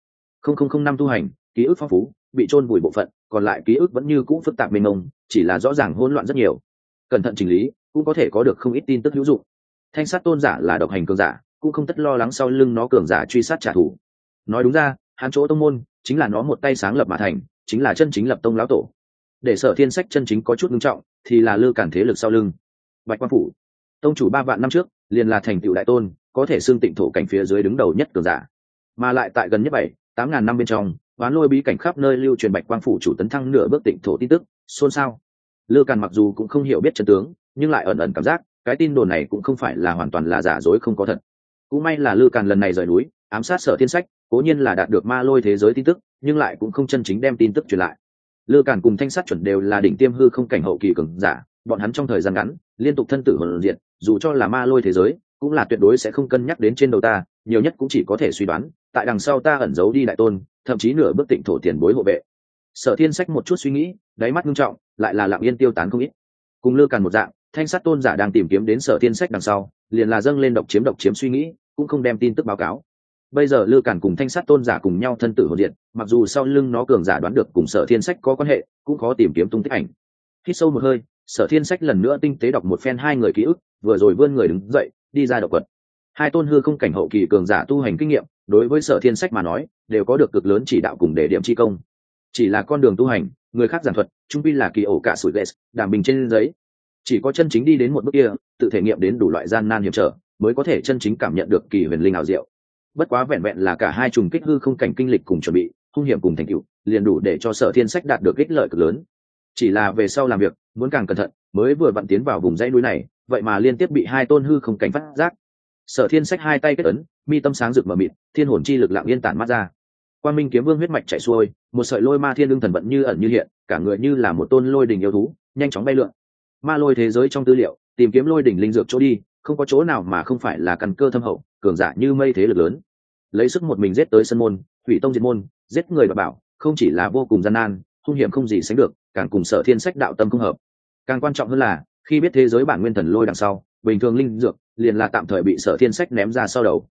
100,005 tu hành, ký ức phong phú, bị chôn vùi bộ phận, còn lại ký ức vẫn như cũ phức tạp mênh mông, chỉ là rõ ràng hỗn loạn rất nhiều. Cẩn thận chỉnh lý, cũng có thể có được không ít tin tức hữu dụng. Thanh Sát Tôn giả là độc hành cường giả, cũng không tất lo lắng sau lưng nó cường giả truy sát trả thù. Nói đúng ra, hắn chỗ tông môn chính là nó một tay sáng lập mà thành, chính là chân chính lập tông lão tổ. Để Sở Thiên Sách chân chính có chút nghiêm trọng, thì là Lư Càn thế lực sau lưng. Bạch Quang phủ, tông chủ 3 vạn năm trước, liền là thành tựu đại tôn, có thể xưng tịnh thổ cảnh phía dưới đứng đầu nhất cường giả. Mà lại tại gần nhất 7-8 ngàn năm bên trong, oán lôi bí cảnh khắp nơi lưu truyền Bạch Quang phủ chủ tấn thăng nửa bước tịnh thổ tin tức, xôn xao. Lư Càn mặc dù cũng không hiểu biết chân tướng, nhưng lại ẩn ẩn cảm giác cái tin đồn này cũng không phải là hoàn toàn là giả dối không có thật. Cũng may là Lư Càn lần này rời núi ám sát Sở Thiên Sách, cố nhiên là đạt được ma lôi thế giới tin tức, nhưng lại cũng không chân chính đem tin tức truyền lại. Lư Càn cùng Thanh Sát chuẩn đều là đỉnh tiêm hư không cảnh hậu kỳ cường giả, bọn hắn trong thời gian ngắn liên tục thân tử hồn diệt, dù cho là ma lôi thế giới cũng là tuyệt đối sẽ không cân nhắc đến trên đầu ta, nhiều nhất cũng chỉ có thể suy đoán tại đằng sau ta ẩn giấu đi đại tôn, thậm chí nửa bước tịnh thổ tiền bối hộ vệ. Sở Thiên Sách một chút suy nghĩ, đáy mắt nghiêm trọng, lại là lặng yên tiêu tán không ít. Cùng Lư Càn một dạng, Thanh Sát Tôn giả đang tìm kiếm đến Sở Thiên Sách đằng sau, liền là dâng lên độc chiếm suy nghĩ, cũng không đem tin tức báo cáo. Bây giờ Lư Càn cùng Thanh Sát Tôn giả cùng nhau thân tử hồn diệt, mặc dù sau lưng nó cường giả đoán được cùng Sở Thiên Sách có quan hệ, cũng khó tìm kiếm tung tích ảnh. Hít sâu một hơi, Sở Thiên Sách lần nữa tinh tế đọc một phen hai người ký ức, vừa rồi vươn người đứng dậy, đi ra độc quật. Hai tôn hư không cảnh hậu kỳ cường giả tu hành kinh nghiệm, đối với Sở Thiên Sách mà nói, đều có được cực lớn chỉ đạo cùng đề điểm chi công. Chỉ là con đường tu hành, người khác giảng thuật, trung quy là kỳ ổ cả sủi lệ, đảm bình trên giấy. Chỉ có chân chính đi đến một bước kia, tự thể nghiệm đến đủ loại gian nan hiểm trở, mới có thể chân chính cảm nhận được kỳ huyền linh ảo diệu. Bất quá vẹn vẹn là cả hai trùng kích hư không cảnh kinh lịch cùng chuẩn bị, hung hiểm cùng thành tựu, liền đủ để cho Sở Thiên Sách đạt được ích lợi cực lớn. Chỉ là về sau làm việc, muốn càng cẩn thận, mới vừa vặn tiến vào vùng dãy núi này, vậy mà liên tiếp bị hai tôn hư không cảnh phát giác. Sở Thiên Sách hai tay kết ấn, mi tâm sáng rực mờ mịt, thiên hồn chi lực lặng yên tản mắt ra. Quang Minh kiếm vương huyết mạch chảy xuôi, một sợi lôi ma thiên đương thần vận như ẩn như hiện, cả người như là một tôn lôi đỉnh yêu thú, nhanh chóng bay lượn. Ma lôi thế giới trong tư liệu, tìm kiếm lôi đỉnh linh dược chỗ đi, không có chỗ nào mà không phải là căn cơ thâm hậu, cường giả như mây thế lực lớn. Lấy sức một mình giết tới sân môn, hủy tông diệt môn, giết người đoạt bảo, không chỉ là vô cùng gian nan, hung hiểm không gì sánh được, càng cùng Sở Thiên Sách đạo tâm không hợp. Càng quan trọng hơn là, khi biết thế giới bản nguyên thần lôi đằng sau, bình thường linh dược liền là tạm thời bị Sở Thiên Sách ném ra sau đầu.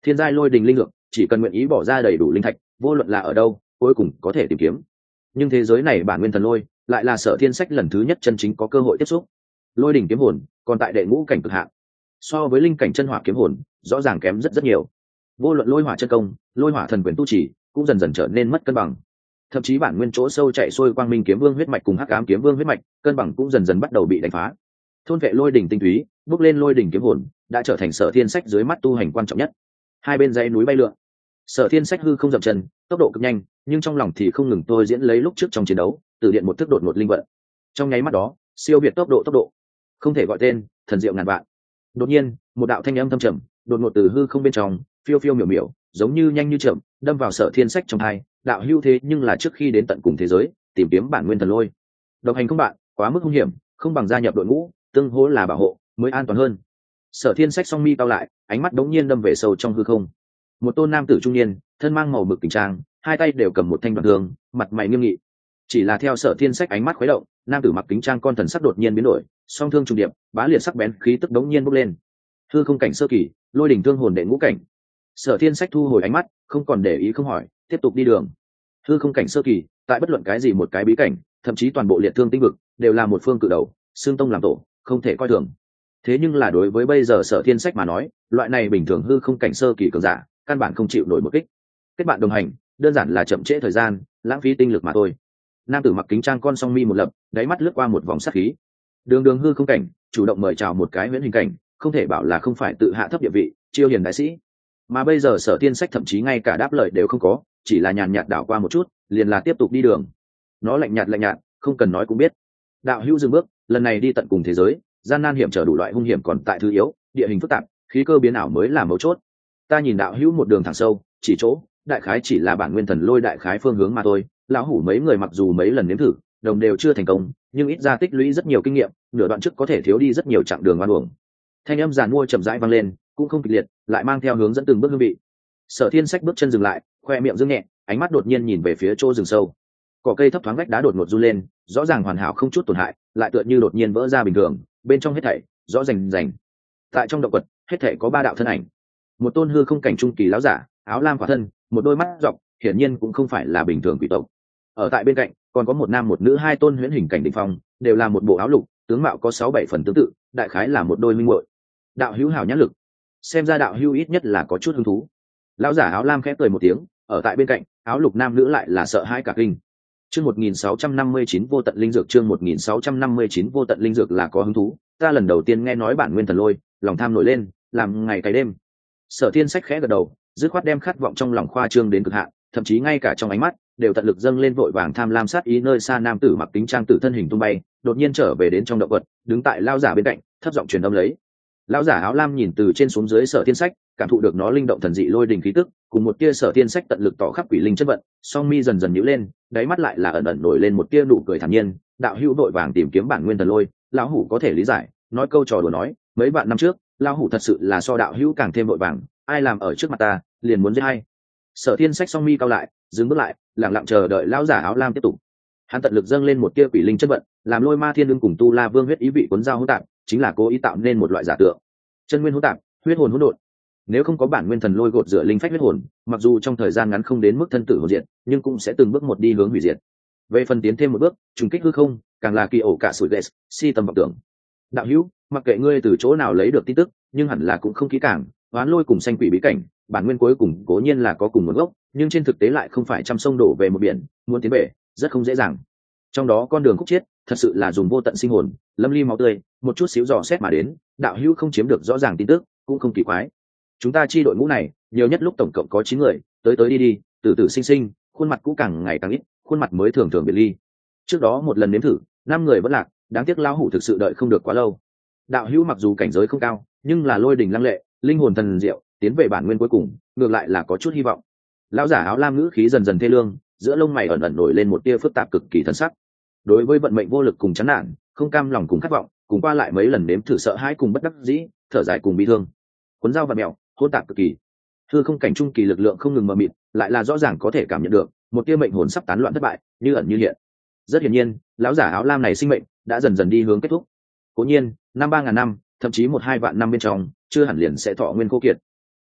thiên giai lôi đình linh lực chỉ cần nguyện ý bỏ ra đầy đủ linh thạch, vô luận là ở đâu cuối cùng có thể tìm kiếm. Nhưng thế giới này bản nguyên thần lôi lại là Sở Thiên Sách lần thứ nhất chân chính có cơ hội tiếp xúc. Lôi đỉnh kiếm hồn còn tại đệ ngũ cảnh cực hạn, so với linh cảnh chân hỏa kiếm hồn rõ ràng kém rất rất nhiều. Vô luận lôi hỏa chân công, lôi hỏa thần quyền tu chỉ cũng dần dần trở nên mất cân bằng. Thậm chí bản nguyên chỗ sâu chạy xuôi quang minh kiếm vương huyết mạch cùng hắc ám kiếm vương huyết mạch, cân bằng cũng dần dần bắt đầu bị đánh phá. Thôn vệ lôi đỉnh tinh túy, bước lên lôi đỉnh kiếm hồn đã trở thành Sở Thiên Sách dưới mắt tu hành quan trọng nhất. Hai bên dãy núi bay lượn, Sở Thiên Sách hư không dậm chân, tốc độ cực nhanh, nhưng trong lòng thì không ngừng tôi diễn lấy lúc trước trong chiến đấu, từ điện một thức đột ngột linh vận. Trong nháy mắt đó, siêu việt tốc độ, không thể gọi tên, thần diệu ngàn vạn. Đột nhiên, một đạo thanh âm thâm trầm, đột ngột từ hư không bên trong, phiêu phiêu miểu miểu, giống như nhanh như chậm, đâm vào Sở Thiên Sách trong hai. Đạo hưu thế nhưng là trước khi đến tận cùng thế giới, tìm kiếm bản nguyên thần lôi. Độc hành không bạn, quá mức hung hiểm, không bằng gia nhập đội ngũ, tương hỗ là bảo hộ, mới an toàn hơn. Sở Thiên Sách song mi cao lại, ánh mắt đống nhiên đâm về sâu trong hư không. Một tôn nam tử trung niên, thân mang màu mực kính trang, hai tay đều cầm một thanh đoạn thương, mặt mày nghiêm nghị. Chỉ là theo Sở Thiên Sách ánh mắt khuấy động, nam tử mặc kính trang con thần sắc đột nhiên biến đổi, song thương trùng điệp, bá liệt sắc bén khí tức đống nhiên bốc lên. Hư không cảnh sơ kỳ, lôi đỉnh thương hồn đệ ngũ cảnh. Sở Thiên Sách thu hồi ánh mắt, không còn để ý không hỏi, tiếp tục đi đường. Hư không cảnh sơ kỳ, tại bất luận cái gì một cái bí cảnh, thậm chí toàn bộ liệt thương tinh vực, đều là một phương cự đầu, xương tông làm tổ, không thể coi thường. Thế nhưng là đối với bây giờ Sở Thiên Sách mà nói, loại này bình thường hư không cảnh sơ kỳ cường giả, căn bản không chịu nổi một kích. Kết bạn đồng hành, đơn giản là chậm trễ thời gian, lãng phí tinh lực mà thôi. Nam tử mặc kính trang con song mi một lập, đáy mắt lướt qua một vòng sát khí. Đường đường hư không cảnh, chủ động mời chào một cái huyễn hình cảnh, không thể bảo là không phải tự hạ thấp địa vị, chiêu hiền đại sĩ. Mà bây giờ Sở Thiên Sách thậm chí ngay cả đáp lời đều không có, chỉ là nhàn nhạt đảo qua một chút, liền là tiếp tục đi đường. Nó lạnh nhạt, không cần nói cũng biết. Đạo hữu dừng bước, lần này đi tận cùng thế giới, gian nan hiểm trở đủ loại hung hiểm còn tại thứ yếu, địa hình phức tạp, khí cơ biến ảo mới là mấu chốt. Ta nhìn đạo hữu một đường thẳng sâu, chỉ chỗ, đại khái chỉ là bản nguyên thần lôi đại khái phương hướng mà thôi. Lão hủ mấy người mặc dù mấy lần nếm thử, đồng đều chưa thành công, nhưng ít ra tích lũy rất nhiều kinh nghiệm, nửa đoạn trước có thể thiếu đi rất nhiều chặng đường oan uổng. Thanh âm giàn mua chậm rãi vang lên, cũng không kịch liệt, lại mang theo hướng dẫn từng bước hương vị. Sở Thiên Sách bước chân dừng lại, khoe miệng dương nhẹ, ánh mắt đột nhiên nhìn về phía chỗ rừng sâu. Cỏ cây thấp thoáng vách đá đột ngột du lên, rõ ràng hoàn hảo không chút tổn hại, lại tựa như đột nhiên vỡ ra bình thường, bên trong hết thảy rõ rành rành. Tại trong động quật, hết thảy có ba đạo thân ảnh. Một tôn hư không cảnh trung kỳ lão giả, áo lam khỏa thân, một đôi mắt dọc, hiển nhiên cũng không phải là bình thường quỷ tộc. Ở tại bên cạnh, còn có một nam một nữ hai tôn huyễn hình cảnh đỉnh phong, đều là một bộ áo lục, tướng mạo có 6-7 phần tương tự, đại khái là một đôi minh muội. Đạo hữu hảo nhãn lực, xem ra đạo hữu ít nhất là có chút hứng thú. Lão giả áo lam khẽ cười một tiếng, ở tại bên cạnh, áo lục nam nữ lại là sợ hãi cả kinh. Chương 1659 vô tận linh dược, chương 1659 vô tận linh dược là có hứng thú, ta lần đầu tiên nghe nói bản nguyên thần lôi, lòng tham nổi lên, làm ngày cày đêm. Sở Thiên Sách khẽ gật đầu, dứt khoát đem khát vọng trong lòng khoa trương đến cực hạn, thậm chí ngay cả trong ánh mắt đều tận lực dâng lên vội vàng tham lam sát ý. Nơi xa nam tử mặc kính trang tử thân hình tung bay, đột nhiên trở về đến trong động vật, đứng tại lão giả bên cạnh, thấp giọng truyền âm lấy. Lão giả áo lam nhìn từ trên xuống dưới Sở Thiên Sách, cảm thụ được nó linh động thần dị lôi đình khí tức, cùng một tia Sở Thiên Sách tận lực tỏ khắp quỷ linh chất vận, song mi dần dần nhíu lên, đáy mắt lại là ẩn ẩn nổi lên một tia nụ cười thản nhiên. Đạo hữu đội vàng tìm kiếm bản nguyên thần lôi, lão hủ có thể lý giải. Nói câu trò đùa nói, mấy vạn năm trước, lão hủ thật sự là so đạo hữu càng thêm vội vàng, ai làm ở trước mặt ta, liền muốn giết hay. Sở Thiên Sách song mi cao lại, dừng bước lại, lặng lặng chờ đợi lão giả áo lam tiếp tục. Hắn tận lực dâng lên một tia quỷ linh chất vận, làm lôi ma thiên đương cùng tu la vương huyết ý vị cuốn dao hỗn tạp, chính là cố ý tạo nên một loại giả tượng. Chân nguyên hỗn tạp, huyết hồn hỗn độn. Nếu không có bản nguyên thần lôi gột rửa linh phách huyết hồn, mặc dù trong thời gian ngắn không đến mức thân tử hồn diệt, nhưng cũng sẽ từng bước một đi hướng hủy diệt. Về phần tiến thêm một bước, trùng kích hư không, càng là kỳ ổ cả sủi lệ, si tầm vọng tưởng. Đạo hữu, mặc kệ ngươi từ chỗ nào lấy được tin tức, nhưng hẳn là cũng không kỹ càng, oán lôi cùng sanh quỷ bí cảnh, bản nguyên cuối cùng cố nhiên là có cùng nguồn gốc, nhưng trên thực tế lại không phải trăm sông đổ về một biển, muốn tiến về rất không dễ dàng. Trong đó con đường khúc chiết, thật sự là dùng vô tận sinh hồn, lâm ly máu tươi, một chút xíu dò xét mà đến, đạo hữu không chiếm được rõ ràng tin tức, cũng không kỳ quái. Chúng ta chi đội ngũ này, nhiều nhất lúc tổng cộng có 9 người, tới tới đi đi, từ từ sinh sinh, khuôn mặt cũ càng ngày càng ít, khuôn mặt mới thường thường biệt ly. Trước đó một lần nếm thử, 5 người vẫn lạc, đáng tiếc lão hủ thực sự đợi không được quá lâu. Đạo hữu mặc dù cảnh giới không cao, nhưng là lôi đình lăng lệ, linh hồn thần diệu, tiến về bản nguyên cuối cùng, ngược lại là có chút hy vọng. Lão giả áo lam ngữ khí dần dần thê lương, giữa lông mày ẩn ẩn nổi lên một tia phức tạp cực kỳ thần sắc. Đối với vận mệnh vô lực cùng chán nản, không cam lòng cùng khát vọng, cùng qua lại mấy lần nếm thử sợ hãi cùng bất đắc dĩ, thở dài cùng bi thương. Cuốn dao và mèo, hỗn tạp cực kỳ. Hư không cảnh trung kỳ lực lượng không ngừng mờ mịt, lại là rõ ràng có thể cảm nhận được một tia mệnh hồn sắp tán loạn thất bại, như ẩn như hiện. Rất hiển nhiên, lão giả áo lam này sinh mệnh đã dần dần đi hướng kết thúc. Cố nhiên, năm 3000 năm, thậm chí 1-2 vạn năm bên trong, chưa hẳn liền sẽ thọ nguyên khô kiệt.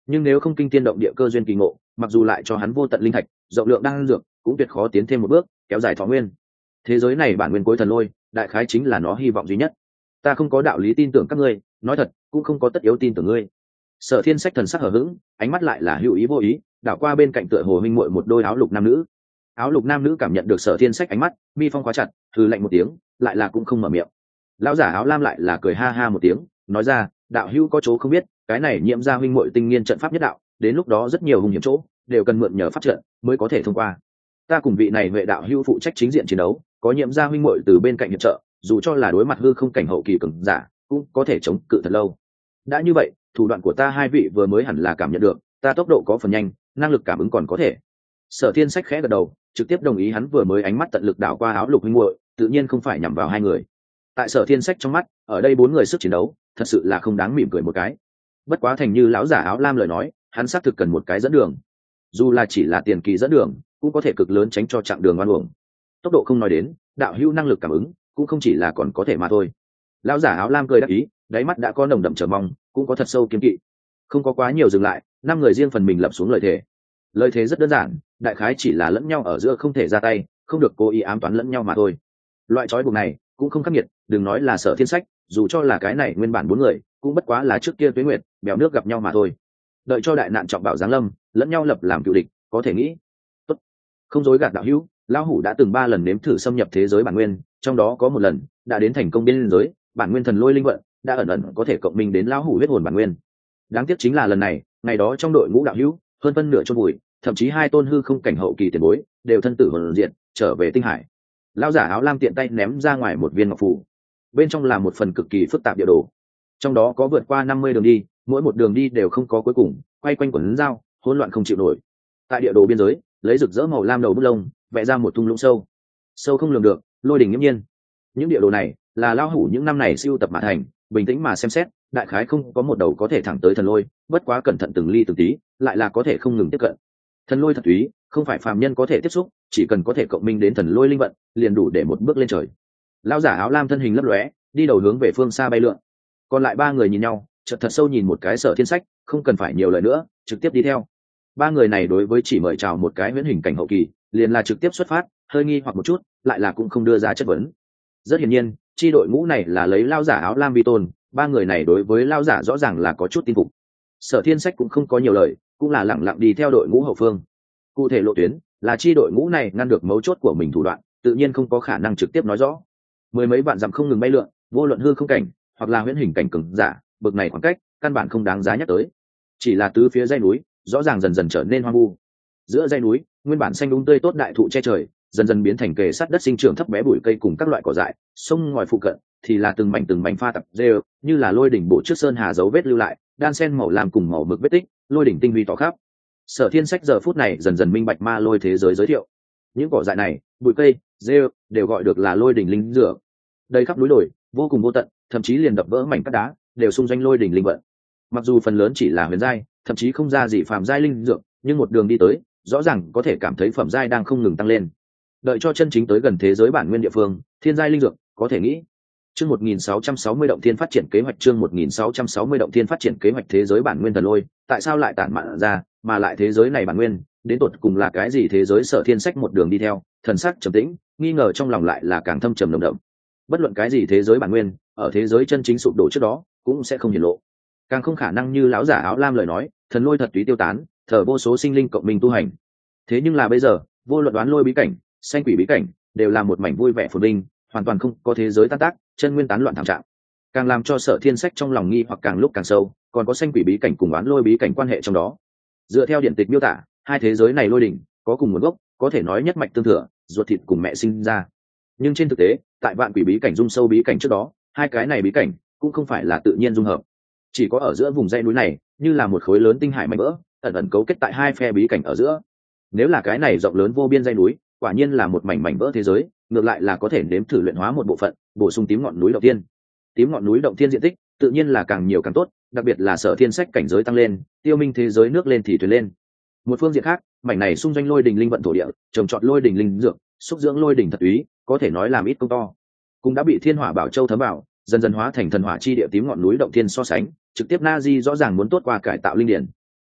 nhưng nếu không kinh tiên động địa cơ duyên kỳ ngộ, mặc dù lại cho hắn vô tận linh thạch, rộng lượng đang dược, cũng tuyệt khó tiến thêm một bước, kéo dài thọ nguyên. Thế giới này bản nguyên cuối thần lôi, đại khái chính là nó hy vọng duy nhất. Ta không có đạo lý tin tưởng các ngươi, nói thật, cũng không có tất yếu tin tưởng ngươi. Sở Thiên Sách thần sắc hở hững, ánh mắt lại là hữu ý vô ý, đảo qua bên cạnh tựa hồ minh muội một đôi áo lục nam nữ. Áo lục nam nữ cảm nhận được Sở Thiên Sách ánh mắt, mi phong khóa chặt, hừ lạnh một tiếng, lại là cũng không mở miệng. Lão giả áo lam lại là cười ha ha một tiếng, nói ra, đạo hữu có chỗ không biết, cái này Nhiễm gia huynh muội tinh nghiên trận pháp nhất đạo, đến lúc đó rất nhiều hung hiểm chỗ, đều cần mượn nhờ pháp trận mới có thể thông qua. Ta cùng vị này vệ đạo hữu phụ trách chính diện chiến đấu, có Nhiễm gia huynh muội từ bên cạnh hiệp trợ, dù cho là đối mặt hư không cảnh hậu kỳ cường giả, cũng có thể chống cự thật lâu. Đã như vậy, thủ đoạn của ta hai vị vừa mới hẳn là cảm nhận được, ta tốc độ có phần nhanh, năng lực cảm ứng còn có thể. Sở Thiên Sách khẽ gật đầu, trực tiếp đồng ý hắn vừa mới ánh mắt tận lực đảo qua áo lục huynh muội, tự nhiên không phải nhắm vào hai người. Tại Sở Thiên Sách trong mắt, ở đây bốn người sức chiến đấu, thật sự là không đáng mỉm cười một cái. Bất quá thành như lão giả áo lam lời nói, hắn xác thực cần một cái dẫn đường. Dù là chỉ là tiền kỳ dẫn đường, cũng có thể cực lớn tránh cho chặng đường oan uổng. Tốc độ không nói đến, đạo hữu năng lực cảm ứng, cũng không chỉ là còn có thể mà thôi. Lão giả áo lam cười đáp ý, đáy mắt đã có nồng đậm chờ mong, cũng có thật sâu kiên kỵ. Không có quá nhiều dừng lại, năm người riêng phần mình lập xuống lời thề. Lời thề rất đơn giản, đại khái chỉ là lẫn nhau ở giữa không thể ra tay, không được cố ý ám toán lẫn nhau mà thôi. Loại trói buộc này cũng không khắc nghiệt, đừng nói là Sở Thiên Sách, dù cho là cái này nguyên bản bốn người, cũng bất quá là trước kia Tuế Nguyệt bèo nước gặp nhau mà thôi. Đợi cho đại nạn trọng bảo giáng lâm, lẫn nhau lập làm cựu địch, có thể nghĩ. Tốt, không dối gạt đạo hữu, lão hủ đã từng 3 lần nếm thử xâm nhập thế giới bản nguyên, trong đó có một lần đã đến thành công biên giới, bản nguyên thần lôi linh vận đã ẩn ẩn có thể cộng minh đến lão hủ huyết hồn bản nguyên. Đáng tiếc chính là lần này, ngày đó trong đội ngũ đạo hữu hơn phân nửa chôn vùi, thậm chí 2 tôn hư không cảnh hậu kỳ tiền bối đều thân tử hồn diệt, trở về tinh hải. Lão giả áo lam tiện tay ném ra ngoài một viên ngọc phù, bên trong là một phần cực kỳ phức tạp địa đồ, trong đó có vượt qua 50 đường đi, mỗi một đường đi đều không có cuối cùng, quay quanh quẩn dao, hỗn loạn không chịu nổi. Tại địa đồ biên giới, lấy rực rỡ màu lam đầu bút lông vẽ ra một thung lũng sâu, sâu không lường được, lôi đỉnh nghiễm nhiên. Những địa đồ này là lão hủ những năm này siêu tập mà thành, bình tĩnh mà xem xét, đại khái không có một đầu có thể thẳng tới thần lôi, bất quá cẩn thận từng ly từng tí, lại là có thể không ngừng tiếp cận. Thần lôi thật túy, không phải phàm nhân có thể tiếp xúc, chỉ cần có thể cộng minh đến thần lôi linh vận, liền đủ để một bước lên trời. Lão giả áo lam thân hình lấp lóe, đi đầu hướng về phương xa bay lượn. Còn lại 3 người nhìn nhau, chợt thật sâu nhìn một cái Sở Thiên Sách, không cần phải nhiều lời nữa, trực tiếp đi theo. 3 người này đối với chỉ mời chào một cái huyễn hình cảnh hậu kỳ, liền là trực tiếp xuất phát, hơi nghi hoặc một chút, lại là cũng không đưa ra chất vấn. Rất hiển nhiên, chi đội ngũ này là lấy lão giả áo lam vi tôn, 3 người này đối với lão giả rõ ràng là có chút tin phục. Sở Thiên Sách cũng không có nhiều lời, cũng là lặng lặng đi theo đội ngũ hậu phương. Cụ thể lộ tuyến là chi đội ngũ này ngăn được mấu chốt của mình thủ đoạn, tự nhiên không có khả năng trực tiếp nói rõ. Mười mấy vạn dặm không ngừng bay lượn, vô luận hư không cảnh hoặc là huyễn hình cảnh cường giả, bực này khoảng cách căn bản không đáng giá nhắc tới. Chỉ là tứ phía dãy núi rõ ràng dần dần trở nên hoang vu. Giữa dãy núi nguyên bản xanh đúng tươi tốt đại thụ che trời, dần dần biến thành kề sát đất sinh trưởng thấp bé bụi cây cùng các loại cỏ dại, sông ngòi phụ cận thì là từng mảnh pha tập rêu, như là lôi đỉnh bộ trước sơn hà dấu vết lưu lại, đan sen màu làm cùng màu mực vết tích, lôi đỉnh tinh huy tỏ khắp. Sở Thiên Sách giờ phút này dần dần minh bạch ma lôi thế giới giới thiệu. Những cỏ dại này, bụi cây, rêu đều gọi được là lôi đỉnh linh dược. Đầy khắp núi đồi, vô cùng vô tận, thậm chí liền đập vỡ mảnh cát đá, đều xung doanh lôi đỉnh linh vận. Mặc dù phần lớn chỉ là huyền giai, thậm chí không ra gì phàm giai linh dược, nhưng một đường đi tới, rõ ràng có thể cảm thấy phẩm giai đang không ngừng tăng lên. Đợi cho chân chính tới gần thế giới bản nguyên địa phương, thiên giai linh dược, có thể nghĩ. Chương 1660 động thiên phát triển kế hoạch, chương 1660 động thiên phát triển kế hoạch thế giới bản nguyên thần lôi, tại sao lại tản mạn ra, mà lại thế giới này bản nguyên, đến tột cùng là cái gì? Thế giới Sở Thiên Sách một đường đi theo, thần sắc trầm tĩnh, nghi ngờ trong lòng lại là càng thâm trầm nồng đậm. Bất luận cái gì thế giới bản nguyên, ở thế giới chân chính sụp đổ trước đó, cũng sẽ không hiển lộ. Càng không khả năng như lão giả áo lam lời nói, thần lôi thật túy tiêu tán, thờ vô số sinh linh cộng minh tu hành. Thế nhưng là bây giờ, vô luận đoán lôi bí cảnh, sanh quỷ bí cảnh, đều là một mảnh vui vẻ phồn vinh, hoàn toàn không có thế giới tan tác, chân nguyên tán loạn thảm trạng. Càng làm cho Sở Thiên Sách trong lòng nghi hoặc càng lúc càng sâu, còn có sanh quỷ bí cảnh cùng đoán lôi bí cảnh quan hệ trong đó. Dựa theo điện tịch miêu tả, hai thế giới này lôi đỉnh có cùng nguồn gốc, có thể nói nhất mạch tương thừa, ruột thịt cùng mẹ sinh ra. Nhưng trên thực tế, tại vạn quỷ bí cảnh dung sâu bí cảnh trước đó, hai cái này bí cảnh cũng không phải là tự nhiên dung hợp, chỉ có ở giữa vùng dãy núi này, như là một khối lớn tinh hải mảnh vỡ, ẩn ẩn cấu kết tại hai phe bí cảnh ở giữa. Nếu là cái này rộng lớn vô biên dãy núi, quả nhiên là một mảnh vỡ thế giới, ngược lại là có thể nếm thử luyện hóa một bộ phận, bổ sung tím ngọn núi động thiên. Tím ngọn núi động thiên diện tích, tự nhiên là càng nhiều càng tốt, đặc biệt là Sở Thiên Sách cảnh giới tăng lên, tiêu minh thế giới nước lên thì thuyền lên. Một phương diện khác, mảnh này xung doanh lôi đình linh vận thổ địa, trồng trọt lôi đình linh dược, xúc dưỡng lôi đình thật úy, có thể nói làm ít công to. Cũng đã bị Thiên Hỏa Bảo Châu thấm vào, dần dần hóa thành thần hỏa chi địa tím ngọn núi động thiên so sánh, trực tiếp na di rõ ràng muốn tốt qua cải tạo linh điển.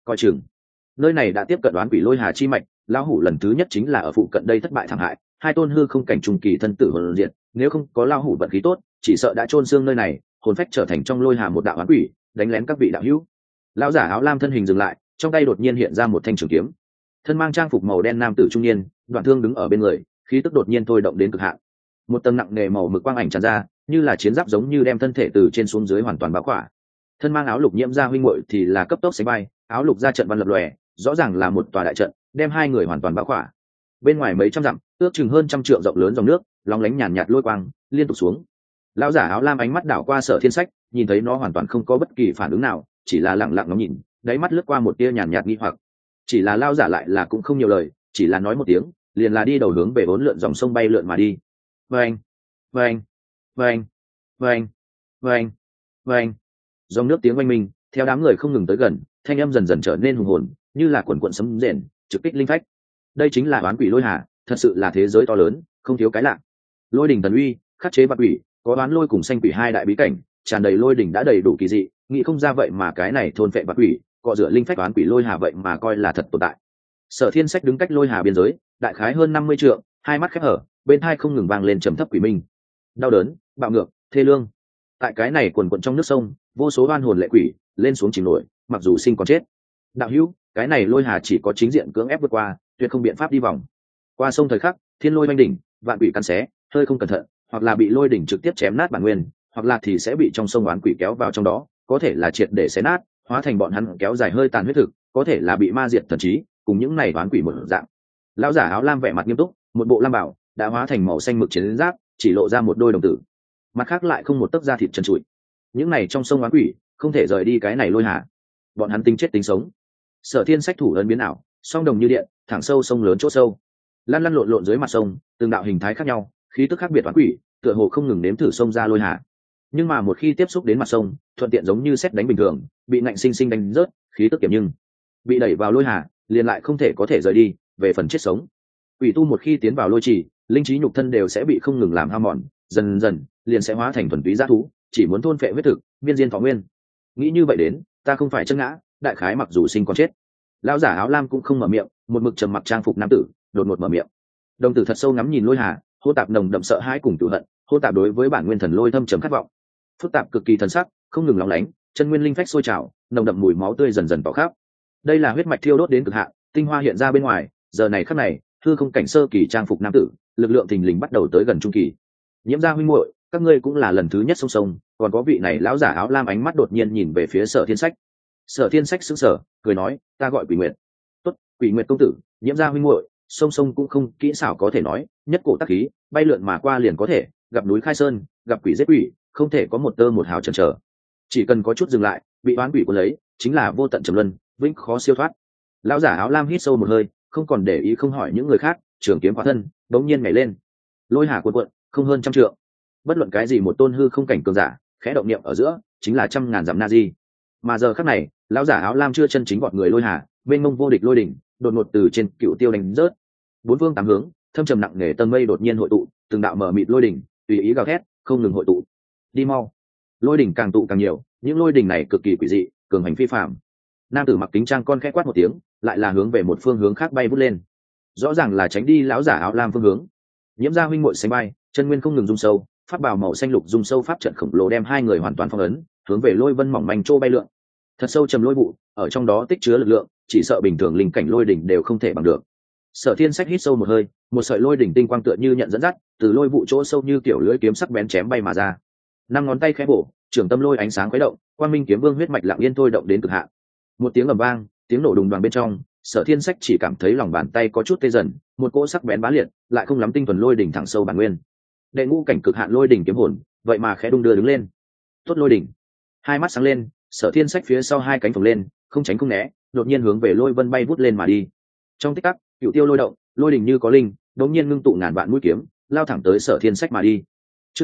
coi chừng nơi này đã tiếp cận đoán quỷ lôi hà chi mạch. Lão hủ lần thứ nhất chính là ở phụ cận đây thất bại thảm hại, hai tôn hư không cảnh trùng kỳ thân tử hồn diện, nếu không có lão hủ vận khí tốt chỉ sợ đã chôn xương nơi này, hồn phách trở thành trong lôi hà một đạo oán quỷ đánh lén các vị đạo hữu. Lão giả áo lam thân hình dừng lại, trong tay đột nhiên hiện ra một thanh trường kiếm. Thân mang trang phục màu đen nam tử trung niên đoạn thương đứng ở bên người, khí tức đột nhiên thôi động đến cực hạn. Một tầng nặng nề màu mực quang ảnh tràn ra, như là chiến giáp giống như đem thân thể từ trên xuống dưới hoàn toàn bao khỏa. Thân mang áo lục nhiễm ra huynh muội thì là cấp tốc sánh bay, áo lục ra trận văn lập lòe, rõ ràng là một tòa đại trận đem hai người hoàn toàn bao khỏa. Bên ngoài mấy trăm dặm, ước chừng hơn trăm trượng rộng lớn dòng nước lóng lánh nhàn nhạt lôi quang liên tục xuống. Lão giả áo lam ánh mắt đảo qua Sở Thiên Sách, nhìn thấy nó hoàn toàn không có bất kỳ phản ứng nào, chỉ là lặng lặng ngắm nhìn, đáy mắt lướt qua một tia nhàn nhạt nghi hoặc. Chỉ là lão giả lại là cũng không nhiều lời, chỉ là nói một tiếng, liền là đi đầu hướng về vốn lượn dòng sông bay lượn mà đi. Vâng, vâng, vâng, vâng, vâng, vâng. Dòng nước tiếng oanh minh, theo đám người không ngừng tới gần, thanh âm dần dần trở nên hùng hồn, như là quần quần sấm rền, trực kích linh phách. Đây chính là oán quỷ lôi hà, thật sự là thế giới to lớn, không thiếu cái lạ. Lôi đỉnh thần uy, khắc chế vạn quỷ, có oán lôi cùng xanh quỷ hai đại bí cảnh, tràn đầy lôi đỉnh đã đầy đủ kỳ dị, nghĩ không ra vậy mà cái này thôn phệ vạn quỷ, cọ rửa linh phách oán quỷ lôi hà vậy mà coi là thật tồn tại. Sở Thiên Sách đứng cách lôi hà biên giới, đại khái hơn 50 trượng, hai mắt khép hở, bên tai không ngừng vang lên trầm thấp quỷ minh. Đau đớn, bạo ngược, thê lương. Tại cái này quần quần trong nước sông, vô số oan hồn lệ quỷ lên xuống chìm nổi, mặc dù sinh còn chết. Đạo hữu, cái này lôi hà chỉ có chính diện cưỡng ép vượt qua, tuyệt không biện pháp đi vòng. Qua sông thời khắc, thiên lôi oanh đỉnh, vạn quỷ căn xé, hơi không cẩn thận, hoặc là bị lôi đỉnh trực tiếp chém nát bản nguyên, hoặc là thì sẽ bị trong sông oán quỷ kéo vào trong đó, có thể là triệt để xé nát, hóa thành bọn hắn kéo dài hơi tàn huyết thực, có thể là bị ma diệt thần trí, cùng những này oán quỷ một dạng. Lão giả áo lam vẻ mặt nghiêm túc, một bộ lam bảo đã hóa thành màu xanh mực chiến giáp, chỉ lộ ra một đôi đồng tử, mặt khác lại không một tấc da thịt trần trụi. Những này trong sông oán quỷ không thể rời đi cái này lôi hà, bọn hắn tính chết tính sống. Sở Thiên Sách thủ ấn biến ảo, song đồng như điện, thẳng sâu sông lớn chỗ sâu, lăn lăn lộn lộn dưới mặt sông, từng đạo hình thái khác nhau, khí tức khác biệt oán quỷ tựa hồ không ngừng nếm thử sông ra lôi hà. Nhưng mà một khi tiếp xúc đến mặt sông, thuận tiện giống như sét đánh bình thường, bị ngạnh sinh sinh đánh rớt, khí tức kiểm nhưng bị đẩy vào lôi hà, liền lại không thể có thể rời đi. Về phần chết sống, quỷ tu một khi tiến vào lôi trì, linh trí nhục thân đều sẽ bị không ngừng làm hao mòn, dần dần liền sẽ hóa thành thuần túy g thú, chỉ muốn thôn phệ huyết thực, viên diên thọ nguyên. Nghĩ như vậy đến, ta không phải chân ngã, đại khái mặc dù sinh còn chết. Lão giả áo lam cũng không mở miệng, một mực trầm mặc trang phục nam tử đột ngột mở miệng. Đồng tử thật sâu ngắm nhìn lôi hà, hô tạp nồng đậm sợ hãi cùng tự hận, hô tạp đối với bản nguyên thần lôi thâm trầm khát vọng, phức tạp cực kỳ thần sắc, không ngừng lóng lánh, chân nguyên linh phách sôi trào, nồng đậm mùi máu tươi dần dần tỏ khắp. Đây là huyết mạch thiêu đốt đến cực hạn, tinh hoa hiện ra bên ngoài. Giờ này khắc này, hư không cảnh sơ kỳ trang phục nam tử, lực lượng thình lình bắt đầu tới gần trung kỳ. Nhiễm gia huynh muội, các ngươi cũng là lần thứ nhất song song, còn có vị này lão giả áo lam ánh mắt đột nhiên nhìn về phía Sở Thiên Sách. Sở Thiên Sách sững sờ, cười nói, ta gọi Quỷ Nguyệt. Tốt, Quỷ Nguyệt công tử, Nhiễm gia huynh muội, song song cũng không kỹ xảo có thể nói, nhất cổ tác khí, bay lượn mà qua liền có thể, gặp núi khai sơn, gặp quỷ giết quỷ, không thể có một tơ một hào chần chờ. Chỉ cần có chút dừng lại, bị oán quỷ cuốn lấy, chính là vô tận trầm luân, vĩnh khó siêu thoát. Lão giả áo lam hít sâu một hơi, không còn để ý không hỏi những người khác, trường kiếm hóa thân bỗng nhiên nhảy lên, lôi hà cuộn cuộn, không hơn trăm trượng. Bất luận cái gì một tôn hư không cảnh cường giả, khẽ động niệm ở giữa, chính là trăm ngàn dặm na di. Mà giờ khắc này, lão giả áo lam chưa chân chính bọn người lôi hà, bên mông vô địch lôi đỉnh, đột ngột từ trên cựu tiêu đánh rớt. Bốn phương tám hướng, thâm trầm nặng nề tầng mây đột nhiên hội tụ, từng đạo mở mịt lôi đỉnh, tùy ý gào thét, không ngừng hội tụ. Đi mau! Lôi đỉnh càng tụ càng nhiều, những lôi đỉnh này cực kỳ quỷ dị, cường hành phi phàm. Nam tử mặc kính trang con khẽ quát một tiếng, lại là hướng về một phương hướng khác bay vút lên, rõ ràng là tránh đi lão giả áo lam phương hướng. Nhiễm gia huynh muội sánh bay, chân nguyên không ngừng rung sâu, pháp bào màu xanh lục rung sâu pháp trận khổng lồ đem hai người hoàn toàn phong ấn, hướng về lôi vân mỏng manh trô bay lượn. Thật sâu trầm lôi vụ, ở trong đó tích chứa lực lượng, chỉ sợ bình thường linh cảnh lôi đỉnh đều không thể bằng được. Sở Thiên Sách hít sâu một hơi, một sợi lôi đỉnh tinh quang tựa như nhận dẫn dắt, từ lôi vụ chỗ sâu như kiểu lưỡi kiếm sắc bén chém bay mà ra. Năm ngón tay khẽ bổ, trường tâm lôi ánh sáng khuấy động, quang minh kiếm vương huyết mạch lặng yên thôi động đến cực hạn. Một tiếng ầm vang, tiếng nổ đùng đoàng bên trong, Sở Thiên Sách chỉ cảm thấy lòng bàn tay có chút tê dần, một cỗ sắc bén bá liệt, lại không lắm tinh thuần lôi đỉnh thẳng sâu bản nguyên. Đệ ngũ cảnh cực hạn lôi đỉnh kiếm hồn, vậy mà khẽ đung đưa đứng lên. Tốt lôi đỉnh. Hai mắt sáng lên, Sở Thiên Sách phía sau hai cánh phồng lên, không tránh không né, đột nhiên hướng về lôi vân bay vút lên mà đi. Trong tích tắc, cựu tiêu lôi động, lôi đỉnh như có linh, đống nhiên ngưng tụ ngàn vạn mũi kiếm, lao thẳng tới Sở Thiên Sách mà đi. Chương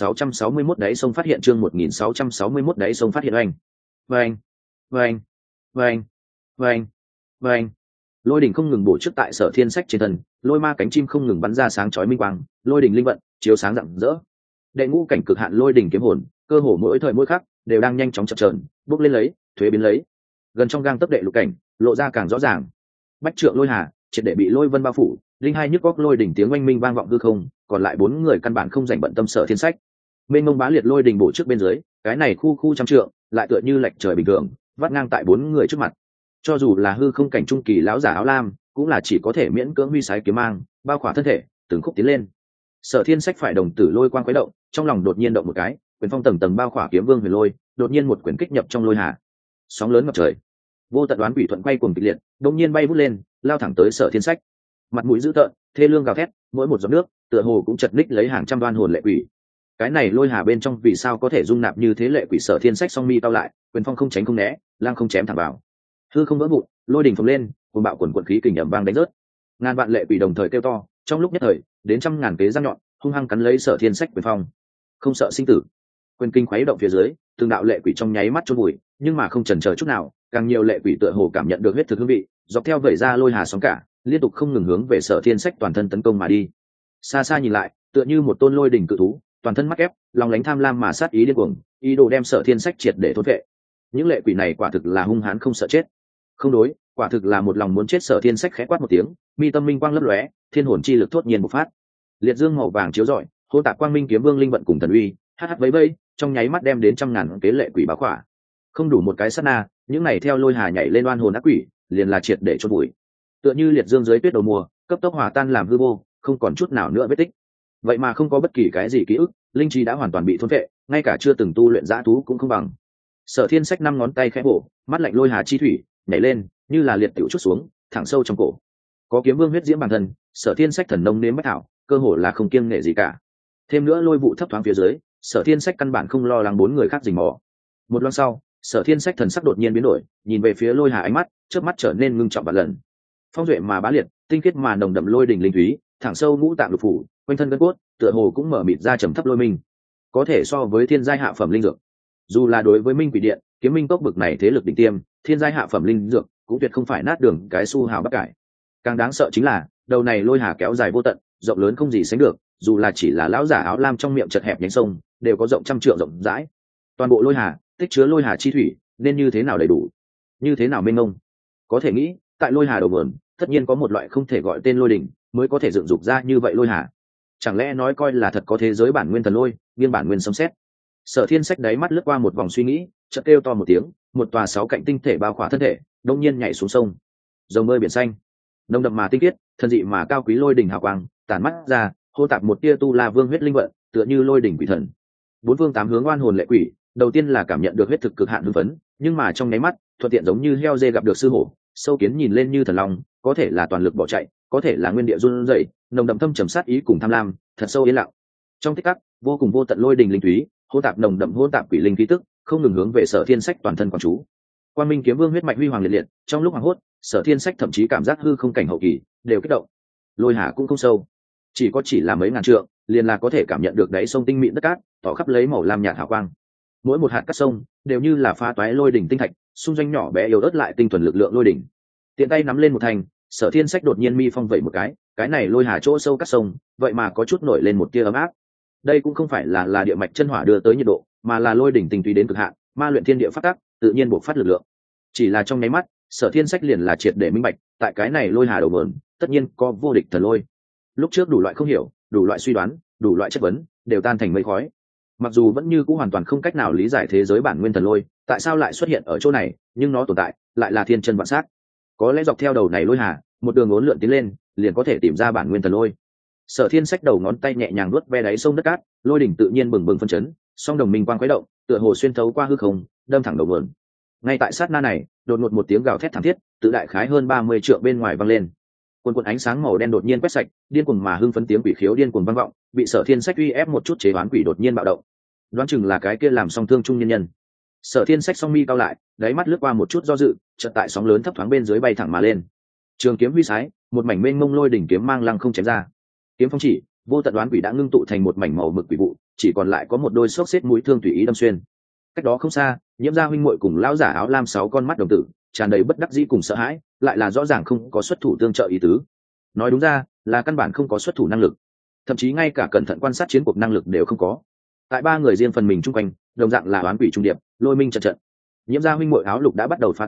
1661 đáy sông phát hiện, chương 1661 đáy sông phát hiện oanh. Oanh, oanh, oanh, oanh, oanh. Lôi đỉnh không ngừng bổ trước tại Sở Thiên Sách trên thân, lôi ma cánh chim không ngừng bắn ra sáng chói minh quang, lôi đỉnh linh vận, chiếu sáng rạng rỡ. Đệ ngũ cảnh cực hạn lôi đỉnh kiếm hồn, cơ hồ mỗi thời mỗi khắc đều đang nhanh chóng chập chờn, bốc lên lấy, thuế biến lấy. gần trong gang tấc đệ lục cảnh lộ ra càng rõ ràng. Bách trượng lôi hà triệt để bị lôi vân bao phủ, linh hai nhức góc lôi đỉnh tiếng oanh minh vang vọng hư không, còn lại bốn người căn bản không dành bận tâm Sở Thiên Sách. Mênh mông bá liệt lôi đỉnh bổ trước bên dưới, cái này khu trăm trượng lại tựa như lệch trời bình thường vắt ngang tại bốn người trước mặt. Cho dù là hư không cảnh trung kỳ lão giả áo lam cũng là chỉ có thể miễn cưỡng huy sái kiếm mang bao khỏa thân thể từng khúc tiến lên. Sở Thiên Sách phải đồng tử lôi quang quấy động, trong lòng đột nhiên động một cái, quyền phong tầng tầng bao khỏa kiếm vương huyền lôi, đột nhiên một quyền kích nhập trong lôi hà. Sóng lớn ngập trời, vô tận đoán quỷ thuận quay cuồng kịch liệt, đột nhiên bay vút lên, lao thẳng tới Sở Thiên Sách. Mặt mũi dữ tợn, thê lương gào thét, mỗi một giọt nước tựa hồ cũng chật ních lấy hàng trăm đoan hồn lệ quỷ. Cái này lôi hà bên trong vì sao có thể dung nạp như thế lệ quỷ? Sở Thiên Sách song mi cao lại, quyền phong không tránh không né, lang không chém thẳng vào. Hư không vỡ vụn, lôi đỉnh phồng lên, cuồng bạo quần quần khí kình ầm vang đánh rớt. Ngàn vạn lệ quỷ đồng thời kêu to, trong lúc nhất thời, đến trăm ngàn kế răng nhọn, hung hăng cắn lấy Sở Thiên Sách quyền phong. Không sợ sinh tử, quyền kinh khuấy động phía dưới, từng đạo lệ quỷ trong nháy mắt chôn vùi, nhưng mà không chần chờ chút nào, càng nhiều lệ quỷ tựa hồ cảm nhận được huyết thực hương vị, dọc theo vẩy ra lôi hà sóng cả, liên tục không ngừng hướng về Sở Thiên Sách toàn thân tấn công mà đi. Xa xa nhìn lại, tựa như một tôn lôi đỉnh cự thú, toàn thân mắc ép, lòng lánh tham lam mà sát ý điên cuồng, ý đồ đem Sở Thiên Sách triệt để thôn vệ. Những lệ quỷ này quả thực là hung hãn không sợ chết. Không đối, quả thực là một lòng muốn chết. Sở Thiên Sách khẽ quát một tiếng, mi tâm minh quang lấp lóe, thiên hồn chi lực thốt nhiên bộc phát. Liệt dương màu vàng chiếu rọi, hỗn tạp quang minh kiếm vương linh vận cùng thần uy, hắc vẫy vẫy, trong nháy mắt đem đến trăm ngàn kế lệ quỷ báo khỏa. Không đủ một cái sát na, những này theo lôi hà nhảy lên oan hồn ác quỷ, liền là triệt để chôn bụi. Tựa như liệt dương dưới tuyết đầu mùa, cấp tốc hòa tan làm hư vô, không còn chút nào nữa vết tích. Vậy mà không có bất kỳ cái gì ký ức, linh trí đã hoàn toàn bị thôn phệ, ngay cả chưa từng tu luyện dã thú cũng không bằng. Sở Thiên Sách năm ngón tay khẽ bổ, mắt lạnh lôi hà chi thủy nhảy lên, như là liệt tiểu chút xuống, thẳng sâu trong cổ. Có kiếm vương huyết diễm bản thân, Sở Thiên Sách thần nông nếm bách thảo, cơ hồ là không kiêng nể gì cả. Thêm nữa lôi vụ thấp thoáng phía dưới, Sở Thiên Sách căn bản không lo lắng bốn người khác rình mò. Một loan sau, Sở Thiên Sách thần sắc đột nhiên biến đổi, nhìn về phía lôi hà, ánh mắt chớp mắt trở nên ngưng trọng vạn lần. Phong duệ mà bá liệt, tinh khiết mà nồng đậm lôi đỉnh linh thúy, thẳng sâu ngũ tạng lục phủ, quanh thân gân cốt, tựa hồ cũng mở mịt ra trầm thấp lôi minh, có thể so với thiên giai hạ phẩm linh dược. Dù là đối với Minh Quỷ Điện, Kiếm Minh Cốc bực này thế lực đỉnh tiêm, thiên giai hạ phẩm linh dược cũng tuyệt không phải nát đường cái su hào bắc cải. Càng đáng sợ chính là, đầu này lôi hà kéo dài vô tận, rộng lớn không gì sánh được, dù là chỉ là lão giả áo lam trong miệng chật hẹp nhánh sông, đều có rộng trăm trượng rộng rãi. Toàn bộ lôi hà, tích chứa lôi hà chi thủy, nên như thế nào đầy đủ, như thế nào mênh mông. Có thể nghĩ, tại lôi hà đầu nguồn, tất nhiên có một loại không thể gọi tên lôi đỉnh, mới có thể dựng dục ra như vậy lôi hà. Chẳng lẽ nói coi là thật có thế giới bản nguyên thần lôi, biên bản nguyên sấm sét? Sở Thiên Sách đáy mắt lướt qua một vòng suy nghĩ, chợt kêu to một tiếng, một tòa sáu cạnh tinh thể bao khỏa thân thể, đông nhiên nhảy xuống sông. Rồng bơi biển xanh, nồng đậm mà tinh khiết, thần dị mà cao quý lôi đỉnh hào quang, tản mắt ra, hô tạp một tia tu la vương huyết linh vận, tựa như lôi đỉnh quỷ thần. Bốn phương tám hướng oan hồn lệ quỷ, đầu tiên là cảm nhận được huyết thực cực hạn hưng phấn, nhưng mà trong nháy mắt, thuận tiện giống như heo dê gặp được sư hổ, sâu kiến nhìn lên như thần long, có thể là toàn lực bỏ chạy, có thể là nguyên địa run rẩy, nồng đậm thâm trầm sát ý cùng tham lam, thật sâu yên lặng. Trong tích tắc, vô cùng vô tận lôi đỉnh linh thúy, hỗn tạp nồng đậm hỗn tạp quỷ linh khí tức, không ngừng hướng về Sở Thiên Sách toàn thân quán chú. Quang Minh Kiếm Vương huyết mạch huy hoàng liệt liệt, trong lúc hoảng hốt, Sở Thiên Sách thậm chí cảm giác hư không cảnh hậu kỳ đều kích động. Lôi hà cũng không sâu, chỉ là mấy ngàn trượng, liền là có thể cảm nhận được đáy sông tinh mịn đất cát, tỏ khắp lấy màu lam nhạt hào quang. Mỗi một hạt cát sông đều như là pha toái lôi đỉnh tinh thạch, xung doanh nhỏ bé yếu ớt lại tinh thuần lực lượng lôi đỉnh. Tiện tay nắm lên một thành, Sở Thiên Sách đột nhiên mi phong vẩy một cái này lôi hà chỗ sâu cát sông, vậy mà có chút nổi lên một tia ấm áp. Đây cũng không phải là địa mạch chân hỏa đưa tới nhiệt độ, mà là lôi đỉnh tinh túy đến cực hạn, ma luyện thiên địa phát tác, tự nhiên bộc phát lực lượng. Chỉ là trong nháy mắt, Sở Thiên Sách liền là triệt để minh bạch, tại cái này lôi hà đầu nguồn, tất nhiên có vô địch thần lôi. Lúc trước đủ loại không hiểu, đủ loại suy đoán, đủ loại chất vấn, đều tan thành mây khói. Mặc dù vẫn như cũng hoàn toàn không cách nào lý giải thế giới bản nguyên thần lôi, tại sao lại xuất hiện ở chỗ này, nhưng nó tồn tại, lại là thiên chân vạn sát. Có lẽ dọc theo đầu này lôi hà, một đường uốn lượn tiến lên, liền có thể tìm ra bản nguyên thần lôi. Sở Thiên Sách đầu ngón tay nhẹ nhàng nuốt ve đáy sông đất cát, lôi đỉnh tự nhiên bừng bừng phân chấn, song đồng minh quang khuấy động, tựa hồ xuyên thấu qua hư không, đâm thẳng đầu nguồn. Ngay tại sát na này, đột ngột một tiếng gào thét thảm thiết, tự đại khái hơn 30 trượng bên ngoài vang lên. Cuồn ánh sáng màu đen đột nhiên quét sạch, điên cuồng mà hưng phấn tiếng quỷ khiếu điên cuồng vang vọng, bị Sở Thiên Sách uy ép một chút chế đoán quỷ đột nhiên bạo động. Đoán chừng là cái kia làm song thương trung nhân nhân. Sở Thiên Sách song mi cao lại, đáy mắt lướt qua một chút do dự, chợt tại sóng lớn thấp thoáng bên dưới bay thẳng mà lên. Trường kiếm huy sái, một mảnh mênh mông lôi đỉnh kiếm mang lăng không chém ra. Kiếm phong chỉ, vô tận đoán quỷ đã ngưng tụ thành một mảnh màu mực quỷ vụ, chỉ còn lại có một đôi xốc xếp mũi thương tùy ý đâm xuyên. Cách đó không xa, Nhiễm Gia huynh muội cùng lão giả áo lam 6 con mắt đồng tử, tràn đầy bất đắc dĩ cùng sợ hãi, lại là rõ ràng không có xuất thủ tương trợ ý tứ. Nói đúng ra, là căn bản không có xuất thủ năng lực, thậm chí ngay cả cẩn thận quan sát chiến cuộc năng lực đều không có. Tại ba người riêng phần mình chung quanh, đồng dạng là đoán quỷ trung điệp, lôi minh trận trận. Nhiễm Gia huynh muội áo lục đã bắt đầu phá toái,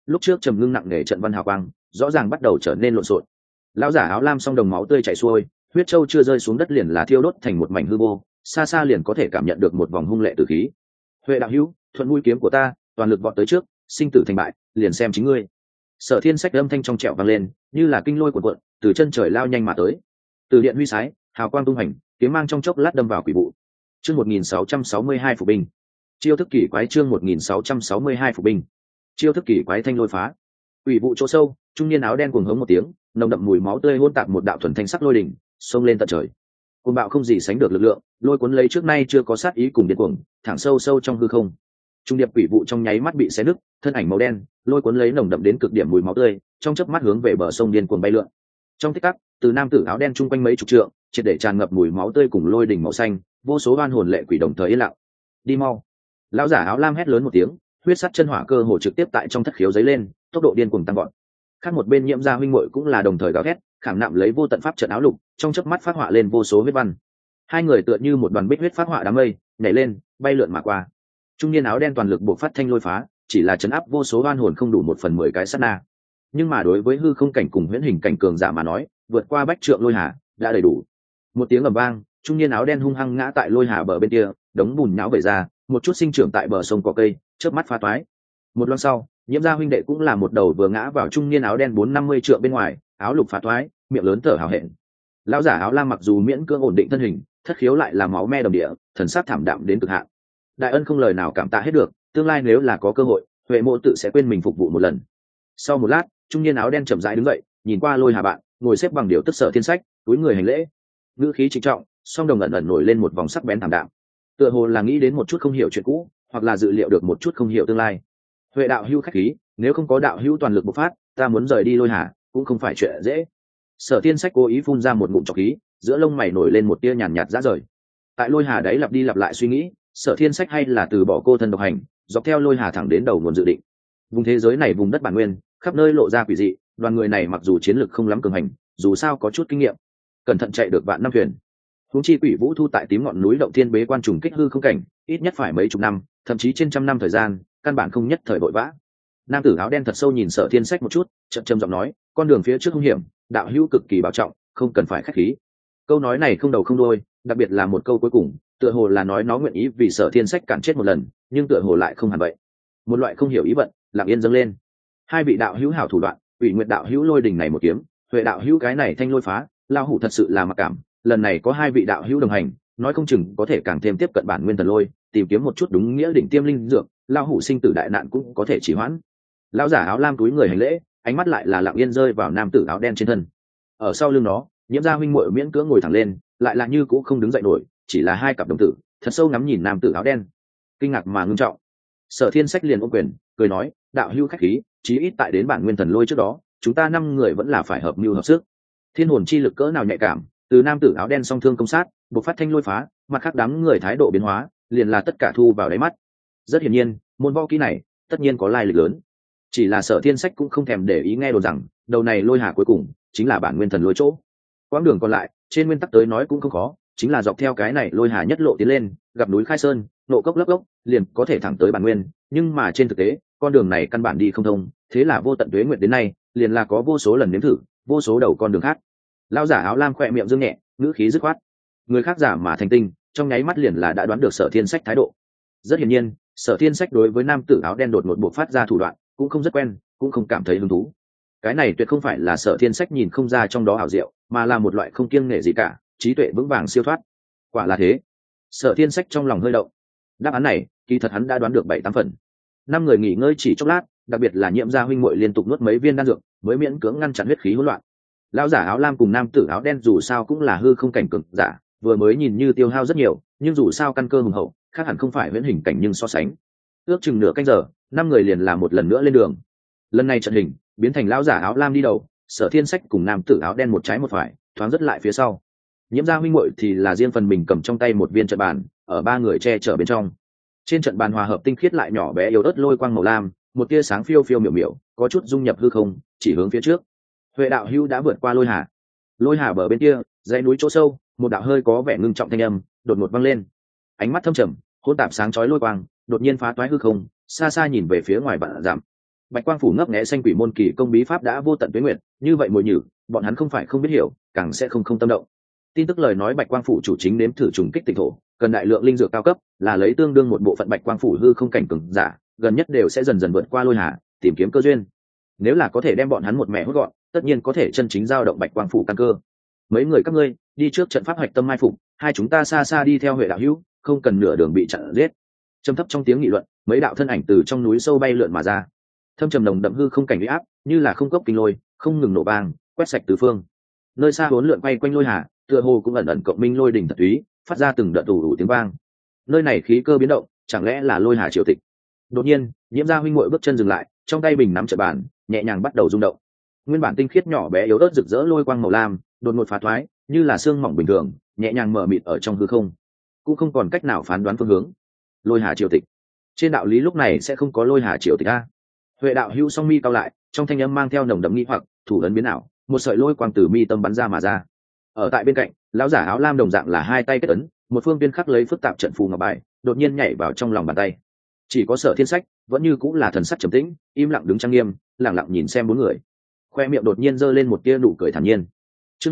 lúc trước trầm ngưng nặng nề trận văn hào quang rõ ràng bắt đầu trở nên lộn xộn. Lão giả áo lam song đồng máu tươi chảy xuôi, huyết châu chưa rơi xuống đất liền là thiêu đốt thành một mảnh hư vô, xa xa liền có thể cảm nhận được một vòng hung lệ từ khí. Huệ đạo hữu, thuận mũi kiếm của ta, toàn lực vọt tới trước, sinh tử thành bại liền xem chính ngươi. Sở Thiên Sách âm thanh trong trẻo vang lên, như là kinh lôi cuộn cuộn, từ chân trời lao nhanh mà tới. Từ điện huy sái, hào quang tung hành, kiếm mang trong chốc lát đâm vào quỷ vụ. Chương 1662 phục binh. Chiêu thức kỳ quái chương 1662 phục binh. Chiêu thức kỳ quái thanh lôi phá. Quỷ vụ chỗ sâu, trung niên áo đen cuồng hống một tiếng, nồng đậm mùi máu tươi hỗn tạp một đạo thuần thanh sắc lôi đỉnh, xông lên tận trời. Cuồng bạo không gì sánh được lực lượng, lôi cuốn lấy trước nay chưa có sát ý cùng điên cuồng, thẳng sâu sâu trong hư không. Trung điệp quỷ vụ trong nháy mắt bị xé nứt, thân ảnh màu đen, lôi cuốn lấy nồng đậm đến cực điểm mùi máu tươi, trong chớp mắt hướng về bờ sông điên cuồng bay lượn. Trong tích tắc, từ nam tử áo đen chung quanh mấy chục trượng, triệt để tràn ngập mùi máu tươi cùng lôi đỉnh màu xanh, vô số oan hồn lệ quỷ đồng thời yên lặng. Đi mau! Lão giả áo lam hét lớn một tiếng, huyết sắt chân hỏa cơ hồ trực tiếp tại trong thất khiếu giấy lên, tốc độ điên cuồng tăng vọt. Khác một bên Nhiễm gia huynh muội cũng là đồng thời gào thét, khảm nạm lấy vô tận pháp trận áo lục, trong chớp mắt phát họa lên vô số huyết văn. Hai người tựa như một đoàn bích huyết phát họa đám mây, nhảy lên, bay lượn mà qua. Trung niên áo đen toàn lực bộc phát thanh lôi phá, chỉ là chấn áp vô số oan hồn không đủ 1/10 cái sát na. Nhưng mà đối với hư không cảnh cùng huyễn hình cảnh cường giả mà nói, vượt qua bách trượng lôi hà đã đầy đủ. Một tiếng ầm vang, trung niên áo đen hung hăng ngã tại lôi hà bờ bên kia, đống bùn nhão vẩy ra, một chút sinh trưởng tại bờ sông cỏ cây, chớp mắt phá toái. Một loang sau, Nhiễm gia huynh đệ cũng là một đầu vừa ngã vào trung niên áo đen 450 trượng bên ngoài, áo lục phá toái, miệng lớn thở hào hẹn. Lão giả áo lam mặc dù miễn cưỡng ổn định thân hình, thất khiếu lại là máu me đồng địa, thần sắc thảm đạm đến cực hạn. Đại ân không lời nào cảm tạ hết được, tương lai nếu là có cơ hội, Huệ Mộ tự sẽ quên mình phục vụ một lần. Sau một lát, trung niên áo đen chậm rãi đứng dậy, nhìn qua lôi hà bạn, ngồi xếp bằng điều tức Sở Thiên Sách, túi người hành lễ. Ngữ khí trịnh trọng, song đồng ẩn ẩn nổi lên một vòng sắc bén thảm đạm. Tựa hồ là nghĩ đến một chút không hiểu chuyện cũ, hoặc là dự liệu được một chút không hiểu tương lai. Huệ đạo hữu khách khí, nếu không có đạo hữu toàn lực bộc phát, ta muốn rời đi lôi hà, cũng không phải chuyện dễ. Sở Thiên Sách cố ý phun ra một ngụm trọc khí, giữa lông mày nổi lên một tia nhàn nhạt rã rời. Tại lôi hà đấy lặp đi lặp lại suy nghĩ, Sở Thiên Sách hay là từ bỏ cô thân độc hành, dọc theo lôi hà thẳng đến đầu nguồn dự định. Vùng thế giới này vùng đất bản nguyên, khắp nơi lộ ra quỷ dị, đoàn người này mặc dù chiến lực không lắm cường hành, dù sao có chút kinh nghiệm, cẩn thận chạy được vạn năm thuyền. Huống chi quỷ vũ thu tại tím ngọn núi động thiên bế quan trùng kích hư không cảnh, ít nhất phải mấy chục năm, thậm chí trên trăm năm thời gian, căn bản không nhất thời vội vã. Nam tử áo đen thật sâu nhìn Sở Thiên Sách một chút, chậm trầm giọng nói, con đường phía trước hung hiểm, đạo hữu cực kỳ bảo trọng, không cần phải khách khí. Câu nói này không đầu không đuôi, đặc biệt là một câu cuối cùng, tựa hồ là nói nó nguyện ý vì Sở Thiên Sách cản chết một lần, nhưng tựa hồ lại không hẳn vậy. Một loại không hiểu ý vận, lặng yên dâng lên. Hai vị đạo hữu hảo thủ đoạn, Ủy Nguyệt đạo hữu lôi đỉnh này một kiếm, Huệ đạo hữu cái này thanh lôi phá, lao hủ thật sự là mặc cảm, lần này có hai vị đạo hữu đồng hành, nói không chừng có thể càng thêm tiếp cận bản nguyên thần lôi, tìm kiếm một chút đúng nghĩa đỉnh tiêm linh dược, lao hủ sinh tử đại nạn cũng có thể trì hoãn. Lão giả áo lam túi người hành lễ, ánh mắt lại là lặng yên rơi vào nam tử áo đen trên thân. Ở sau lưng nó, Nhiễm gia huynh muội miễn cưỡng ngồi thẳng lên, lại là như cũng không đứng dậy nổi, chỉ là hai cặp đồng tử thật sâu ngắm nhìn nam tử áo đen, kinh ngạc mà ngưng trọng. Sở Thiên Sách liền ôm quyền, cười nói, đạo hữu khách khí, chí ít tại đến bản nguyên thần lôi trước đó, chúng ta 5 người vẫn là phải hợp mưu hợp sức. Thiên hồn chi lực cỡ nào nhạy cảm, từ nam tử áo đen song thương công sát, bộc phát thanh lôi phá, mặt khác đám người thái độ biến hóa, liền là tất cả thu vào đáy mắt. Rất hiển nhiên, môn võ kỹ này, tất nhiên có lai lịch lớn. Chỉ là Sở Thiên Sách cũng không thèm để ý nghe đồn rằng, đầu này lôi hà cuối cùng chính là bản nguyên thần lôi chỗ. Quãng đường còn lại, trên nguyên tắc tới nói cũng không khó, chính là dọc theo cái này lôi hà nhất lộ tiến lên, gặp núi Khai Sơn, nộ cốc lấp gốc, liền có thể thẳng tới bản nguyên, nhưng mà trên thực tế, con đường này căn bản đi không thông, thế là vô tận tuế nguyệt đến nay, liền là có vô số lần nếm thử, vô số đầu con đường khác. Lão giả áo lam khỏe miệng dương nhẹ, ngữ khí dứt khoát. Người khác giả mà thành tinh, trong nháy mắt liền là đã đoán được Sở Thiên Sách thái độ. Rất hiển nhiên, Sở Thiên Sách đối với nam tử áo đen đột ngột bộc phát ra thủ đoạn, cũng không rất quen, cũng không cảm thấy hứng thú. Cái này tuyệt không phải là Sở Thiên Sách nhìn không ra trong đó ảo diệu, mà là một loại không kiêng nể gì cả, trí tuệ vững vàng siêu thoát. Quả là thế. Sở Thiên Sách trong lòng hơi động. Đáp án này, kỳ thật hắn đã đoán được 7-8 phần. 5 người nghỉ ngơi chỉ chốc lát, đặc biệt là Nhiễm gia huynh muội liên tục nuốt mấy viên đan dược, mới miễn cưỡng ngăn chặn huyết khí hỗn loạn. Lão giả áo lam cùng nam tử áo đen dù sao cũng là hư không cảnh cường giả, vừa mới nhìn như tiêu hao rất nhiều, nhưng dù sao căn cơ hùng hậu, khác hẳn không phải huyễn hình cảnh nhưng so sánh. Ước chừng nửa canh giờ, 5 người liền là một lần nữa lên đường. Lần này trận hình biến thành lão giả áo lam đi đầu, Sở Thiên Sách cùng nam tử áo đen một trái một phải, thoáng rất lại phía sau. Nhiễm gia huynh muội thì là riêng phần mình cầm trong tay một viên trận bàn, ở 3 người che chở bên trong. Trên trận bàn hòa hợp tinh khiết lại nhỏ bé yếu ớt lôi quang màu lam, một tia sáng phiêu phiêu miểu miểu, có chút dung nhập hư không, chỉ hướng phía trước. Huệ đạo hữu đã vượt qua lôi hà. Lôi hà bờ bên kia, dãy núi chỗ sâu, một đạo hơi có vẻ ngưng trọng thanh âm đột ngột vang lên. Ánh mắt thâm trầm, hỗn tạp sáng chói lôi quang, đột nhiên phá toái hư không, xa xa nhìn về phía ngoài vạn dặm. Bạch Quang phủ ngấp nghé xanh quỷ môn kỳ công bí pháp đã vô tận tuế nguyện, như vậy mồi nhử, bọn hắn không phải không biết hiểu, càng sẽ không tâm động. Tin tức lời nói Bạch Quang phủ chủ chính nếm thử trùng kích tịnh thổ, cần đại lượng linh dược cao cấp, là lấy tương đương một bộ phận Bạch Quang phủ hư không cảnh cường giả, gần nhất đều sẽ dần dần vượt qua Lôi Hà, tìm kiếm cơ duyên. Nếu là có thể đem bọn hắn một mẹ hút gọn, tất nhiên có thể chân chính giao động Bạch Quang phủ căn cơ. Mấy người các ngươi đi trước trận pháp hoạch tâm mai phục, hai chúng ta xa xa đi theo Huệ đạo hữu, không cần nửa đường bị chặn giết. Trầm thấp trong tiếng nghị luận, mấy đạo thân ảnh từ trong núi sâu bay lượn mà ra, thâm trầm nồng đậm hư không cảnh uy áp, như là không cốc kinh lôi, không ngừng nổ vang, quét sạch tứ phương. Nơi xa hỗn lượn quay quanh Lôi Hà, tựa hồ cũng ẩn ẩn cộng minh lôi đỉnh thật túy, phát ra từng đợt đủ tiếng vang. Nơi này khí cơ biến động, chẳng lẽ là Lôi Hà triều tịch? Đột nhiên, Nhiễm Gia huynh muội bước chân dừng lại, trong tay bình nắm trận bàn, nhẹ nhàng bắt đầu rung động. Nguyên bản tinh khiết nhỏ bé yếu ớt rực rỡ lôi quang màu lam, đột ngột phá thoái, như là xương mỏng bình thường, nhẹ nhàng mở mịt ở trong hư không, cũng không còn cách nào phán đoán phương hướng. Lôi Hà triều tịch, trên đạo lý lúc này sẽ không có Lôi Hà triều tịch a. Huệ đạo hữu song mi cao lại, trong thanh âm mang theo nồng đậm nghi hoặc, thủ ấn biến ảo, một sợi lôi quang từ mi tâm bắn ra mà ra. Ở tại bên cạnh, lão giả áo lam đồng dạng là hai tay kết ấn, một phương viên khắc lấy phức tạp trận phù ngọc bài, đột nhiên nhảy vào trong lòng bàn tay. Chỉ có Sở Thiên Sách vẫn như cũng là thần sắc trầm tĩnh, im lặng đứng trang nghiêm, lặng lặng nhìn xem bốn người. Khoe miệng đột nhiên giơ lên một tia nụ cười thản nhiên. Chương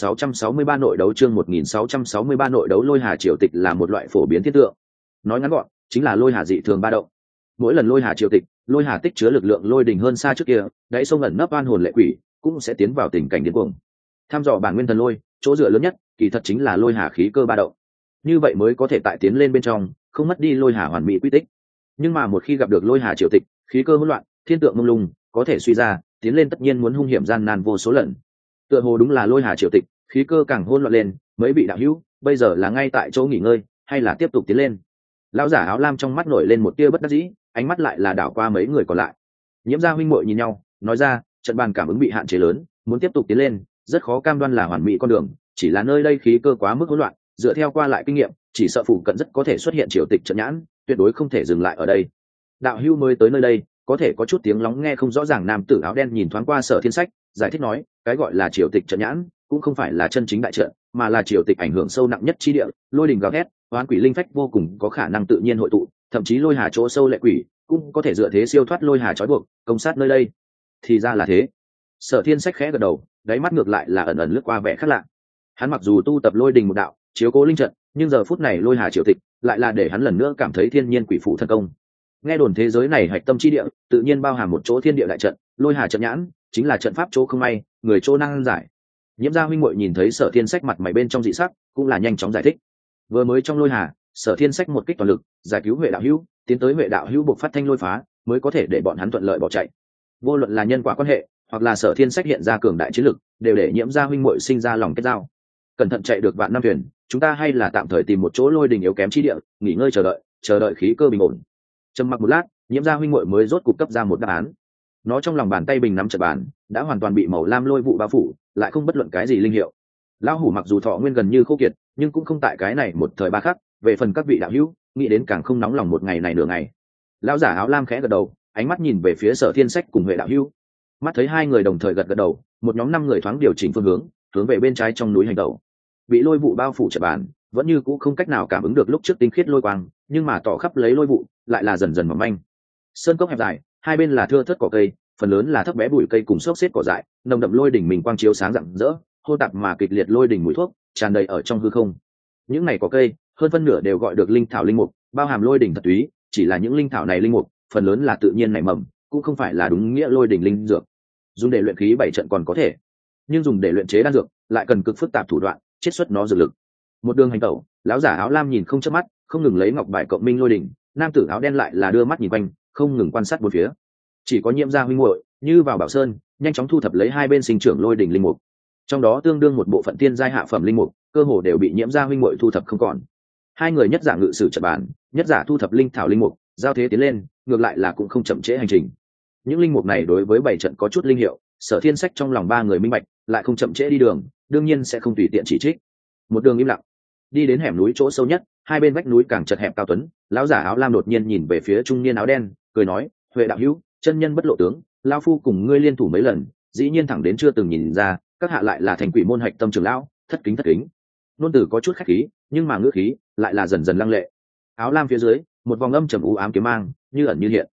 1663 nội đấu, chương 1663 nội đấu. Lôi Hà triều tịch là một loại phổ biến thiên tượng. Nói ngắn gọn, chính là Lôi Hà dị thường ba động. Mỗi lần Lôi Hà triều tịch, Lôi Hà tích chứa lực lượng lôi đình hơn xa trước kia, đáy sông ẩn nấp oan hồn lệ quỷ cũng sẽ tiến vào tình cảnh điên cuồng. Tham dò bản nguyên thần lôi, chỗ dựa lớn nhất kỳ thật chính là Lôi Hà khí cơ ba động. Như vậy mới có thể tại tiến lên bên trong, không mất đi Lôi Hà hoàn mỹ quy tích. Nhưng mà một khi gặp được Lôi Hà triều tịch, khí cơ hỗn loạn, thiên tượng mông lung, có thể suy ra, tiến lên tất nhiên muốn hung hiểm gian nan vô số lần. Tựa hồ đúng là Lôi Hà triều tịch, khí cơ càng hỗn loạn lên, mấy vị đạo hữu, bây giờ là ngay tại chỗ nghỉ ngơi, hay là tiếp tục tiến lên? Lão giả áo lam trong mắt nổi lên một tia bất đắc dĩ, ánh mắt lại là đảo qua mấy người còn lại. Nhiễm Gia huynh muội nhìn nhau, nói ra, trận bàn cảm ứng bị hạn chế lớn, muốn tiếp tục tiến lên, rất khó cam đoan là hoàn mỹ con đường, chỉ là nơi đây khí cơ quá mức hỗn loạn, dựa theo qua lại kinh nghiệm, chỉ sợ phụ cận rất có thể xuất hiện triều tịch trận nhãn, tuyệt đối không thể dừng lại ở đây. Đạo hữu mới tới nơi đây, có thể có chút tiếng lóng nghe không rõ ràng. Nam tử áo đen nhìn thoáng qua Sở Thiên Sách, giải thích nói, cái gọi là triều tịch trận nhãn, cũng không phải là chân chính đại trận, mà là triều tịch ảnh hưởng sâu nặng nhất chi địa, lôi đình gào thét, oán quỷ linh phách vô cùng có khả năng tự nhiên hội tụ, thậm chí Lôi Hà chỗ sâu lệ quỷ cũng có thể dựa thế siêu thoát Lôi Hà trói buộc, công sát nơi đây. Thì ra là thế. Sở Thiên Sách khẽ gật đầu, đáy mắt ngược lại là ẩn ẩn lướt qua vẻ khác lạ. Hắn mặc dù tu tập lôi đình một đạo, chiếu cố linh trận, nhưng giờ phút này Lôi Hà triều tịch lại là để hắn lần nữa cảm thấy thiên nhiên quỷ phủ thân công. Nghe đồn thế giới này hạch tâm chi địa, tự nhiên bao hàm một chỗ thiên địa đại trận, Lôi Hà trận nhãn chính là trận pháp chỗ không may, người chỗ năng giải. Nhiễm Gia huynh muội nhìn thấy Sở Thiên Sách mặt mày bên trong dị sắc, cũng là nhanh chóng giải thích. Vừa mới trong Lôi Hà, Sở Thiên Sách một kích toàn lực, giải cứu Huệ đạo hữu, tiến tới Huệ đạo hữu buộc phát thanh lôi phá, mới có thể để bọn hắn thuận lợi bỏ chạy. Vô luận là nhân quả quan hệ, hoặc là Sở Thiên Sách hiện ra cường đại chiến lực, đều để Nhiễm Gia huynh muội sinh ra lòng kết giao. Cẩn thận chạy được vạn năm thuyền, chúng ta hay là tạm thời tìm một chỗ lôi đình yếu kém chi địa, nghỉ ngơi chờ đợi khí cơ bình ổn. Trầm mặc một lát, Nhiễm Gia huynh muội mới rốt cục cấp ra một đáp án. Nó trong lòng bàn tay bình nắm trận bàn đã hoàn toàn bị màu lam lôi vụ bao phủ, lại không bất luận cái gì linh hiệu. Lão hủ mặc dù thọ nguyên gần như khô kiệt, nhưng cũng không tại cái này một thời ba khắc. Về phần các vị đạo hữu, nghĩ đến càng không nóng lòng một ngày này nửa ngày. Lão giả áo lam khẽ gật đầu, ánh mắt nhìn về phía Sở Thiên Sách cùng Huệ đạo hữu. Mắt thấy hai người đồng thời gật gật đầu, một nhóm 5 người thoáng điều chỉnh phương hướng về bên trái trong núi hành động. Bị lôi vụ bao phủ trận bàn, vẫn như cũ không cách nào cảm ứng được lúc trước tinh khiết lôi quang, nhưng mà tỏ khắp lấy lôi vụ, lại là dần dần mỏng manh. Sơn cốc hẹp dài, hai bên là thưa thớt cỏ cây, phần lớn là thấp bé bụi cây cùng xốc xếp cỏ dại, nồng đậm lôi đỉnh mình quang chiếu sáng rạng rỡ, hô tạp mà kịch liệt lôi đỉnh mùi thuốc tràn đầy ở trong hư không. Những này cỏ cây, hơn phân nửa đều gọi được linh thảo linh mục, bao hàm lôi đỉnh thật túy, chỉ là những linh thảo này linh mục, phần lớn là tự nhiên nảy mầm, cũng không phải là đúng nghĩa lôi đỉnh linh dược. Dùng để luyện khí 7 trận còn có thể, nhưng dùng để luyện chế đan dược, lại cần cực phức tạp thủ đoạn, chiết xuất nó dược lực. Một đường hành tẩu, lão giả áo lam nhìn không chớp mắt, không ngừng lấy ngọc bài cộng minh lôi đỉnh, nam tử áo đen lại là đưa mắt nhìn quanh, không ngừng quan sát bốn phía. Chỉ có Nhiễm Gia huynh muội như vào bảo sơn, nhanh chóng thu thập lấy hai bên sinh trưởng lôi đỉnh linh mục, trong đó tương đương một bộ phận tiên giai hạ phẩm linh mục, cơ hồ đều bị Nhiễm Gia huynh muội thu thập không còn. Hai người nhất giả ngự sử trận bàn, nhất giả thu thập linh thảo linh mục, giao thế tiến lên, ngược lại là cũng không chậm trễ hành trình. Những linh mục này đối với 7 trận có chút linh hiệu, Sở Thiên Sách trong lòng 3 người minh bạch, lại không chậm trễ đi đường, đương nhiên sẽ không tùy tiện chỉ trích. Một đường im lặng, đi đến hẻm núi chỗ sâu nhất, hai bên vách núi càng chật hẹp cao tuấn, lão giả áo lam đột nhiên nhìn về phía trung niên áo đen, cười nói, Huệ đạo hữu, chân nhân bất lộ tướng, lão phu cùng ngươi liên thủ mấy lần, dĩ nhiên thẳng đến chưa từng nhìn ra, các hạ lại là thành quỷ môn hạch tâm trưởng lão, thất kính. Nôn tử có chút khách khí, nhưng mà ngữ khí lại là dần dần lăng lệ. Áo lam phía dưới, một vòng âm trầm u ám kiếm mang, như ẩn như hiện.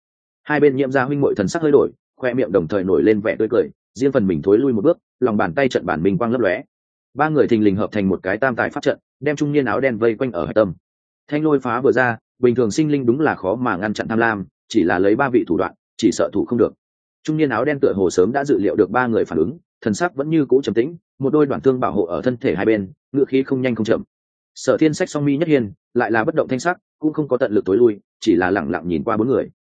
Hai bên nhiễm gia huynh muội thần sắc hơi đổi, khoe miệng đồng thời nổi lên vẻ tươi cười, riêng phần mình thối lui một bước, lòng bàn tay trận bản minh quang lấp lóe. Ba người thình lình hợp thành một cái tam tài pháp trận, đem trung niên áo đen vây quanh ở hạch tâm. Thanh lôi phá vừa ra, bình thường sinh linh đúng là khó mà ngăn chặn tham lam, chỉ là lấy ba vị thủ đoạn, chỉ sợ thủ không được. Trung niên áo đen tựa hồ sớm đã dự liệu được ba người phản ứng, thần sắc vẫn như cũ trầm tĩnh, một đôi đoạn thương bảo hộ ở thân thể hai bên, ngựa khí không nhanh không chậm. Sở Thiên Sách song mi nhất hiền, lại là bất động thanh sắc, cũng không có tận lực tối lui, chỉ là lẳng lặng nhìn qua bốn người.